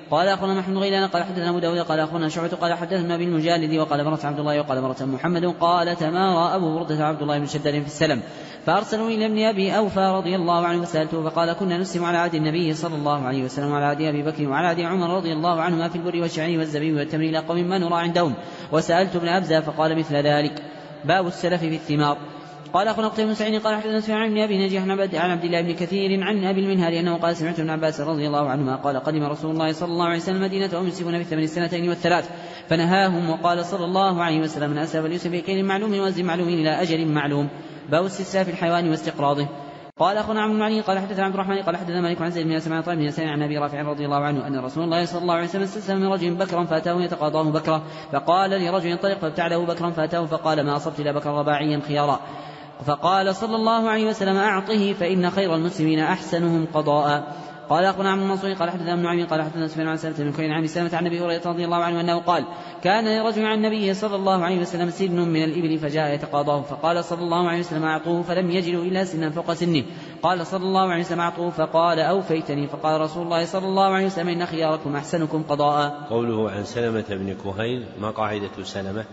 قال أخونا محمد غيلان قال حدثنا أبو داود قال أخونا شعبة قال حدثنا بالمجالد وقال مرة عبد الله وقال مرة محمد قال تمارى أبو بردة عبد الله بن شداد في السلم فأرسلوا إلى ابن أبي أوفى رضي الله عنه فسألته فقال كنا نسلم على عهد النبي صلى الله عليه وسلم وعلى عهد أبي بكر وعلى عهد عمر رضي الله عنهما في البر والشعير والزبيب والتمر إلى قوم ما نرى عندهم وسألت ابن أبزة فقال مثل ذلك. باب السلف في الثمار. قال أخونا قتيبة بن سعيد قال حدثنا سفيان عن أبي نجيح عن عبد الله بن كثير عن أبي المنهال أنه قال سمعت ابن عباس رضي الله عنهما قال قدم رسول الله صلى الله عليه وسلم المدينة وهم يمسكون بالثمن السنتين والثلاث فنهاهم وقال صلى الله عليه وسلم من أسلف فليسلف بكيل معلوم وزن معلوم إلى أجل معلوم. باب استسلاف الحيوان واستقراضه. قال أخونا عمرو بن علي قال حدثنا عبد الرحمن قال حدثنا مالك عن زيد بن سمعان طيب بن يسار عن أبي رافع رضي الله عنه أن رسول الله صلى الله عليه وسلم استسلم من رجل بكرا فأتاه يتقاضاه بكرة فقال لرجل انطلق فابتعده بكرا فأتاه فقال ما أصبت إلى بكرا رباعيا خيارا فقال صلى الله عليه وسلم أعطه فإن خير المسلمين أحسنهم قضاء. قال أخونا عمرو المنصور قال حدثنا ابن نعيم قال حدثنا سفيان عن سلمة بن كهيل عن سلمة عن أبي هريرة رضي الله عنه أنه قال كان لرجل عن النبي صلى الله عليه وسلم سن من الإبل فجاء يتقاضاه فقال صلى الله عليه وسلم أعطوه فلم يجدوا إلا سنا فوق سنه قال صلى الله عليه وسلم أعطوه فقال أوفيتني فقال رسول الله صلى الله عليه وسلم إن خياركم أحسنكم قضاء.
قوله عن سلمة بن كهيل ما قاعدة سلمة؟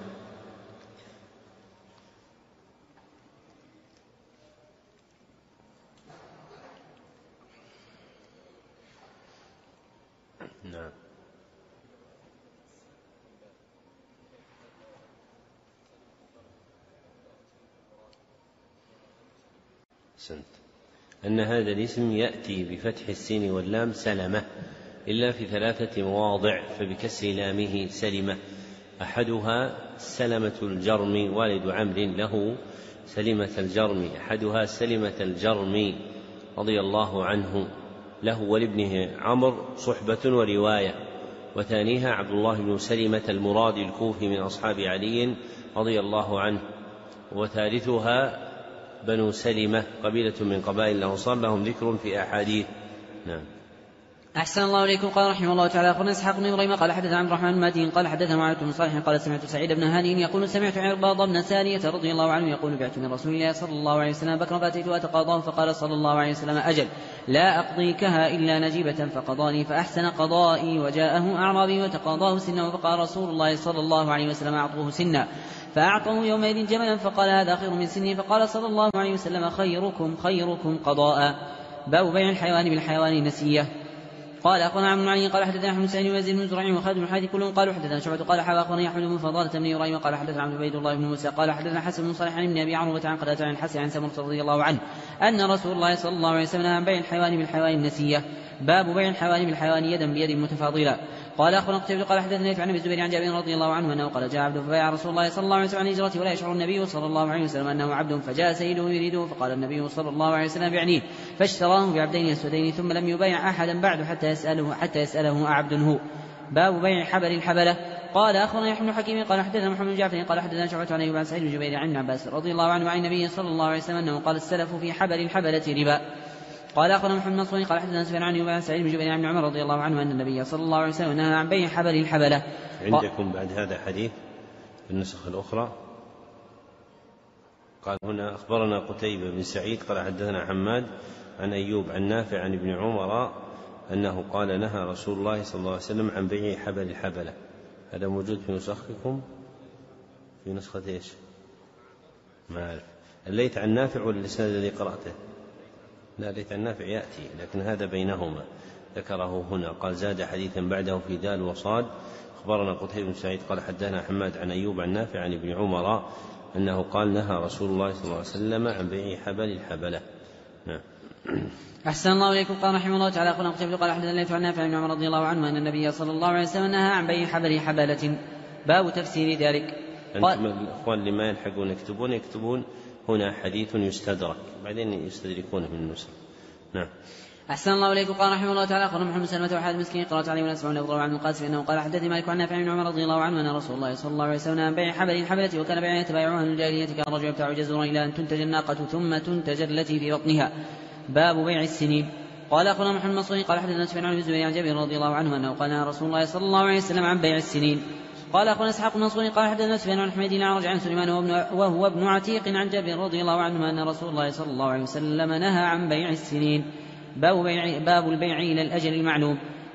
نعم. سنت. أن هذا الاسم يأتي بفتح السين واللام سلمة إلا في ثلاثة مواضع فبكسر لامه سلمة أحدها سلمة الجرمي والد عمرو له سلمة الجرمي أحدها سلمة الجرمي رضي الله عنه له ولابنه عمرو صحبة ورواية وثانيها عبد الله بن سلمة المرادي الكوفي من أصحاب علي رضي الله عنه وثالثها بنو سلمة قبيلة من قبائل الأنصار لهم ذكر في أحاديث. نعم.
أحسن الله إليكم. قال رحمه الله تعالى أخونا إسحاق بن إبراهيم قال حدثنا عبد الرحمن المهدي قال حدثنا معاذ بن صالح قال سمعت سعيد بن هاني يقول سمعت عرباض بن سارية رضي الله عنه يقول بعت من رسول الله صلى الله عليه وسلم بكرا فأتيته أتقاضاه فقال صلى الله عليه وسلم أجل لا أقضيكها إلا نجيبة فقضاني فأحسن قضائي وجاءه أعرابي وتقاضاه سنا فقال رسول الله صلى الله عليه وسلم أعطوه سنا فأعطوه يومئذ جملا فقال هذا خير من سني فقال صلى الله عليه وسلم خيركم خيركم قضاء. باب بيع الحيوان بالحيوان نسية. قال أخونا عمرو بن علي قال حدثنا أحمد سعيد وزيد بن زرع وخالد بن حاتم كلهم قالوا حدثنا شعبة قال حدثنا أخونا يحمد بن فضالة بن إبراهيم قال حدثنا عبد عبيد الله بن موسى قال حدثنا حسن بن صالح عن ابن أبي عروة عن قتادة عن الحسن عن سمرة رضي الله عنه أن رسول الله صلى الله عليه وسلم عن بيع الحيوان بالحيوان النسية. باب بيع الحيوان بالحيوان يدا بيد متفاضلا. قال أخونا قتيبة قال حدثنا عن ابن الزبير عن جابر رضي الله عنه أنه قال جاء عبد فبايع رسول الله صلى الله عليه وسلم عن هجرته ولا يشعر النبي صلى الله عليه وسلم أنه عبد فجاء سيده يريده فقال النبي صلى الله عليه وسلم بعنيه فاشتراه بعبدين أسودين ثم لم يبايع أحدا بعد حتى يسأله حتى يسأله أعبد هو. باب بيع حبل الحبلة. قال أخونا يحيى بن حكيم قال حدثنا محمد بن جعفر قال حدثنا شعبة عن أيوب عن سعيد بن جبير عن عباس رضي الله عنه عن النبي صلى الله عليه وسلم أنه قال السلف في حبل الحبلة ربا. قال أخونا محمد منصور قال حدثنا سفيان عن أيوب عن سعيد بن جبير عن عمر رضي الله عنه أن النبي صلى الله عليه وسلم نهى عن بيع حبل الحبلة.
عندكم بعد هذا حديث في النسخ الأخرى قال هنا أخبرنا قتيبة بن سعيد قال حدثنا حماد عن أيوب عن نافع عن ابن عمر أنه قال نهى رسول الله صلى الله عليه وسلم عن بيع حبل الحبلة. هذا موجود في نسخكم في نسخة إيش؟ ما أعرف. الليث عن نافع ولا الإسناد الذي قرأته؟ لا ليث عن نافع يأتي لكن هذا بينهما ذكره هنا قال زاد حديثا بعده في دال وصاد. أخبرنا قتيبة بن سعيد قال حدثنا حماد عن أيوب عن نافع عن ابن عمر أنه قال نهى رسول الله صلى الله عليه وسلم عن بيع حبل الحبلة. نعم.
أحسن الله إليكم. قال رحمه الله تعالى أخونا قتيبة قال حدثنا الليث عن نافع عن عمر رضي الله عنه أن النبي صلى الله عليه وسلم نهى عن بيع حبل حبلة. باب تفسير ذلك.
أنتم الأخوان اللي ما يلحقون يكتبون يكتبون هنا حديث يستدرك بعدين يستدركونه من النسخ. نعم.
أحسن الله إليكم. قال رحمه الله تعالى أخبرنا محمد سلمة وحاد مسكين قرأت عليه ونسمع له عن القاسم أنه قال حدثني مالك عن نافع بن عمر رضي الله عنه أن رسول الله صلى الله عليه وسلم عن بيع حبل الحبلة وكان بيعها يتبايعها من الجاهلية كان رجل يبتاع جزورا إلى أن تنتج الناقة ثم تنتج التي في بطنها. باب بيع السنين. قال أخبرنا محمد منصور قال حدثنا سفيان عن الزبير عن جابر رضي الله عنه أنه قال رسول الله صلى الله عليه وسلم عن بيع السنين. قال أخونا إسحاق بن منصور قال حدثنا سفيان عن حميد بن عرج عن سليمان وهو ابن عتيق عن جابر رضي الله عنه أن رسول الله صلى الله عليه وسلم نهى عن بيع السنين. باب, بيع باب البيع إلى الأجل المعلوم.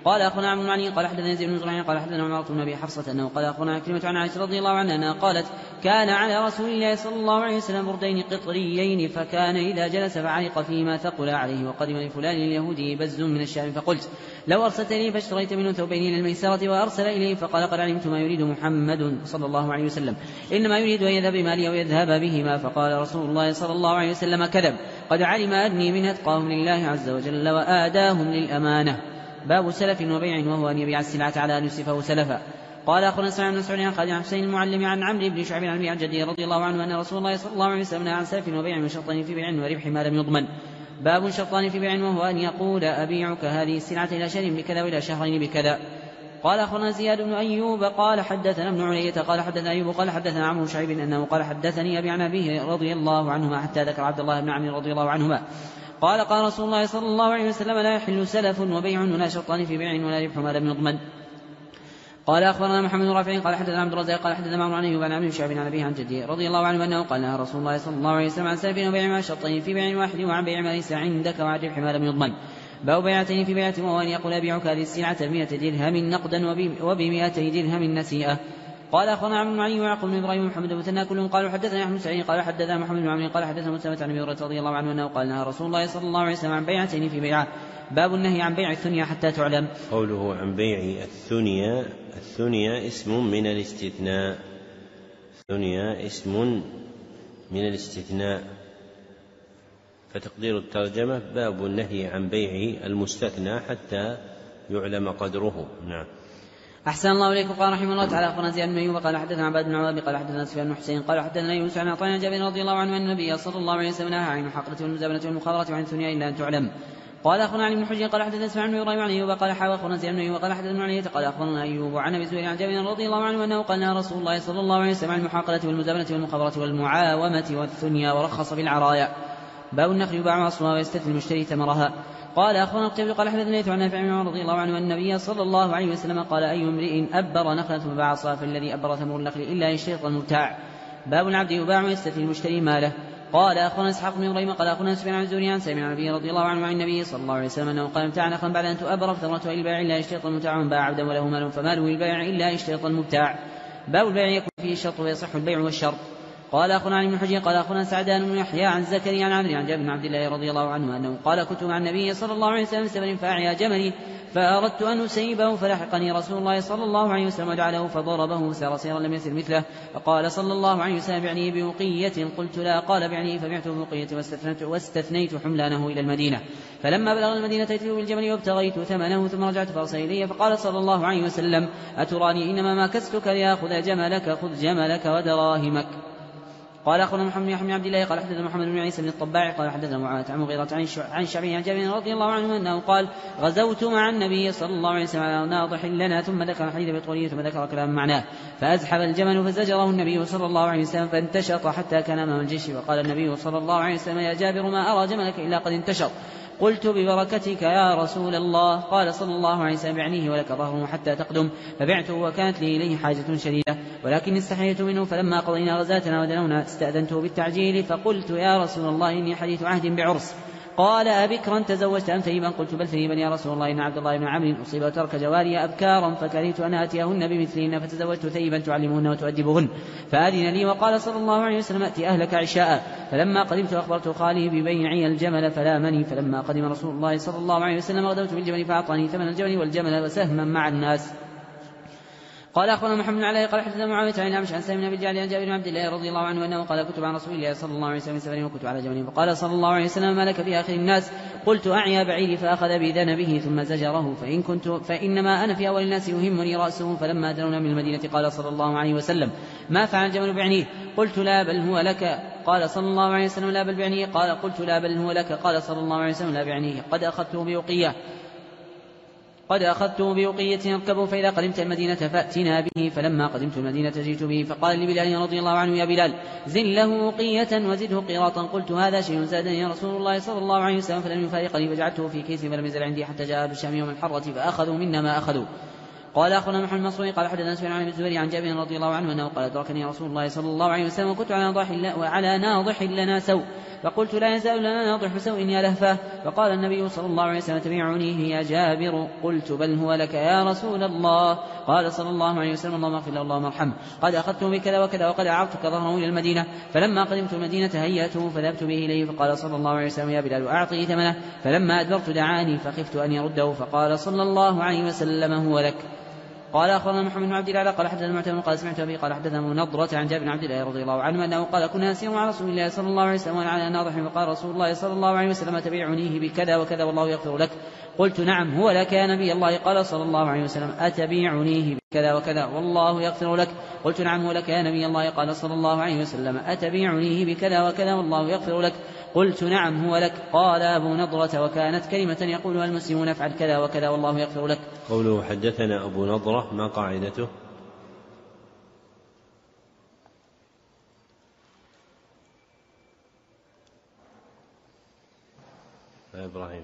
قال أخونا عبد المعني قال حدثنا يزيد بن زريع قال حدثنا عمارة بن أبي حفصة أنه قال أخونا كلمة عن عائشة رضي الله عنها أنها قالت كان على رسول الله صلى الله عليه وسلم بردين قطريين فكان إذا جلس فعلق فيما ثقل عليه وقدم لفلان اليهودي بز من الشام فقلت لو أرسلت إليه فاشتريت منه ثوبين إلى الميسرة وأرسل إليه فقال قد علمت ما يريد محمد صلى الله عليه وسلم إنما يريد أن يذهب بمالي أو يذهب بهما فقال رسول الله صلى الله عليه وسلم كذب قد علم أني من أتقاهم لله عز وجل وآداهم للأمانة. باب سلف وبيع وهو أن يبيع السلعة على أن يسلفه سلفا. قال أخونا سعيد بن مسعود عن خالد بن حسين المعلم عن عمرو بن شعيب عن أبي عن جده رضي الله عنه أن رسول الله صلى الله عليه وسلم نهى عن سلف وبيع وشرطين في بيع وربح ما لم يضمن. باب شرطان في بيع وهو أن يقول أبيعك هذه السلعة إلى شهر بكذا وإلى شهرين بكذا. قال أخونا زياد بن أيوب قال حدثنا ابن علية قال حدثنا أيوب قال حدثنا عمرو بن شعيب أنه قال حدثني أبي عن أبيه رضي الله عنهما حتى ذكر عبد الله بن عمرو رضي الله عنهما قال قال رسول الله صلى الله عليه وسلم لا يحل سلف وبيع ولا شرطان في بيع ولا ربح ما لم يضمن. قال أخبرنا محمد بن رافع قال حدثنا عبد الرزاق قال حدثنا معمر عن أيوب عن عمرو بن شعيب عن أبيه عن جده رضي الله عنه أنه قال نهى رسول الله صلى الله عليه وسلم عن سلف وبيع مع شرطين في بيع واحد وعن بيع ما ليس عندك وعن ربح ما لم يضمن. باب بيعتين في بيعة وهو أن يقول أبيعك هذه السلعة بمئة درهم نقدا وبمئتي درهم نسيئة. قال أخونا عبد المعين ويعقوب بن إبراهيم ومحمد بن مثنى كلهم قالوا حدثنا أحمد سعيد قال حدثنا محمد بن عمرو قال حدثنا مسلمة عن أبي هريرة رضي الله عنه أنه قال نهى رسول الله صلى الله عليه وسلم عن بيعتين في بيعة. باب النهي عن بيع الثنيا حتى تعلم.
قوله عن بيع الثنيا الثنيا اسم من الاستثناء الثنيا اسم من الاستثناء فتقدير الترجمة باب النهي عن بيع المستثنى حتى يعلم قدره. نعم.
أحسن الله إليكم. قال رحمه الله تعالى أخبرنا زياد بن أيوب قال حدثنا عباد بن عواب قال حدثنا سفيان بن حسين قال حدثنا يونس عن عطاء جابر رضي الله عنه أن النبي صلى الله عليه وسلم نهى عن المحاقرة والمزابنة والمخابرة وعن الثنيا إلا أن تعلم. قال أخبرنا علي بن حجر قال حدثنا سفيان بن إبراهيم عن أيوب قال حاوى أخبرنا زياد بن أيوب قال حدثنا علي قال أخبرنا أيوب عن أبي زهير عن جابر رضي الله عنه أنه قال نهى رسول الله صلى الله عليه وسلم عن المحاقرة والمزابنة والمخابرة والمعاومة والثنيا ورخص في العرايا. باب النخل يباع أصلها ويستثني المشتري ثمرها. قال أخونا القتيبي قال حدثنا الليث عن نافع بن عمر رضي الله عنه أن النبي صلى الله عليه وسلم قال أي امرئ أبر نخلة ثم باع أصلها فالذي أبر ثمر النخل إلا يشترط المبتاع. باب العبد يباع ويستثني المشتري ماله. قال أخونا إسحاق بن إبراهيم قال أخونا سفيان عن الزهري عن سالم عن النبي رضي الله عنه عن النبي صلى الله عليه وسلم أنه قال امتاع نخلا بعد أن تؤبر فثمرته البائع إلا يشترط المبتاع ومن باع عبدا وله مال فماله للبائع إلا يشترط المبتاع. باب البيع يكون فيه الشرط ويصح البيع والشرط. قال أخونا علي بن حجر قال أخونا سعدان بن يحيى عن زكريا عن عمرو عن جابر بن عبد الله رضي الله عنه أنه قال كنت مع النبي صلى الله عليه وسلم سبب فأعيا جملي فأردت أن أسيبه فلحقني رسول الله صلى الله عليه وسلم وجعله فضربه فسار سيرا لم يسر مثله فقال صلى الله عليه وسلم بعني بوقية قلت لا قال بعني فبعته بوقية واستثنيت, واستثنيت حملانه إلى المدينة فلما بلغ المدينة أتيته بالجمل وابتغيت ثمنه ثم رجعت فأرسل إلي فقال صلى الله عليه وسلم أتراني إنما ما كستك ليأخذ جملك خذ جملك ودراهمك. قال أخونا محمد بن عبد الله قال حدثنا محمد بن عيسى بن الطباع قال حدثنا معاذ عن مغيرة عن شعبي عن جابر رضي الله عنه أنه قال غزوت مع النبي صلى الله عليه وسلم على ناضح لنا ثم ذكر الحديث بطولية ثم ذكر كلام معناه فأزحف الجمل فزجره النبي صلى الله عليه وسلم فانتشط حتى كان أمام الجيش وقال النبي صلى الله عليه وسلم يا جابر ما أرى جملك إلا قد انتشر قلت ببركتك يا رسول الله. قال صلى الله عليه وسلم بعنيه ولك ظهره حتى تقدم فبعته وكانت لي إليه حاجة شديدة ولكن استحييت منه فلما قضينا غزاتنا ودنونا استأذنته بالتعجيل فقلت يا رسول الله إني حديث عهد بعرس. قال أبكرا تزوجت أم ثيبا؟ قلت بل ثيبا يا رسول الله إن عبد الله بن عمرو أصيب وترك جواري أبكارا فكرهت أن آتيهن بمثلهن فتزوجت ثيبا تعلمهن وتؤدبهن فأذن لي وقال صلى الله عليه وسلم أتي أهلك عشاء فلما قدمت أخبرت خالي ببيعي الجمل فلامني فلما قدم رسول الله صلى الله عليه وسلم غدوت بالجمل فأعطاني ثمن الجمل والجمل وسهما مع الناس. قال أخونا محمد عليه قال حدثنا معاوية عن أمش عن سالم بن أبي الجعد عن جابر بن عبد الله رضي الله عنه أنه قال كتب عن رسول الله صلى الله عليه وسلم سفر وكنت على جمل فقال صلى الله عليه وسلم ما لك في آخر الناس؟ قلت أعيا بعيري فأخذ بذنبه ثم زجره فإن كنت فإنما أنا في أول الناس يهمني رأسه فلما دنونا من المدينة قال صلى الله عليه وسلم ما فعل الجمل بعنيه؟ قلت لا بل هو لك. قال صلى الله عليه وسلم لا بل بعنيه. قال قلت لا بل هو لك. قال صلى الله عليه وسلم لا بعنيه قد أخذته بوقية قد أخذته بوقية يركبه فإذا قدمت المدينة فأتنا به فلما قدمت المدينة جئت به فقال لبلال رضي الله عنه يا بلال زن له وقية وزده قيراطا. قلت هذا شيء زادني يا رسول الله صلى الله عليه وسلم فلم يفارقني فجعلته في كيس فلم يزل عندي حتى جاء بالشام يوم الحرة فأخذوا منا ما أخذوا. قال أخونا محمد المصري قال حدثنا سفيان عن الزهري عن جابر رضي الله عنه أنه قال أدركني رسول الله صلى الله عليه وسلم وكنت على ناضح وعلى ناضح لنا سوء فقلت لا يزال لنا ناضح سوء يا لهفة فقال النبي صلى الله عليه وسلم تبيعنيه يا جابر قلت بل هو لك يا رسول الله قال صلى الله عليه وسلم اللهم اغفر له اللهم ارحمه قد أخذته بكذا وكذا وقد أعرضتك ظهره إلى المدينة فلما قدمت المدينة هيأته فذهبت به إليه فقال صلى الله عليه وسلم يا بلال أعطيه ثمنه فلما أدبرت دعاني فخفت أن يرده فقال صلى الله عليه وسلم هو لك. قال أخبرنا محمد بن عبد الله قال حدثنا معتمر قال سمعت أبي قال حدثنا منضرة عن جابر بن عبد الله رضي الله عنه أنه قال كنا نسير مع رسول الله صلى الله عليه وسلم على ناضح فقال رسول الله صلى الله عليه وسلم تبيعنيه بكذا وكذا والله يغفر لك قلت نعم هو لك يا نبي الله قال صلى الله عليه وسلم أتبيعنيه بكذا وكذا والله يغفر لك قلت نعم هو لك يا نبي الله قال صلى الله عليه وسلم أتبيعنيه بكذا وكذا والله يغفر لك قلت نعم هو لك. قال أبو نضرة وكانت كلمة يقولها المسلمون افعل كذا وكذا والله يغفر لك.
قوله حدثنا أبو نضرة ما قاعدته؟ إبراهيم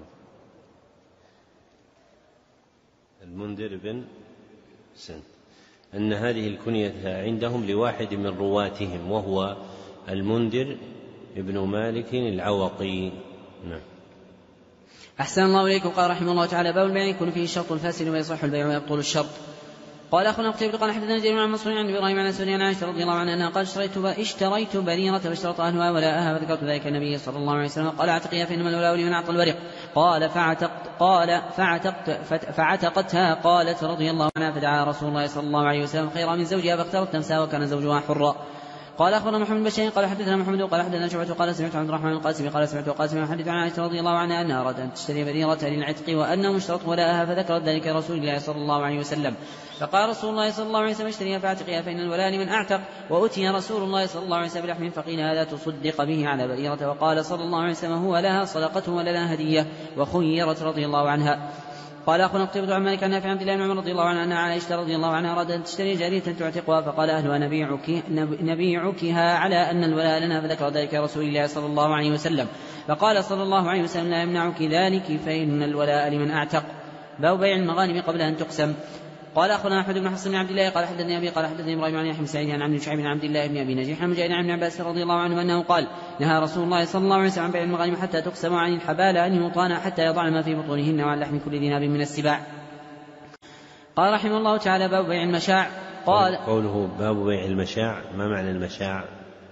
المنذر بن سن أن هذه الكنية عندهم لواحد من رواتهم وهو المنذر ابن مالك العوقي. نعم.
أحسن الله إليكم. قال رحمه الله تعالى باب البيع يكون فيه الشرط الفاسد ويصح البيع ويبطل الشرط. قال أخونا قتيبة قال حدثنا جرير عن منصور عن إبراهيم عن سنين عائشة رضي الله عنها قال اشتريت اشتريت بريرة فاشترط أهلها ولاءها فذكرت ذلك النبي صلى الله عليه وسلم قال اعتقيها فإنما الولاء لمن أعطى الورق. قال فاعتقت قال فاعتقت فاعتقتها قالت رضي الله عنها فدعا رسول الله صلى الله عليه وسلم خيرا من زوجها فاختارت نفسها وكان زوجها حرا. قال أخبرنا محمد بن بشير قال حدثنا محمد قال حدثنا شعبة قال سمعت عبد الرحمن القاسمي قال سمعت القاسمي يحدث عن عائشة رضي الله عنها أنها أرادت أن تشتري بريرة للعتق وأنه اشترط ولاءها فذكرت ذلك رسول الله صلى الله عليه وسلم فقال رسول الله صلى الله عليه وسلم اشتريها فاعتقها فإن الولاء لمن أعتق. وأتي رسول الله صلى الله عليه وسلم بلحم فقيل هذا تصدق به على بريرة وقال صلى الله عليه وسلم هو لها صدقة ولنا هدية وخيرت رضي الله عنها. قال أخونا قتيبة عن مالك عن نافع عن عبد الله بن عمر رضي الله عنه أن عائشة رضي الله عنها أرادت أن تشتري جارية تعتقها فقال أهلها نبيعك نبيعكها على أن الولاء لنا فذكر ذلك رسول الله صلى الله عليه وسلم فقال صلى الله عليه وسلم لا يمنعك ذلك فإن الولاء لمن أعتق. باب بيع المغانم قبل أن تقسم. قال أخونا أحمد بن حسن بن عبد الله قال حدثني أبي قال حدثني إبراهيم عن يحيى بن سعيد عن عبد شعيب عن عبد الله بن أبي نجيح عن مجاهد عن ابن عباس رضي الله عنه أنه قال نهى رسول الله صلى الله عليه وسلم عن بيع المغانم حتى تقسم عن الحبال أن يطان حتى يضعن ما في بطونهن وعن لحم كل ذي ناب من السباع. قال رحمه الله تعالى باب بيع المشاع. قال
قوله باب بيع المشاع ما معنى المشاع؟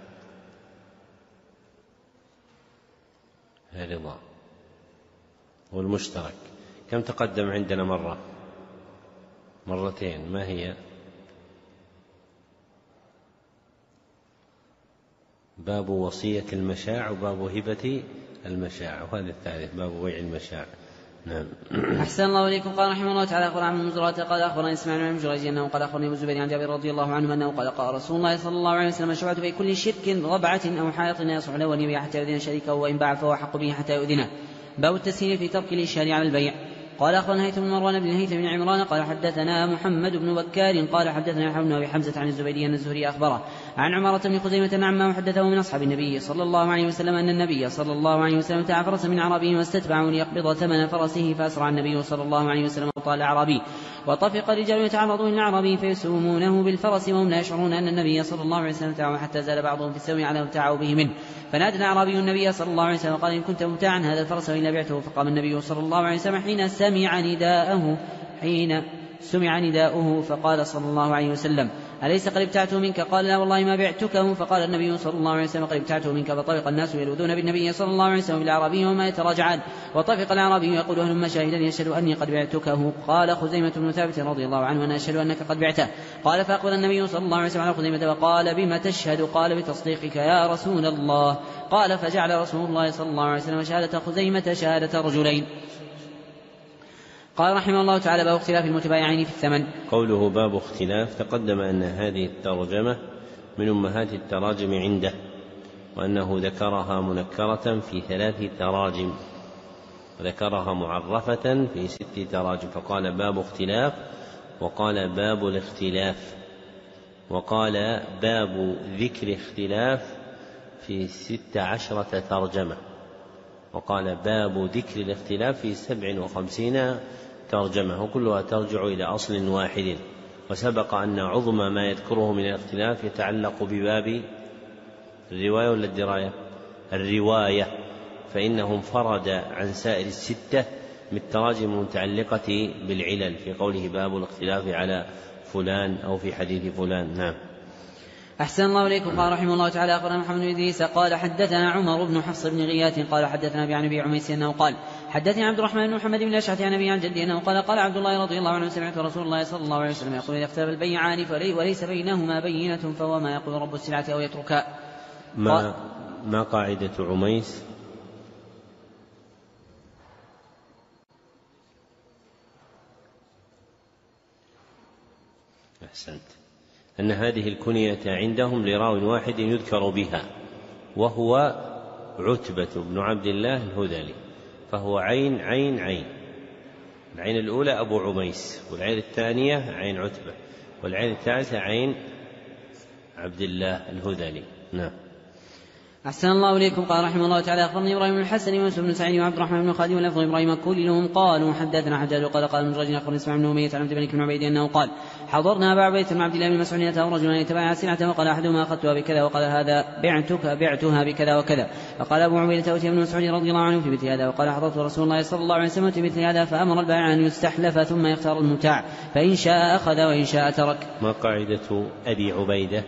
الرضا والمشترك كم تقدم عندنا مرة مرتين ما هي؟ باب وصية المشاع وباب هبة المشاع وهذا الثالث باب بيع المشاع. نعم.
أحسن الله إليكم. قال رحمه الله تعالى أخبرنا عن المزرعة قال أخبرنا إسماعيل بن جريج أنه قال أخبرني أبو الزبير عن جابر رضي الله عنه أنه قال قال رسول الله صلى الله عليه وسلم شبعت في كل شرك ربعة أو حائط يصح له أن يبيع حتى يؤذن شريكه وإن باع فهو حق به حتى يؤذنه. باب التسهيل في ترك الإشهار على البيع. قال أخبرنا هيثم بن مروان بن هيثم بن عمران قال حدثنا محمد بن بكار قال حدثنا يحيى بن أبي حمزة عن الزبيدي أن الزهري أخبره عن عمارة بن خزيمة عما وحدثه من أصحاب النبي صلى الله عليه وسلم أن النبي صلى الله عليه وسلم ابتاع فرسا من أعرابي واستتبعه ليقبض ثمن فرسه فأسرع النبي صلى الله عليه وسلم وطال الأعرابي وطفق الرجال يتعرضون للأعرابي فيسومونه بالفرس وهم لا يشعرون أن النبي صلى الله عليه وسلم ابتاعه حتى زال بعضهم في السوي على ابتاعوا به منه. فنادى الأعرابي النبي صلى الله عليه وسلم قال إن كنت مبتاعا هذا الفرس وإلا بعته. فقام النبي صلى الله عليه وسلم حين سمع نداءه حين سمع نداؤه فقال صلى الله عليه وسلم أليس قد ابتعته منك؟ قال لا والله ما بعتكه. فقال النبي صلى الله عليه وسلم قد ابتعته منك. فطفق الناس يلوذون بالنبي صلى الله عليه وسلم بالأعرابي وما يتراجعان وطفق الأعرابي يقول هلم شاهدا يشهد أني قد بعتكه. قال خزيمة بن ثابت رضي الله عنه أنا أشهد أنك قد بعته. قال فأقبل النبي صلى الله عليه وسلم على خزيمة وقال بما تشهد؟ قال بتصديقك يا رسول الله. قال فجعل رسول الله صلى الله عليه وسلم شهادة خزيمة شهادة رجلين. قال رحمه الله تعالى باب اختلاف المتبايعين في الثمن.
قوله باب اختلاف تقدم أن هذه الترجمة من أمهات التراجم عنده وأنه ذكرها منكرة في ثلاث تراجم وذكرها معرفة في ست تراجم فقال باب اختلاف وقال باب الاختلاف وقال باب ذكر اختلاف في ست عشرة ترجمة وقال باب ذكر الاختلاف في سبع وخمسين ترجمة، وكلها ترجع إلى أصل واحد. وسبق أن عظم ما يذكره من الاختلاف يتعلق بباب الرواية ولا الدراية؟ الرواية، فإنه انفرد عن سائر الستة بالتراجم المتعلقة بالعلل في قوله باب الاختلاف على فلان أو في حديث فلان. نعم.
أحسن الله إليكم. قال رحمه الله تعالى أخبرنا محمد بن إدريس قال حدثنا عمر بن حفص بن غياث قال حدثنا أبي عن أبي عميس أنه قال حدثني عبد الرحمن بن محمد بن الأشعث عن أبي عن جدي أنه قال قال عبد الله رضي الله عنه سمعت رسول الله صلى الله عليه وسلم يقول إذا اختلف البيعان وليس بينهما بينة فهو ما يقول رب السلعة أو يتركها.
ما, ما قاعدة عميس؟ أحسنت. أن هذه الكنية عندهم لراو واحد يذكر بها وهو عتبة بن عبد الله الهذلي، فهو عين عين عين. العين الأولى أبو عميس، والعين الثانية عين عتبة، والعين الثالثة عين عبد الله الهذلي. نعم.
أحسن الله إليكم. قال رحمه الله تعالى أخبرني إبراهيم بن الحسن ويوسف بن سعيد وعبد الرحمن بن خالد ولفظ إبراهيم كلهم قالوا حدثنا حجاج قال قال من رجل أخبرني اسماعيل بن أمية عن عبد الملك بن عبيد أنه قال حضرنا أبا عبيدة بن عبد الله بن مسعود أتاه رجل يتبايع سلعة وقال أحدهما أخذتها بكذا وقال هذا بعتك بعتها بكذا وكذا، فقال أبو عبيدة أوتي ابن مسعود رضي الله عنه في مثل هذا، وقال حضرت رسول الله صلى الله عليه وسلم في مثل هذا، فأمر البائع أن يستحلف ثم يختار المبتاع فإن شاء أخذ وإن شاء ترك.
ما قاعدة أبي عبيدة؟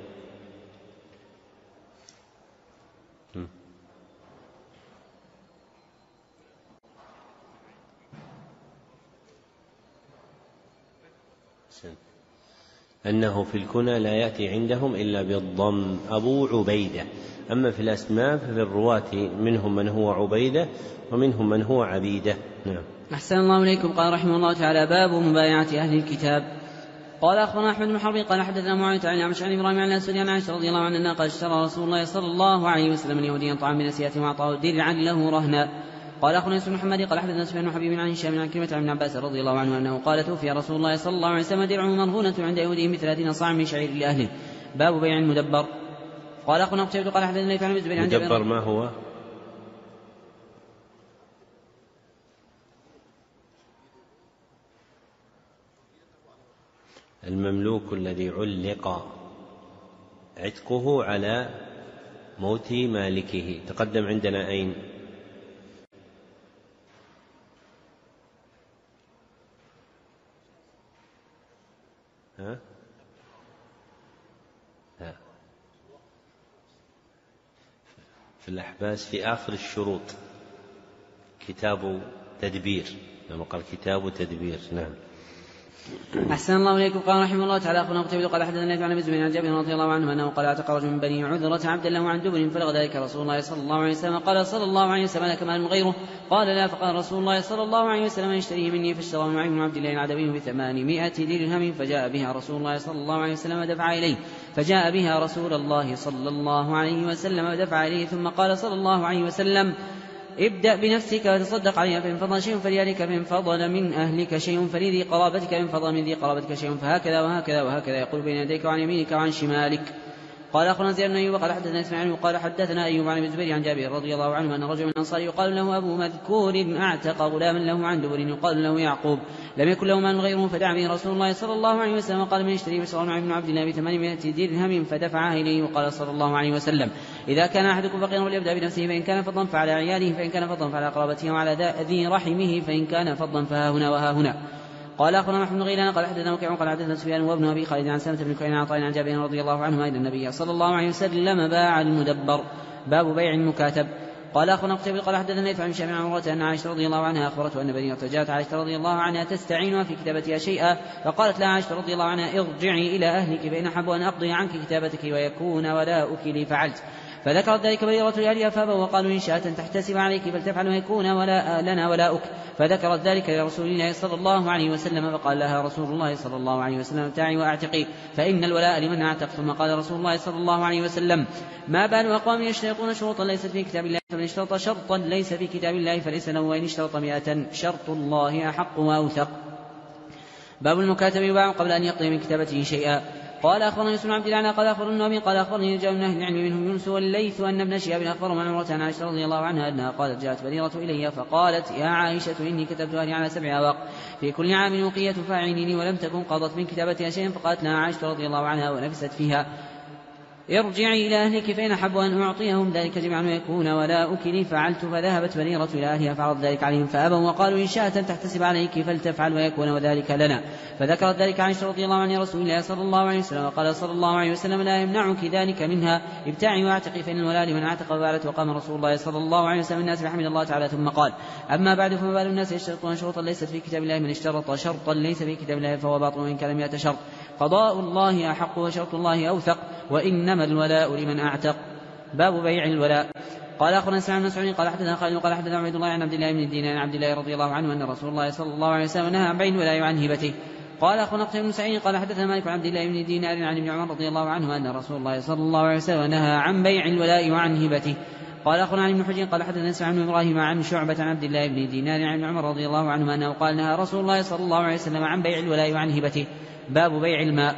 أنه في الكنى لا يأتي عندهم إلا بالضم أبو عبيدة، أما في الأسماء ففي الرواة منهم من هو عبيدة ومنهم من هو عبيدة. نعم.
أحسن الله إليكم. قال رحمه الله تعالى باب مبايعة أهل الكتاب. قال أخبرنا أحمد بن حرب قال حدثنا معاوية عن عمش عن إبراهيم عن الأسود عن عائشة رضي الله عنها قال اشترى رسول الله صلى الله عليه وسلم اليهوديا طعام من نسيئته وأعطاه درعا له رهنا. قال أخونا يوسف بن محمد قال حدثنا سفيان بن حبيب عن هشام عن كلمة عن ابن عباس رضي الله عنه أنه قال توفي رسول الله صلى الله عليه وسلم درعه مرهونة عند يهودي مثل ثلاثين صاع من شعير لأهله. باب بيع المدبر. قال أخونا قتيبة قال حدثنا ليث عن ابن الزبير عن جابر.
مدبر ما هو؟ المملوك الذي علق عتقه على موت مالكه. تقدم عندنا أين؟ ها؟ ها. في الأحباس في آخر الشروط كتاب تدبير، لما قال كتاب تدبير. نعم.
أحسن الله إليكم. قال رحمه الله تعالى أخبرنا قتيبة قال حدثنا ليث عن ابن الزبير عن جابر رضي الله عنه أنه قال اعتق رجل من بني عذرة عبدا له عن دبر فلغ ذلك رسول الله صلى الله عليه وسلم قال صلى الله عليه وسلم لك مال غيره؟ قال لا، فقال رسول الله صلى الله عليه وسلم يشتريه مني، فاشترى معي بن عبد الله العدوي بثمانمائة درهم فجاء بها رسول الله صلى الله عليه وسلم ودفع إليه فجاء بها رسول الله صلى الله عليه وسلم ودفع إليه ثم قال صلى الله عليه وسلم ابدأ بنفسك وتصدق عليها، فإن فضل شيء فليالك، فإن فضل من أهلك شيء فلذي قرابتك، فإن فضل من ذي قرابتك شيء فهكذا وهكذا وهكذا يقول بين يديك وعن يمينك وعن شمالك. قال أخبرنا زياد بن أيوب قال حدثنا إسماعيل وقال حدثنا أيوب عن ابن الزبير عن جابر رضي الله عنه أن رجل من الأنصار يقال له أبو مذكور أعتق غلاما له عن دبر يقال له يعقوب لم يكن له مال غيره، فدعا به رسول الله صلى الله عليه وسلم قال من يشتري بشرى معي بن عبد الله بثمانمائة درهم فدفعها إليه، وقال صلى الله عليه وسلم إذا كان أحدكم فقيرا فليبدأ بنفسه، فإن كان فضلا فعلى عياله، فإن كان فضلا فعلى قرابته وعلى ذي رحمه، فإن كان فضلا فها هنا وها هنا. قال أخبرنا محمد بن غيلان قال حدثنا وكيع قال حدثنا سفيان وابن أبي خالد عن سلمة بن كعين عن عطاء عن جابر رضي الله عنه أن النبي صلى الله عليه وسلم باع المدبر. باب بيع المكاتب. قال أخبرنا قتيبة قال حدثنا ليث عن هشام عن عروة أن عائشة رضي الله عنها أخبرته أن بدينة جاءت عائشة رضي الله عنها تستعينها في كتابتها شيئا، فقالت لها عائشة رضي الله عنها ارجعي إلى أهلك فإن أحب أن أقضي عنك كتابتك ويكون ولاؤك لي فعلت. فذكرت ذلك بريرة لأهلها فأبوا وقالوا إن شاءت تحتسب عليك فلتفعل ويكون ولا لنا ولاؤك، فذكرت ذلك لرسول الله صلى الله عليه وسلم، فقال لها رسول الله صلى الله عليه وسلم ابتاعي وأعتقي فإن الولاء لمن أعتق. ثم قال رسول الله صلى الله عليه وسلم ما بال أقوام يشترطون شروطا ليست في كتاب الله، فمن اشترط شرطا ليس في كتاب الله فليس له، وإن اشترط مئة شرط الله أحق وأوثق. باب المكاتب يباع قبل أن يقضي من كتابته شيئا. قال أخبرني يوسف بن عبد الله قال أخبرني النبي قال أخبرني رجال من أهل العلم منهم يونس والليث أن ابن شهاب أخبرهم عن عمرة عن عائشة رضي الله عنها أنها قالت جاءت بريرة إلي فقالت يا عائشة إني كتبت أهلي على سبع أواق في كل عام وقية فاعليني ولم تكن قضت من كتابتها شيئا فقالت لها عائشة رضي الله عنها ونفست فيها ارجعي إلى أهلك فإن أحب أن أعطيهم ذلك جميعا ويكون ولاؤك لي فعلت. فذهبت بريرة إلى أهلها فعرض ذلك عليهم فأبوا وقالوا إن شاءت أن تحتسب عليك فلتفعل ويكون وذلك لنا. فذكرت ذلك عائشة رضي الله عنها رسول الله صلى الله عليه وسلم وقال صلى الله عليه وسلم لا يمنعك ذلك منها ابتاعي واعتقي فإن الولاء لمن اعتق وبالت. وقام رسول الله صلى الله عليه وسلم الناس فحمد الله تعالى ثم قال أما بعد فما بال الناس يشترطون شروطا ليست في كتاب الله من اشترط شرطا ليس في كتاب الله فهو باطل وإن كان مئة شرط قضاء الله أحق وشرط الله أوثق وإنما الولاء لمن أعتق. باب بيع الولاء. قال أخبرنا سعيد بن مسعود قال حدثنا خالد قال حدثنا عبد الله عن عبد الله بن الدينار عن عبد الله رضي الله عنه أن رسول الله صلى الله عليه وسلم نهى عن بيع الولاء وعن هبته. قال أخبرنا قتيبة بن سعيد قال حدثنا مالك عن عبد الله بن دينار عن ابن عمر رضي الله عنه أن رسول الله صلى الله عليه وسلم نهى عن بيع الولاء وعن هبته. قال أخبرنا عن ابن حجر قال حدثنا سعيد بن إبراهيم عن شعبة عن عبد الله بن دينار عن ابن عمر رضي الله عنه أنه قال نهى رسول الله صلى الله عليه وسلم عن بيع الولاء وعن هبته. باب بيع الماء.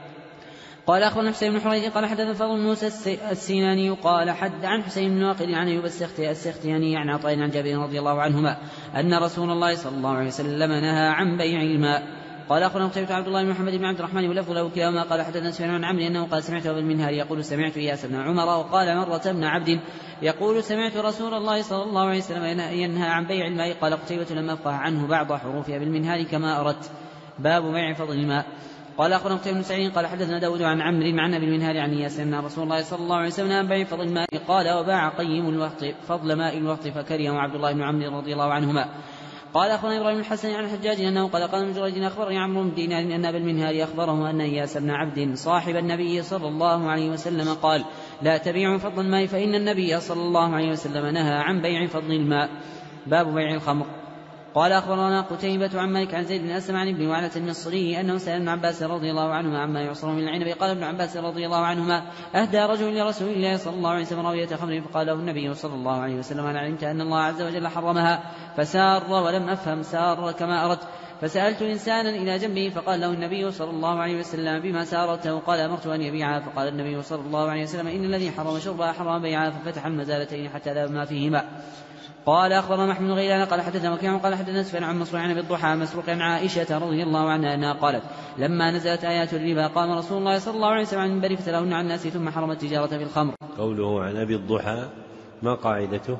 قال أخبرنا حسين بن حريث قال حدثنا فضل موسى السيناني قال حد عن حسين بن واقد عن أيوب السختياني عن عطاء عن جابر رضي الله عنهما أن رسول الله صلى الله عليه وسلم نهى عن بيع الماء. قال أخبرنا قتيبة عبد الله بن محمد بن عبد الرحمن ولفظ له كلاهما قال حدثنا سفيان عن عمرو أنه قال سمعت أبا المنهال يقول سمعت إياس بن عمر وقال مرة ابن عبد يقول سمعت رسول الله صلى الله عليه وسلم ينهى عن بيع الماء. قال قتيبة لم أفقه عنه بعض حروف أبي المنهال كما أردت. باب بيع فضل الماء. قال أخبرنا قتيبة بن سعيد قال حدثنا داود عن عمرو عن أبي المنهال عن إياس أن رسول الله صلى الله عليه وسلم عن بيع فضل الماء قال وباع قيم الوقت فضل ماء الوقت فكرهه عبد الله بن عمرو رضي الله عنهما. قال أخبرنا إبراهيم الحسن عن الحجاج أنه قال قال من جريج أخبرني عمرو بن دينار أن أبا المنهال أخبره أن إياس بن عبد صاحب النبي صلى الله عليه وسلم قال لا تبيعوا فضل الماء فإن النبي صلى الله عليه وسلم نهى عن بيع فضل الماء. باب بيع الخمر. قال أخبرنا قتيبة عن مالك عن زيد بن أسلم عن ابن وعلة المصري أنه سأل ابن عباس رضي الله عنهما عما يعصر من العنب. قال ابن عباس رضي الله عنهما أهدى رجل لرسول الله صلى الله عليه وسلم راوية خمر فقال له النبي صلى الله عليه وسلم أنا علمت أن الله عز وجل حرمها فسار ولم أفهم سار كما أردت فسألت إنسانا إلى جنبه فقال له النبي صلى الله عليه وسلم بما سارته قال أمرت أن يبيعها فقال النبي صلى الله عليه وسلم إن الذي حرم شربها حرم بيعها ففتح المزالتين حتى ذهب ما فيهما. قال أخبرنا محمد غيلان قال حدثنا وكيع قال حدثنا سفيان عن مسروق عن بالضحى مسروق عن عائشة رضي الله عنها أنها قالت لما نزلت آيات الربا قام رسول الله صلى الله عليه وسلم عن المنبر فتلاهن عن الناس ثم حرم التجارة في الخمر.
قوله عن أبي الضحى ما قاعدته؟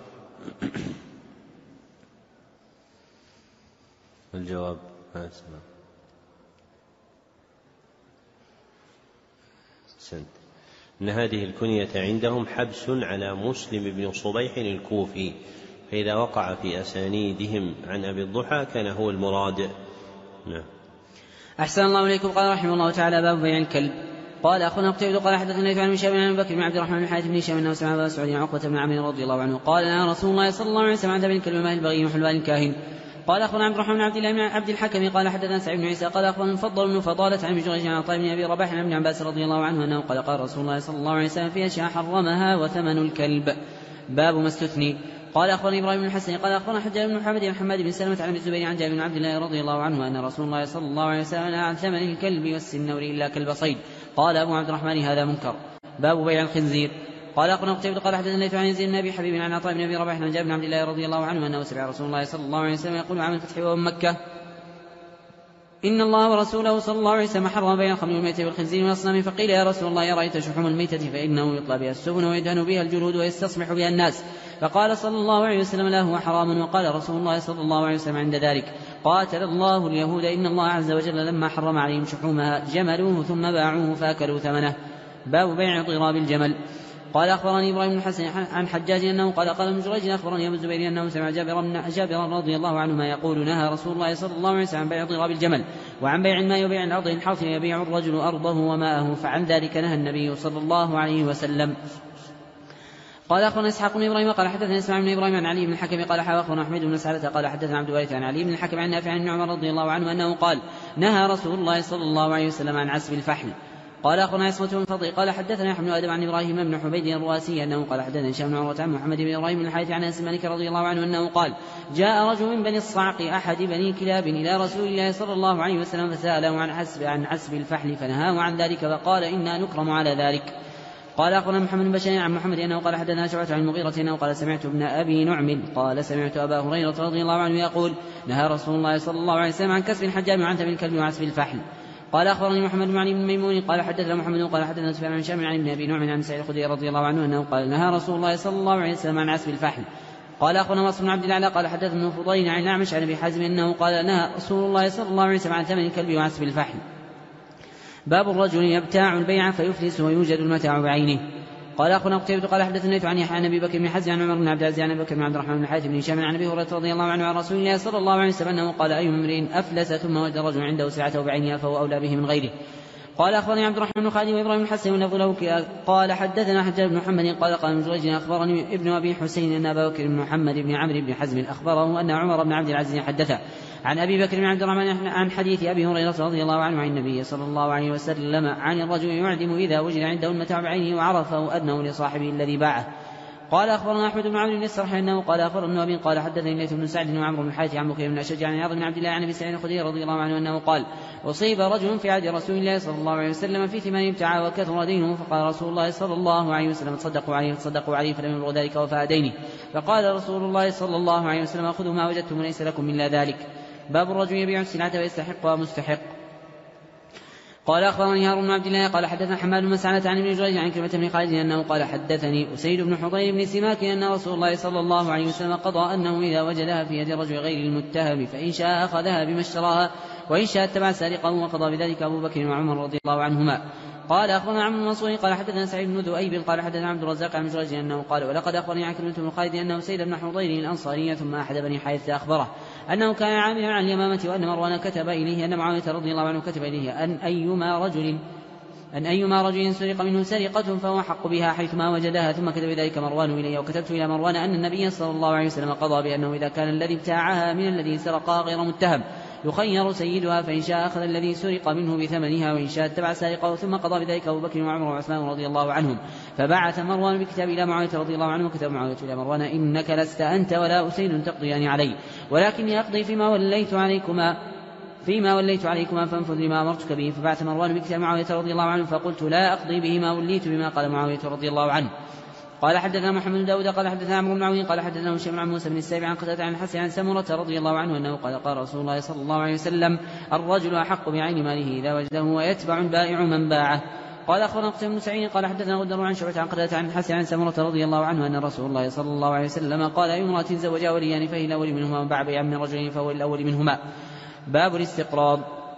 الجواب ما اسمع سنت إن هذه الكنية عندهم حبس على مسلم بن صبيح الكوفي فإذا وقع في أسانيدهم عن أبي الضحى كان هو المراد. نعم.
أحسن الله إليكم. قال رحمه الله تعالى باب بيع الكلب. قال أخونا قتيبة قال حدثنا عن هشام عن بكر بن عبد الرحمن بن حارث بن هشام أنه سمع أبا سعود عقبة بن عامر رضي الله عنه قال لنا رسول الله صلى الله عليه وسلم عن ذبح الكلب ماء البغي وحلوان الكاهن. قال أخونا عبد الرحمن بن عبد الله بن عبد الحكم قال حدثنا سعيد بن عيسى قال أخونا فضل بن فضالة عن جريج عن عطاء بن أبي رباح عن ابن عباس رضي الله عنه أنه قال قال رسول الله صلى الله عليه وسلم في أشياء حرمها وثمن الكلب. باب ما استثني. قال أخبرني إبراهيم بن الحسن قال أخبرنا حجاج بن محمد بن حماد بن سلمة عن ابن الزبير عن جابر بن عبد الله رضي الله عنه أن رسول الله صلى الله عليه وسلم نهى عن ثمن الكلب والسنور إلا كلب صيد. قال أبو عبد الرحمن هذا منكر. باب بيع الخنزير. قال أخبرنا قتيبة قال حدثنا الليث عن يزيد بن أبي حبيب عن عطاء بن أبي رباح عن جابر بن عبد الله رضي الله عنه أنه سمع رسول الله صلى الله عليه وسلم يقول عام الفتح ويوم مكة إن الله ورسوله صلى الله عليه وسلم حرم بيع الخمر والميتة والخنزير والأصنام. فقيل يا رسول الله أرأيت شحوم الميتة فإنه يطلى بها السفن ويدهن بها الجلود ويستصبح بها الناس. فقال صلى الله عليه وسلم لا هو حرام. وقال رسول الله صلى الله عليه وسلم عند ذلك قاتل الله اليهود إن الله عز وجل لما حرم عليهم شحومها جملوه ثم باعوه فأكلوا ثمنه. باب بيع ضراب الجمل. قال أخبرني إبراهيم بن الحسن عن حجاج أنه قال قال ابن جريج أخبرني أبو الزبير أنه سمع جابر جابر رضي الله عنهما يقول نهى رسول الله صلى الله عليه وسلم عن بيع ضراب الجمل وعن بيع الماء وبيع الأرض الحرث يبيع الرجل أرضه وماءه فعن ذلك نهى النبي صلى الله عليه وسلم. قال أخونا إسحاق بن إبراهيم قال حدثنا إسماعيل بن إبراهيم عن علي بن الحكم قال أخونا أحمد بن سعدة قال حدثنا عبد الوارث عن علي بن الحكم عن نافع عن عمر رضي الله عنه أنه قال نهى رسول الله صلى الله عليه وسلم عن عسب الفحل. قال أخبرنا عصمة بن فضل قال حدثنا يحيى بن آدم عن إبراهيم بن حبيد الرواسي أنه قال حدثنا هشام بن عروة عن محمد بن إبراهيم بن الحارث عن أنس مالك رضي الله عنه أنه قال جاء رجل من بني الصعق أحد بني كلاب إلى رسول الله صلى الله عليه وسلم فسأله عن حسب عن حسب الفحل فنهاه عن ذلك فقال إنا نكرم على ذلك. قال أخبرنا محمد بن بشير عن محمد أنه قال حدثنا شعبة عن المغيرة أنه قال سمعت ابن أبي نعم قال سمعت أبا هريرة رضي الله عنه يقول نهى رسول الله صلى الله عليه وسلم عن كسب الحجام وعن ثمن الكلب وعسف الفحل. قال أخبرني محمد بن علي بن ميمون قال حدثنا محمد قال حدثنا سفيان عن شام عن ابن أبي نعم عن سعيد الخدري رضي الله عنه أنه قال نهى رسول الله صلى الله عليه وسلم عن عسف الفحل. قال أخبرنا واصل بن عبد الله قال حدثنا فضيل عن الأعمش عن أبي حازم أنه قال نهى رسول الله صلى الله عليه وسلم عن ثمن الكلب وعسف الفحل. باب الرجل يبتاع البيع فيفلس ويوجد المتاع بعينه. قال أخونا قتيبة قال حدثنا عن يحيى عن أبي بكر بن حزم عن عمر بن عبد العزيز عن أبي بكر بن عبد الرحمن بن الحارث بن هشام عن أبي هريرة رضي الله عنه عن رسول الله صلى الله عليه وسلم أنه قال أي امرئ أفلس ثم وجد رجل عنده سلعته بعينها فهو أولى به من غيره. قال أخبرني عبد الرحمن بن خالد وإبراهيم بن حسن ولفظ له قال حدثنا حجاج بن محمد قال قال ابن جريج أخبرني ابن أبي حسين أن أبا بكر بن محمد بن عمرو بن حزم أخبره أن عمر بن عبد العزيز حدثه عن أبي بكر بن عبد الرحمن عن حديث أبي هريرة رضي الله عنه عن النبي صلى الله عليه وسلم عن الرجل يعدم إذا وجد عنده المتاع بعينه وعرفه أدنه لصاحبه الذي باعه. قال أخبرنا أحمد بن عمرو بن السرح أنه قال أخبرنا أبي قال حدثني ليث بن سعد وعمرو بن الحارث عن بكير بن أشج عن عياض بن عبد الله عن أبي سعيد الخدري رضي الله عنه أنه قال أصيب رجل في عهد رسول الله صلى الله عليه وسلم في ثمن ابتاع وكثر دينه فقال رسول الله صلى الله عليه وسلم تصدقوا عليه تصدقوا عليه فلم يبلغ ذلك وفاء دينه. فقال رسول الله صلى الله عليه وسلم خذوا ما وجدتم وليس لكم إلا ذلك. باب الرجل يبيع السلعة ويستحقها مستحق. قال أخبرني هارون بن عبد الله قال حدثنا حماد بن مسعدة عن ابن جريج عن كلمة بن خالد أنه قال حدثني أسيد بن حضير بن سماك أن رسول الله صلى الله عليه وسلم قضى أنه إذا وجدها في يد الرجل غير المتهم فإن شاء أخذها بما اشتراها وإن شاء اتبع سارقه وقضى بذلك أبو بكر وعمر رضي الله عنهما. قال أخبرنا عمرو بن منصور قال حدثنا سعيد بن ذؤيب قال حدثنا عبد الرزاق عن جريج أنه قال ولقد أخبرني عن كلمة بن خالد أنه سيد بن حضير الأنصاري ثم أحد بني حارثة أخبره أنه كان عاملا عن اليمامة وأن مروان كتب إليه أن معاوية رضي الله عنه كتب إليه أن أيما رجل أن أيما رجل سرق منه سرقة فهو حق بها حيثما وجدها ثم كتب ذلك مروان إليه وكتبت إلى مروان أن النبي صلى الله عليه وسلم قضى بأنه إذا كان الذي ابتاعها من الذي سرقها غير متهم يخير سيدها فإن شاء أخذ الذي سرق منه بثمنها وإن شاء اتبع سارقه ثم قضى بذلك أبو بكر وعمر وعثمان رضي الله عنهم. فبعث مروان بكتاب إلى معاوية رضي الله عنه وكتب معاوية إلى مروان إنك لست أنت ولا أسيد تقضيان علي ولكني أقضي فيما وليت عليكما فيما وليت عليكما فانفذ لما أمرتك به. فبعث مروان بكتاب معاوية رضي الله عنه فقلت لا أقضي به ما وليت بما قال معاوية رضي الله عنه. قال حدثنا محمد بن داود قال حدثنا عمرو بن عون قال حدثنا هشام عن موسى بن السائب عن قتادة عن الحسن عن سمرة رضي الله عنه أنه قال قال رسول الله صلى الله عليه وسلم الرجل أحق بعين ماله إذا وجده ويتبع البائع من باعه. قال أخبرنا قتيبة بن سعيد قال حدثنا غدر عن شعبة عن قتادة عن الحسن عن سمرة رضي الله عنه أن رسول الله صلى الله عليه وسلم قال أي امرأة زوجها وليان فهي الأول منهما وباع بيعا من رجلين فهو الأول منهما. باب الاستقراض.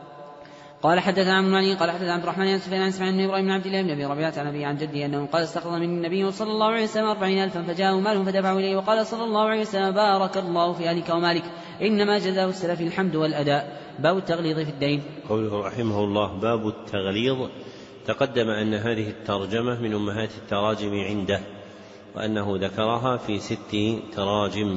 قال حدثنا عن علي قال حدثنا عبد الرحمن بن سفيان عن اسماعيل بن ابراهيم بن عبد الله بن ابي ربيعه عن ابي عن جدي انه قال استقرض من النبي صلى الله عليه وسلم أربعين ألفا فجاءه ماله فدفعه اليه وقال صلى الله عليه وسلم بارك الله في اهلك ومالك انما جزاء السلف الحمد والاداء. باب التغليظ في الدين.
قوله رحمه الله باب التغليظ. تقدم ان هذه الترجمه من امهات التراجم عنده وانه ذكرها في ست تراجم.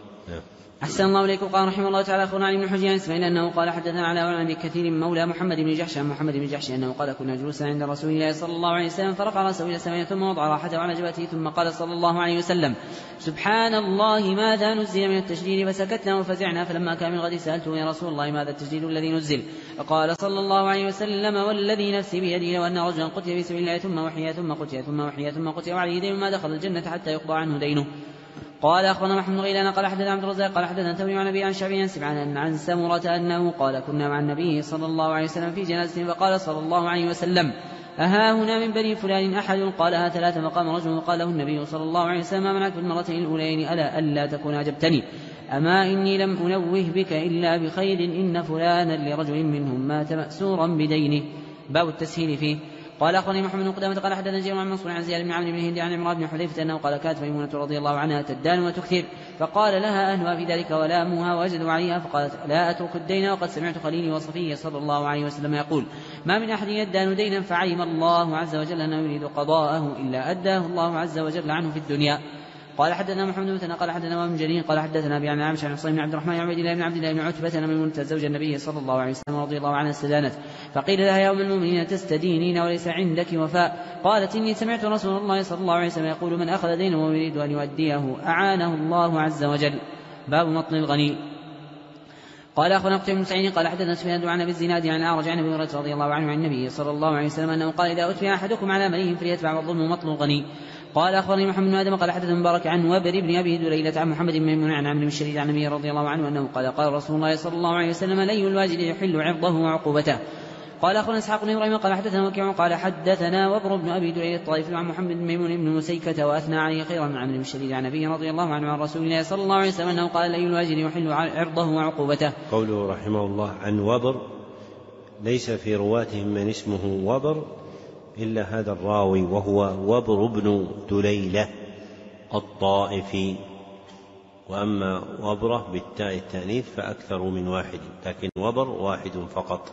أحسن الله إليكم. قال رحمه الله تعالى أخبرنا علي بن حجر عن إسماعيل أنه قال حدثنا على عن أبي كثير مولى محمد بن جحش عن محمد بن جحش أنه قال كنا جلوسا عند رسول الله صلى الله عليه وسلم فرفع رأسه إلى السماء ثم وضع راحته على جبهته ثم قال صلى الله عليه وسلم سبحان الله ماذا نزل من التشديد فسكتنا وفزعنا فلما كان من غد سألته يا رسول الله ماذا التشديد الذي نزل فقال صلى الله عليه وسلم والذي نفسي بيده لو أن رجلا قتل في سبيل الله ثم وحي ثم قتل ثم وحي ثم قتل وعليه دين ما دخل الجنة حتى يقضى عنه دينه. قال أخبرنا محمد بن غيلان قال حدثنا عبد الرزاق قال حدثنا ثوري عن أبي عن شعبي عن سمعان عن سمرة أنه قال كنا مع النبي صلى الله عليه وسلم في جنازة فقال صلى الله عليه وسلم أها هنا من بني فلان أحد قالها ثلاثة فقام رجل وقال له النبي صلى الله عليه وسلم ما منعك بالمرتين الأولين ألا ألا تكون أجبتني أما إني لم أنوه بك إلا بخير إن فلانا لرجل منهم مات مأسورا بدينه. باب التسهيل فيه. قال أخبرني محمد بن قدامة قال حدثنا جرير عن منصور عن زياد بن عمرو بن هند عن عمران بن حذيفة أنه قال كانت ميمونة رضي الله عنها تدان وتكثر فقال لها أهلها في ذلك ولامها وجدوا عليها فقالت لا أترك الدين وقد سمعت خليلي وصفيه صلى الله عليه وسلم يقول ما من أحد يدان دينا فعلم الله عز وجل أنه يريد قضاءه إلا أداه الله عز وجل عنه في الدنيا. قال حدثنا محمد بن مثنى قال حدثنا ابن جرير قال حدثنا ابي عن عامش عن حصين بن عبد الرحمن بن عبد الله بن عبد الله بن عتبة ميمونة زوج النبي صلى الله عليه وسلم رضي الله عنها استدانت فقيل لها يا أم المؤمنين تستدينين وليس عندك وفاء؟ قالت إني سمعت رسول الله صلى الله عليه وسلم يقول من أخذ دينه ويريد أن يؤديه أعانه الله عز وجل. باب مطل الغني. قال أخبرنا قتيبة بن سعيد قال حدثنا سفيان عن أبي الزناد عن الأعرج عن أبي هريرة رضي الله عنه عن النبي صلى الله عليه وسلم أنه قال إذا أتبع أحدكم على مليه فليتبع والظلم مطل الغني. قال أخبرني محمد بن آدم قال حدثنا مبارك عن وبر بن أبي دليلة عن محمد بن ميمون عن عمرو بن الشريد عن النبي رضي الله عنه أنه قال قال رسول الله صلى الله عليه وسلم لي الواجد يحل عرضه وعقوبته. قال أخبرنا إسحاق بن إبراهيم قال حدثنا وكيع قال حدثنا وبر بن أبي دليلة الطائفي عن محمد بن ميمون بن مسيكة وأثنى عليه خيرا من عمرو بن الشريد عن النبي رضي الله عنه عن رسول الله صلى الله عليه وسلم أنه قال لي الواجد يحل عرضه وعقوبته.
قوله رحمه الله عن وبر ليس في رواتهم من اسمه وبر إلا هذا الراوي وهو وبر بن دليلة الطائفي، وأما وبره بالتاء التأنيث فأكثر من واحد، لكن وبر واحد فقط.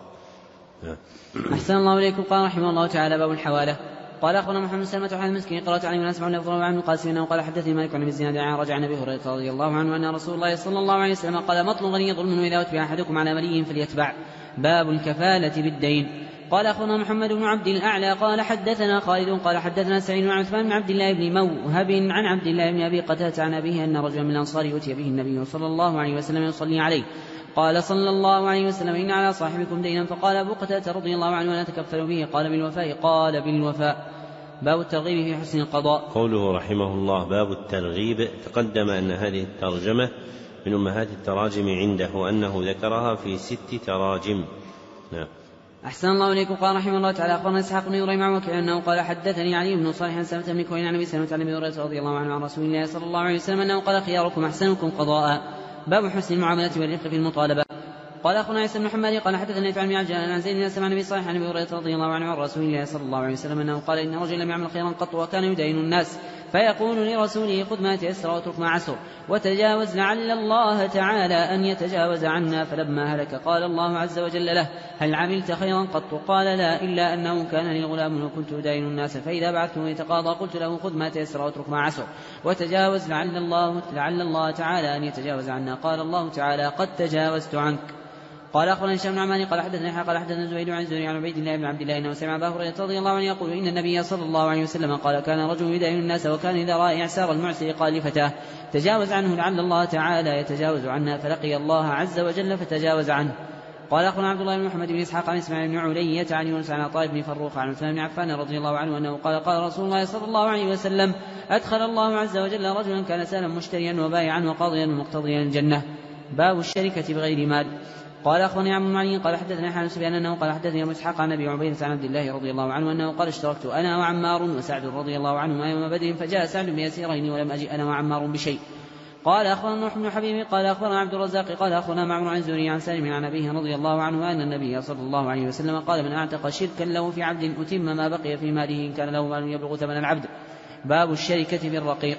أحسن الله إليكم. قال رحمه الله تعالى باب الحوالة. قال أخبرنا محمد سلمة عن المسكين قرأت عليه وناس عن لفظه عن القاسم أنه قال حدثني مالك عن أبي الزناد عن رجع عن أبي هريرة رضي الله عنه أن رسول الله صلى الله عليه وسلم قال مطل غني ظلم وإذا أتبع أحدكم على ملي فليتبع. باب الكفالة بالدين. قال أخبرنا محمد بن عبد الأعلى قال حدثنا خالد قال حدثنا سعيد عن عثمان بن عبد الله بن موهب عن عبد الله بن أبي قتادة عن أبيه أن رجلا من الأنصار أتي به النبي صلى الله عليه وسلم يصلي عليه قال صلى الله عليه وسلم إن على صاحبكم دينا فقال أبو قتادة رضي الله عنه أنا أتكفل به قال بالوفاء قال بالوفاء. باب الترغيب في حسن القضاء.
قوله رحمه الله باب الترغيب. تقدم أن هذه الترجمة من أمهات التراجم عنده وأنه ذكرها في ست تراجم. نعم.
أحسن الله إليكم. قال رحمه الله تعالى أخبرنا إسحاق بن إبراهيم عن وكيع أنه قال حدثني علي بن صالح عن سلمة بن كهيل عن أبي سلمة عن أبي هريرة رضي الله عنه عن رسول الله صلى الله عليه وسلم أنه قال خياركم أحسنكم قضاء. باب حسن المعاملة والرفق في المطالبة. قال أخونا عيسى بن محمد قال حدثنا يفعل من عجل عن زيد بن سمع النبي صالح عن أبي هريرة رضي الله عنه عن رسول الله صلى الله عليه وسلم أنه قال إن رجلا لم يعمل خيرا قط وكان يدين الناس فيقول لرسوله خذ ما تيسر واترك ما عسر وتجاوز لعل الله تعالى أن يتجاوز عنا. فلما هلك قال الله عز وجل له هل عملت خيرا قط؟ قال لا إلا أنه كان لي غلام وكنت أدين الناس فإذا بعثته يتقاضى قلت له خذ ما تيسر واترك ما عسر وتجاوز لعل الله, لعل الله تعالى أن يتجاوز عنا. قال الله تعالى قد تجاوزت عنك. قال أخبرنا هشام بن عمار قال حدثنا يحيى قال حدثنا زبيد عن زهري عن عبيد الله بن عبد الله انه سمع ابا هريره رضي الله عنه يقول ان النبي صلى الله عليه وسلم قال كان رجل يدين الناس وكان اذا راى اعسار المعسر قال لفتاه تجاوز عنه لعل الله تعالى يتجاوز عنا فلقي الله عز وجل فتجاوز عنه. قال أخبرنا عبد الله بن محمد بن إسحاق عن إسماعيل بن علية عن يونس عن عطاء بن فروخ عن عثمان بن عفان رضي الله عنه أنه قال قال رسول الله صلى الله عليه وسلم أدخل الله عز وجل رجلا كان سالا مشتريا وبائعا وقاضيا ومقتضيا الجنة. باب الشركة بغير مال. قال أخبرني عمرو بن علي قال حدثنا حارث بن أنه قال حدثني أبو إسحاق عن أبي عبيدة عن عبد الله رضي الله عنه أنه قال اشتركت أنا وعمار وسعد رضي الله عنهما يوم بدر فجاء سعد بيسيرين ولم أجئ أنا وعمار بشيء. قال أخبرنا نوح بن حبيب قال أخبرنا عبد الرزاق قال أخبرنا معمر عن زهري عن سالم عن أبيه رضي الله عنه أن النبي صلى الله عليه وسلم قال من أعتق شركا له في عبد أتم ما بقي في ماله إن كان له مال يبلغ ثمن العبد. باب الشركة بالرقيق.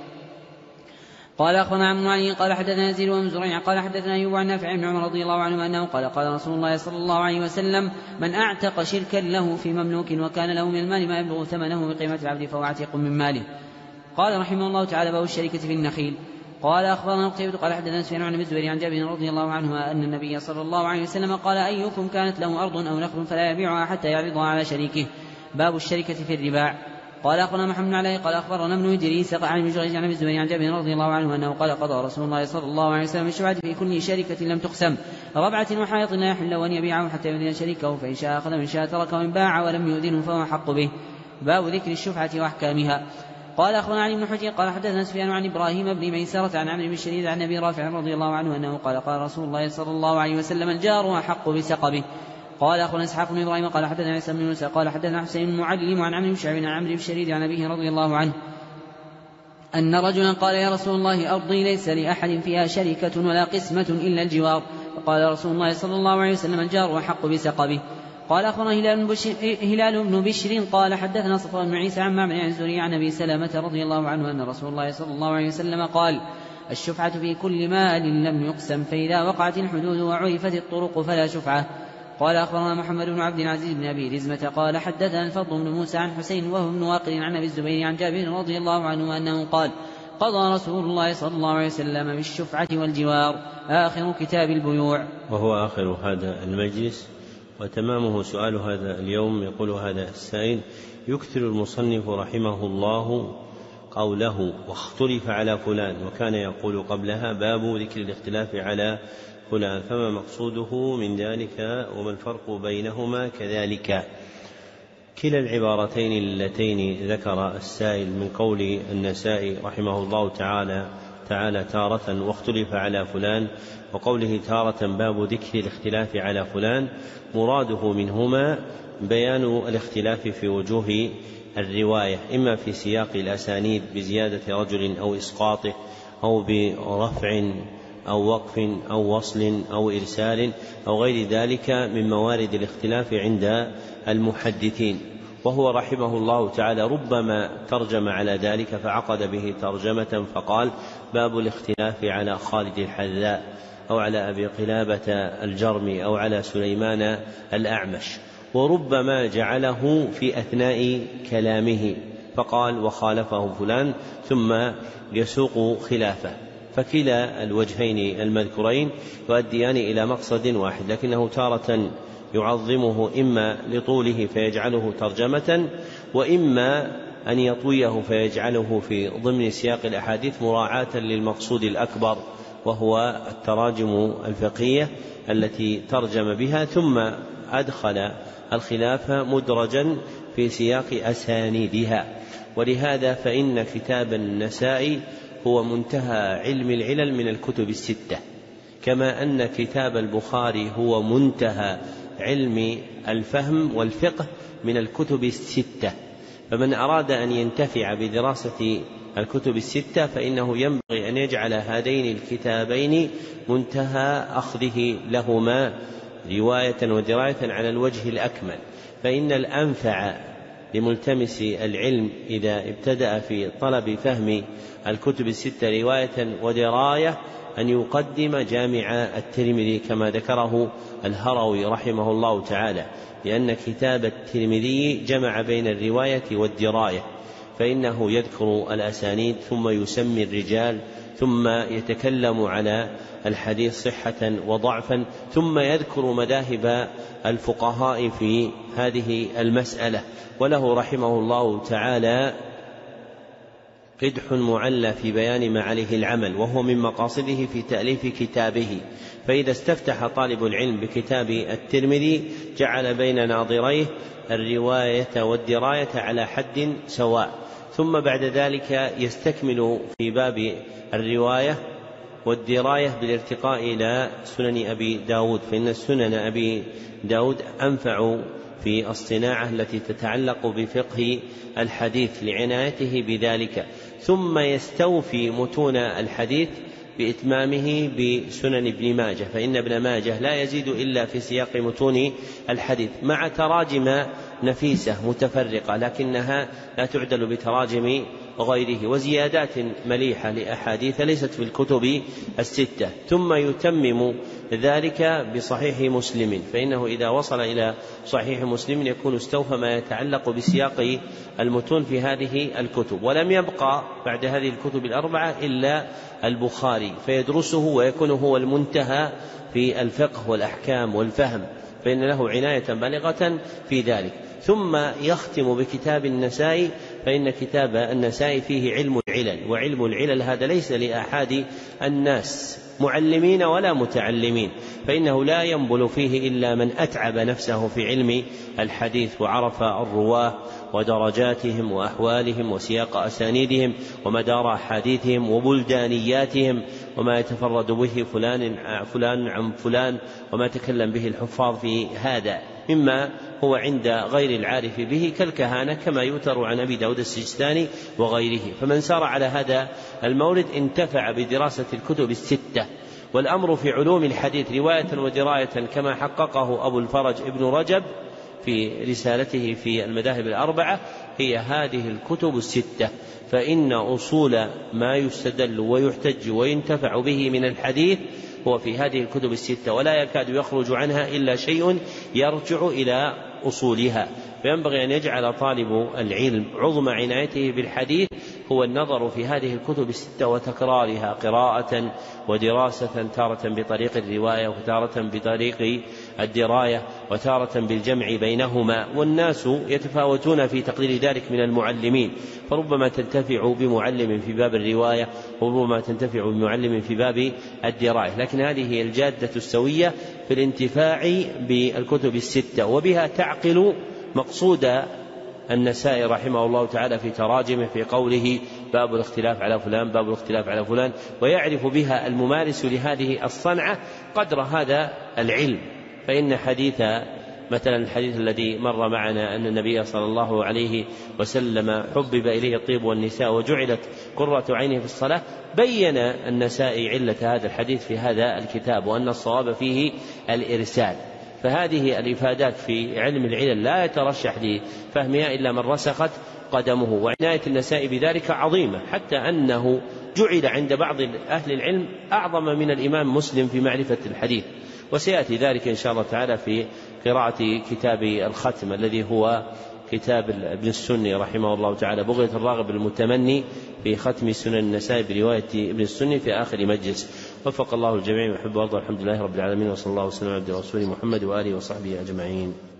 قال أخبرنا عمرو بن علي قال حدثنا يزيد بن زريع قال حدثنا أيوب عن نافع بن عمر رضي الله عنه أنه قال قال رسول الله صلى الله عليه وسلم من أعتق شركا له في مملوك وكان له من المال ما يبلغ ثمنه بقيمة العبد فهو عتيق من ماله. قال رحمه الله تعالى باب الشركة في النخيل. قال أخبرنا قتيبة قال حدثنا سفيان عن الزبير عن جابر رضي الله عنه أن النبي صلى الله عليه وسلم قال أيكم كانت له أرض أو نخل فلا يبيعها حتى يعرضها على شريكه. باب الشركة في الرباع. قال أخبرنا محمد بن علي قال أخبرنا ابن إدريس عن ابن جريج عن الزبير عن جابر رضي الله عنه أنه قال قضى رسول الله صلى الله عليه وسلم الشفعة في كل شركة لم تقسم ربعة وحائط لا يحل أن يبيعه حتى يؤذن شريكه فإن شاء أخذ من شاء تركه وإن باع ولم يؤذنه فهو حق به. باب ذكر الشفعة وأحكامها. قال أخبرنا علي بن حجر قال حدثنا سفيان عن إبراهيم بن ميسرة عن عمرو بن شريد عن أبي رافع رضي الله عنه أنه قال قال رسول الله صلى الله عليه وسلم الجار أحق بسقبه. قال أخبرنا إسحاق بن إبراهيم قال حدثنا عيسى بن موسى قال حدثنا حسين المعلم عن عمرو بن شعيب عن عمرو بن شريد عن أبيه رضي الله عنه أن رجلا قال يا رسول الله أرضي ليس لأحد فيها شركة ولا قسمة إلا الجوار فقال رسول الله صلى الله عليه وسلم الجار أحق بسقبه. قال أخبرنا هلال بن بشر قال حدثنا صفوان بن عيسى عن معمر عن الزهري عن أبي سلمة رضي الله عنه أن رسول الله صلى الله عليه وسلم قال الشفعة في كل مال لم يقسم فإذا وقعت الحدود وعرفت الطرق فلا شفعة. قال أخبرنا محمد بن عبد العزيز بن أبي رزمة قال حدثنا الفضل بن موسى عن حسين وهو بن واقد عن أبي الزبير عن جابر رضي الله عنه أنه قال قضى رسول الله صلى الله عليه وسلم بالشفعة والجوار. آخر كتاب البيوع.
وهو آخر هذا المجلس وتمامه سؤال هذا اليوم. يقول هذا السائل: يكثر المصنف رحمه الله قوله واختلف على فلان، وكان يقول قبلها باب ذكر الاختلاف على فلان، فما مقصوده من ذلك وما الفرق بينهما كذلك؟ كلا العبارتين اللتين ذكر السائل من قول النسائي رحمه الله تعالى تعالى تارة واختلف على فلان، وقوله تارة باب ذكر الاختلاف على فلان، مراده منهما بيان الاختلاف في وجوه الرواية، إما في سياق الأسانيد بزيادة رجل أو إسقاطه، أو برفع أو وقف أو وصل أو إرسال أو غير ذلك من موارد الاختلاف عند المحدثين. وهو رحمه الله تعالى ربما ترجم على ذلك فعقد به ترجمة فقال باب الاختلاف على خالد الحذاء أو على أبي قلابة الجرمي أو على سليمان الأعمش، وربما جعله في أثناء كلامه فقال وخالفه فلان ثم يسوق خلافه، فكلا الوجهين المذكورين يؤديان إلى مقصد واحد، لكنه تارة يعظمه إما لطوله فيجعله ترجمة، وإما أن يطويه فيجعله في ضمن سياق الأحاديث مراعاة للمقصود الأكبر وهو التراجم الفقهية التي ترجم بها، ثم أدخل الخلاف مدرجا في سياق أسانيدها. ولهذا فإن كتاب النسائي هو منتهى علم العلل من الكتب الستة، كما أن كتاب البخاري هو منتهى علم الفهم والفقه من الكتب الستة. فمن أراد أن ينتفع بدراسة الكتب الستة فإنه ينبغي أن يجعل هذين الكتابين منتهى أخذه لهما رواية ودراية على الوجه الأكمل، فإن الأنفع لملتمس العلم إذا ابتدأ في طلب فهم الكتب الستة رواية ودراية أن يقدم جامع الترمذي كما ذكره الهروي رحمه الله تعالى، لأن كتاب الترمذي جمع بين الرواية والدراية، فإنه يذكر الأسانيد ثم يسمي الرجال ثم يتكلم على الحديث صحة وضعفا ثم يذكر مذاهب الفقهاء في هذه المسألة. وله رحمه الله تعالى قدح معلى في بيان ما عليه العمل، وهو من مقاصده في تأليف كتابه، فإذا استفتح طالب العلم بكتاب الترمذي جعل بين ناظريه الرواية والدراية على حد سواء، ثم بعد ذلك يستكمل في باب الرواية والدراية بالارتقاء إلى سنن أبي داود، فإن سنن أبي داود أنفع في الصناعة التي تتعلق بفقه الحديث لعنايته بذلك، ثم يستوفي متون الحديث بإتمامه بسنن ابن ماجه، فإن ابن ماجه لا يزيد إلا في سياق متون الحديث مع تراجم نفيسة متفرقة لكنها لا تعدل بتراجم غيره، وزيادات مليحة لأحاديث ليست في الكتب الستة، ثم يتمم ذلك بصحيح مسلم، فإنه إذا وصل إلى صحيح مسلم يكون استوفى ما يتعلق بسياق المتون في هذه الكتب. ولم يبقى بعد هذه الكتب الأربعة إلا البخاري فيدرسه ويكون هو المنتهى في الفقه والأحكام والفهم، فإن له عناية بالغة في ذلك. ثم يختم بكتاب النسائي، فإن كتاب النسائي فيه علم العلل، وعلم العلل هذا ليس لأحد الناس معلمين ولا متعلمين، فإنه لا ينبل فيه إلا من أتعب نفسه في علم الحديث وعرف الرواه ودرجاتهم وأحوالهم وسياق أسانيدهم ومدار أحاديثهم وبلدانياتهم وما يتفرد به فلان فلان عن فلان وما تكلم به الحفاظ في هذا مما هو عند غير العارف به كالكهانة كما يؤثر عن أبي داود السجستاني وغيره. فمن سار على هذا المورد انتفع بدراسة الكتب الستة. والأمر في علوم الحديث رواية ودراية كما حققه أبو الفرج ابن رجب في رسالته في المذاهب الأربعة هي هذه الكتب الستة، فإن أصول ما يستدل ويحتج وينتفع به من الحديث هو في هذه الكتب الستة، ولا يكاد يخرج عنها إلا شيء يرجع إلى أصولها. فينبغي أن يجعل طالب العلم عظم عنايته بالحديث هو النظر في هذه الكتب الستة وتكرارها قراءة ودراسة، تارة بطريق الرواية وتارة بطريق الدراية وتارة بالجمع بينهما. والناس يتفاوتون في تقدير ذلك من المعلمين، فربما تنتفع بمعلم في باب الرواية وربما تنتفع بمعلم في باب الدراية، لكن هذه هي الجادة السوية في الانتفاع بالكتب الستة، وبها تعقل مقصود النسائي رحمه الله تعالى في تراجمه في قوله باب الاختلاف على فلان باب الاختلاف على فلان، ويعرف بها الممارس لهذه الصنعة قدر هذا العلم. فإن حديث مثلا الحديث الذي مر معنا أن النبي صلى الله عليه وسلم حبب إليه الطيب والنساء وجعلت قرة عينه في الصلاة، بين النسائي علة هذا الحديث في هذا الكتاب وأن الصواب فيه الإرسال. فهذه الإفادات في علم العلل لا يترشح لفهمها إلا من رسخت قدمه، وعناية النسائي بذلك عظيمة، حتى أنه جعل عند بعض أهل العلم أعظم من الإمام مسلم في معرفة الحديث، وسيأتي ذلك إن شاء الله تعالى في قراءة كتاب الختم الذي هو كتاب ابن السني رحمه الله تعالى، بغية الراغب المتمني في ختم سنن النسائي برواية ابن السني في آخر مجلس. وفق الله الجميع ويحب ويرضى، الحمد لله رب العالمين، وصلى الله وسلم على عبده ورسوله محمد وآله وصحبه أجمعين.